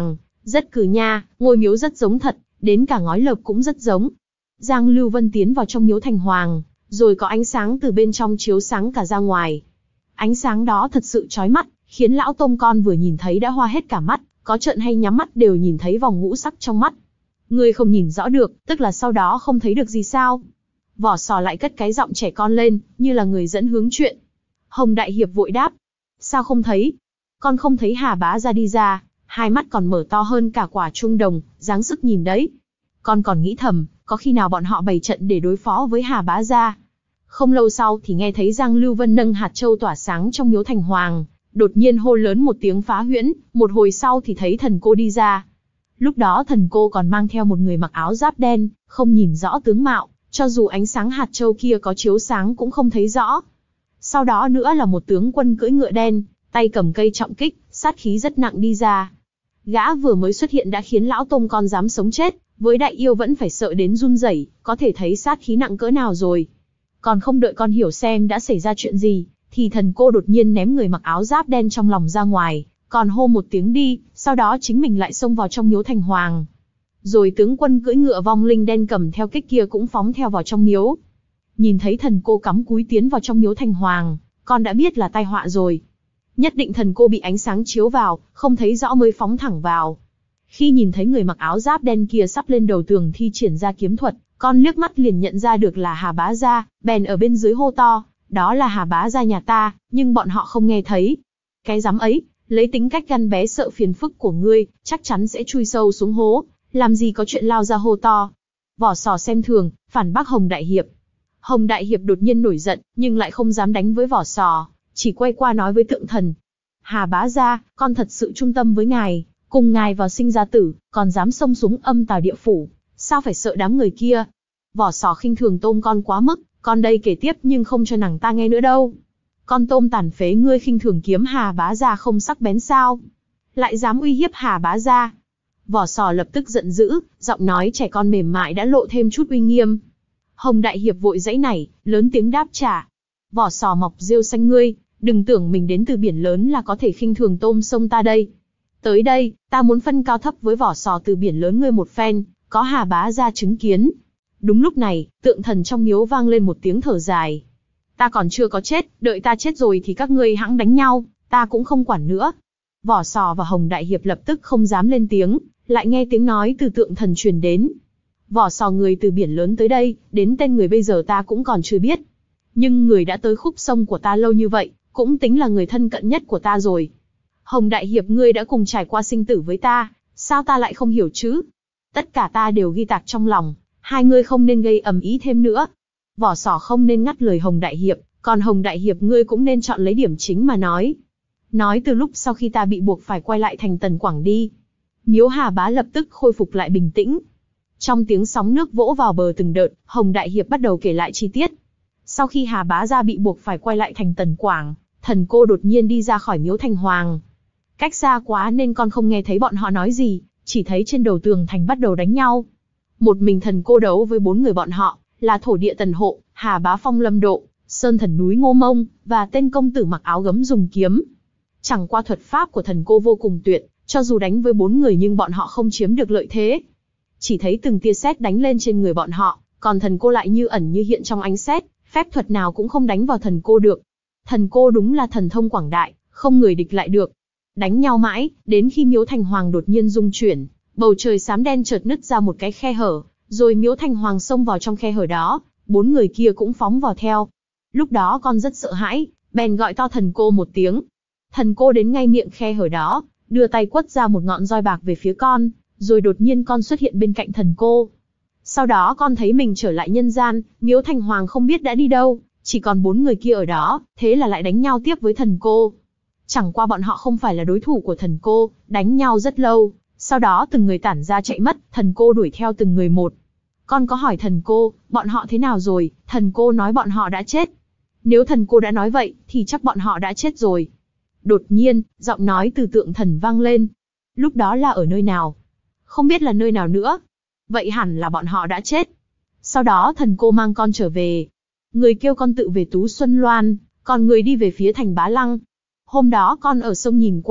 Rất cừ nha, ngôi miếu rất giống thật, đến cả ngói lợp cũng rất giống. Giang Lưu Vân tiến vào trong miếu thành hoàng, rồi có ánh sáng từ bên trong chiếu sáng cả ra ngoài. Ánh sáng đó thật sự chói mắt, khiến lão tôm con vừa nhìn thấy đã hoa hết cả mắt, có trợn hay nhắm mắt đều nhìn thấy vòng ngũ sắc trong mắt. Ngươi không nhìn rõ được, tức là sau đó không thấy được gì sao? Vỏ sò lại cất cái giọng trẻ con lên, như là người dẫn hướng chuyện. Hồng Đại Hiệp vội đáp. Sao không thấy? Con không thấy Hà Bá Gia đi ra, hai mắt còn mở to hơn cả quả chuông đồng, dáng sức nhìn đấy. Con còn nghĩ thầm, có khi nào bọn họ bày trận để đối phó với Hà Bá Gia? Không lâu sau thì nghe thấy Giang Lưu Vân nâng hạt châu tỏa sáng trong miếu thành hoàng, đột nhiên hô lớn một tiếng phá huyễn, một hồi sau thì thấy thần cô đi ra. Lúc đó thần cô còn mang theo một người mặc áo giáp đen, không nhìn rõ tướng mạo, cho dù ánh sáng hạt châu kia có chiếu sáng cũng không thấy rõ. Sau đó nữa là một tướng quân cưỡi ngựa đen, tay cầm cây trọng kích, sát khí rất nặng đi ra. Gã vừa mới xuất hiện đã khiến lão tôm con dám sống chết, với đại yêu vẫn phải sợ đến run rẩy, có thể thấy sát khí nặng cỡ nào rồi. Còn không đợi con hiểu xem đã xảy ra chuyện gì, thì thần cô đột nhiên ném người mặc áo giáp đen trong lòng ra ngoài, còn hô một tiếng đi, sau đó chính mình lại xông vào trong miếu thành hoàng. Rồi tướng quân cưỡi ngựa vong linh đen cầm theo kích kia cũng phóng theo vào trong miếu. Nhìn thấy thần cô cắm cúi tiến vào trong miếu thành hoàng, con đã biết là tai họa rồi. Nhất định thần cô bị ánh sáng chiếu vào, không thấy rõ mới phóng thẳng vào. Khi nhìn thấy người mặc áo giáp đen kia sắp lên đầu tường thi triển ra kiếm thuật, con liếc mắt liền nhận ra được là Hà Bá Gia, bèn ở bên dưới hô to, đó là Hà Bá Gia nhà ta, nhưng bọn họ không nghe thấy. Cái dám ấy, lấy tính cách gan bé sợ phiền phức của ngươi, chắc chắn sẽ chui sâu xuống hố, làm gì có chuyện lao ra hô to. Vỏ sò xem thường, phản bác Hồng Đại Hiệp. Hồng Đại Hiệp đột nhiên nổi giận, nhưng lại không dám đánh với vỏ sò, chỉ quay qua nói với tượng thần. Hà Bá Gia, con thật sự trung tâm với ngài, cùng ngài vào sinh ra tử, còn dám xông xuống âm tào địa phủ, sao phải sợ đám người kia? Vỏ sò khinh thường tôm con quá mức, con đây kể tiếp nhưng không cho nàng ta nghe nữa đâu. Con tôm tàn phế ngươi khinh thường kiếm Hà Bá Gia không sắc bén sao? Lại dám uy hiếp Hà Bá Gia? Vỏ sò lập tức giận dữ, giọng nói trẻ con mềm mại đã lộ thêm chút uy nghiêm. Hồng Đại Hiệp vội giãy nảy, lớn tiếng đáp trả. Vỏ sò mọc rêu xanh ngươi, đừng tưởng mình đến từ biển lớn là có thể khinh thường tôm sông ta đây. Tới đây, ta muốn phân cao thấp với vỏ sò từ biển lớn ngươi một phen, có Hà Bá Gia chứng kiến. Đúng lúc này, tượng thần trong miếu vang lên một tiếng thở dài. Ta còn chưa có chết, đợi ta chết rồi thì các ngươi hãng đánh nhau, ta cũng không quản nữa. Vỏ sò và Hồng Đại Hiệp lập tức không dám lên tiếng, lại nghe tiếng nói từ tượng thần truyền đến. Vỏ sò người từ biển lớn tới đây, đến tên người bây giờ ta cũng còn chưa biết. Nhưng người đã tới khúc sông của ta lâu như vậy, cũng tính là người thân cận nhất của ta rồi. Hồng Đại Hiệp ngươi đã cùng trải qua sinh tử với ta, sao ta lại không hiểu chứ? Tất cả ta đều ghi tạc trong lòng, hai ngươi không nên gây ầm ĩ thêm nữa. Vỏ sò không nên ngắt lời Hồng Đại Hiệp, còn Hồng Đại Hiệp ngươi cũng nên chọn lấy điểm chính mà nói. Nói từ lúc sau khi ta bị buộc phải quay lại thành Tần Quảng đi. Miếu Hà Bá lập tức khôi phục lại bình tĩnh. Trong tiếng sóng nước vỗ vào bờ từng đợt, Hồng Đại Hiệp bắt đầu kể lại chi tiết. Sau khi Hà Bá Gia bị buộc phải quay lại thành Tần Quảng, thần cô đột nhiên đi ra khỏi miếu thành hoàng. Cách xa quá nên con không nghe thấy bọn họ nói gì, chỉ thấy trên đầu tường thành bắt đầu đánh nhau. Một mình thần cô đấu với bốn người bọn họ, là thổ địa Tần Hộ, Hà Bá Phong Lâm Độ, Sơn Thần núi Ngô Mông, và tên công tử mặc áo gấm dùng kiếm. Chẳng qua thuật pháp của thần cô vô cùng tuyệt, cho dù đánh với bốn người nhưng bọn họ không chiếm được lợi thế. Chỉ thấy từng tia sét đánh lên trên người bọn họ, còn thần cô lại như ẩn như hiện trong ánh sét, phép thuật nào cũng không đánh vào thần cô được. Thần cô đúng là thần thông quảng đại, không người địch lại được. Đánh nhau mãi, đến khi miếu thành hoàng đột nhiên rung chuyển, bầu trời xám đen chợt nứt ra một cái khe hở, rồi miếu thành hoàng xông vào trong khe hở đó, bốn người kia cũng phóng vào theo. Lúc đó con rất sợ hãi, bèn gọi to thần cô một tiếng. Thần cô đến ngay miệng khe hở đó, đưa tay quất ra một ngọn roi bạc về phía con, rồi đột nhiên con xuất hiện bên cạnh thần cô. Sau đó con thấy mình trở lại nhân gian, miếu thành hoàng không biết đã đi đâu, chỉ còn bốn người kia ở đó, thế là lại đánh nhau tiếp với thần cô. Chẳng qua bọn họ không phải là đối thủ của thần cô, đánh nhau rất lâu, sau đó từng người tản ra chạy mất, thần cô đuổi theo từng người một. Con có hỏi thần cô, bọn họ thế nào rồi, thần cô nói bọn họ đã chết. Nếu thần cô đã nói vậy, thì chắc bọn họ đã chết rồi. Đột nhiên, giọng nói từ tượng thần vang lên. Lúc đó là ở nơi nào? Không biết là nơi nào nữa. Vậy hẳn là bọn họ đã chết. Sau đó thần cô mang con trở về. Người kêu con tự về Tú Xuân Loan, còn người đi về phía thành Bá Lăng. Hôm đó con ở sông nhìn qua,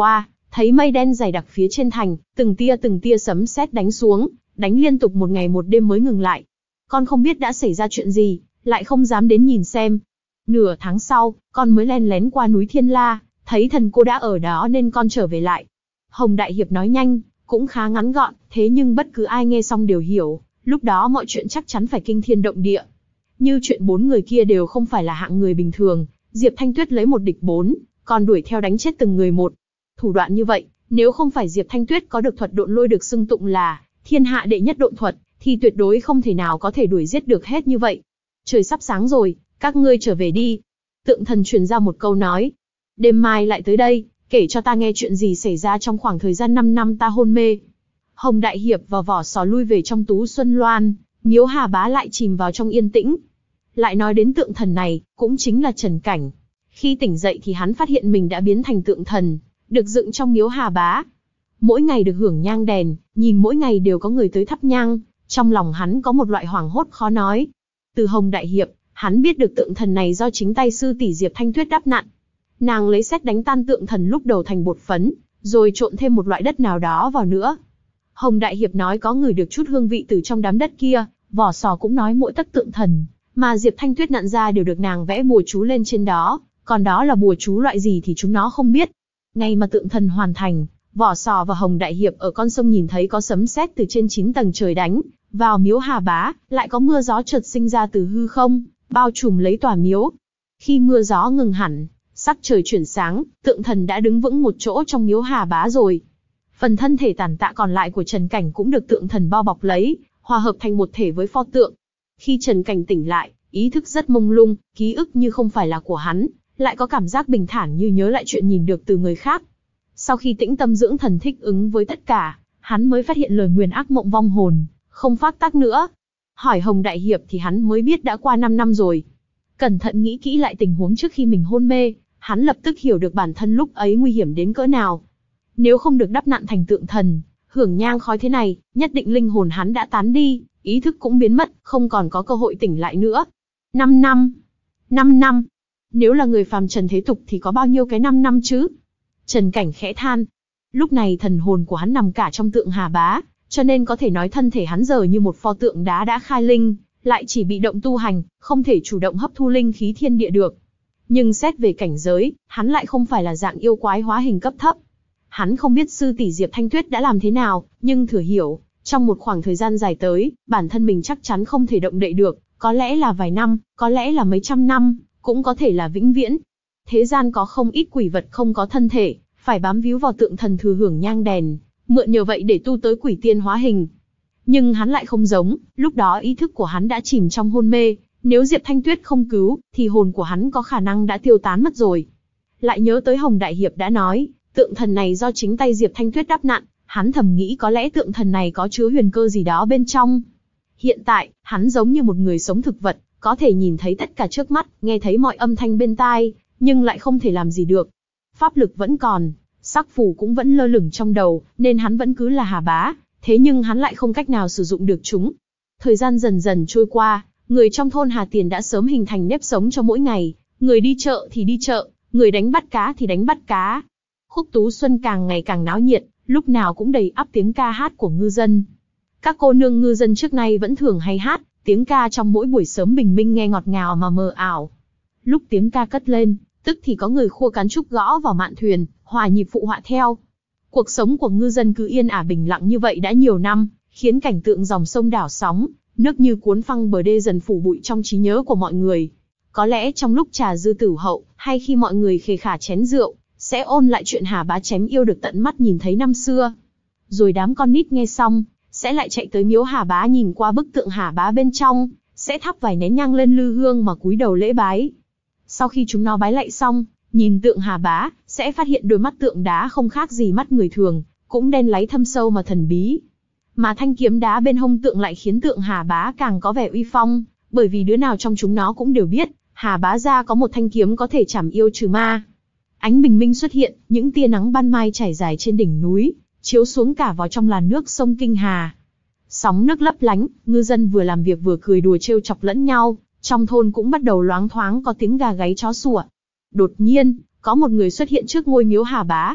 thấy mây đen dày đặc phía trên thành, từng tia từng tia sấm sét đánh xuống, đánh liên tục một ngày một đêm mới ngừng lại. Con không biết đã xảy ra chuyện gì, lại không dám đến nhìn xem. Nửa tháng sau, con mới len lén qua núi Thiên La, thấy thần cô đã ở đó nên con trở về lại. Hồng Đại Hiệp nói nhanh, cũng khá ngắn gọn, thế nhưng bất cứ ai nghe xong đều hiểu, lúc đó mọi chuyện chắc chắn phải kinh thiên động địa. Như chuyện bốn người kia đều không phải là hạng người bình thường, Diệp Thanh Tuyết lấy một địch bốn, còn đuổi theo đánh chết từng người một. Thủ đoạn như vậy, nếu không phải Diệp Thanh Tuyết có được thuật độn lôi được xưng tụng là thiên hạ đệ nhất độn thuật, thì tuyệt đối không thể nào có thể đuổi giết được hết như vậy. Trời sắp sáng rồi, các ngươi trở về đi. Tượng thần truyền ra một câu nói. Đêm mai lại tới đây, kể cho ta nghe chuyện gì xảy ra trong khoảng thời gian năm năm ta hôn mê. Hồng Đại Hiệp và Vỏ Sò lui về trong Tú Xuân Loan, Miếu Hà Bá lại chìm vào trong yên tĩnh. Lại nói đến tượng thần này, cũng chính là Trần Cảnh. Khi tỉnh dậy thì hắn phát hiện mình đã biến thành tượng thần, được dựng trong Miếu Hà Bá. Mỗi ngày được hưởng nhang đèn, nhìn mỗi ngày đều có người tới thắp nhang, trong lòng hắn có một loại hoảng hốt khó nói. Từ Hồng Đại Hiệp, hắn biết được tượng thần này do chính tay sư tỷ Diệp Thanh Tuyết đắp nặn. Nàng lấy sét đánh tan tượng thần lúc đầu thành bột phấn, rồi trộn thêm một loại đất nào đó vào nữa. Hồng Đại Hiệp nói có người được chút hương vị từ trong đám đất kia, Vỏ Sò cũng nói mỗi tấc tượng thần mà Diệp Thanh Tuyết nặn ra đều được nàng vẽ bùa chú lên trên đó, còn đó là bùa chú loại gì thì chúng nó không biết. Ngày mà tượng thần hoàn thành, Vỏ Sò và Hồng Đại Hiệp ở con sông nhìn thấy có sấm sét từ trên chín tầng trời đánh vào Miếu Hà Bá, lại có mưa gió chợt sinh ra từ hư không, bao trùm lấy tòa miếu. Khi mưa gió ngừng hẳn, sắc trời chuyển sáng, tượng thần đã đứng vững một chỗ trong Miếu Hà Bá rồi. Phần thân thể tàn tạ còn lại của Trần Cảnh cũng được tượng thần bao bọc lấy, hòa hợp thành một thể với pho tượng. Khi Trần Cảnh tỉnh lại, ý thức rất mông lung, ký ức như không phải là của hắn, lại có cảm giác bình thản như nhớ lại chuyện nhìn được từ người khác. Sau khi tĩnh tâm dưỡng thần thích ứng với tất cả, hắn mới phát hiện lời nguyền ác mộng vong hồn, không phát tác nữa. Hỏi Hồng Đại Hiệp thì hắn mới biết đã qua năm năm rồi. Cẩn thận nghĩ kỹ lại tình huống trước khi mình hôn mê, hắn lập tức hiểu được bản thân lúc ấy nguy hiểm đến cỡ nào. Nếu không được đắp nặn thành tượng thần, hưởng nhang khói thế này, nhất định linh hồn hắn đã tán đi, ý thức cũng biến mất, không còn có cơ hội tỉnh lại nữa. Năm năm. Năm năm. Nếu là người phàm trần thế tục thì có bao nhiêu cái năm năm chứ? Trần Cảnh khẽ than. Lúc này thần hồn của hắn nằm cả trong tượng Hà Bá, cho nên có thể nói thân thể hắn giờ như một pho tượng đá đã khai linh, lại chỉ bị động tu hành, không thể chủ động hấp thu linh khí thiên địa được. Nhưng xét về cảnh giới, hắn lại không phải là dạng yêu quái hóa hình cấp thấp. Hắn không biết sư tỷ Diệp Thanh Tuyết đã làm thế nào, nhưng thừa hiểu, trong một khoảng thời gian dài tới, bản thân mình chắc chắn không thể động đậy được, có lẽ là vài năm, có lẽ là mấy trăm năm, cũng có thể là vĩnh viễn. Thế gian có không ít quỷ vật không có thân thể, phải bám víu vào tượng thần thừa hưởng nhang đèn, mượn nhờ vậy để tu tới quỷ tiên hóa hình. Nhưng hắn lại không giống, lúc đó ý thức của hắn đã chìm trong hôn mê, nếu Diệp Thanh Tuyết không cứu, thì hồn của hắn có khả năng đã tiêu tán mất rồi. Lại nhớ tới Hồng Đại Hiệp đã nói, tượng thần này do chính tay Diệp Thanh Tuyết đắp nặn, hắn thầm nghĩ có lẽ tượng thần này có chứa huyền cơ gì đó bên trong. Hiện tại, hắn giống như một người sống thực vật, có thể nhìn thấy tất cả trước mắt, nghe thấy mọi âm thanh bên tai, nhưng lại không thể làm gì được. Pháp lực vẫn còn, sắc phù cũng vẫn lơ lửng trong đầu, nên hắn vẫn cứ là Hà Bá, thế nhưng hắn lại không cách nào sử dụng được chúng. Thời gian dần dần trôi qua, người trong thôn Hà Tiền đã sớm hình thành nếp sống cho mỗi ngày, người đi chợ thì đi chợ, người đánh bắt cá thì đánh bắt cá. Khúc Tú Xuân càng ngày càng náo nhiệt, lúc nào cũng đầy ắp tiếng ca hát của ngư dân. Các cô nương ngư dân trước nay vẫn thường hay hát, tiếng ca trong mỗi buổi sớm bình minh nghe ngọt ngào mà mờ ảo. Lúc tiếng ca cất lên, tức thì có người khua cán trúc gõ vào mạn thuyền, hòa nhịp phụ họa theo. Cuộc sống của ngư dân cứ yên ả bình lặng như vậy đã nhiều năm, khiến cảnh tượng dòng sông đảo sóng, nước như cuốn phăng bờ đê dần phủ bụi trong trí nhớ của mọi người. Có lẽ trong lúc trà dư tử hậu, hay khi mọi người khề khả chén rượu, sẽ ôn lại chuyện Hà Bá chém yêu được tận mắt nhìn thấy năm xưa. Rồi đám con nít nghe xong, sẽ lại chạy tới miếu Hà Bá nhìn qua bức tượng Hà Bá bên trong, sẽ thắp vài nén nhang lên lư hương mà cúi đầu lễ bái. Sau khi chúng nó bái lạy xong, nhìn tượng Hà Bá, sẽ phát hiện đôi mắt tượng đá không khác gì mắt người thường, cũng đen láy thâm sâu mà thần bí. Mà thanh kiếm đá bên hông tượng lại khiến tượng Hà Bá càng có vẻ uy phong, bởi vì đứa nào trong chúng nó cũng đều biết, Hà Bá gia có một thanh kiếm có thể trảm yêu trừ ma. Ánh bình minh xuất hiện, những tia nắng ban mai trải dài trên đỉnh núi, chiếu xuống cả vào trong làn nước sông Kinh Hà. Sóng nước lấp lánh, ngư dân vừa làm việc vừa cười đùa trêu chọc lẫn nhau, trong thôn cũng bắt đầu loáng thoáng có tiếng gà gáy chó sủa. Đột nhiên, có một người xuất hiện trước ngôi miếu Hà Bá.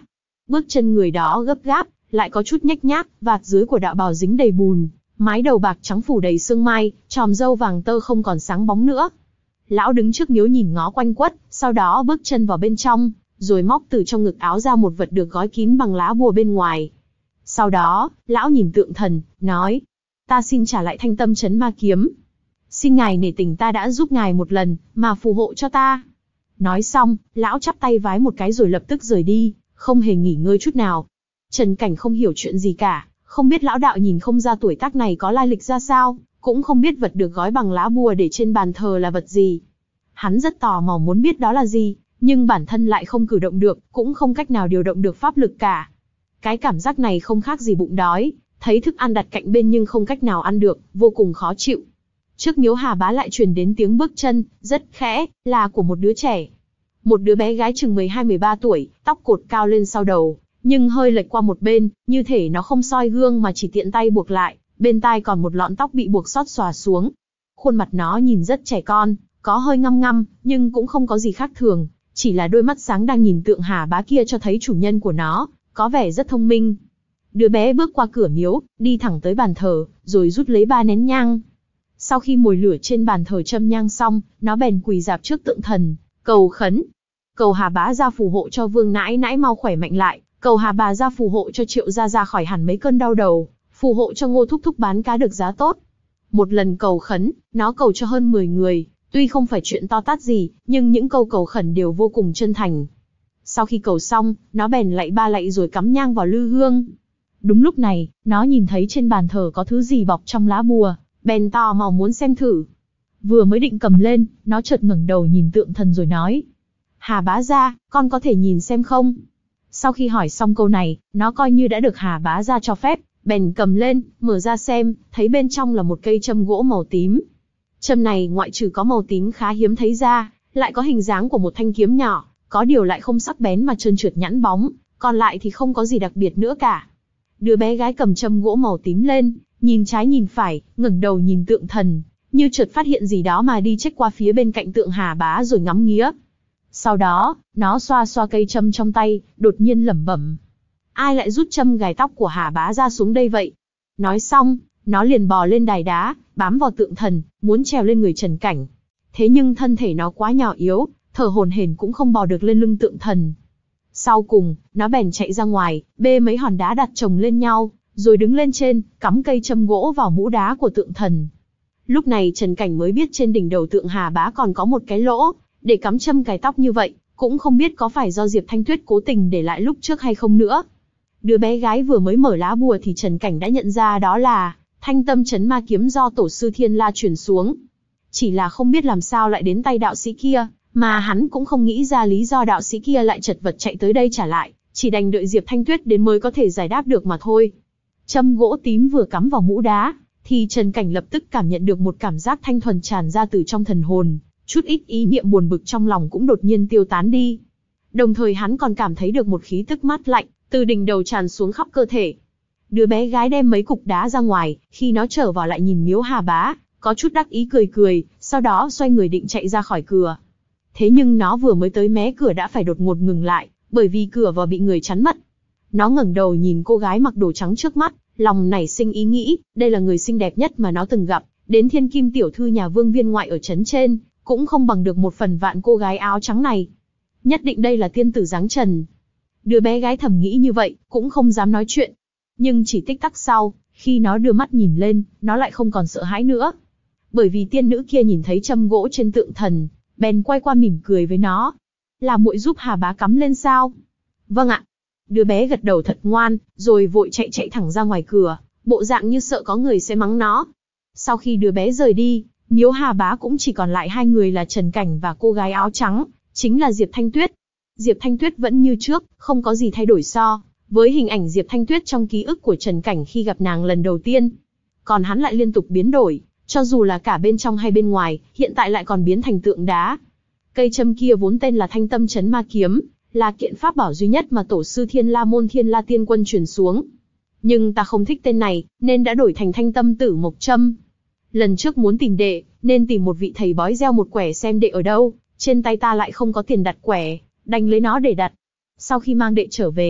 Bước chân người đó gấp gáp, lại có chút nhếch nhác, vạt dưới của đạo bào dính đầy bùn, mái đầu bạc trắng phủ đầy sương mai, chòm râu vàng tơ không còn sáng bóng nữa. Lão đứng trước miếu nhìn ngó quanh quất, sau đó bước chân vào bên trong, rồi móc từ trong ngực áo ra một vật được gói kín bằng lá bùa bên ngoài. Sau đó, lão nhìn tượng thần, nói, ta xin trả lại thanh tâm chấn ma kiếm. Xin ngài nể tình ta đã giúp ngài một lần, mà phù hộ cho ta. Nói xong, lão chắp tay vái một cái rồi lập tức rời đi, không hề nghỉ ngơi chút nào. Trần Cảnh không hiểu chuyện gì cả, không biết lão đạo nhìn không ra tuổi tác này có lai lịch ra sao, cũng không biết vật được gói bằng lá bùa để trên bàn thờ là vật gì. Hắn rất tò mò muốn biết đó là gì, nhưng bản thân lại không cử động được, cũng không cách nào điều động được pháp lực cả. Cái cảm giác này không khác gì bụng đói, thấy thức ăn đặt cạnh bên nhưng không cách nào ăn được, vô cùng khó chịu. Trước miếu Hà Bá lại truyền đến tiếng bước chân, rất khẽ, là của một đứa trẻ. Một đứa bé gái chừng mười hai mười ba tuổi, tóc cột cao lên sau đầu, nhưng hơi lệch qua một bên, như thể nó không soi gương mà chỉ tiện tay buộc lại, bên tai còn một lọn tóc bị buộc xót xòa xuống. Khuôn mặt nó nhìn rất trẻ con, có hơi ngăm ngăm, nhưng cũng không có gì khác thường, chỉ là đôi mắt sáng đang nhìn tượng Hà Bá kia cho thấy chủ nhân của nó, có vẻ rất thông minh. Đứa bé bước qua cửa miếu, đi thẳng tới bàn thờ, rồi rút lấy ba nén nhang. Sau khi mồi lửa trên bàn thờ châm nhang xong, nó bèn quỳ rạp trước tượng thần, cầu khấn. Cầu Hà Bá gia phù hộ cho Vương nãi nãi mau khỏe mạnh lại, cầu Hà Bà gia phù hộ cho Triệu gia gia khỏi hẳn mấy cơn đau đầu, phù hộ cho Ngô thúc thúc bán cá được giá tốt. Một lần cầu khấn, nó cầu cho hơn mười người, tuy không phải chuyện to tát gì, nhưng những câu cầu khẩn đều vô cùng chân thành. Sau khi cầu xong, nó bèn lạy ba lạy rồi cắm nhang vào lư hương. Đúng lúc này, nó nhìn thấy trên bàn thờ có thứ gì bọc trong lá bùa, bèn tò mò muốn xem thử. Vừa mới định cầm lên, nó chợt ngẩng đầu nhìn tượng thần rồi nói, Hà Bá gia, con có thể nhìn xem không? Sau khi hỏi xong câu này, nó coi như đã được Hà Bá gia cho phép, bèn cầm lên, mở ra xem, thấy bên trong là một cây châm gỗ màu tím. Châm này ngoại trừ có màu tím khá hiếm thấy ra, lại có hình dáng của một thanh kiếm nhỏ, có điều lại không sắc bén mà trơn trượt nhẵn bóng, còn lại thì không có gì đặc biệt nữa cả. Đứa bé gái cầm châm gỗ màu tím lên, nhìn trái nhìn phải, ngẩng đầu nhìn tượng thần, như chợt phát hiện gì đó mà đi check qua phía bên cạnh tượng Hà Bá rồi ngắm nghía. Sau đó, nó xoa xoa cây châm trong tay, đột nhiên lẩm bẩm, ai lại rút châm gài tóc của Hà Bá ra xuống đây vậy? Nói xong, nó liền bò lên đài đá, bám vào tượng thần, muốn trèo lên người Trần Cảnh. Thế nhưng thân thể nó quá nhỏ yếu, thở hổn hển cũng không bò được lên lưng tượng thần. Sau cùng, nó bèn chạy ra ngoài, bê mấy hòn đá đặt chồng lên nhau, rồi đứng lên trên, cắm cây châm gỗ vào mũ đá của tượng thần. Lúc này Trần Cảnh mới biết trên đỉnh đầu tượng Hà Bá còn có một cái lỗ, để cắm châm cài tóc như vậy, cũng không biết có phải do Diệp Thanh Tuyết cố tình để lại lúc trước hay không nữa. Đứa bé gái vừa mới mở lá bùa thì Trần Cảnh đã nhận ra đó là thanh tâm chấn ma kiếm do tổ sư Thiên La truyền xuống. Chỉ là không biết làm sao lại đến tay đạo sĩ kia, mà hắn cũng không nghĩ ra lý do đạo sĩ kia lại chật vật chạy tới đây trả lại, chỉ đành đợi Diệp Thanh Tuyết đến mới có thể giải đáp được mà thôi. Châm gỗ tím vừa cắm vào mũ đá, thì Trần Cảnh lập tức cảm nhận được một cảm giác thanh thuần tràn ra từ trong thần hồn, chút ít ý niệm buồn bực trong lòng cũng đột nhiên tiêu tán đi. Đồng thời hắn còn cảm thấy được một khí tức mát lạnh, từ đỉnh đầu tràn xuống khắp cơ thể. Đứa bé gái đem mấy cục đá ra ngoài, khi nó trở vào lại nhìn miếu Hà Bá, có chút đắc ý cười cười, sau đó xoay người định chạy ra khỏi cửa. Thế nhưng nó vừa mới tới mé cửa đã phải đột ngột ngừng lại, bởi vì cửa vào bị người chắn mất. Nó ngẩng đầu nhìn cô gái mặc đồ trắng trước mắt, lòng nảy sinh ý nghĩ, đây là người xinh đẹp nhất mà nó từng gặp, đến thiên kim tiểu thư nhà Vương viên ngoại ở trấn trên, cũng không bằng được một phần vạn cô gái áo trắng này. Nhất định đây là tiên tử dáng trần. Đứa bé gái thầm nghĩ như vậy, cũng không dám nói chuyện. Nhưng chỉ tích tắc sau, khi nó đưa mắt nhìn lên, nó lại không còn sợ hãi nữa. Bởi vì tiên nữ kia nhìn thấy châm gỗ trên tượng thần, bèn quay qua mỉm cười với nó. Là muội giúp Hà Bá cắm lên sao? Vâng ạ. Đứa bé gật đầu thật ngoan, rồi vội chạy chạy thẳng ra ngoài cửa, bộ dạng như sợ có người sẽ mắng nó. Sau khi đứa bé rời đi, miếu Hà Bá cũng chỉ còn lại hai người là Trần Cảnh và cô gái áo trắng, chính là Diệp Thanh Tuyết. Diệp Thanh Tuyết vẫn như trước, không có gì thay đổi so với hình ảnh Diệp Thanh Tuyết trong ký ức của Trần Cảnh khi gặp nàng lần đầu tiên. Còn hắn lại liên tục biến đổi, cho dù là cả bên trong hay bên ngoài, hiện tại lại còn biến thành tượng đá. Cây châm kia vốn tên là Thanh Tâm Chấn Ma Kiếm, là kiện pháp bảo duy nhất mà tổ sư Thiên La môn Thiên La Tiên Quân truyền xuống. Nhưng ta không thích tên này, nên đã đổi thành Thanh Tâm Tử Mộc Châm. Lần trước muốn tìm đệ, nên tìm một vị thầy bói gieo một quẻ xem đệ ở đâu, trên tay ta lại không có tiền đặt quẻ, đành lấy nó để đặt. Sau khi mang đệ trở về,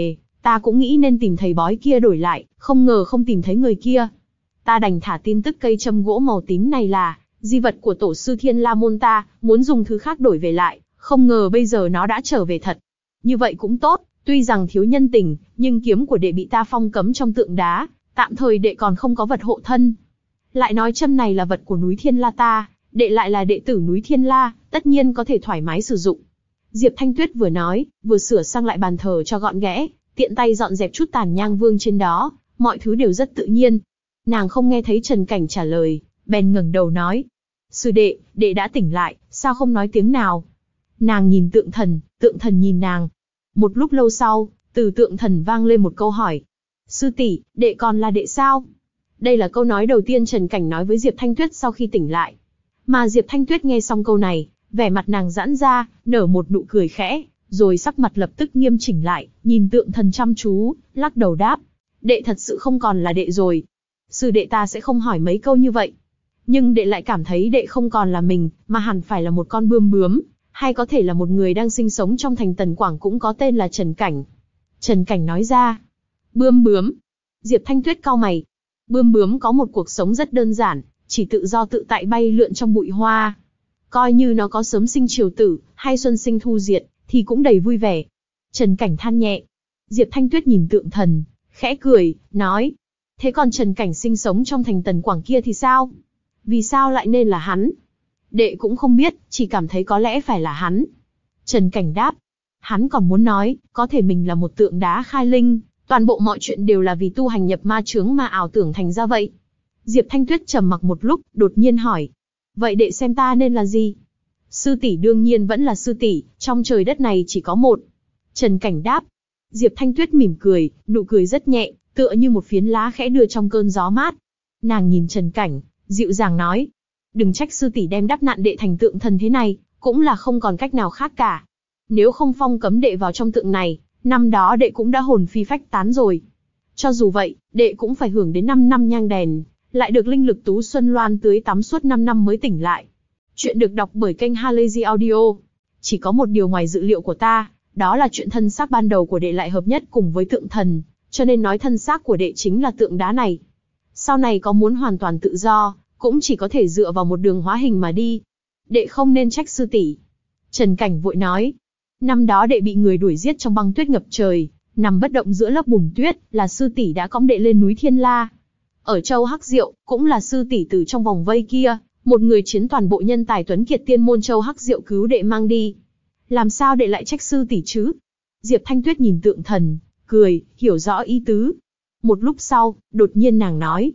Ta cũng nghĩ nên tìm thầy bói kia đổi lại, không ngờ không tìm thấy người kia. Ta đành thả tin tức cây châm gỗ màu tím này là di vật của tổ sư Thiên La môn ta, muốn dùng thứ khác đổi về lại, không ngờ bây giờ nó đã trở về thật. Như vậy cũng tốt, tuy rằng thiếu nhân tình, nhưng kiếm của đệ bị ta phong cấm trong tượng đá, tạm thời đệ còn không có vật hộ thân. Lại nói châm này là vật của núi Thiên La ta, đệ lại là đệ tử núi Thiên La, tất nhiên có thể thoải mái sử dụng. Diệp Thanh Tuyết vừa nói, vừa sửa sang lại bàn thờ cho gọn ghẽ, tiện tay dọn dẹp chút tàn nhang vương trên đó, mọi thứ đều rất tự nhiên. Nàng không nghe thấy Trần Cảnh trả lời, bèn ngẩng đầu nói: sư đệ, đệ đã tỉnh lại, sao không nói tiếng nào? Nàng nhìn tượng thần, tượng thần nhìn nàng. Một lúc lâu sau, từ tượng thần vang lên một câu hỏi: sư tỷ, đệ còn là đệ sao? Đây là câu nói đầu tiên Trần Cảnh nói với Diệp Thanh Tuyết sau khi tỉnh lại. Mà Diệp Thanh Tuyết nghe xong câu này, vẻ mặt nàng giãn ra, nở một nụ cười khẽ, rồi sắc mặt lập tức nghiêm chỉnh lại, nhìn tượng thần chăm chú, lắc đầu đáp: đệ thật sự không còn là đệ rồi. Sư đệ ta sẽ không hỏi mấy câu như vậy. Nhưng đệ lại cảm thấy đệ không còn là mình, mà hẳn phải là một con bươm bướm, hay có thể là một người đang sinh sống trong thành Tần Quảng cũng có tên là Trần Cảnh. Trần Cảnh nói ra: bươm bướm. Diệp Thanh Tuyết cau mày. Bươm bướm có một cuộc sống rất đơn giản, chỉ tự do tự tại bay lượn trong bụi hoa. Coi như nó có sớm sinh chiều tử, hay xuân sinh thu diệt, thì cũng đầy vui vẻ. Trần Cảnh than nhẹ. Diệp Thanh Tuyết nhìn tượng thần, khẽ cười, nói: thế còn Trần Cảnh sinh sống trong thành Tần Quảng kia thì sao? Vì sao lại nên là hắn? Đệ cũng không biết, chỉ cảm thấy có lẽ phải là hắn. Trần Cảnh đáp. Hắn còn muốn nói, có thể mình là một tượng đá khai linh, toàn bộ mọi chuyện đều là vì tu hành nhập ma chướng mà ảo tưởng thành ra vậy. Diệp Thanh Tuyết trầm mặc một lúc, đột nhiên hỏi: vậy đệ xem ta nên là gì? Sư tỷ đương nhiên vẫn là sư tỷ, trong trời đất này chỉ có một. Trần Cảnh đáp. Diệp Thanh Tuyết mỉm cười, nụ cười rất nhẹ, tựa như một phiến lá khẽ đưa trong cơn gió mát. Nàng nhìn Trần Cảnh, dịu dàng nói: đừng trách sư tỷ đem đắp nạn đệ thành tượng thần thế này, cũng là không còn cách nào khác cả. Nếu không phong cấm đệ vào trong tượng này, năm đó đệ cũng đã hồn phi phách tán rồi. Cho dù vậy, đệ cũng phải hưởng đến năm năm nhang đèn, lại được linh lực tú xuân loan tưới tắm suốt năm năm mới tỉnh lại. Chuyện được đọc bởi kênh Halazy Audio. Chỉ có một điều ngoài dự liệu của ta, đó là chuyện thân xác ban đầu của đệ lại hợp nhất cùng với tượng thần, cho nên nói thân xác của đệ chính là tượng đá này. Sau này có muốn hoàn toàn tự do, cũng chỉ có thể dựa vào một đường hóa hình mà đi. Đệ không nên trách sư tỷ. Trần Cảnh vội nói: năm đó đệ bị người đuổi giết trong băng tuyết ngập trời, nằm bất động giữa lớp bùn tuyết, là sư tỷ đã cõng đệ lên núi Thiên La. Ở châu Hắc Diệu, cũng là sư tỷ từ trong vòng vây kia, một người chiến toàn bộ nhân tài tuấn kiệt tiên môn châu Hắc Diệu cứu đệ mang đi. Làm sao đệ lại trách sư tỷ chứ? Diệp Thanh Tuyết nhìn tượng thần, cười, hiểu rõ ý tứ. Một lúc sau, đột nhiên nàng nói: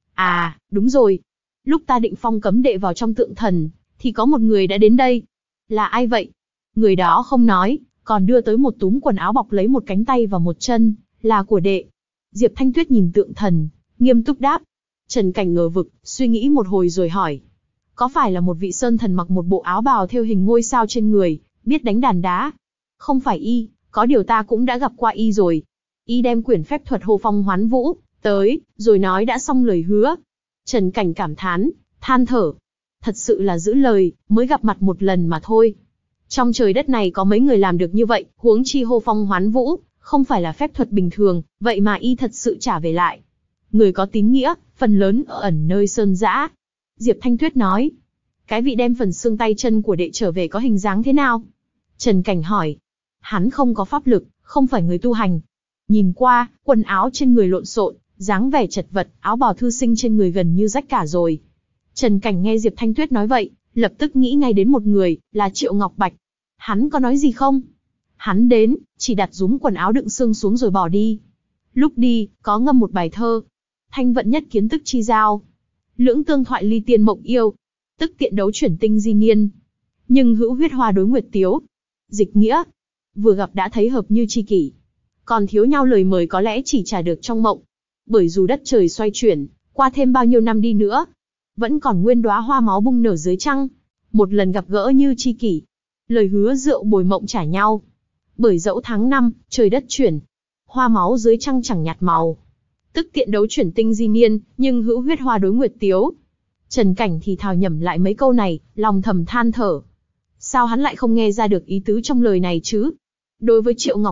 à, đúng rồi. Lúc ta định phong cấm đệ vào trong tượng thần, thì có một người đã đến đây. Là ai vậy? Người đó không nói, còn đưa tới một túm quần áo bọc lấy một cánh tay và một chân, là của đệ. Diệp Thanh Tuyết nhìn tượng thần, nghiêm túc đáp. Trần Cảnh ngờ vực, suy nghĩ một hồi rồi hỏi: có phải là một vị sơn thần mặc một bộ áo bào thêu hình ngôi sao trên người, biết đánh đàn đá? Không phải y, có điều ta cũng đã gặp qua y rồi. Y đem quyển phép thuật Hô Phong Hoán Vũ tới, rồi nói đã xong lời hứa. Trần Cảnh cảm thán, than thở. Thật sự là giữ lời, mới gặp mặt một lần mà thôi. Trong trời đất này có mấy người làm được như vậy, huống chi Hô Phong Hoán Vũ, không phải là phép thuật bình thường, vậy mà y thật sự trả về lại. Người có tín nghĩa, phần lớn ở ẩn nơi sơn dã. Diệp Thanh Tuyết nói: cái vị đem phần xương tay chân của đệ trở về có hình dáng thế nào? Trần Cảnh hỏi. Hắn không có pháp lực, không phải người tu hành. Nhìn qua, quần áo trên người lộn xộn, dáng vẻ chật vật, áo bào thư sinh trên người gần như rách cả rồi. Trần Cảnh nghe Diệp Thanh Tuyết nói vậy, lập tức nghĩ ngay đến một người, là Triệu Ngọc Bạch. Hắn có nói gì không? Hắn đến, chỉ đặt dúm quần áo đựng xương xuống rồi bỏ đi. Lúc đi, có ngâm một bài thơ. Thanh vận nhất kiến tức chi giao. Lưỡng tương thoại ly tiên mộng yêu. Tức tiện đấu chuyển tinh di niên. Nhưng hữu huyết hoa đối nguyệt tiếu. Dịch nghĩa: vừa gặp đã thấy hợp như chi kỷ. Còn thiếu nhau lời mời có lẽ chỉ trả được trong mộng. Bởi dù đất trời xoay chuyển, qua thêm bao nhiêu năm đi nữa, vẫn còn nguyên đóa hoa máu bung nở dưới trăng. Một lần gặp gỡ như chi kỷ. Lời hứa rượu bồi mộng trả nhau. Bởi dẫu tháng năm, trời đất chuyển. Hoa máu dưới trăng chẳng nhạt màu. Tức tiện đấu chuyển tinh di niên, nhưng hữu huyết hoa đối nguyệt tiếu. Trần Cảnh thì thào nhẩm lại mấy câu này, lòng thầm than thở. Sao hắn lại không nghe ra được ý tứ trong lời này chứ? Đối với Triệu Ngọc Bạch,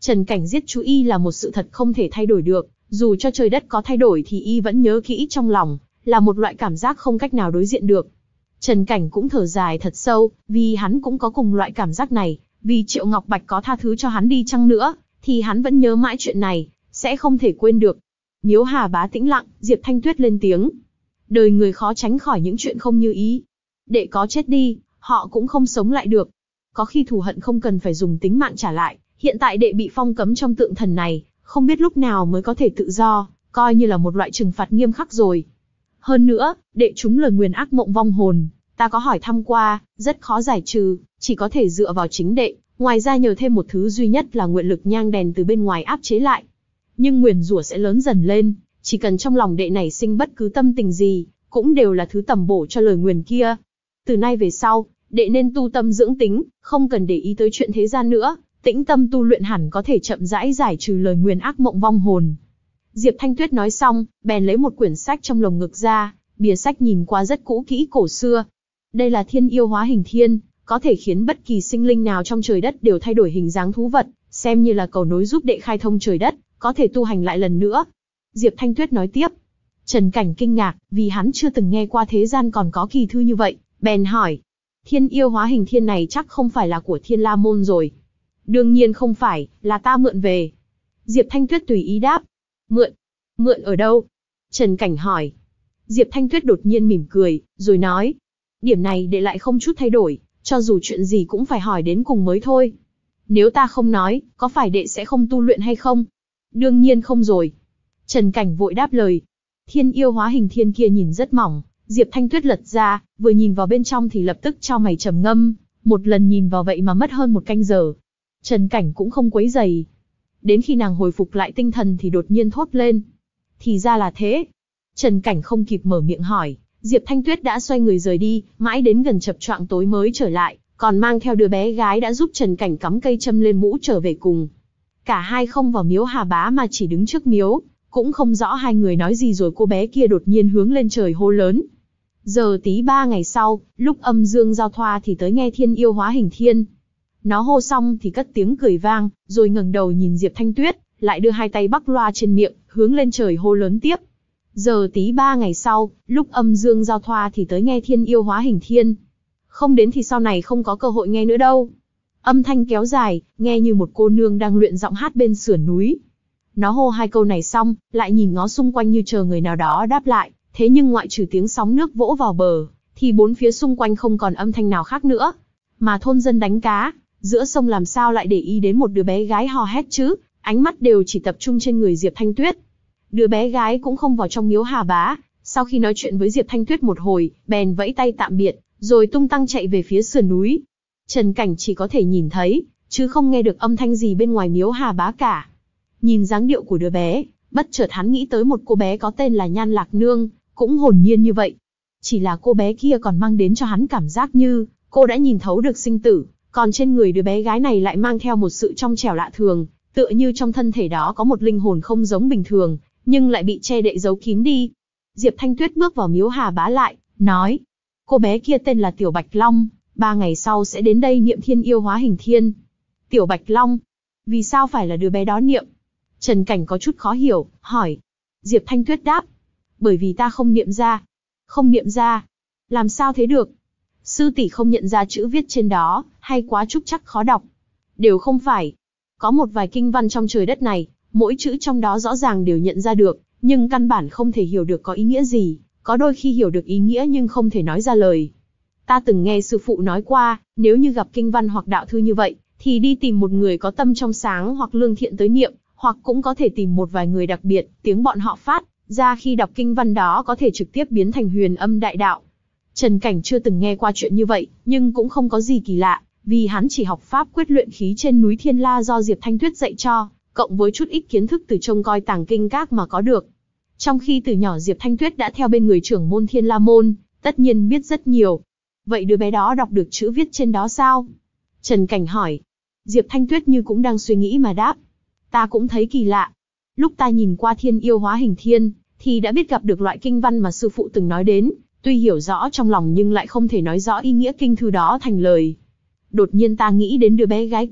Trần Cảnh giết chú y là một sự thật không thể thay đổi được, dù cho trời đất có thay đổi thì y vẫn nhớ kỹ trong lòng, là một loại cảm giác không cách nào đối diện được. Trần Cảnh cũng thở dài thật sâu, vì hắn cũng có cùng loại cảm giác này, vì Triệu Ngọc Bạch có tha thứ cho hắn đi chăng nữa, thì hắn vẫn nhớ mãi chuyện này, sẽ không thể quên được. Miếu Hà Bá tĩnh lặng, Diệp Thanh Tuyết lên tiếng. Đời người khó tránh khỏi những chuyện không như ý. Đệ có chết đi, họ cũng không sống lại được. Có khi thù hận không cần phải dùng tính mạng trả lại, hiện tại đệ bị phong cấm trong tượng thần này, không biết lúc nào mới có thể tự do, coi như là một loại trừng phạt nghiêm khắc rồi. Hơn nữa, đệ trúng lời nguyền ác mộng vong hồn, ta có hỏi thăm qua, rất khó giải trừ, chỉ có thể dựa vào chính đệ, ngoài ra nhờ thêm một thứ duy nhất là nguyện lực nhang đèn từ bên ngoài áp chế lại. Nhưng nguyền rủa sẽ lớn dần lên, chỉ cần trong lòng đệ nảy sinh bất cứ tâm tình gì, cũng đều là thứ tầm bổ cho lời nguyền kia. Từ nay về sau, đệ nên tu tâm dưỡng tính, không cần để ý tới chuyện thế gian nữa, tĩnh tâm tu luyện hẳn có thể chậm rãi giải trừ lời nguyền ác mộng vong hồn. Diệp Thanh Tuyết nói xong, bèn lấy một quyển sách trong lồng ngực ra, bìa sách nhìn qua rất cũ kỹ cổ xưa. Đây là Thiên Yêu Hóa Hình Thiên, có thể khiến bất kỳ sinh linh nào trong trời đất đều thay đổi hình dáng thú vật, xem như là cầu nối giúp đệ khai thông trời đất, có thể tu hành lại lần nữa. Diệp Thanh Tuyết nói tiếp. Trần Cảnh kinh ngạc, vì hắn chưa từng nghe qua thế gian còn có kỳ thư như vậy, bèn hỏi. Thiên Yêu Hóa Hình Thiên này chắc không phải là của Thiên La Môn rồi. Đương nhiên không phải, là ta mượn về. Diệp Thanh Tuyết tùy ý đáp. Mượn? Mượn ở đâu? Trần Cảnh hỏi. Diệp Thanh Tuyết đột nhiên mỉm cười, rồi nói. Điểm này đệ lại không chút thay đổi, cho dù chuyện gì cũng phải hỏi đến cùng mới thôi. Nếu ta không nói, có phải đệ sẽ không tu luyện hay không? Đương nhiên không rồi. Trần Cảnh vội đáp lời. Thiên Yêu Hóa Hình Thiên kia nhìn rất mỏng, Diệp Thanh Tuyết lật ra, vừa nhìn vào bên trong thì lập tức chau mày trầm ngâm, một lần nhìn vào vậy mà mất hơn một canh giờ. Trần Cảnh cũng không quấy rầy. Đến khi nàng hồi phục lại tinh thần thì đột nhiên thốt lên. Thì ra là thế. Trần Cảnh không kịp mở miệng hỏi, Diệp Thanh Tuyết đã xoay người rời đi, mãi đến gần chập choạng tối mới trở lại, còn mang theo đứa bé gái đã giúp Trần Cảnh cắm cây châm lên mũ trở về cùng. Cả hai không vào miếu Hà Bá mà chỉ đứng trước miếu, cũng không rõ hai người nói gì rồi cô bé kia đột nhiên hướng lên trời hô lớn. Giờ tí ba ngày sau, lúc âm dương giao thoa thì tới nghe Thiên Yêu Hóa Hình Thiên. Nó hô xong thì cất tiếng cười vang, rồi ngẩng đầu nhìn Diệp Thanh Tuyết, lại đưa hai tay bắc loa trên miệng, hướng lên trời hô lớn tiếp. Giờ tí ba ngày sau, lúc âm dương giao thoa thì tới nghe Thiên Yêu Hóa Hình Thiên. Không đến thì sau này không có cơ hội nghe nữa đâu. Âm thanh kéo dài, nghe như một cô nương đang luyện giọng hát bên sườn núi. Nó hô hai câu này xong, lại nhìn ngó xung quanh như chờ người nào đó đáp lại, thế nhưng ngoại trừ tiếng sóng nước vỗ vào bờ, thì bốn phía xung quanh không còn âm thanh nào khác nữa. Mà thôn dân đánh cá, giữa sông làm sao lại để ý đến một đứa bé gái hò hét chứ, ánh mắt đều chỉ tập trung trên người Diệp Thanh Tuyết. Đứa bé gái cũng không vào trong miếu Hà Bá, sau khi nói chuyện với Diệp Thanh Tuyết một hồi, bèn vẫy tay tạm biệt, rồi tung tăng chạy về phía sườn núi. Trần Cảnh chỉ có thể nhìn thấy, chứ không nghe được âm thanh gì bên ngoài miếu Hà Bá cả. Nhìn dáng điệu của đứa bé, bất chợt hắn nghĩ tới một cô bé có tên là Nhan Lạc Nương, cũng hồn nhiên như vậy. Chỉ là cô bé kia còn mang đến cho hắn cảm giác như, cô đã nhìn thấu được sinh tử, còn trên người đứa bé gái này lại mang theo một sự trong trẻo lạ thường, tựa như trong thân thể đó có một linh hồn không giống bình thường, nhưng lại bị che đậy giấu kín đi. Diệp Thanh Tuyết bước vào miếu Hà Bá lại, nói, cô bé kia tên là Tiểu Bạch Long, ba ngày sau sẽ đến đây niệm Thiên Yêu Hóa Hình Thiên. Tiểu Bạch Long? Vì sao phải là đứa bé đó niệm? Trần Cảnh có chút khó hiểu, hỏi. Diệp Thanh Tuyết đáp, bởi vì ta không niệm ra. Không niệm ra? Làm sao thế được? Sư tỷ không nhận ra chữ viết trên đó, hay quá trúc trắc khó đọc? Đều không phải. Có một vài kinh văn trong trời đất này, mỗi chữ trong đó rõ ràng đều nhận ra được, nhưng căn bản không thể hiểu được có ý nghĩa gì, có đôi khi hiểu được ý nghĩa nhưng không thể nói ra lời. Ta từng nghe sư phụ nói qua, nếu như gặp kinh văn hoặc đạo thư như vậy, thì đi tìm một người có tâm trong sáng hoặc lương thiện tới niệm, hoặc cũng có thể tìm một vài người đặc biệt, tiếng bọn họ phát ra khi đọc kinh văn đó có thể trực tiếp biến thành huyền âm đại đạo. Trần Cảnh chưa từng nghe qua chuyện như vậy, nhưng cũng không có gì kỳ lạ, vì hắn chỉ học pháp quyết luyện khí trên núi Thiên La do Diệp Thanh Tuyết dạy cho, cộng với chút ít kiến thức từ trông coi tàng kinh các mà có được. Trong khi từ nhỏ Diệp Thanh Tuyết đã theo bên người trưởng môn Thiên La Môn, tất nhiên biết rất nhiều. Vậy đứa bé đó đọc được chữ viết trên đó sao? Trần Cảnh hỏi. Diệp Thanh Tuyết như cũng đang suy nghĩ mà đáp. Ta cũng thấy kỳ lạ. Lúc ta nhìn qua Thiên Yêu Hóa Hình Thiên, thì đã biết gặp được loại kinh văn mà sư phụ từng nói đến, tuy hiểu rõ trong lòng nhưng lại không thể nói rõ ý nghĩa kinh thư đó thành lời. Đột nhiên ta nghĩ đến đứa bé gái kia,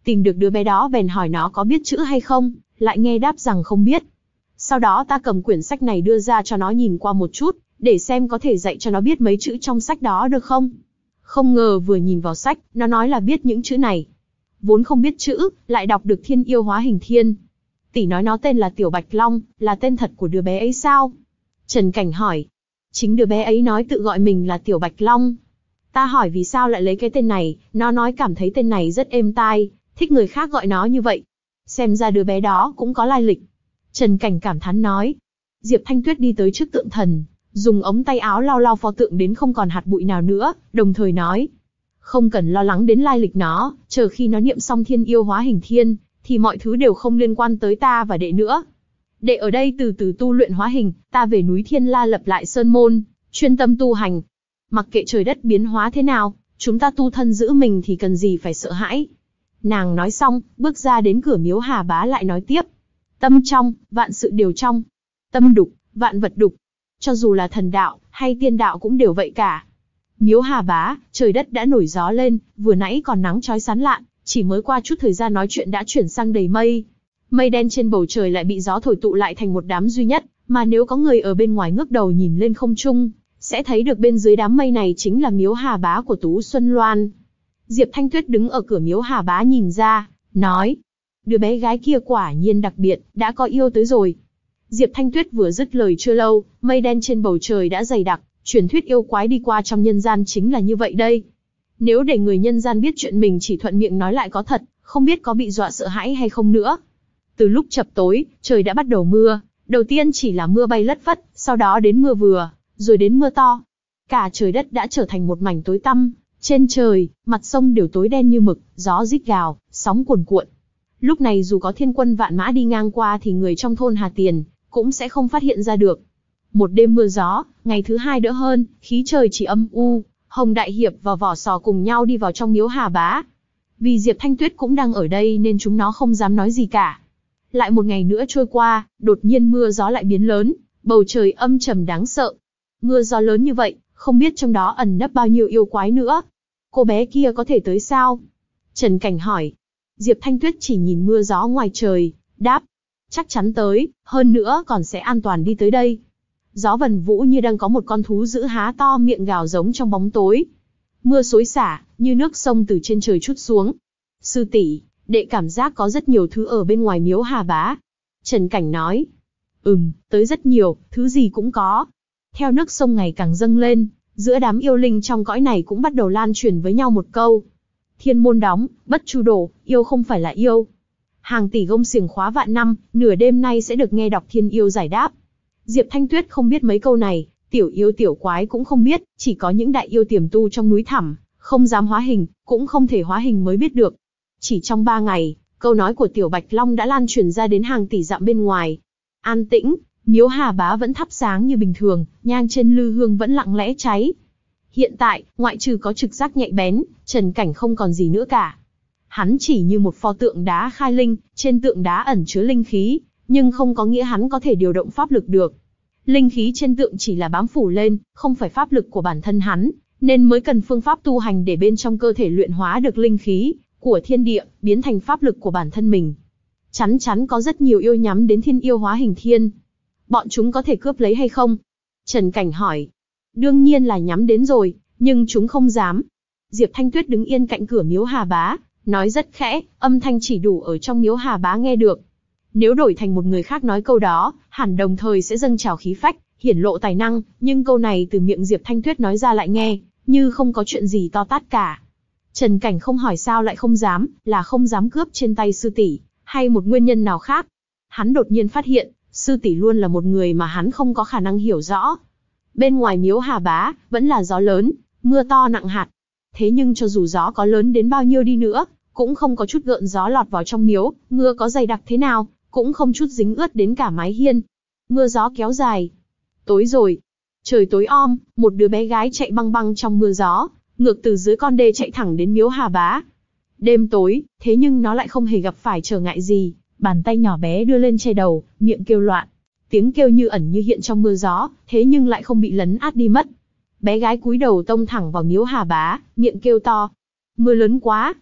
Tìm được đứa bé đó bèn hỏi nó có biết chữ hay không, lại nghe đáp rằng không biết. Sau đó ta cầm quyển sách này đưa ra cho nó nhìn qua một chút, để xem có thể dạy cho nó biết mấy chữ trong sách đó được không. Không ngờ vừa nhìn vào sách, nó nói là biết những chữ này. Vốn không biết chữ, lại đọc được thiên yêu hóa hình thiên. Tỷ nói nó tên là Tiểu Bạch Long, là tên thật của đứa bé ấy sao? Trần Cảnh hỏi. Chính đứa bé ấy nói tự gọi mình là Tiểu Bạch Long. Ta hỏi vì sao lại lấy cái tên này, nó nói cảm thấy tên này rất êm tai, thích người khác gọi nó như vậy. Xem ra đứa bé đó cũng có lai lịch. Trần Cảnh cảm thán nói. Diệp Thanh Tuyết đi tới trước tượng thần, dùng ống tay áo lau lau pho tượng đến không còn hạt bụi nào nữa, đồng thời nói. Không cần lo lắng đến lai lịch nó, chờ khi nó niệm xong thiên yêu hóa hình thiên, thì mọi thứ đều không liên quan tới ta và đệ nữa. Đệ ở đây từ từ tu luyện hóa hình, ta về núi Thiên La lập lại sơn môn, chuyên tâm tu hành. Mặc kệ trời đất biến hóa thế nào, chúng ta tu thân giữ mình thì cần gì phải sợ hãi. Nàng nói xong, bước ra đến cửa miếu Hà Bá lại nói tiếp. Tâm trong, vạn sự đều trong. Tâm đục, vạn vật đục. Cho dù là thần đạo, hay tiên đạo cũng đều vậy cả. Miếu Hà Bá, trời đất đã nổi gió lên, vừa nãy còn nắng chói sáng lạn, chỉ mới qua chút thời gian nói chuyện đã chuyển sang đầy mây. Mây đen trên bầu trời lại bị gió thổi tụ lại thành một đám duy nhất, mà nếu có người ở bên ngoài ngước đầu nhìn lên không trung, sẽ thấy được bên dưới đám mây này chính là miếu Hà Bá của Tú Xuân Loan. Diệp Thanh Tuyết đứng ở cửa miếu Hà Bá nhìn ra, nói, đứa bé gái kia quả nhiên đặc biệt, đã có yêu tới rồi. Diệp Thanh Tuyết vừa dứt lời chưa lâu, mây đen trên bầu trời đã dày đặc, truyền thuyết yêu quái đi qua trong nhân gian chính là như vậy đây. Nếu để người nhân gian biết chuyện mình chỉ thuận miệng nói lại có thật, không biết có bị dọa sợ hãi hay không nữa. Từ lúc chập tối, trời đã bắt đầu mưa, đầu tiên chỉ là mưa bay lất phất, sau đó đến mưa vừa, rồi đến mưa to. Cả trời đất đã trở thành một mảnh tối tăm, trên trời, mặt sông đều tối đen như mực, gió rít gào, sóng cuồn cuộn. Lúc này dù có thiên quân vạn mã đi ngang qua thì người trong thôn Hà Tiền cũng sẽ không phát hiện ra được. Một đêm mưa gió, ngày thứ hai đỡ hơn, khí trời chỉ âm u, Hồng Đại Hiệp và Vỏ Sò cùng nhau đi vào trong miếu Hà Bá. Vì Diệp Thanh Tuyết cũng đang ở đây nên chúng nó không dám nói gì cả. Lại một ngày nữa trôi qua, đột nhiên mưa gió lại biến lớn, bầu trời âm trầm đáng sợ. Mưa gió lớn như vậy, không biết trong đó ẩn nấp bao nhiêu yêu quái nữa. Cô bé kia có thể tới sao? Trần Cảnh hỏi. Diệp Thanh Tuyết chỉ nhìn mưa gió ngoài trời, đáp. Chắc chắn tới, hơn nữa còn sẽ an toàn đi tới đây. Gió vần vũ như đang có một con thú dữ há to miệng gào giống trong bóng tối. Mưa xối xả, như nước sông từ trên trời trút xuống. Sư tỷ, đệ cảm giác có rất nhiều thứ ở bên ngoài miếu Hà Bá. Trần Cảnh nói. Ừm, tới rất nhiều, thứ gì cũng có. Theo nước sông ngày càng dâng lên, giữa đám yêu linh trong cõi này cũng bắt đầu lan truyền với nhau một câu. Thiên môn đóng, bất chu đổ, yêu không phải là yêu. Hàng tỷ gông xiềng khóa vạn năm, nửa đêm nay sẽ được nghe đọc thiên yêu giải đáp. Diệp Thanh Tuyết không biết mấy câu này, tiểu yêu tiểu quái cũng không biết, chỉ có những đại yêu tiềm tu trong núi thẳm, không dám hóa hình, cũng không thể hóa hình mới biết được. Chỉ trong ba ngày, câu nói của Tiểu Bạch Long đã lan truyền ra đến hàng tỷ dặm bên ngoài. An tĩnh, miếu Hà Bá vẫn thắp sáng như bình thường, nhang trên lư hương vẫn lặng lẽ cháy. Hiện tại, ngoại trừ có trực giác nhạy bén, Trần Cảnh không còn gì nữa cả. Hắn chỉ như một pho tượng đá khai linh, trên tượng đá ẩn chứa linh khí, nhưng không có nghĩa hắn có thể điều động pháp lực được. Linh khí trên tượng chỉ là bám phủ lên, không phải pháp lực của bản thân hắn, nên mới cần phương pháp tu hành để bên trong cơ thể luyện hóa được linh khí của thiên địa, biến thành pháp lực của bản thân mình. Chắn chắn có rất nhiều yêu nhắm đến thiên yêu hóa hình thiên. Bọn chúng có thể cướp lấy hay không? Trần Cảnh hỏi. Đương nhiên là nhắm đến rồi, nhưng chúng không dám. Diệp Thanh Tuyết đứng yên cạnh cửa miếu Hà Bá, nói rất khẽ, âm thanh chỉ đủ ở trong miếu Hà Bá nghe được. Nếu đổi thành một người khác nói câu đó, hẳn đồng thời sẽ dâng trào khí phách, hiển lộ tài năng, nhưng câu này từ miệng Diệp Thanh Tuyết nói ra lại nghe, như không có chuyện gì to tát cả. Trần Cảnh không hỏi sao lại không dám, là không dám cướp trên tay sư tỷ, hay một nguyên nhân nào khác. Hắn đột nhiên phát hiện, sư tỷ luôn là một người mà hắn không có khả năng hiểu rõ. Bên ngoài miếu Hà Bá, vẫn là gió lớn, mưa to nặng hạt. Thế nhưng cho dù gió có lớn đến bao nhiêu đi nữa, cũng không có chút gợn gió lọt vào trong miếu, mưa có dày đặc thế nào, cũng không chút dính ướt đến cả mái hiên. Mưa gió kéo dài. Tối rồi. Trời tối om, một đứa bé gái chạy băng băng trong mưa gió, ngược từ dưới con đê chạy thẳng đến miếu Hà Bá. Đêm tối, thế nhưng nó lại không hề gặp phải trở ngại gì, bàn tay nhỏ bé đưa lên che đầu, miệng kêu loạn. Tiếng kêu như ẩn như hiện trong mưa gió, thế nhưng lại không bị lấn át đi mất. Bé gái cúi đầu tông thẳng vào miếu Hà Bá, miệng kêu to. Mưa lớn quá.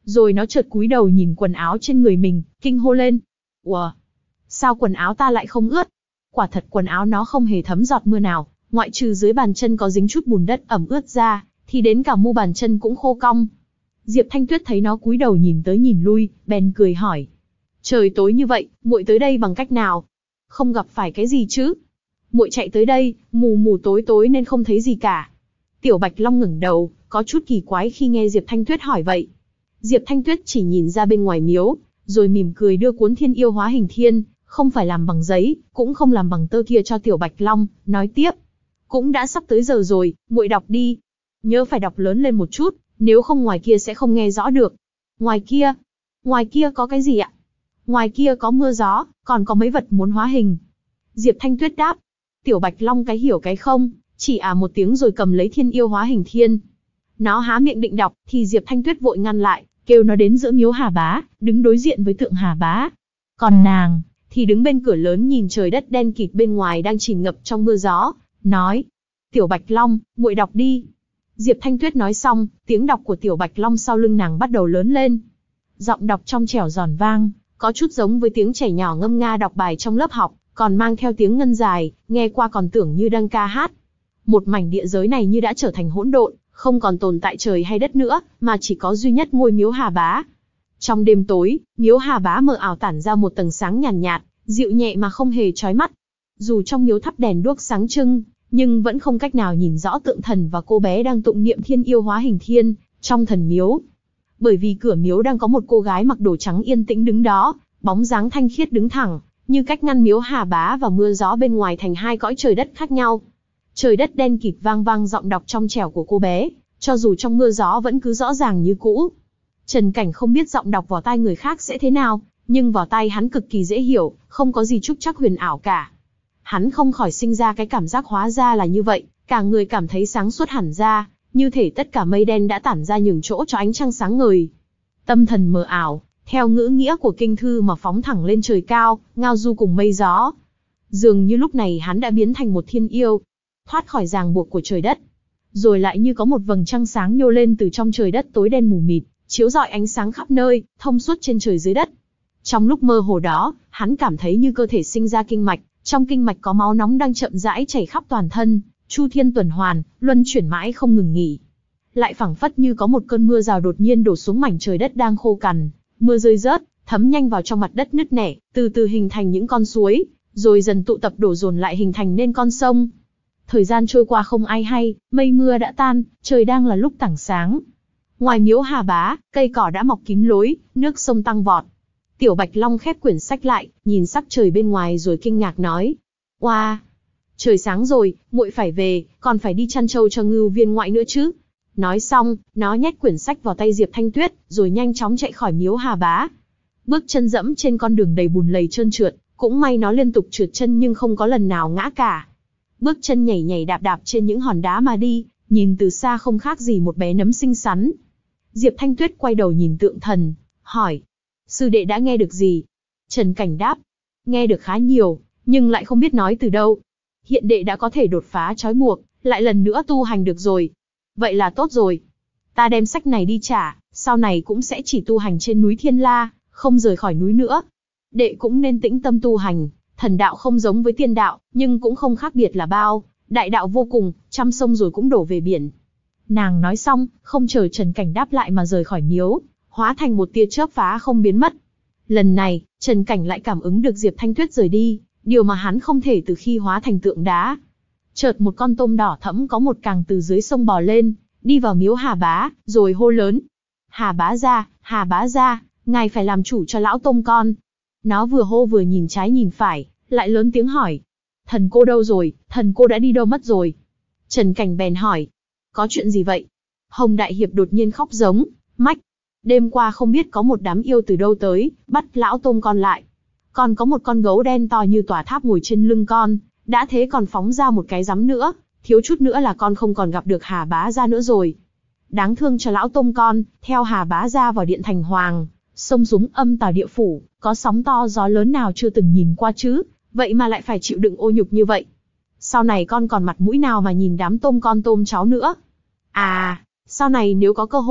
Rồi nó chợt cúi đầu nhìn quần áo trên người mình, kinh hô lên. Ủa? Sao quần áo ta lại không ướt? Quả thật quần áo nó không hề thấm giọt mưa nào, ngoại trừ dưới bàn chân có dính chút bùn đất ẩm ướt ra, thì đến cả mu bàn chân cũng khô cong. Diệp Thanh Tuyết thấy nó cúi đầu nhìn tới nhìn lui, bèn cười hỏi. Trời tối như vậy, muội tới đây bằng cách nào? Không gặp phải cái gì chứ? Muội chạy tới đây, mù mù tối tối nên không thấy gì cả. Tiểu Bạch Long ngẩng đầu, có chút kỳ quái khi nghe Diệp Thanh Tuyết hỏi vậy. Diệp Thanh Tuyết chỉ nhìn ra bên ngoài miếu, rồi mỉm cười đưa cuốn Thiên Yêu Hóa Hình Thiên, không phải làm bằng giấy, cũng không làm bằng tơ kia cho Tiểu Bạch Long, nói tiếp. Cũng đã sắp tới giờ rồi, muội đọc đi. Nhớ phải đọc lớn lên một chút, nếu không ngoài kia sẽ không nghe rõ được. Ngoài kia? Ngoài kia có cái gì ạ? Ngoài kia có mưa gió, còn có mấy vật muốn hóa hình. Diệp Thanh Tuyết đáp. Tiểu Bạch Long cái hiểu cái không, chỉ à một tiếng rồi cầm lấy Thiên Yêu Hóa Hình Thiên. Nó há miệng định đọc, thì Diệp Thanh Tuyết vội ngăn lại, kêu nó đến giữa miếu Hà Bá, đứng đối diện với tượng Hà Bá. Còn nàng, thì đứng bên cửa lớn nhìn trời đất đen kịt bên ngoài đang chìm ngập trong mưa gió, nói. Tiểu Bạch Long, muội đọc đi. Diệp Thanh Tuyết nói xong, tiếng đọc của Tiểu Bạch Long sau lưng nàng bắt đầu lớn lên. Giọng đọc trong trẻo giòn vang, có chút giống với tiếng trẻ nhỏ ngâm nga đọc bài trong lớp học, còn mang theo tiếng ngân dài, nghe qua còn tưởng như đang ca hát. Một mảnh địa giới này như đã trở thành hỗn độn, không còn tồn tại trời hay đất nữa, mà chỉ có duy nhất ngôi miếu Hà Bá. Trong đêm tối, miếu Hà Bá mờ ảo tản ra một tầng sáng nhàn nhạt, nhạt, dịu nhẹ mà không hề chói mắt. Dù trong miếu thắp đèn đuốc sáng trưng, nhưng vẫn không cách nào nhìn rõ tượng thần và cô bé đang tụng niệm Thiên Yêu Hóa Hình Thiên trong thần miếu. Bởi vì cửa miếu đang có một cô gái mặc đồ trắng yên tĩnh đứng đó, bóng dáng thanh khiết đứng thẳng, như cách ngăn miếu Hà Bá và mưa gió bên ngoài thành hai cõi trời đất khác nhau. Trời đất đen kịt vang vang giọng đọc trong trẻo của cô bé, cho dù trong mưa gió vẫn cứ rõ ràng như cũ. Trần Cảnh không biết giọng đọc vào tai người khác sẽ thế nào, nhưng vào tai hắn cực kỳ dễ hiểu, không có gì trúc trắc huyền ảo cả. Hắn không khỏi sinh ra cái cảm giác hóa ra là như vậy, cả người cảm thấy sáng suốt hẳn ra, như thể tất cả mây đen đã tản ra nhường chỗ cho ánh trăng sáng ngời. Tâm thần mờ ảo, theo ngữ nghĩa của kinh thư mà phóng thẳng lên trời cao, ngao du cùng mây gió. Dường như lúc này hắn đã biến thành một thiên yêu, thoát khỏi ràng buộc của trời đất. Rồi lại như có một vầng trăng sáng nhô lên từ trong trời đất tối đen mù mịt, chiếu rọi ánh sáng khắp nơi, thông suốt trên trời dưới đất. Trong lúc mơ hồ đó, hắn cảm thấy như cơ thể sinh ra kinh mạch, trong kinh mạch có máu nóng đang chậm rãi chảy khắp toàn thân, chu thiên tuần hoàn, luân chuyển mãi không ngừng nghỉ. Lại phảng phất như có một cơn mưa rào đột nhiên đổ xuống mảnh trời đất đang khô cằn, mưa rơi rớt, thấm nhanh vào trong mặt đất nứt nẻ, từ từ hình thành những con suối, rồi dần tụ tập đổ dồn lại hình thành nên con sông. Thời gian trôi qua không ai hay, mây mưa đã tan, trời đang là lúc tảng sáng. Ngoài miếu Hà Bá, cây cỏ đã mọc kín lối, nước sông tăng vọt. Tiểu Bạch Long khép quyển sách lại, nhìn sắc trời bên ngoài rồi kinh ngạc nói. Oa, wow, trời sáng rồi, muội phải về, còn phải đi chăn trâu cho ngưu viên ngoại nữa chứ. Nói xong, nó nhét quyển sách vào tay Diệp Thanh Tuyết, rồi nhanh chóng chạy khỏi miếu Hà Bá. Bước chân dẫm trên con đường đầy bùn lầy trơn trượt, cũng may nó liên tục trượt chân nhưng không có lần nào ngã cả. Bước chân nhảy nhảy đạp đạp trên những hòn đá mà đi, nhìn từ xa không khác gì một bé nấm xinh xắn. Diệp Thanh Tuyết quay đầu nhìn tượng thần, hỏi. Sư đệ đã nghe được gì? Trần Cảnh đáp. Nghe được khá nhiều, nhưng lại không biết nói từ đâu. Hiện đệ đã có thể đột phá trói buộc, lại lần nữa tu hành được rồi. Vậy là tốt rồi. Ta đem sách này đi trả, sau này cũng sẽ chỉ tu hành trên núi Thiên La, không rời khỏi núi nữa. Đệ cũng nên tĩnh tâm tu hành, thần đạo không giống với tiên đạo, nhưng cũng không khác biệt là bao. Đại đạo vô cùng, trăm sông rồi cũng đổ về biển. Nàng nói xong, không chờ Trần Cảnh đáp lại mà rời khỏi miếu, hóa thành một tia chớp phá không biến mất. Lần này, Trần Cảnh lại cảm ứng được Diệp Thanh Tuyết rời đi, điều mà hắn không thể từ khi hóa thành tượng đá. Chợt một con tôm đỏ thẫm có một càng từ dưới sông bò lên, đi vào miếu Hà Bá, rồi hô lớn. Hà Bá gia, Hà Bá gia, ngài phải làm chủ cho lão tôm con. Nó vừa hô vừa nhìn trái nhìn phải, lại lớn tiếng hỏi. Thần cô đâu rồi, thần cô đã đi đâu mất rồi? Trần Cảnh bèn hỏi. Có chuyện gì vậy? Hồng Đại Hiệp đột nhiên khóc giống, mách. Đêm qua không biết có một đám yêu từ đâu tới, bắt lão tôm con lại. Còn có một con gấu đen to như tòa tháp ngồi trên lưng con, đã thế còn phóng ra một cái rắm nữa, thiếu chút nữa là con không còn gặp được Hà Bá gia nữa rồi. Đáng thương cho lão tôm con, theo Hà Bá gia vào điện thành hoàng, sông súng âm tào địa phủ, có sóng to gió lớn nào chưa từng nhìn qua chứ, vậy mà lại phải chịu đựng ô nhục như vậy. Sau này con còn mặt mũi nào mà nhìn đám tôm con tôm cháu nữa. À, sau này nếu có cơ hội,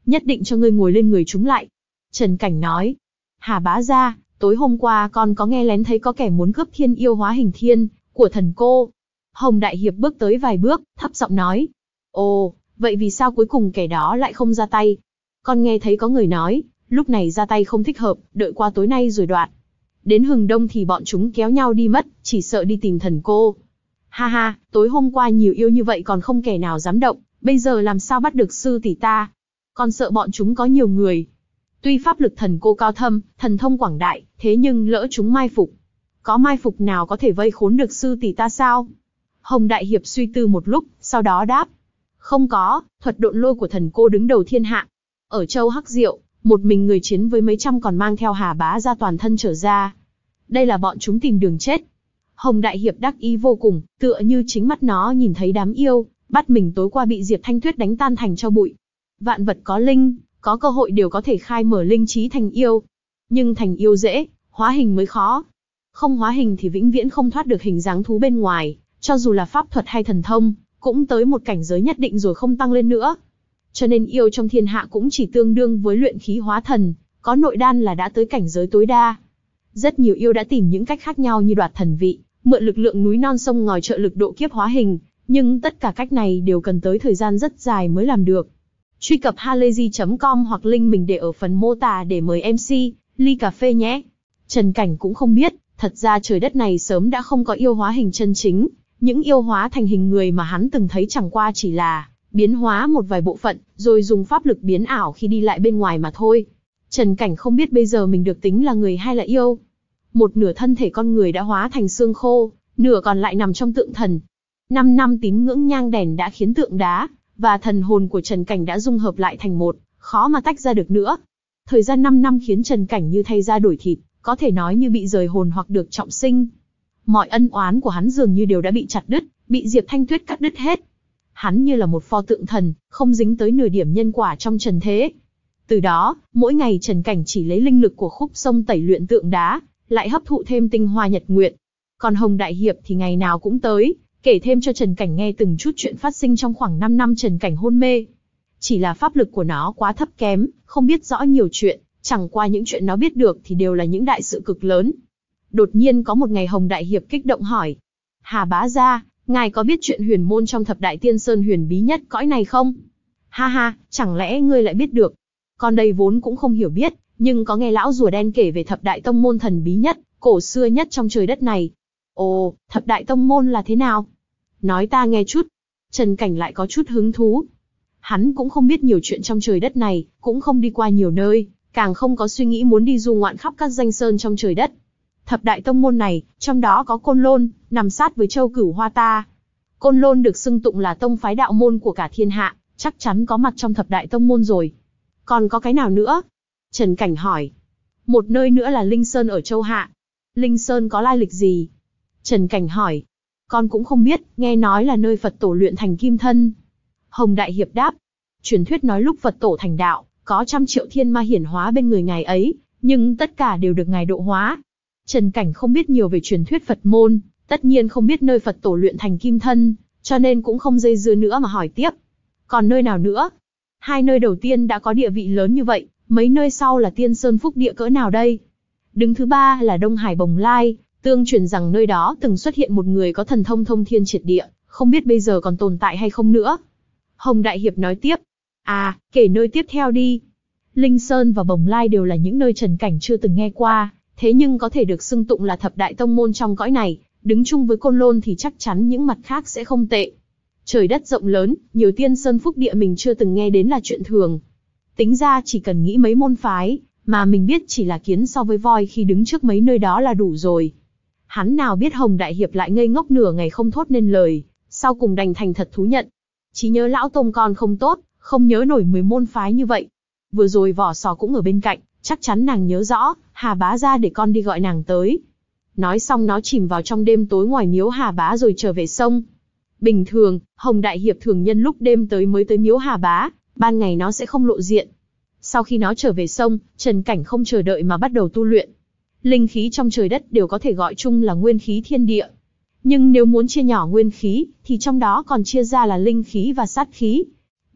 nhất định cho ngươi ngồi lên người chúng lại. Trần Cảnh nói, Hà bá gia, tối hôm qua con có nghe lén thấy có kẻ muốn cướp thiên yêu hóa hình thiên của thần cô. Hồng Đại Hiệp bước tới vài bước, thấp giọng nói, ồ, vậy vì sao cuối cùng kẻ đó lại không ra tay? Con nghe thấy có người nói, lúc này ra tay không thích hợp, đợi qua tối nay rồi đoạt. Đến hừng đông thì bọn chúng kéo nhau đi mất, chỉ sợ đi tìm thần cô. Ha ha, tối hôm qua nhiều yêu như vậy còn không kẻ nào dám động, bây giờ làm sao bắt được sư tỷ ta? Con sợ bọn chúng có nhiều người. Tuy pháp lực thần cô cao thâm, thần thông quảng đại, thế nhưng lỡ chúng mai phục. Có mai phục nào có thể vây khốn được sư tỷ ta sao? Hồng Đại Hiệp suy tư một lúc, sau đó đáp. Không có, thuật độn lôi của thần cô đứng đầu thiên hạ. Ở châu Hắc Diệu, một mình người chiến với mấy trăm còn mang theo Hà bá gia toàn thân trở ra. Đây là bọn chúng tìm đường chết. Hồng Đại Hiệp đắc ý vô cùng, tựa như chính mắt nó nhìn thấy đám yêu, bắt mình tối qua bị Diệp Thanh Tuyết đánh tan thành tro bụi. Vạn vật có linh, có cơ hội đều có thể khai mở linh trí thành yêu. Nhưng thành yêu dễ, hóa hình mới khó. Không hóa hình thì vĩnh viễn không thoát được hình dáng thú bên ngoài, cho dù là pháp thuật hay thần thông, cũng tới một cảnh giới nhất định rồi không tăng lên nữa. Cho nên yêu trong thiên hạ cũng chỉ tương đương với luyện khí hóa thần, có nội đan là đã tới cảnh giới tối đa. Rất nhiều yêu đã tìm những cách khác nhau như đoạt thần vị, mượn lực lượng núi non sông ngòi trợ lực độ kiếp hóa hình, nhưng tất cả cách này đều cần tới thời gian rất dài mới làm được. Truy cập halayzi chấm com hoặc link mình để ở phần mô tả để mời em xê, ly cà phê nhé. Trần Cảnh cũng không biết, thật ra trời đất này sớm đã không có yêu hóa hình chân chính, những yêu hóa thành hình người mà hắn từng thấy chẳng qua chỉ là biến hóa một vài bộ phận, rồi dùng pháp lực biến ảo khi đi lại bên ngoài mà thôi. Trần Cảnh không biết bây giờ mình được tính là người hay là yêu. Một nửa thân thể con người đã hóa thành xương khô, nửa còn lại nằm trong tượng thần. Năm năm tín ngưỡng nhang đèn đã khiến tượng đá và thần hồn của Trần Cảnh đã dung hợp lại thành một, khó mà tách ra được nữa. Thời gian năm năm khiến Trần Cảnh như thay da đổi thịt, có thể nói như bị rời hồn hoặc được trọng sinh. Mọi ân oán của hắn dường như đều đã bị chặt đứt, bị Diệp Thanh Tuyết cắt đứt hết. Hắn như là một pho tượng thần, không dính tới nửa điểm nhân quả trong trần thế. Từ đó, mỗi ngày Trần Cảnh chỉ lấy linh lực của khúc sông tẩy luyện tượng đá, lại hấp thụ thêm tinh hoa nhật nguyện. Còn Hồng Đại Hiệp thì ngày nào cũng tới, kể thêm cho Trần Cảnh nghe từng chút chuyện phát sinh trong khoảng năm năm Trần Cảnh hôn mê. Chỉ là pháp lực của nó quá thấp kém, không biết rõ nhiều chuyện, chẳng qua những chuyện nó biết được thì đều là những đại sự cực lớn. Đột nhiên có một ngày Hồng Đại Hiệp kích động hỏi. Hà bá gia, ngài có biết chuyện huyền môn trong thập đại tiên sơn huyền bí nhất cõi này không? Ha ha, chẳng lẽ ngươi lại biết được? Con đây vốn cũng không hiểu biết, nhưng có nghe lão rùa đen kể về thập đại tông môn thần bí nhất, cổ xưa nhất trong trời đất này. Ồ, thập đại tông môn là thế nào? Nói ta nghe chút. Trần Cảnh lại có chút hứng thú. Hắn cũng không biết nhiều chuyện trong trời đất này, cũng không đi qua nhiều nơi, càng không có suy nghĩ muốn đi du ngoạn khắp các danh sơn trong trời đất. Thập đại tông môn này, trong đó có Côn Lôn, nằm sát với châu Cửu Hoa ta. Côn Lôn được xưng tụng là tông phái đạo môn của cả thiên hạ, chắc chắn có mặt trong thập đại tông môn rồi. Còn có cái nào nữa? Trần Cảnh hỏi. Một nơi nữa là Linh Sơn ở châu Hạ. Linh Sơn có lai lịch gì? Trần Cảnh hỏi. Con cũng không biết, nghe nói là nơi Phật tổ luyện thành kim thân. Hồng Đại Hiệp đáp. Truyền thuyết nói lúc Phật tổ thành đạo, có trăm triệu thiên ma hiển hóa bên người ngài ấy, nhưng tất cả đều được ngài độ hóa. Trần Cảnh không biết nhiều về truyền thuyết Phật môn, tất nhiên không biết nơi Phật tổ luyện thành kim thân, cho nên cũng không dây dưa nữa mà hỏi tiếp. Còn nơi nào nữa? Hai nơi đầu tiên đã có địa vị lớn như vậy, mấy nơi sau là Tiên Sơn Phúc Địa cỡ nào đây? Đứng thứ ba là Đông Hải Bồng Lai, tương truyền rằng nơi đó từng xuất hiện một người có thần thông thông thiên triệt địa, không biết bây giờ còn tồn tại hay không nữa. Hồng Đại Hiệp nói tiếp. À, kể nơi tiếp theo đi. Linh Sơn và Bồng Lai đều là những nơi Trần Cảnh chưa từng nghe qua, thế nhưng có thể được xưng tụng là thập đại tông môn trong cõi này, đứng chung với Côn Lôn thì chắc chắn những mặt khác sẽ không tệ. Trời đất rộng lớn, nhiều Tiên Sơn Phúc Địa mình chưa từng nghe đến là chuyện thường. Tính ra chỉ cần nghĩ mấy môn phái, mà mình biết chỉ là kiến so với voi khi đứng trước mấy nơi đó là đủ rồi. Hắn nào biết Hồng Đại Hiệp lại ngây ngốc nửa ngày không thốt nên lời, sau cùng đành thành thật thú nhận. Chỉ nhớ lão tông con không tốt, không nhớ nổi mười môn phái như vậy. Vừa rồi Vỏ Sò cũng ở bên cạnh, chắc chắn nàng nhớ rõ, Hà bá ra để con đi gọi nàng tới. Nói xong nó chìm vào trong đêm tối ngoài miếu Hà bá rồi trở về sông. Bình thường, Hồng Đại Hiệp thường nhân lúc đêm tới mới tới miếu Hà bá, ban ngày nó sẽ không lộ diện. Sau khi nó trở về sông, Trần Cảnh không chờ đợi mà bắt đầu tu luyện. Linh khí trong trời đất đều có thể gọi chung là nguyên khí thiên địa. Nhưng nếu muốn chia nhỏ nguyên khí, thì trong đó còn chia ra là linh khí và sát khí.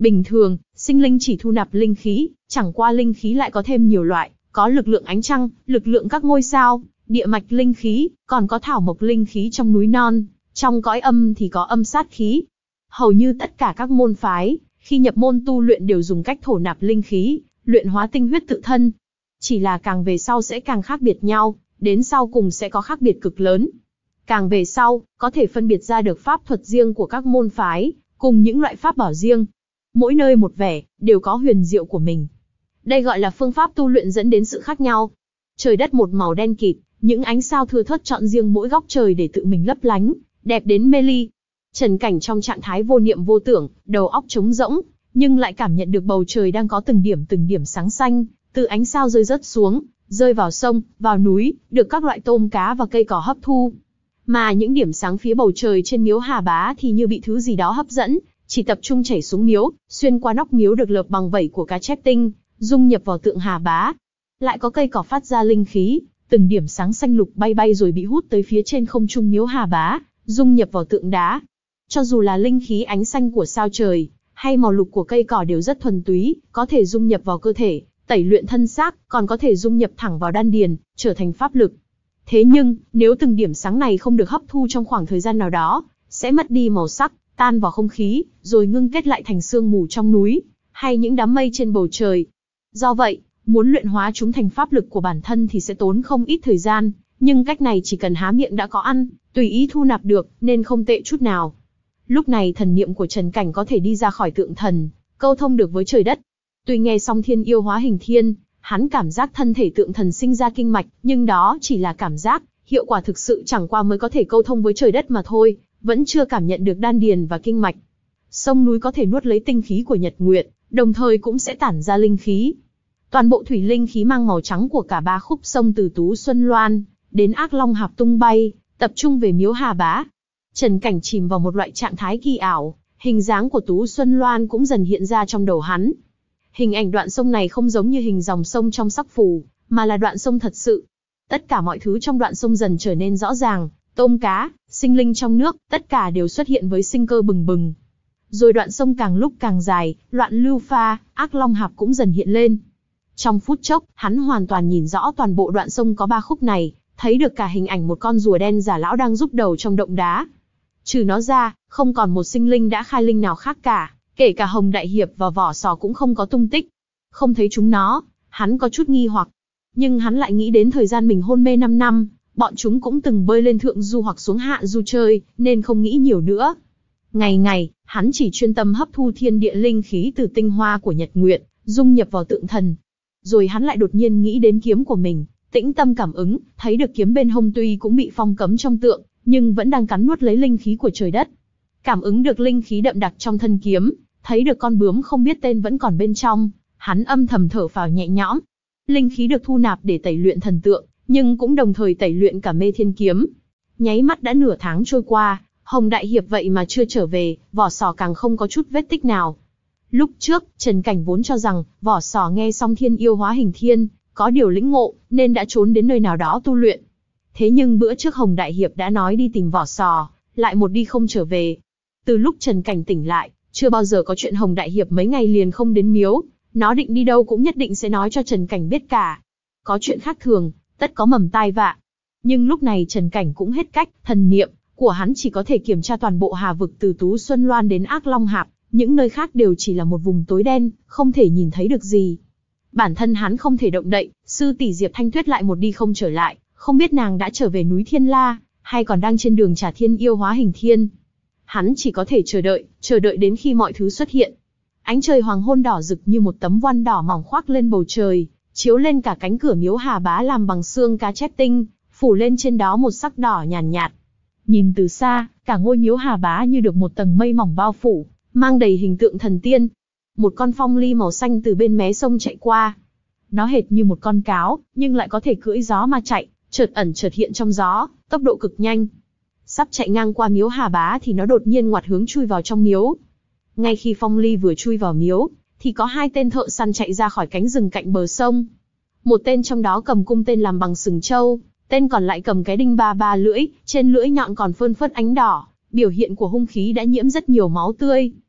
Bình thường, sinh linh chỉ thu nạp linh khí, chẳng qua linh khí lại có thêm nhiều loại, có lực lượng ánh trăng, lực lượng các ngôi sao, địa mạch linh khí, còn có thảo mộc linh khí trong núi non, trong cõi âm thì có âm sát khí. Hầu như tất cả các môn phái, khi nhập môn tu luyện đều dùng cách thổ nạp linh khí, luyện hóa tinh huyết tự thân. Chỉ là càng về sau sẽ càng khác biệt nhau, đến sau cùng sẽ có khác biệt cực lớn. Càng về sau, có thể phân biệt ra được pháp thuật riêng của các môn phái, cùng những loại pháp bảo riêng. Mỗi nơi một vẻ, đều có huyền diệu của mình. Đây gọi là phương pháp tu luyện dẫn đến sự khác nhau. Trời đất một màu đen kịt, những ánh sao thưa thớt chọn riêng mỗi góc trời để tự mình lấp lánh, đẹp đến mê ly. Trần Cảnh trong trạng thái vô niệm vô tưởng, đầu óc trống rỗng, nhưng lại cảm nhận được bầu trời đang có từng điểm từng điểm sáng xanh, từ ánh sao rơi rớt xuống, rơi vào sông, vào núi, được các loại tôm cá và cây cỏ hấp thu. Mà những điểm sáng phía bầu trời trên miếu Hà Bá thì như bị thứ gì đó hấp dẫn, chỉ tập trung chảy xuống miếu, xuyên qua nóc miếu được lợp bằng vảy của cá chép tinh, dung nhập vào tượng Hà Bá. Lại có cây cỏ phát ra linh khí, từng điểm sáng xanh lục bay bay rồi bị hút tới phía trên không trung miếu Hà Bá, dung nhập vào tượng đá. Cho dù là linh khí ánh xanh của sao trời, hay màu lục của cây cỏ đều rất thuần túy, có thể dung nhập vào cơ thể, tẩy luyện thân xác, còn có thể dung nhập thẳng vào đan điền, trở thành pháp lực. Thế nhưng, nếu từng điểm sáng này không được hấp thu trong khoảng thời gian nào đó, sẽ mất đi màu sắc, tan vào không khí, rồi ngưng kết lại thành sương mù trong núi, hay những đám mây trên bầu trời. Do vậy, muốn luyện hóa chúng thành pháp lực của bản thân thì sẽ tốn không ít thời gian, nhưng cách này chỉ cần há miệng đã có ăn, tùy ý thu nạp được, nên không tệ chút nào. Lúc này thần niệm của Trần Cảnh có thể đi ra khỏi tượng thần, câu thông được với trời đất. Tuy nghe xong thiên yêu hóa hình thiên, hắn cảm giác thân thể tượng thần sinh ra kinh mạch, nhưng đó chỉ là cảm giác, hiệu quả thực sự chẳng qua mới có thể câu thông với trời đất mà thôi, vẫn chưa cảm nhận được đan điền và kinh mạch. Sông núi có thể nuốt lấy tinh khí của Nhật Nguyệt, đồng thời cũng sẽ tản ra linh khí. Toàn bộ thủy linh khí mang màu trắng của cả ba khúc sông từ Tú Xuân Loan đến Ác Long Hạp tung bay, tập trung về miếu Hà Bá. Trần Cảnh chìm vào một loại trạng thái kỳ ảo, hình dáng của Tú Xuân Loan cũng dần hiện ra trong đầu hắn. Hình ảnh đoạn sông này không giống như hình dòng sông trong sắc phù, mà là đoạn sông thật sự. Tất cả mọi thứ trong đoạn sông dần trở nên rõ ràng, tôm cá, sinh linh trong nước, tất cả đều xuất hiện với sinh cơ bừng bừng. Rồi đoạn sông càng lúc càng dài, loạn lưu pha, Ác Long Hạp cũng dần hiện lên. Trong phút chốc, hắn hoàn toàn nhìn rõ toàn bộ đoạn sông có ba khúc này, thấy được cả hình ảnh một con rùa đen già lão đang rúc đầu trong động đá. Trừ nó ra, không còn một sinh linh đã khai linh nào khác cả, kể cả Hồng Đại Hiệp và Vỏ Sò cũng không có tung tích. Không thấy chúng nó, hắn có chút nghi hoặc. Nhưng hắn lại nghĩ đến thời gian mình hôn mê năm năm, bọn chúng cũng từng bơi lên thượng du hoặc xuống hạ du chơi, nên không nghĩ nhiều nữa. Ngày ngày, hắn chỉ chuyên tâm hấp thu thiên địa linh khí từ tinh hoa của Nhật Nguyệt, dung nhập vào tượng thần. Rồi hắn lại đột nhiên nghĩ đến kiếm của mình, tĩnh tâm cảm ứng, thấy được kiếm bên hông tuy cũng bị phong cấm trong tượng, nhưng vẫn đang cắn nuốt lấy linh khí của trời đất. Cảm ứng được linh khí đậm đặc trong thân kiếm, thấy được con bướm không biết tên vẫn còn bên trong, hắn âm thầm thở phào nhẹ nhõm. Linh khí được thu nạp để tẩy luyện thần tượng, nhưng cũng đồng thời tẩy luyện cả Mê Thiên kiếm. Nháy mắt đã nửa tháng trôi qua, Hồng Đại Hiệp vậy mà chưa trở về, Vỏ Sò càng không có chút vết tích nào. Lúc trước, Trần Cảnh vốn cho rằng, Vỏ Sò nghe xong thiên yêu hóa hình thiên, có điều lĩnh ngộ, nên đã trốn đến nơi nào đó tu luyện. Thế nhưng bữa trước Hồng Đại Hiệp đã nói đi tìm Vỏ Sò, lại một đi không trở về. Từ lúc Trần Cảnh tỉnh lại, chưa bao giờ có chuyện Hồng Đại Hiệp mấy ngày liền không đến miếu, nó định đi đâu cũng nhất định sẽ nói cho Trần Cảnh biết cả. Có chuyện khác thường, tất có mầm tai vạ. Nhưng lúc này Trần Cảnh cũng hết cách, thần niệm của hắn chỉ có thể kiểm tra toàn bộ Hà vực từ Tú Xuân Loan đến Ác Long Hạp, những nơi khác đều chỉ là một vùng tối đen, không thể nhìn thấy được gì. Bản thân hắn không thể động đậy, sư tỷ Diệp Thanh Tuyết lại một đi không trở lại, không biết nàng đã trở về núi Thiên La, hay còn đang trên đường trả thiên yêu hóa hình thiên. Hắn chỉ có thể chờ đợi, chờ đợi đến khi mọi thứ xuất hiện. Ánh trời hoàng hôn đỏ rực như một tấm voan đỏ mỏng khoác lên bầu trời, chiếu lên cả cánh cửa miếu Hà Bá làm bằng xương cá chép tinh, phủ lên trên đó một sắc đỏ nhàn nhạt, nhạt. Nhìn từ xa, cả ngôi miếu Hà Bá như được một tầng mây mỏng bao phủ, mang đầy hình tượng thần tiên. Một con phong ly màu xanh từ bên mé sông chạy qua. Nó hệt như một con cáo, nhưng lại có thể cưỡi gió mà chạy, chợt ẩn chợt hiện trong gió, tốc độ cực nhanh. Sắp chạy ngang qua miếu Hà Bá thì nó đột nhiên ngoặt hướng chui vào trong miếu. Ngay khi phong ly vừa chui vào miếu, thì có hai tên thợ săn chạy ra khỏi cánh rừng cạnh bờ sông. Một tên trong đó cầm cung tên làm bằng sừng trâu, tên còn lại cầm cái đinh ba ba lưỡi, trên lưỡi nhọn còn phơn phớt ánh đỏ, biểu hiện của hung khí đã nhiễm rất nhiều máu tươi.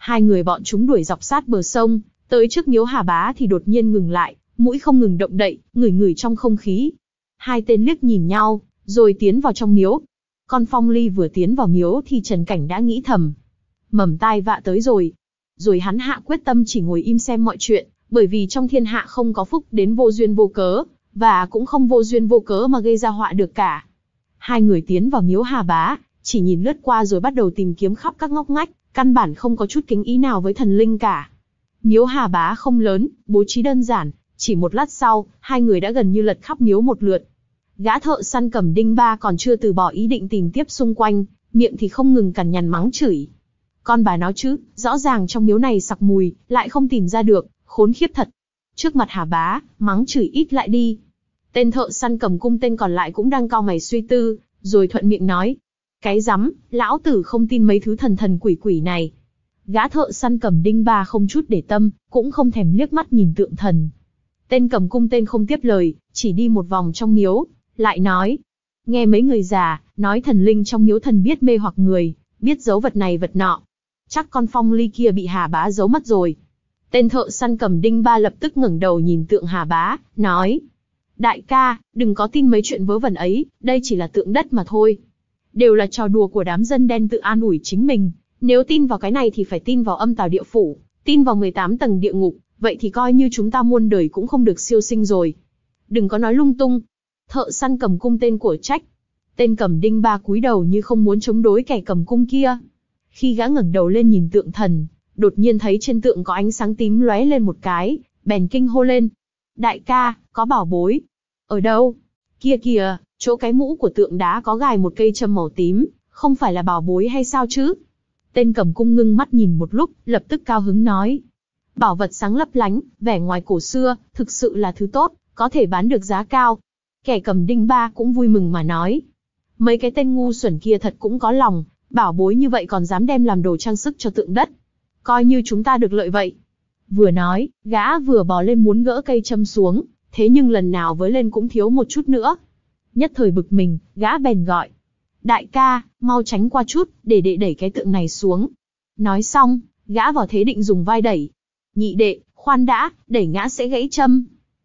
Hai người bọn chúng đuổi dọc sát bờ sông, tới trước miếu Hà Bá thì đột nhiên ngừng lại, mũi không ngừng động đậy, ngửi ngửi trong không khí. Hai tên liếc nhìn nhau, rồi tiến vào trong miếu. Con Phong Ly vừa tiến vào miếu thì Trần Cảnh đã nghĩ thầm. Mầm tai vạ tới rồi. Rồi hắn hạ quyết tâm chỉ ngồi im xem mọi chuyện, bởi vì trong thiên hạ không có phúc đến vô duyên vô cớ, và cũng không vô duyên vô cớ mà gây ra họa được cả. Hai người tiến vào miếu Hà Bá, chỉ nhìn lướt qua rồi bắt đầu tìm kiếm khắp các ngóc ngách, căn bản không có chút kính ý nào với thần linh cả. Miếu Hà Bá không lớn, bố trí đơn giản, chỉ một lát sau, hai người đã gần như lật khắp miếu một lượt. Gã thợ săn cầm đinh ba còn chưa từ bỏ ý định tìm tiếp xung quanh, miệng thì không ngừng cằn nhằn mắng chửi. Con bà nó chứ, rõ ràng trong miếu này sặc mùi, lại không tìm ra được, khốn khiếp thật. Trước mặt Hà Bá, mắng chửi ít lại đi. Tên thợ săn cầm cung tên còn lại cũng đang cau mày suy tư, rồi thuận miệng nói. Cái rắm, lão tử không tin mấy thứ thần thần quỷ quỷ này. Gã thợ săn cầm đinh ba không chút để tâm, cũng không thèm liếc mắt nhìn tượng thần. Tên cầm cung tên không tiếp lời, chỉ đi một vòng trong miếu, lại nói. Nghe mấy người già, nói thần linh trong miếu thần biết mê hoặc người, biết giấu vật này vật nọ. Chắc con Phong Ly kia bị Hà Bá giấu mất rồi. Tên thợ săn cầm đinh ba lập tức ngẩng đầu nhìn tượng Hà Bá, nói. Đại ca, đừng có tin mấy chuyện vớ vẩn ấy, đây chỉ là tượng đất mà thôi. Đều là trò đùa của đám dân đen tự an ủi chính mình. Nếu tin vào cái này thì phải tin vào âm tào địa phủ, tin vào mười tám tầng địa ngục, vậy thì coi như chúng ta muôn đời cũng không được siêu sinh rồi. Đừng có nói lung tung. Thợ săn cầm cung tên của trách. Tên cầm đinh ba cúi đầu như không muốn chống đối kẻ cầm cung kia. Khi gã ngẩng đầu lên nhìn tượng thần, đột nhiên thấy trên tượng có ánh sáng tím lóe lên một cái, bèn kinh hô lên. Đại ca, có bảo bối. Ở đâu? Kia kìa, chỗ cái mũ của tượng đá có gài một cây châm màu tím, không phải là bảo bối hay sao chứ? Tên cầm cung ngưng mắt nhìn một lúc, lập tức cao hứng nói. Bảo vật sáng lấp lánh, vẻ ngoài cổ xưa, thực sự là thứ tốt, có thể bán được giá cao. Kẻ cầm đinh ba cũng vui mừng mà nói. Mấy cái tên ngu xuẩn kia thật cũng có lòng, bảo bối như vậy còn dám đem làm đồ trang sức cho tượng đất. Coi như chúng ta được lợi vậy. Vừa nói, gã vừa bò lên muốn gỡ cây châm xuống, thế nhưng lần nào với lên cũng thiếu một chút nữa. Nhất thời bực mình, gã bèn gọi. Đại ca, mau tránh qua chút, để đệ đẩy cái tượng này xuống. Nói xong, gã vào thế định dùng vai đẩy. Nhị đệ, khoan đã, đẩy ngã sẽ gãy châm.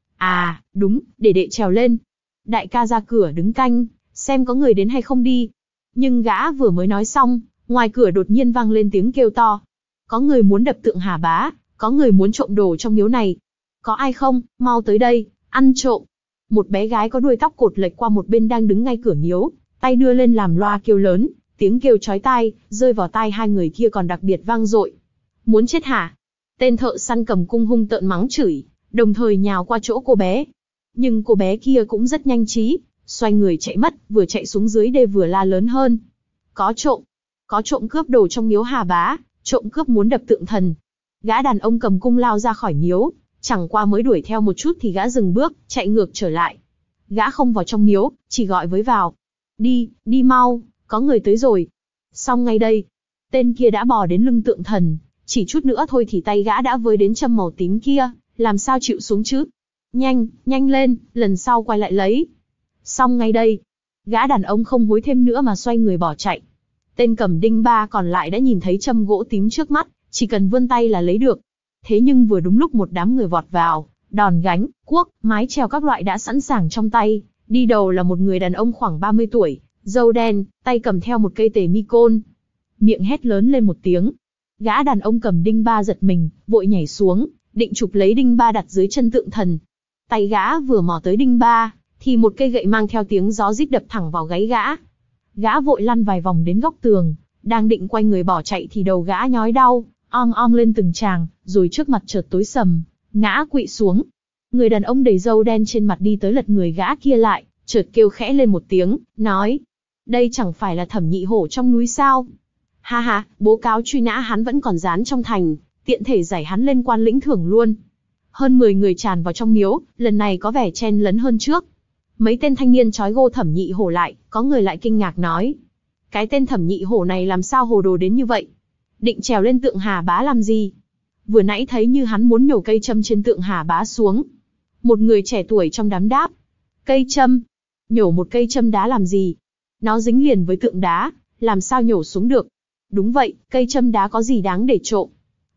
À, đúng, để đệ trèo lên. Đại ca ra cửa đứng canh, xem có người đến hay không đi. Nhưng gã vừa mới nói xong, ngoài cửa đột nhiên vang lên tiếng kêu to. Có người muốn đập tượng Hà Bá, có người muốn trộm đồ trong miếu này. Có ai không, mau tới đây, ăn trộm. Một bé gái có đuôi tóc cột lệch qua một bên đang đứng ngay cửa miếu, tay đưa lên làm loa kêu lớn, tiếng kêu chói tai, rơi vào tai hai người kia còn đặc biệt vang dội. Muốn chết hả? Tên thợ săn cầm cung hung tợn mắng chửi, đồng thời nhào qua chỗ cô bé. Nhưng cô bé kia cũng rất nhanh trí, xoay người chạy mất, vừa chạy xuống dưới đê vừa la lớn hơn. Có trộm, có trộm cướp đồ trong miếu Hà Bá, trộm cướp muốn đập tượng thần. Gã đàn ông cầm cung lao ra khỏi miếu, chẳng qua mới đuổi theo một chút thì gã dừng bước, chạy ngược trở lại. Gã không vào trong miếu, chỉ gọi với vào. Đi, đi mau, có người tới rồi. Xong ngay đây, tên kia đã bò đến lưng tượng thần, chỉ chút nữa thôi thì tay gã đã với đến châm màu tím kia, làm sao chịu xuống chứ? Nhanh, nhanh lên, lần sau quay lại lấy. Xong ngay đây, gã đàn ông không hối thêm nữa mà xoay người bỏ chạy. Tên cầm đinh ba còn lại đã nhìn thấy châm gỗ tím trước mắt, chỉ cần vươn tay là lấy được. Thế nhưng vừa đúng lúc một đám người vọt vào, đòn gánh, cuốc, mái chèo các loại đã sẵn sàng trong tay. Đi đầu là một người đàn ông khoảng ba mươi tuổi, râu đen, tay cầm theo một cây tề mi côn. Miệng hét lớn lên một tiếng. Gã đàn ông cầm đinh ba giật mình, vội nhảy xuống, định chụp lấy đinh ba đặt dưới chân tượng thần. Tay gã vừa mò tới đinh ba, thì một cây gậy mang theo tiếng gió rít đập thẳng vào gáy gã. Gã vội lăn vài vòng đến góc tường, đang định quay người bỏ chạy thì đầu gã nhói đau, ong ong lên từng tràng, rồi trước mặt chợt tối sầm, ngã quỵ xuống. Người đàn ông đầy râu đen trên mặt đi tới lật người gã kia lại, chợt kêu khẽ lên một tiếng, nói: đây chẳng phải là Thẩm Nhị Hổ trong núi sao? Ha ha, bố cáo truy nã hắn vẫn còn dán trong thành, tiện thể giải hắn lên quan lĩnh thưởng luôn. Hơn mười người tràn vào trong miếu, lần này có vẻ chen lấn hơn trước. Mấy tên thanh niên trói gô Thẩm Nhị Hổ lại, có người lại kinh ngạc nói: cái tên Thẩm Nhị Hổ này làm sao hồ đồ đến như vậy? Định trèo lên tượng Hà Bá làm gì? Vừa nãy thấy như hắn muốn nhổ cây châm trên tượng Hà Bá xuống. Một người trẻ tuổi trong đám đáp: cây châm? Nhổ một cây châm đá làm gì? Nó dính liền với tượng đá, làm sao nhổ xuống được? Đúng vậy, cây châm đá có gì đáng để trộm?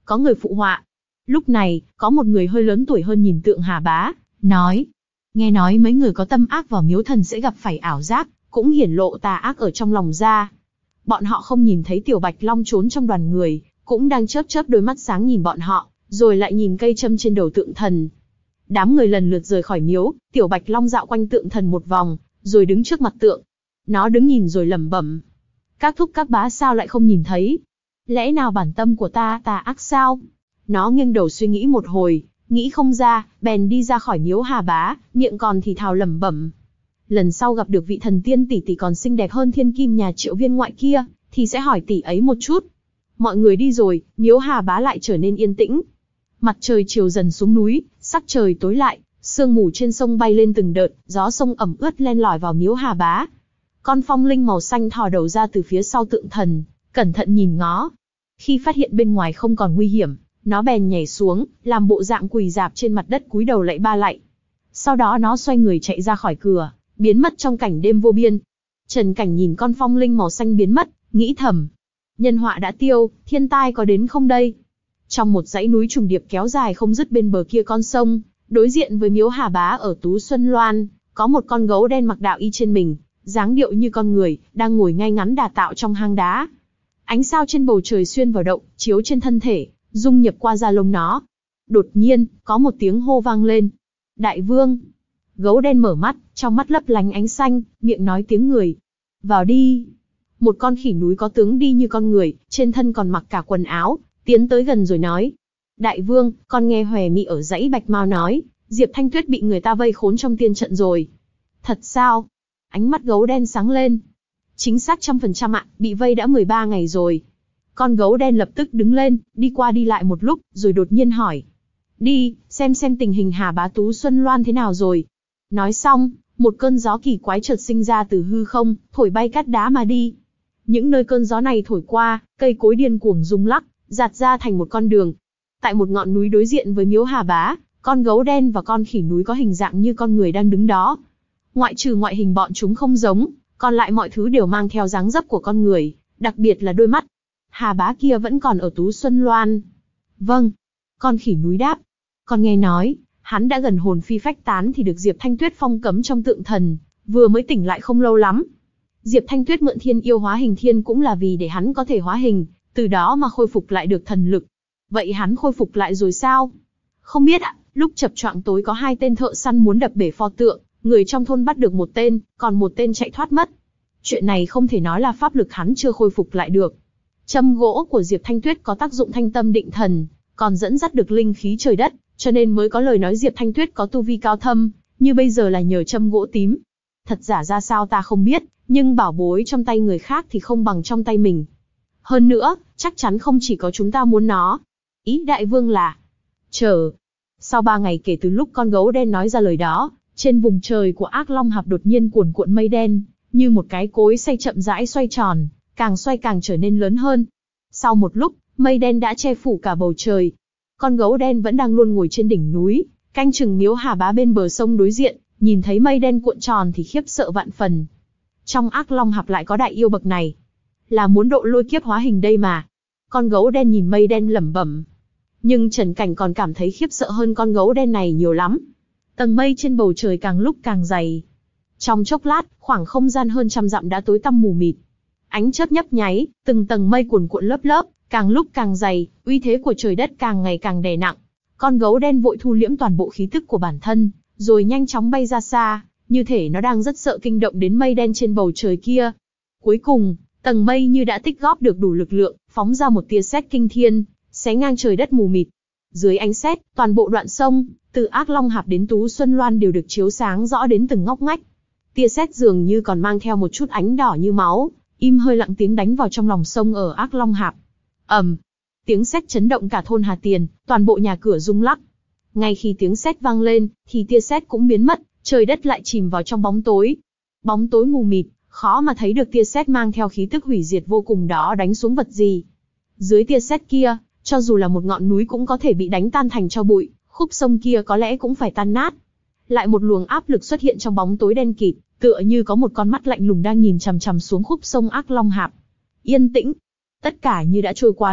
có người phụ họa. Lúc này, có một người hơi lớn tuổi hơn nhìn Tượng Hà Bá, nói. Nghe nói mấy người có tâm ác vào miếu thần sẽ gặp phải ảo giác, cũng hiển lộ tà ác ở trong lòng ra. Bọn họ không nhìn thấy Tiểu Bạch Long trốn trong đoàn người, cũng đang chớp chớp đôi mắt sáng nhìn bọn họ, rồi lại nhìn cây châm trên đầu tượng thần. Đám người lần lượt rời khỏi miếu, Tiểu Bạch Long dạo quanh tượng thần một vòng, rồi đứng trước mặt tượng. Nó đứng nhìn rồi lẩm bẩm. Các thúc các bá sao lại không nhìn thấy? Lẽ nào bản tâm của ta tà ác sao? Nó nghiêng đầu suy nghĩ một hồi, nghĩ không ra, bèn đi ra khỏi miếu Hà Bá, miệng còn thì thào lẩm bẩm. Lần sau gặp được vị thần tiên tỷ tỷ còn xinh đẹp hơn thiên kim nhà Triệu Viên ngoại kia, thì sẽ hỏi tỷ ấy một chút. Mọi người đi rồi, miếu Hà Bá lại trở nên yên tĩnh. Mặt trời chiều dần xuống núi, sắc trời tối lại, sương mù trên sông bay lên từng đợt, gió sông ẩm ướt len lỏi vào miếu Hà Bá. Con phong linh màu xanh thò đầu ra từ phía sau tượng thần, cẩn thận nhìn ngó. Khi phát hiện bên ngoài không còn nguy hiểm, nó bèn nhảy xuống, làm bộ dạng quỳ rạp trên mặt đất cúi đầu lạy ba lạy. Sau đó nó xoay người chạy ra khỏi cửa, biến mất trong cảnh đêm vô biên. Trần Cảnh nhìn con phong linh màu xanh biến mất, nghĩ thầm. Nhân họa đã tiêu, thiên tai có đến không đây? Trong một dãy núi trùng điệp kéo dài không dứt bên bờ kia con sông, đối diện với miếu Hà Bá ở Tú Xuân Loan, có một con gấu đen mặc đạo y trên mình, dáng điệu như con người, đang ngồi ngay ngắn đà tạo trong hang đá. Ánh sao trên bầu trời xuyên vào động, chiếu trên thân thể, dung nhập qua da lông nó. Đột nhiên, có một tiếng hô vang lên. Đại vương! Gấu đen mở mắt, trong mắt lấp lánh ánh xanh, miệng nói tiếng người. Vào đi! Một con khỉ núi có tướng đi như con người, trên thân còn mặc cả quần áo, tiến tới gần rồi nói. Đại vương, con nghe Hòe Mị ở dãy Bạch Mao nói, Diệp Thanh Tuyết bị người ta vây khốn trong tiên trận rồi. Thật sao? Ánh mắt gấu đen sáng lên. Chính xác trăm phần trăm ạ, bị vây đã mười ba ngày rồi. Con gấu đen lập tức đứng lên, đi qua đi lại một lúc, rồi đột nhiên hỏi. Đi, xem xem tình hình Hà Bá Tú Xuân Loan thế nào rồi. Nói xong, một cơn gió kỳ quái chợt sinh ra từ hư không, thổi bay cát đá mà đi. Những nơi cơn gió này thổi qua, cây cối điên cuồng rung lắc, giạt ra thành một con đường. Tại một ngọn núi đối diện với miếu Hà Bá, con gấu đen và con khỉ núi có hình dạng như con người đang đứng đó. Ngoại trừ ngoại hình bọn chúng không giống, còn lại mọi thứ đều mang theo dáng dấp của con người, đặc biệt là đôi mắt. Hà Bá kia vẫn còn ở Tú Xuân Loan. Vâng. Con khỉ núi đáp. Con nghe nói, hắn đã gần hồn phi phách tán thì được Diệp Thanh Tuyết phong cấm trong tượng thần, vừa mới tỉnh lại không lâu lắm. Diệp Thanh Tuyết mượn thiên yêu hóa hình thiên cũng là vì để hắn có thể hóa hình, từ đó mà khôi phục lại được thần lực. Vậy hắn khôi phục lại rồi sao? Không biết ạ, lúc chập choạng tối có hai tên thợ săn muốn đập bể pho tượng, người trong thôn bắt được một tên, còn một tên chạy thoát mất. Chuyện này không thể nói là pháp lực hắn chưa khôi phục lại được. Châm gỗ của Diệp Thanh Tuyết có tác dụng thanh tâm định thần, còn dẫn dắt được linh khí trời đất, cho nên mới có lời nói Diệp Thanh Tuyết có tu vi cao thâm, như bây giờ là nhờ châm gỗ tím. Thật giả ra sao ta không biết, nhưng bảo bối trong tay người khác thì không bằng trong tay mình. Hơn nữa, chắc chắn không chỉ có chúng ta muốn nó. Ý đại vương là, chờ. Sau ba ngày kể từ lúc con gấu đen nói ra lời đó, trên vùng trời của Ác Long Hạp đột nhiên cuồn cuộn mây đen, như một cái cối xay chậm rãi xoay tròn, càng xoay càng trở nên lớn hơn. Sau một lúc, mây đen đã che phủ cả bầu trời. Con gấu đen vẫn đang luôn ngồi trên đỉnh núi, canh chừng miếu Hà Bá bên bờ sông đối diện, nhìn thấy mây đen cuộn tròn thì khiếp sợ vạn phần. Trong Ác Long Hạp lại có đại yêu bậc này, là muốn độ lôi kiếp hóa hình đây mà. Con gấu đen nhìn mây đen lẩm bẩm. Nhưng Trần Cảnh còn cảm thấy khiếp sợ hơn con gấu đen này nhiều lắm. Tầng mây trên bầu trời càng lúc càng dày. Trong chốc lát, khoảng không gian hơn trăm dặm đã tối tăm mù mịt. Ánh chớp nhấp nháy, từng tầng mây cuồn cuộn lớp lớp, càng lúc càng dày, uy thế của trời đất càng ngày càng đè nặng. Con gấu đen vội thu liễm toàn bộ khí tức của bản thân, rồi nhanh chóng bay ra xa, như thể nó đang rất sợ kinh động đến mây đen trên bầu trời kia. Cuối cùng, tầng mây như đã tích góp được đủ lực lượng, phóng ra một tia sét kinh thiên, xé ngang trời đất mù mịt. Dưới ánh sét, toàn bộ đoạn sông, từ Ác Long Hạp đến Tú Xuân Loan đều được chiếu sáng rõ đến từng ngóc ngách. Tia sét dường như còn mang theo một chút ánh đỏ như máu, im hơi lặng tiếng đánh vào trong lòng sông ở Ác Long Hạp. ầm, tiếng sét chấn động cả thôn Hà Tiền, toàn bộ nhà cửa rung lắc. Ngay khi tiếng sét vang lên, thì tia sét cũng biến mất, trời đất lại chìm vào trong bóng tối. Bóng tối mù mịt, khó mà thấy được tia sét mang theo khí tức hủy diệt vô cùng đó đánh xuống vật gì. Dưới tia sét kia, cho dù là một ngọn núi cũng có thể bị đánh tan thành tro bụi, khúc sông kia có lẽ cũng phải tan nát. Lại một luồng áp lực xuất hiện trong bóng tối đen kịt, tựa như có một con mắt lạnh lùng đang nhìn chằm chằm xuống khúc sông Ác Long Hạp. Yên tĩnh, tất cả như đã trôi qua hết,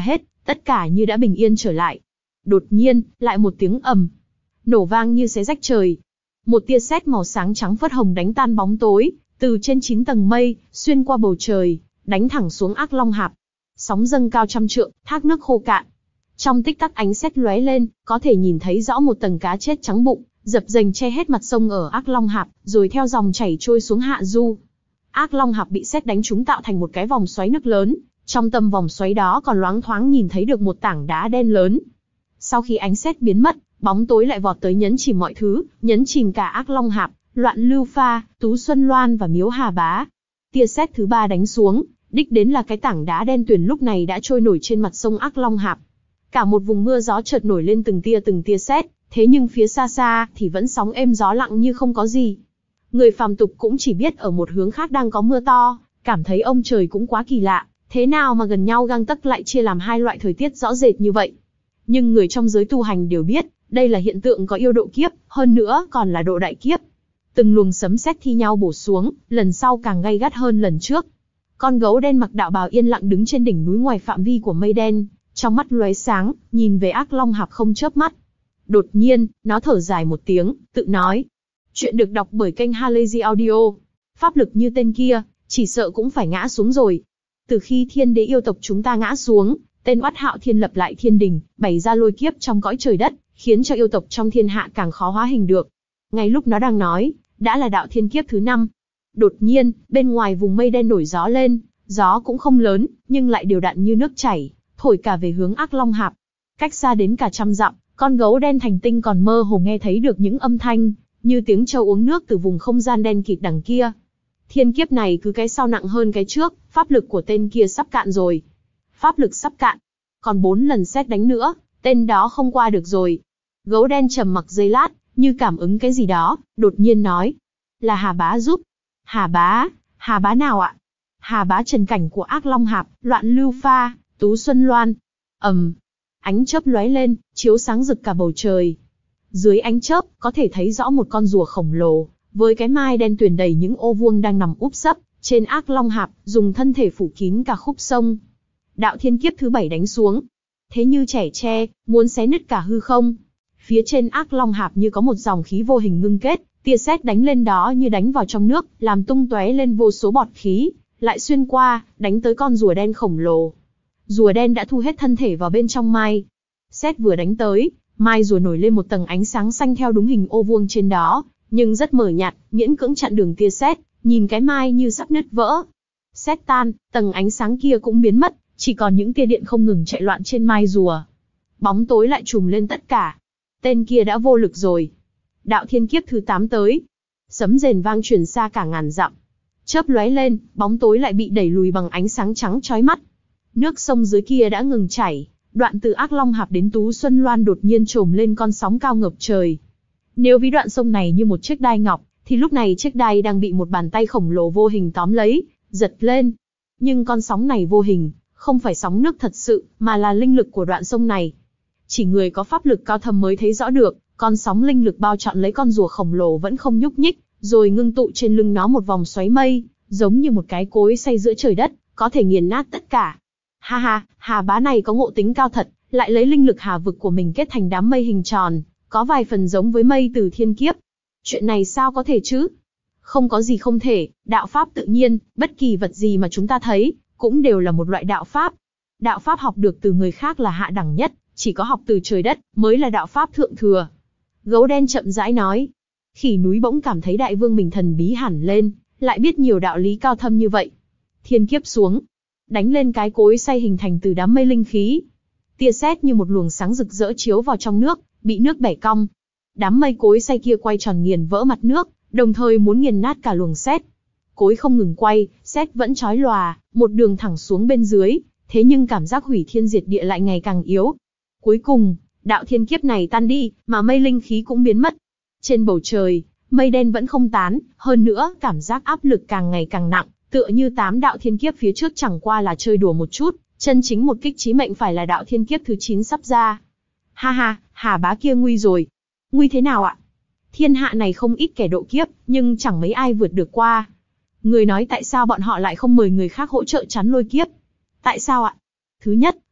tất cả như đã bình yên trở lại. Đột nhiên, lại một tiếng ầm, nổ vang như xé rách trời. Một tia sét màu sáng trắng phớt hồng đánh tan bóng tối, từ trên chín tầng mây, xuyên qua bầu trời, đánh thẳng xuống Ác Long Hạp. Sóng dâng cao trăm trượng, thác nước khô cạn. Trong tích tắc ánh sét lóe lên, có thể nhìn thấy rõ một tầng cá chết trắng bụng, dập dềnh che hết mặt sông ở Ác Long Hạp, rồi theo dòng chảy trôi xuống hạ du. Ác Long Hạp bị sét đánh trúng tạo thành một cái vòng xoáy nước lớn, trong tâm vòng xoáy đó còn loáng thoáng nhìn thấy được một tảng đá đen lớn. Sau khi ánh sét biến mất, bóng tối lại vọt tới nhấn chìm mọi thứ, nhấn chìm cả Ác Long Hạp, Loạn Lưu Pha, Tú Xuân Loan và Miếu Hà Bá. Tia sét thứ ba đánh xuống, đích đến là cái tảng đá đen tuyền lúc này đã trôi nổi trên mặt sông Ác Long Hạp. Cả một vùng mưa gió chợt nổi lên từng tia từng tia sét, thế nhưng phía xa xa thì vẫn sóng êm gió lặng như không có gì. Người phàm tục cũng chỉ biết ở một hướng khác đang có mưa to, cảm thấy ông trời cũng quá kỳ lạ, thế nào mà gần nhau gang tấc lại chia làm hai loại thời tiết rõ rệt như vậy. Nhưng người trong giới tu hành đều biết, đây là hiện tượng có yêu độ kiếp, hơn nữa còn là độ đại kiếp. Từng luồng sấm sét thi nhau bổ xuống, lần sau càng gay gắt hơn lần trước. Con gấu đen mặc đạo bào yên lặng đứng trên đỉnh núi ngoài phạm vi của mây đen, trong mắt lóe sáng, nhìn về Ác Long Hạp không chớp mắt. Đột nhiên, nó thở dài một tiếng, tự nói. Chuyện được đọc bởi kênh Halazy Audio. Pháp lực như tên kia, chỉ sợ cũng phải ngã xuống rồi. Từ khi thiên đế yêu tộc chúng ta ngã xuống, tên Oát Hạo Thiên lập lại thiên đình, bày ra lôi kiếp trong cõi trời đất, khiến cho yêu tộc trong thiên hạ càng khó hóa hình được. Ngay lúc nó đang nói, đã là đạo thiên kiếp thứ năm. Đột nhiên, bên ngoài vùng mây đen nổi gió lên, gió cũng không lớn, nhưng lại đều đặn như nước chảy, thổi cả về hướng Ác Long Hạp. Cách xa đến cả trăm dặm, con gấu đen thành tinh còn mơ hồ nghe thấy được những âm thanh, như tiếng trâu uống nước từ vùng không gian đen kịt đằng kia. Thiên kiếp này cứ cái sau nặng hơn cái trước, pháp lực của tên kia sắp cạn rồi. Pháp lực sắp cạn, còn bốn lần sét đánh nữa, tên đó không qua được rồi. Gấu đen trầm mặc giây lát, như cảm ứng cái gì đó, đột nhiên nói. Là Hà Bá giúp. Hà Bá, Hà Bá nào ạ? Hà Bá trần cảnh của Ác Long Hạp, Loạn Lưu Pha, Tú Xuân Loan. ầm, um, ánh chớp lóe lên, chiếu sáng rực cả bầu trời. Dưới ánh chớp, có thể thấy rõ một con rùa khổng lồ, với cái mai đen tuyền đầy những ô vuông đang nằm úp sấp trên Ác Long Hạp, dùng thân thể phủ kín cả khúc sông. Đạo thiên kiếp thứ bảy đánh xuống, thế như trẻ tre, muốn xé nứt cả hư không. Phía trên Ác Long Hạp như có một dòng khí vô hình ngưng kết, tia sét đánh lên đó như đánh vào trong nước, làm tung tóe lên vô số bọt khí, lại xuyên qua, đánh tới con rùa đen khổng lồ. Rùa đen đã thu hết thân thể vào bên trong mai. Sét vừa đánh tới, mai rùa nổi lên một tầng ánh sáng xanh theo đúng hình ô vuông trên đó, nhưng rất mờ nhạt, miễn cưỡng chặn đường tia sét, nhìn cái mai như sắp nứt vỡ. Sét tan, tầng ánh sáng kia cũng biến mất, chỉ còn những tia điện không ngừng chạy loạn trên mai rùa. Bóng tối lại trùm lên tất cả. Tên kia đã vô lực rồi. Đạo thiên kiếp thứ tám tới. Sấm rền vang truyền xa cả ngàn dặm. Chớp lóe lên, bóng tối lại bị đẩy lùi bằng ánh sáng trắng chói mắt. Nước sông dưới kia đã ngừng chảy, đoạn từ Ác Long Hạp đến Tú Xuân Loan đột nhiên trồm lên con sóng cao ngập trời. Nếu ví đoạn sông này như một chiếc đai ngọc, thì lúc này chiếc đai đang bị một bàn tay khổng lồ vô hình tóm lấy, giật lên. Nhưng con sóng này vô hình, không phải sóng nước thật sự, mà là linh lực của đoạn sông này. Chỉ người có pháp lực cao thâm mới thấy rõ được, con sóng linh lực bao trọn lấy con rùa khổng lồ vẫn không nhúc nhích, rồi ngưng tụ trên lưng nó một vòng xoáy mây, giống như một cái cối xay giữa trời đất, có thể nghiền nát tất cả. Ha ha, Hà Bá này có ngộ tính cao thật, lại lấy linh lực hà vực của mình kết thành đám mây hình tròn, có vài phần giống với mây từ thiên kiếp. Chuyện này sao có thể chứ? Không có gì không thể, đạo pháp tự nhiên, bất kỳ vật gì mà chúng ta thấy, cũng đều là một loại đạo pháp. Đạo pháp học được từ người khác là hạ đẳng nhất, chỉ có học từ trời đất, mới là đạo pháp thượng thừa. Gấu đen chậm rãi nói. Khỉ núi bỗng cảm thấy đại vương mình thần bí hẳn lên, lại biết nhiều đạo lý cao thâm như vậy. Thiên kiếp xuống, đánh lên cái cối xay hình thành từ đám mây linh khí. Tia sét như một luồng sáng rực rỡ chiếu vào trong nước, bị nước bẻ cong. Đám mây cối xay kia quay tròn nghiền vỡ mặt nước, đồng thời muốn nghiền nát cả luồng sét. Cối không ngừng quay, sét vẫn chói lòa, một đường thẳng xuống bên dưới, thế nhưng cảm giác hủy thiên diệt địa lại ngày càng yếu. Cuối cùng, đạo thiên kiếp này tan đi, mà mây linh khí cũng biến mất. Trên bầu trời, mây đen vẫn không tán, hơn nữa, cảm giác áp lực càng ngày càng nặng, tựa như tám đạo thiên kiếp phía trước chẳng qua là chơi đùa một chút, chân chính một kích chí mệnh phải là đạo thiên kiếp thứ chín sắp ra. Ha ha, Hà Bá kia nguy rồi. Nguy thế nào ạ? Thiên hạ này không ít kẻ độ kiếp, nhưng chẳng mấy ai vượt được qua. Người nói tại sao bọn họ lại không mời người khác hỗ trợ chắn lôi kiếp? Tại sao ạ? Thứ nhất,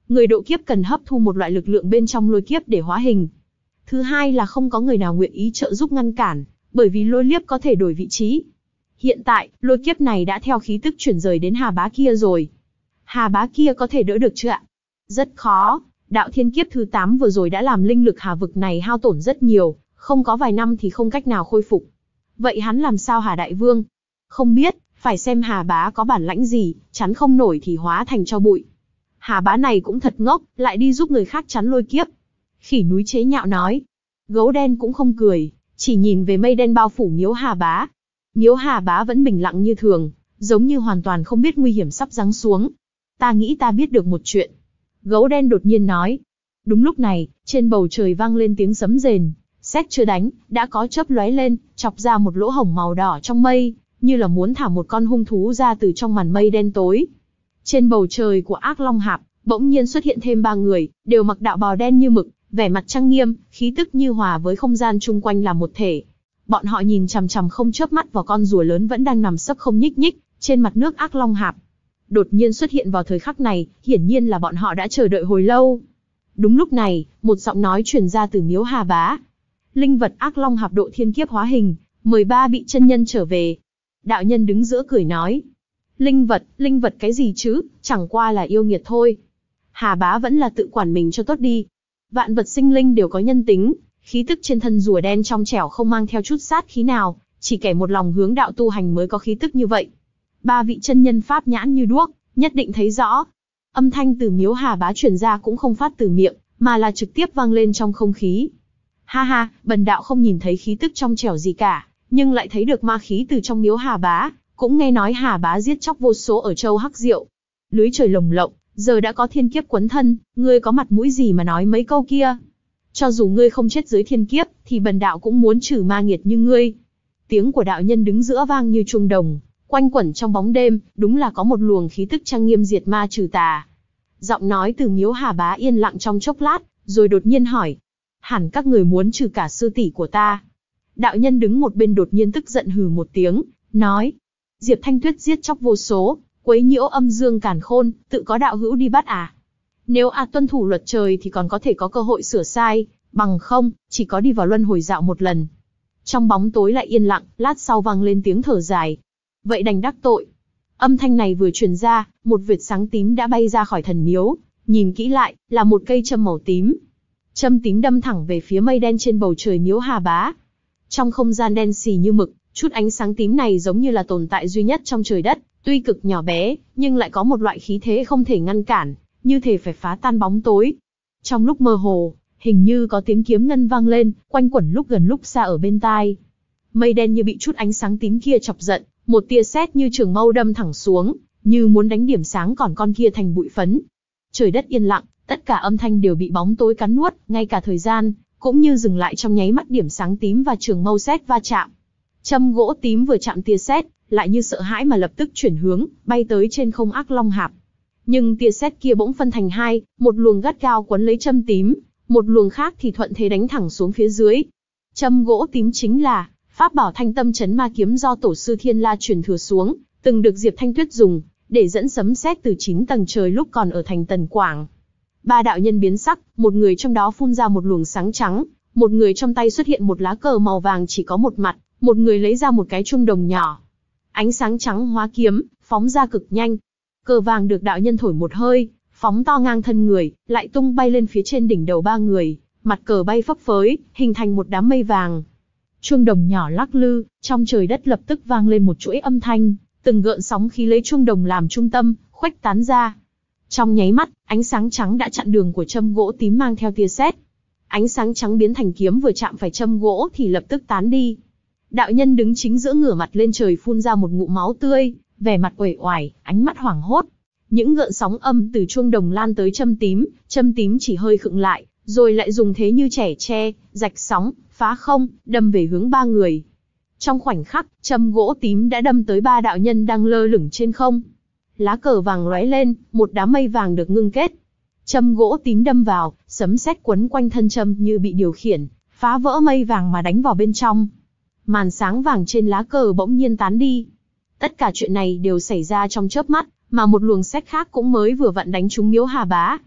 người độ kiếp cần hấp thu một loại lực lượng bên trong lôi kiếp để hóa hình. Thứ hai là không có người nào nguyện ý trợ giúp ngăn cản, bởi vì lôi kiếp có thể đổi vị trí. Hiện tại, lôi kiếp này đã theo khí tức chuyển rời đến Hà Bá kia rồi. Hà Bá kia có thể đỡ được chưa ạ? Rất khó, đạo thiên kiếp thứ tám vừa rồi đã làm linh lực Hà vực này hao tổn rất nhiều, không có vài năm thì không cách nào khôi phục. Vậy hắn làm sao Hà Đại Vương? Không biết, phải xem Hà Bá có bản lãnh gì, chắn không nổi thì hóa thành tro bụi. Hà Bá này cũng thật ngốc, lại đi giúp người khác chắn lôi kiếp. Khỉ núi chế nhạo nói. Gấu đen cũng không cười, chỉ nhìn về mây đen bao phủ Miếu Hà Bá. Miếu Hà Bá vẫn bình lặng như thường, giống như hoàn toàn không biết nguy hiểm sắp giáng xuống. Ta nghĩ ta biết được một chuyện. Gấu đen đột nhiên nói. Đúng lúc này, trên bầu trời vang lên tiếng sấm rền, sét chưa đánh, đã có chớp lóe lên, chọc ra một lỗ hổng màu đỏ trong mây, như là muốn thả một con hung thú ra từ trong màn mây đen tối. Trên bầu trời của Ác Long Hạp, bỗng nhiên xuất hiện thêm ba người, đều mặc đạo bào đen như mực, vẻ mặt trang nghiêm, khí tức như hòa với không gian chung quanh là một thể. Bọn họ nhìn chằm chằm không chớp mắt vào con rùa lớn vẫn đang nằm sấp không nhích nhích trên mặt nước Ác Long Hạp. Đột nhiên xuất hiện vào thời khắc này, hiển nhiên là bọn họ đã chờ đợi hồi lâu. Đúng lúc này, một giọng nói truyền ra từ Miếu Hà Bá. Linh vật Ác Long Hạp độ thiên kiếp hóa hình, mời ba vị chân nhân trở về. Đạo nhân đứng giữa cười nói. Linh vật, linh vật cái gì chứ, chẳng qua là yêu nghiệt thôi. Hà Bá vẫn là tự quản mình cho tốt đi. Vạn vật sinh linh đều có nhân tính, khí tức trên thân rùa đen trong trẻo không mang theo chút sát khí nào, chỉ kẻ một lòng hướng đạo tu hành mới có khí tức như vậy. Ba vị chân nhân pháp nhãn như đuốc, nhất định thấy rõ. Âm thanh từ Miếu Hà Bá truyền ra cũng không phát từ miệng, mà là trực tiếp vang lên trong không khí. Ha ha, bần đạo không nhìn thấy khí tức trong trẻo gì cả, nhưng lại thấy được ma khí từ trong Miếu Hà Bá, cũng nghe nói Hà Bá giết chóc vô số ở châu Hắc Diệu. Lưới trời lồng lộng, giờ đã có thiên kiếp quấn thân, ngươi có mặt mũi gì mà nói mấy câu kia? Cho dù ngươi không chết dưới thiên kiếp, thì bần đạo cũng muốn trừ ma nghiệt như ngươi. Tiếng của đạo nhân đứng giữa vang như chuông đồng, quanh quẩn trong bóng đêm, đúng là có một luồng khí tức trang nghiêm diệt ma trừ tà. Giọng nói từ Miếu Hà Bá yên lặng trong chốc lát, rồi đột nhiên hỏi. Hẳn các người muốn trừ cả sư tỷ của ta. Đạo nhân đứng một bên đột nhiên tức giận hừ một tiếng, nói. Diệp Thanh Tuyết giết chóc vô số, quấy nhiễu âm dương càn khôn, tự có đạo hữu đi bắt à? Nếu à tuân thủ luật trời thì còn có thể có cơ hội sửa sai, bằng không, chỉ có đi vào luân hồi dạo một lần. Trong bóng tối lại yên lặng, lát sau vang lên tiếng thở dài. Vậy đành đắc tội. Âm thanh này vừa truyền ra, một vệt sáng tím đã bay ra khỏi thần miếu, nhìn kỹ lại, là một cây châm màu tím. Châm tím đâm thẳng về phía mây đen trên bầu trời Miếu Hà Bá. Trong không gian đen xì như mực, chút ánh sáng tím này giống như là tồn tại duy nhất trong trời đất, tuy cực nhỏ bé, nhưng lại có một loại khí thế không thể ngăn cản, như thể phải phá tan bóng tối. Trong lúc mơ hồ, hình như có tiếng kiếm ngân vang lên, quanh quẩn lúc gần lúc xa ở bên tai. Mây đen như bị chút ánh sáng tím kia chọc giận, một tia sét như trường mâu đâm thẳng xuống, như muốn đánh điểm sáng còn con kia thành bụi phấn. Trời đất yên lặng, tất cả âm thanh đều bị bóng tối cắn nuốt, ngay cả thời gian cũng như dừng lại trong nháy mắt điểm sáng tím và trường mâu sét va chạm. Châm gỗ tím vừa chạm tia sét, lại như sợ hãi mà lập tức chuyển hướng, bay tới trên không Ác Long Hạp. Nhưng tia sét kia bỗng phân thành hai, một luồng gắt gao quấn lấy châm tím, một luồng khác thì thuận thế đánh thẳng xuống phía dưới. Châm gỗ tím chính là pháp bảo Thanh Tâm Chấn Ma Kiếm do tổ sư Thiên La truyền thừa xuống, từng được Diệp Thanh Tuyết dùng để dẫn sấm sét từ chín tầng trời lúc còn ở thành Tần Quảng. Ba đạo nhân biến sắc, một người trong đó phun ra một luồng sáng trắng, một người trong tay xuất hiện một lá cờ màu vàng chỉ có một mặt, một người lấy ra một cái chuông đồng nhỏ. Ánh sáng trắng hóa kiếm, phóng ra cực nhanh. Cờ vàng được đạo nhân thổi một hơi, phóng to ngang thân người, lại tung bay lên phía trên đỉnh đầu ba người, mặt cờ bay phấp phới, hình thành một đám mây vàng. Chuông đồng nhỏ lắc lư, trong trời đất lập tức vang lên một chuỗi âm thanh, từng gợn sóng khí lấy chuông đồng làm trung tâm, khuếch tán ra. Trong nháy mắt, ánh sáng trắng đã chặn đường của châm gỗ tím mang theo tia sét. Ánh sáng trắng biến thành kiếm vừa chạm phải châm gỗ thì lập tức tán đi. Đạo nhân đứng chính giữa ngửa mặt lên trời phun ra một ngụm máu tươi, vẻ mặt uể oải, ánh mắt hoảng hốt. Những gợn sóng âm từ chuông đồng lan tới châm tím, châm tím chỉ hơi khựng lại, rồi lại dùng thế như chẻ tre, rạch sóng, phá không, đâm về hướng ba người. Trong khoảnh khắc, châm gỗ tím đã đâm tới ba đạo nhân đang lơ lửng trên không. Lá cờ vàng lóe lên, một đám mây vàng được ngưng kết. Châm gỗ tím đâm vào, sấm sét quấn quanh thân châm như bị điều khiển, phá vỡ mây vàng mà đánh vào bên trong. Màn sáng vàng trên lá cờ bỗng nhiên tán đi. Tất cả chuyện này đều xảy ra trong chớp mắt, mà một luồng sét khác cũng mới vừa vặn đánh trúng Miếu Hà Bá.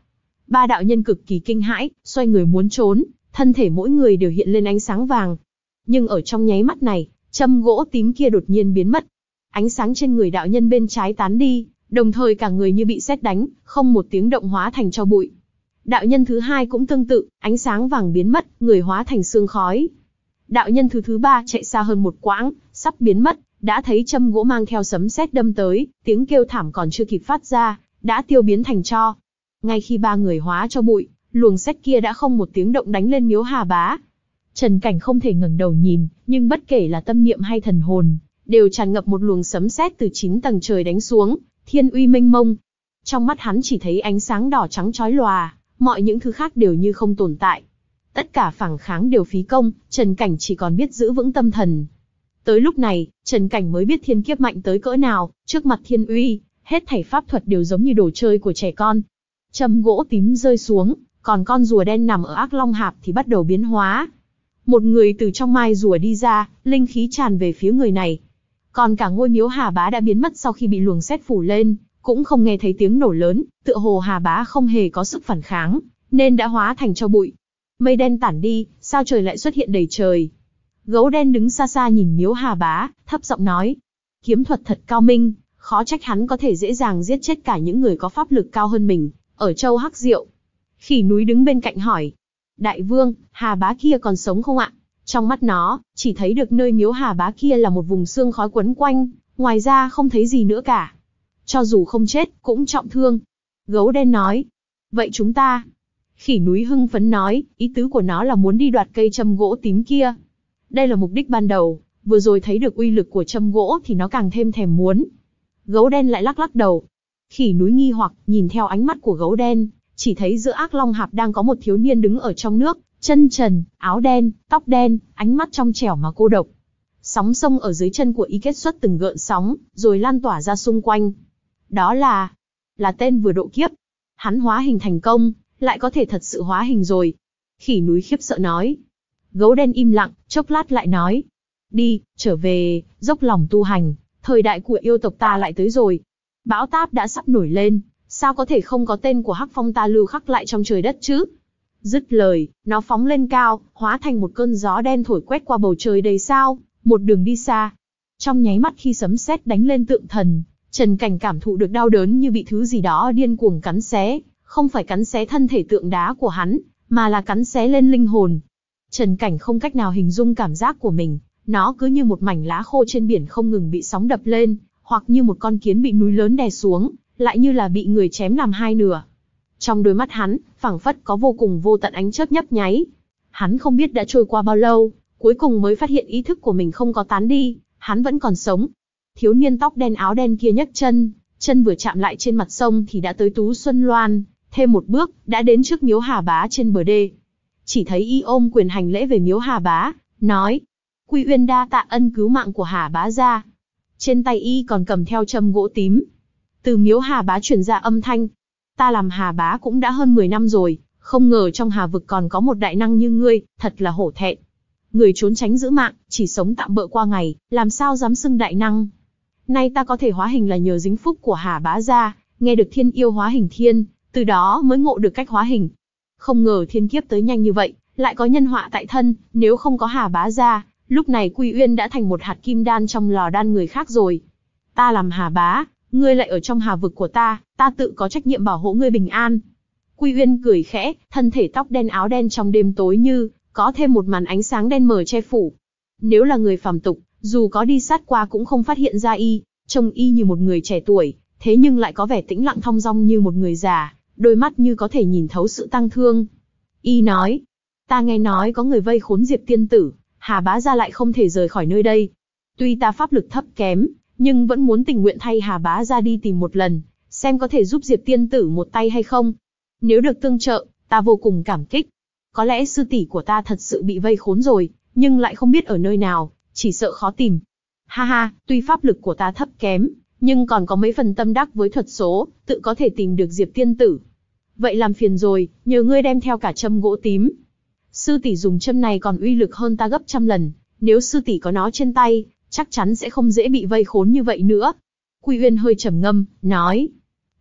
Ba đạo nhân cực kỳ kinh hãi, xoay người muốn trốn, thân thể mỗi người đều hiện lên ánh sáng vàng. Nhưng ở trong nháy mắt này, châm gỗ tím kia đột nhiên biến mất. Ánh sáng trên người đạo nhân bên trái tán đi, đồng thời cả người như bị sét đánh, không một tiếng động hóa thành tro bụi. Đạo nhân thứ hai cũng tương tự, ánh sáng vàng biến mất, người hóa thành sương khói. Đạo nhân thứ thứ ba chạy xa hơn một quãng, sắp biến mất, đã thấy châm gỗ mang theo sấm sét đâm tới, tiếng kêu thảm còn chưa kịp phát ra, đã tiêu biến thành tro. Ngay khi ba người hóa cho bụi, luồng sét kia đã không một tiếng động đánh lên Miếu Hà Bá. Trần Cảnh không thể ngẩng đầu nhìn, nhưng bất kể là tâm niệm hay thần hồn, đều tràn ngập một luồng sấm sét từ chín tầng trời đánh xuống, thiên uy mênh mông. Trong mắt hắn chỉ thấy ánh sáng đỏ trắng chói lòa, mọi những thứ khác đều như không tồn tại. Tất cả phản kháng đều phí công, Trần Cảnh chỉ còn biết giữ vững tâm thần. Tới lúc này, Trần Cảnh mới biết thiên kiếp mạnh tới cỡ nào, trước mặt thiên uy, hết thảy pháp thuật đều giống như đồ chơi của trẻ con. Châm gỗ tím rơi xuống, còn con rùa đen nằm ở Ác Long Hạp thì bắt đầu biến hóa. Một người từ trong mai rùa đi ra, linh khí tràn về phía người này. Còn cả ngôi Miếu Hà Bá đã biến mất sau khi bị luồng sét phủ lên, cũng không nghe thấy tiếng nổ lớn, tựa hồ Hà Bá không hề có sức phản kháng, nên đã hóa thành tro bụi. Mây đen tản đi, sao trời lại xuất hiện đầy trời. Gấu đen đứng xa xa nhìn Miếu Hà Bá, thấp giọng nói: kiếm thuật thật cao minh, khó trách hắn có thể dễ dàng giết chết cả những người có pháp lực cao hơn mình, ở châu Hắc Diệu. Khỉ núi đứng bên cạnh hỏi: đại vương, Hà Bá kia còn sống không ạ? Trong mắt nó, chỉ thấy được nơi Miếu Hà Bá kia là một vùng sương khói quấn quanh, ngoài ra không thấy gì nữa cả. Cho dù không chết, cũng trọng thương. Gấu đen nói: vậy chúng ta... Khỉ núi hưng phấn nói, ý tứ của nó là muốn đi đoạt cây châm gỗ tím kia. Đây là mục đích ban đầu, vừa rồi thấy được uy lực của châm gỗ thì nó càng thêm thèm muốn. Gấu đen lại lắc lắc đầu. Khỉ núi nghi hoặc, nhìn theo ánh mắt của gấu đen, chỉ thấy giữa Ác Long Hạp đang có một thiếu niên đứng ở trong nước, chân trần, áo đen, tóc đen, ánh mắt trong trẻo mà cô độc. Sóng sông ở dưới chân của y kết xuất từng gợn sóng, rồi lan tỏa ra xung quanh. Đó là... là tên vừa độ kiếp. Hắn hóa hình thành công, lại có thể thật sự hóa hình rồi. Khỉ núi khiếp sợ nói. Gấu đen im lặng, chốc lát lại nói: đi, trở về, dốc lòng tu hành, thời đại của yêu tộc ta lại tới rồi. Bão táp đã sắp nổi lên, sao có thể không có tên của Hắc Phong ta lưu khắc lại trong trời đất chứ? Dứt lời, nó phóng lên cao, hóa thành một cơn gió đen thổi quét qua bầu trời đầy sao, một đường đi xa. Trong nháy mắt khi sấm sét đánh lên tượng thần, Trần Cảnh cảm thụ được đau đớn như bị thứ gì đó điên cuồng cắn xé, không phải cắn xé thân thể tượng đá của hắn, mà là cắn xé lên linh hồn. Trần Cảnh không cách nào hình dung cảm giác của mình, nó cứ như một mảnh lá khô trên biển không ngừng bị sóng đập lên, hoặc như một con kiến bị núi lớn đè xuống, lại như là bị người chém làm hai nửa. Trong đôi mắt hắn, phảng phất có vô cùng vô tận ánh chớp nhấp nháy. Hắn không biết đã trôi qua bao lâu, cuối cùng mới phát hiện ý thức của mình không có tán đi, hắn vẫn còn sống. Thiếu niên tóc đen áo đen kia nhấc chân, chân vừa chạm lại trên mặt sông thì đã tới Tú Xuân Loan, thêm một bước, đã đến trước Miếu Hà Bá trên bờ đê. Chỉ thấy y ôm quyền hành lễ về Miếu Hà Bá, nói: Quy Uyên đa tạ ân cứu mạng của Hà Bá gia. Trên tay y còn cầm theo châm gỗ tím. Từ Miếu Hà Bá truyền ra âm thanh: ta làm Hà Bá cũng đã hơn mười năm rồi, không ngờ trong Hà vực còn có một đại năng như ngươi, thật là hổ thẹn. Người trốn tránh giữ mạng, chỉ sống tạm bợ qua ngày, làm sao dám xưng đại năng. Nay ta có thể hóa hình là nhờ dính phúc của Hà Bá gia, nghe được thiên yêu hóa hình thiên, từ đó mới ngộ được cách hóa hình. Không ngờ thiên kiếp tới nhanh như vậy, lại có nhân họa tại thân, nếu không có Hà Bá gia, lúc này Quy Uyên đã thành một hạt kim đan trong lò đan người khác rồi. Ta làm Hà Bá, ngươi lại ở trong Hà vực của ta, ta tự có trách nhiệm bảo hộ ngươi bình an. Quy Uyên cười khẽ, thân thể tóc đen áo đen trong đêm tối như có thêm một màn ánh sáng đen mờ che phủ. Nếu là người phàm tục, dù có đi sát qua cũng không phát hiện ra y, trông y như một người trẻ tuổi, thế nhưng lại có vẻ tĩnh lặng thong dong như một người già, đôi mắt như có thể nhìn thấu sự tăng thương. Y nói: ta nghe nói có người vây khốn Diệp tiên tử, Hà Bá gia lại không thể rời khỏi nơi đây. Tuy ta pháp lực thấp kém, nhưng vẫn muốn tình nguyện thay Hà Bá gia đi tìm một lần, xem có thể giúp Diệp tiên tử một tay hay không. Nếu được tương trợ, ta vô cùng cảm kích. Có lẽ sư tỷ của ta thật sự bị vây khốn rồi, nhưng lại không biết ở nơi nào, chỉ sợ khó tìm. Ha ha, tuy pháp lực của ta thấp kém, nhưng còn có mấy phần tâm đắc với thuật số, tự có thể tìm được Diệp tiên tử. Vậy làm phiền rồi, nhờ ngươi đem theo cả châm gỗ tím. Sư tỷ dùng châm này còn uy lực hơn ta gấp trăm lần, nếu sư tỷ có nó trên tay, chắc chắn sẽ không dễ bị vây khốn như vậy nữa. Quy Uyên hơi trầm ngâm, nói: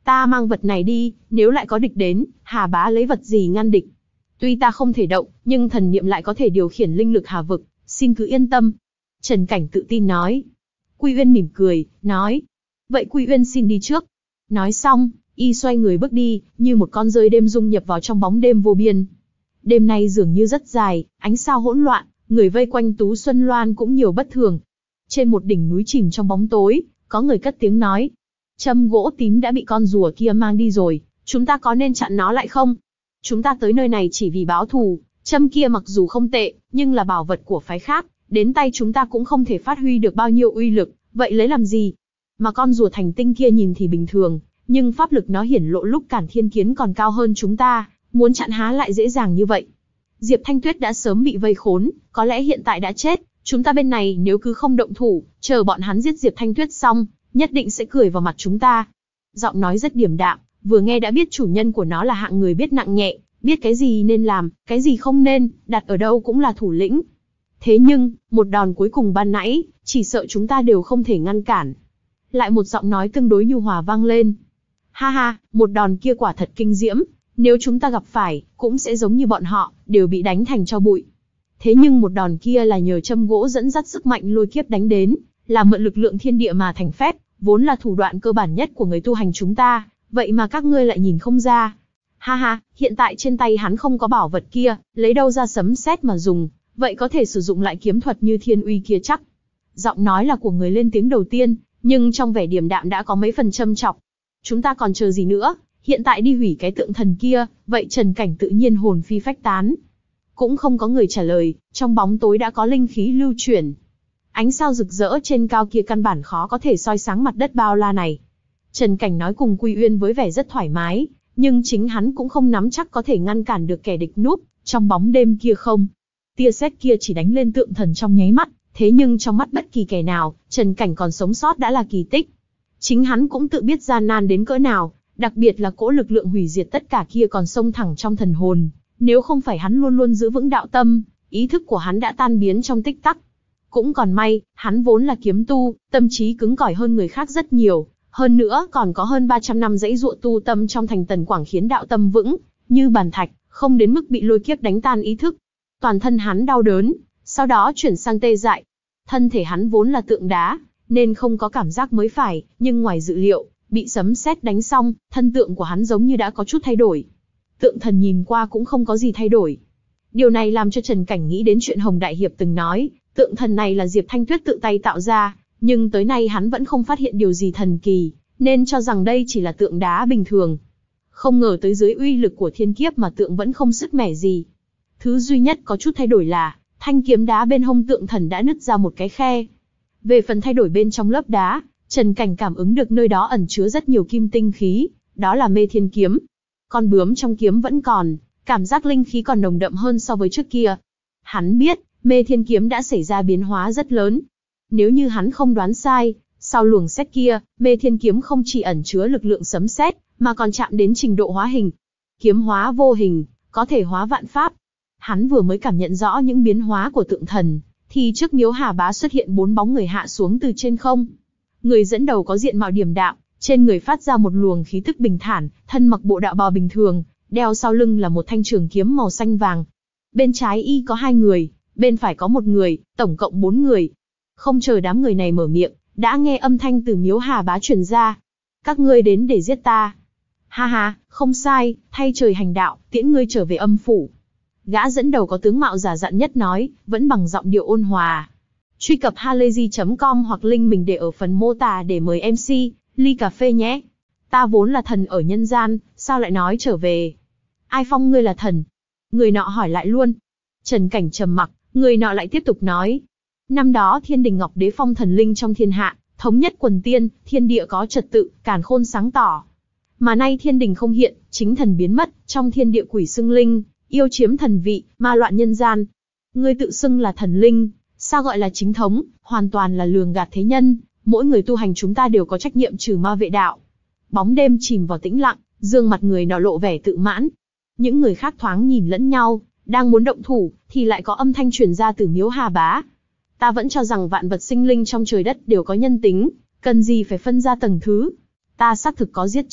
Ta mang vật này đi, nếu lại có địch đến, Hà Bá lấy vật gì ngăn địch? Tuy ta không thể động, nhưng thần niệm lại có thể điều khiển linh lực Hà vực, xin cứ yên tâm. Trần Cảnh tự tin nói. Quy Uyên mỉm cười, nói. Vậy Quy Uyên xin đi trước. Nói xong, y xoay người bước đi, như một con rơi đêm dung nhập vào trong bóng đêm vô biên. Đêm nay dường như rất dài, ánh sao hỗn loạn, người vây quanh Tú Xuân Loan cũng nhiều bất thường. Trên một đỉnh núi chìm trong bóng tối, có người cất tiếng nói. Châm gỗ tím đã bị con rùa kia mang đi rồi, chúng ta có nên chặn nó lại không? Chúng ta tới nơi này chỉ vì báo thù, châm kia mặc dù không tệ, nhưng là bảo vật của phái khác, đến tay chúng ta cũng không thể phát huy được bao nhiêu uy lực, vậy lấy làm gì? Mà con rùa thành tinh kia nhìn thì bình thường, nhưng pháp lực nó hiển lộ lúc Cản Thiên Kiến còn cao hơn chúng ta, muốn chặn há lại dễ dàng như vậy. Diệp Thanh Tuyết đã sớm bị vây khốn, có lẽ hiện tại đã chết, chúng ta bên này nếu cứ không động thủ, chờ bọn hắn giết Diệp Thanh Tuyết xong, nhất định sẽ cười vào mặt chúng ta. Giọng nói rất điềm đạm, vừa nghe đã biết chủ nhân của nó là hạng người biết nặng nhẹ, biết cái gì nên làm, cái gì không nên, đặt ở đâu cũng là thủ lĩnh. Thế nhưng, một đòn cuối cùng ban nãy, chỉ sợ chúng ta đều không thể ngăn cản. Lại một giọng nói tương đối nhu hòa vang lên. Ha ha, một đòn kia quả thật kinh diễm, nếu chúng ta gặp phải, cũng sẽ giống như bọn họ, đều bị đánh thành tro bụi. Thế nhưng một đòn kia là nhờ châm gỗ dẫn dắt sức mạnh lôi kiếp đánh đến, là mượn lực lượng thiên địa mà thành phép, vốn là thủ đoạn cơ bản nhất của người tu hành chúng ta, vậy mà các ngươi lại nhìn không ra. Ha ha, hiện tại trên tay hắn không có bảo vật kia, lấy đâu ra sấm sét mà dùng, vậy có thể sử dụng lại kiếm thuật như thiên uy kia chắc. Giọng nói là của người lên tiếng đầu tiên, nhưng trong vẻ điềm đạm đã có mấy phần châm chọc. Chúng ta còn chờ gì nữa, hiện tại đi hủy cái tượng thần kia, vậy Trần Cảnh tự nhiên hồn phi phách tán. Cũng không có người trả lời, trong bóng tối đã có linh khí lưu chuyển. Ánh sao rực rỡ trên cao kia căn bản khó có thể soi sáng mặt đất bao la này. Trần Cảnh nói cùng Quy Uyên với vẻ rất thoải mái, nhưng chính hắn cũng không nắm chắc có thể ngăn cản được kẻ địch núp trong bóng đêm kia không. Tia sét kia chỉ đánh lên tượng thần trong nháy mắt, thế nhưng trong mắt bất kỳ kẻ nào, Trần Cảnh còn sống sót đã là kỳ tích. Chính hắn cũng tự biết gian nan đến cỡ nào, đặc biệt là cỗ lực lượng hủy diệt tất cả kia còn xông thẳng trong thần hồn. Nếu không phải hắn luôn luôn giữ vững đạo tâm, ý thức của hắn đã tan biến trong tích tắc. Cũng còn may, hắn vốn là kiếm tu, tâm trí cứng cỏi hơn người khác rất nhiều, hơn nữa còn có hơn ba trăm năm dãy dụa tu tâm trong thành Tần Quảng khiến đạo tâm vững như bàn thạch, không đến mức bị lôi kiếp đánh tan ý thức. Toàn thân hắn đau đớn, sau đó chuyển sang tê dại. Thân thể hắn vốn là tượng đá, nên không có cảm giác mới phải, nhưng ngoài dự liệu, bị sấm sét đánh xong, thân tượng của hắn giống như đã có chút thay đổi. Tượng thần nhìn qua cũng không có gì thay đổi. Điều này làm cho Trần Cảnh nghĩ đến chuyện Hồng Đại Hiệp từng nói, tượng thần này là Diệp Thanh Tuyết tự tay tạo ra, nhưng tới nay hắn vẫn không phát hiện điều gì thần kỳ, nên cho rằng đây chỉ là tượng đá bình thường. Không ngờ tới dưới uy lực của thiên kiếp mà tượng vẫn không sứt mẻ gì. Thứ duy nhất có chút thay đổi là, thanh kiếm đá bên hông tượng thần đã nứt ra một cái khe. Về phần thay đổi bên trong lớp đá, Trần Cảnh cảm ứng được nơi đó ẩn chứa rất nhiều kim tinh khí, đó là Mê Thiên Kiếm. Con bướm trong kiếm vẫn còn, cảm giác linh khí còn nồng đậm hơn so với trước kia. Hắn biết, Mê Thiên Kiếm đã xảy ra biến hóa rất lớn. Nếu như hắn không đoán sai, sau luồng sét kia, Mê Thiên Kiếm không chỉ ẩn chứa lực lượng sấm sét, mà còn chạm đến trình độ hóa hình. Kiếm hóa vô hình, có thể hóa vạn pháp. Hắn vừa mới cảm nhận rõ những biến hóa của tượng thần, thì trước miếu Hà Bá xuất hiện bốn bóng người hạ xuống từ trên không. Người dẫn đầu có diện mạo điềm đạm, trên người phát ra một luồng khí tức bình thản, thân mặc bộ đạo bào bình thường, đeo sau lưng là một thanh trường kiếm màu xanh vàng. Bên trái y có hai người, bên phải có một người, tổng cộng bốn người. Không chờ đám người này mở miệng, đã nghe âm thanh từ miếu Hà Bá truyền ra. Các ngươi đến để giết ta. Ha ha, không sai, thay trời hành đạo, tiễn ngươi trở về âm phủ. Gã dẫn đầu có tướng mạo giả dặn nhất nói, vẫn bằng giọng điệu ôn hòa. Truy cập halayzi chấm com hoặc link mình để ở phần mô tả để mời em xê, ly cà phê nhé. Ta vốn là thần ở nhân gian, sao lại nói trở về? Ai phong ngươi là thần? Người nọ hỏi lại luôn. Trần Cảnh trầm mặc, người nọ lại tiếp tục nói. Năm đó Thiên Đình Ngọc Đế phong thần linh trong thiên hạ, thống nhất quần tiên, thiên địa có trật tự, càn khôn sáng tỏ. Mà nay thiên đình không hiện, chính thần biến mất, trong thiên địa quỷ xưng linh, yêu chiếm thần vị, ma loạn nhân gian. Ngươi tự xưng là thần linh, sao gọi là chính thống, hoàn toàn là lường gạt thế nhân, mỗi người tu hành chúng ta đều có trách nhiệm trừ ma vệ đạo. Bóng đêm chìm vào tĩnh lặng, dương mặt người nọ lộ vẻ tự mãn. Những người khác thoáng nhìn lẫn nhau, đang muốn động thủ, thì lại có âm thanh truyền ra từ miếu Hà Bá. Ta vẫn cho rằng vạn vật sinh linh trong trời đất đều có nhân tính, cần gì phải phân ra tầng thứ. Ta xác thực có giết chóc,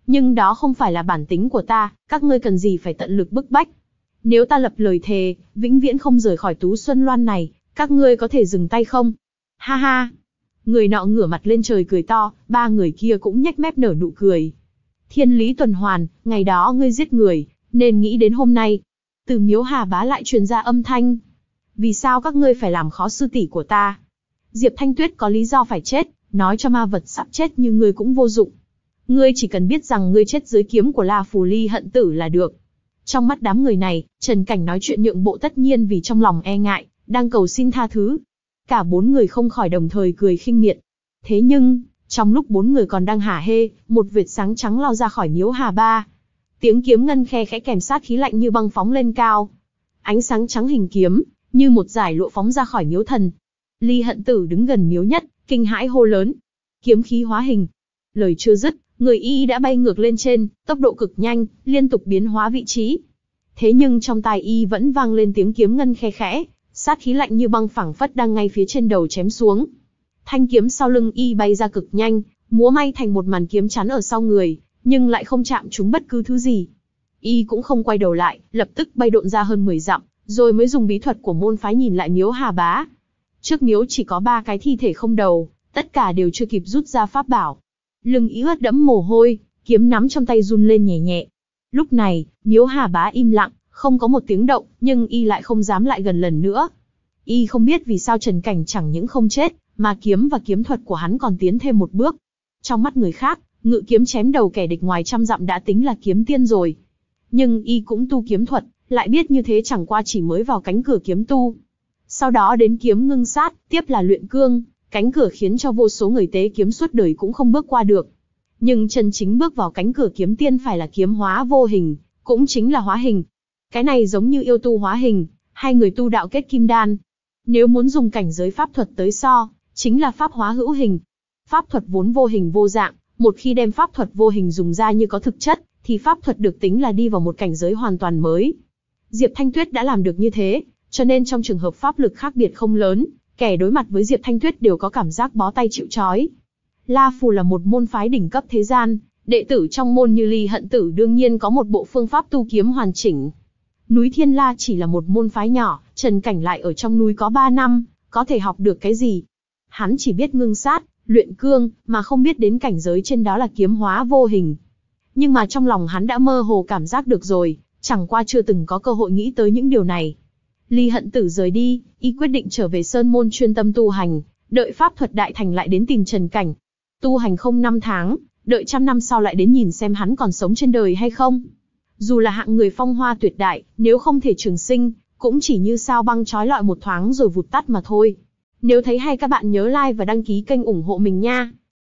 Nhưng đó không phải là bản tính của ta, các ngươi cần gì phải tận lực bức bách. Nếu ta lập lời thề, vĩnh viễn không rời khỏi Tú Xuân Loan này, các ngươi có thể dừng tay không? Ha ha! Người nọ ngửa mặt lên trời cười to, ba người kia cũng nhếch mép nở nụ cười. Thiên lý tuần hoàn, ngày đó ngươi giết người, nên nghĩ đến hôm nay. Từ Miếu Hà Bá lại truyền ra âm thanh. Vì sao các ngươi phải làm khó sư tỷ của ta? Diệp Thanh Tuyết có lý do phải chết, nói cho ma vật sắp chết như ngươi cũng vô dụng. Ngươi chỉ cần biết rằng ngươi chết dưới kiếm của La Phù Ly Hận Tử là được. Trong mắt đám người này, Trần Cảnh nói chuyện nhượng bộ tất nhiên vì trong lòng e ngại, đang cầu xin tha thứ. Cả bốn người không khỏi đồng thời cười khinh miệt. Thế nhưng, trong lúc bốn người còn đang hả hê, một vệt sáng trắng lao ra khỏi Miếu Hà Ba. Tiếng kiếm ngân khe khẽ kèm sát khí lạnh như băng phóng lên cao. Ánh sáng trắng hình kiếm, như một dải lụa phóng ra khỏi miếu thần. Ly Hận Tử đứng gần miếu nhất, kinh hãi hô lớn. Kiếm khí hóa hình. Lời chưa dứt, người y đã bay ngược lên trên, tốc độ cực nhanh, liên tục biến hóa vị trí. Thế nhưng trong tai y vẫn vang lên tiếng kiếm ngân khe khẽ, sát khí lạnh như băng phảng phất đang ngay phía trên đầu chém xuống. Thanh kiếm sau lưng y bay ra cực nhanh, múa may thành một màn kiếm chắn ở sau người, nhưng lại không chạm trúng bất cứ thứ gì. Y cũng không quay đầu lại, lập tức bay độn ra hơn mười dặm, rồi mới dùng bí thuật của môn phái nhìn lại Miếu Hà Bá. Trước miếu chỉ có ba cái thi thể không đầu, tất cả đều chưa kịp rút ra pháp bảo. Lưng y ướt đẫm mồ hôi, kiếm nắm trong tay run lên nhẹ nhẹ. Lúc này, Miếu Hà Bá im lặng, không có một tiếng động, nhưng y lại không dám lại gần lần nữa. Y không biết vì sao Trần Cảnh chẳng những không chết, mà kiếm và kiếm thuật của hắn còn tiến thêm một bước. Trong mắt người khác, ngự kiếm chém đầu kẻ địch ngoài trăm dặm đã tính là kiếm tiên rồi. Nhưng y cũng tu kiếm thuật, lại biết như thế chẳng qua chỉ mới vào cánh cửa kiếm tu. Sau đó đến kiếm ngưng sát, tiếp là luyện cương, cánh cửa khiến cho vô số người tế kiếm suốt đời cũng không bước qua được. Nhưng chân chính bước vào cánh cửa kiếm tiên phải là kiếm hóa vô hình, cũng chính là hóa hình. Cái này giống như yêu tu hóa hình, hay người tu đạo kết kim đan. Nếu muốn dùng cảnh giới pháp thuật tới so, chính là pháp hóa hữu hình. Pháp thuật vốn vô hình vô dạng, một khi đem pháp thuật vô hình dùng ra như có thực chất, thì pháp thuật được tính là đi vào một cảnh giới hoàn toàn mới. Diệp Thanh Tuyết đã làm được như thế, cho nên trong trường hợp pháp lực khác biệt không lớn, kẻ đối mặt với Diệp Thanh Tuyết đều có cảm giác bó tay chịu trói. La Phù là một môn phái đỉnh cấp thế gian, đệ tử trong môn như Ly Hận Tử đương nhiên có một bộ phương pháp tu kiếm hoàn chỉnh. Núi Thiên La chỉ là một môn phái nhỏ, Trần Cảnh lại ở trong núi có ba năm, có thể học được cái gì? Hắn chỉ biết ngưng sát, luyện cương, mà không biết đến cảnh giới trên đó là kiếm hóa vô hình. Nhưng mà trong lòng hắn đã mơ hồ cảm giác được rồi, chẳng qua chưa từng có cơ hội nghĩ tới những điều này. Ly Hận Tử rời đi, y quyết định trở về sơn môn chuyên tâm tu hành, đợi pháp thuật đại thành lại đến tìm Trần Cảnh. Tu hành không năm tháng, đợi trăm năm sau lại đến nhìn xem hắn còn sống trên đời hay không. Dù là hạng người phong hoa tuyệt đại, nếu không thể trường sinh, cũng chỉ như sao băng chói lọi một thoáng rồi vụt tắt mà thôi. Nếu thấy hay các bạn nhớ like và đăng ký kênh ủng hộ mình nha.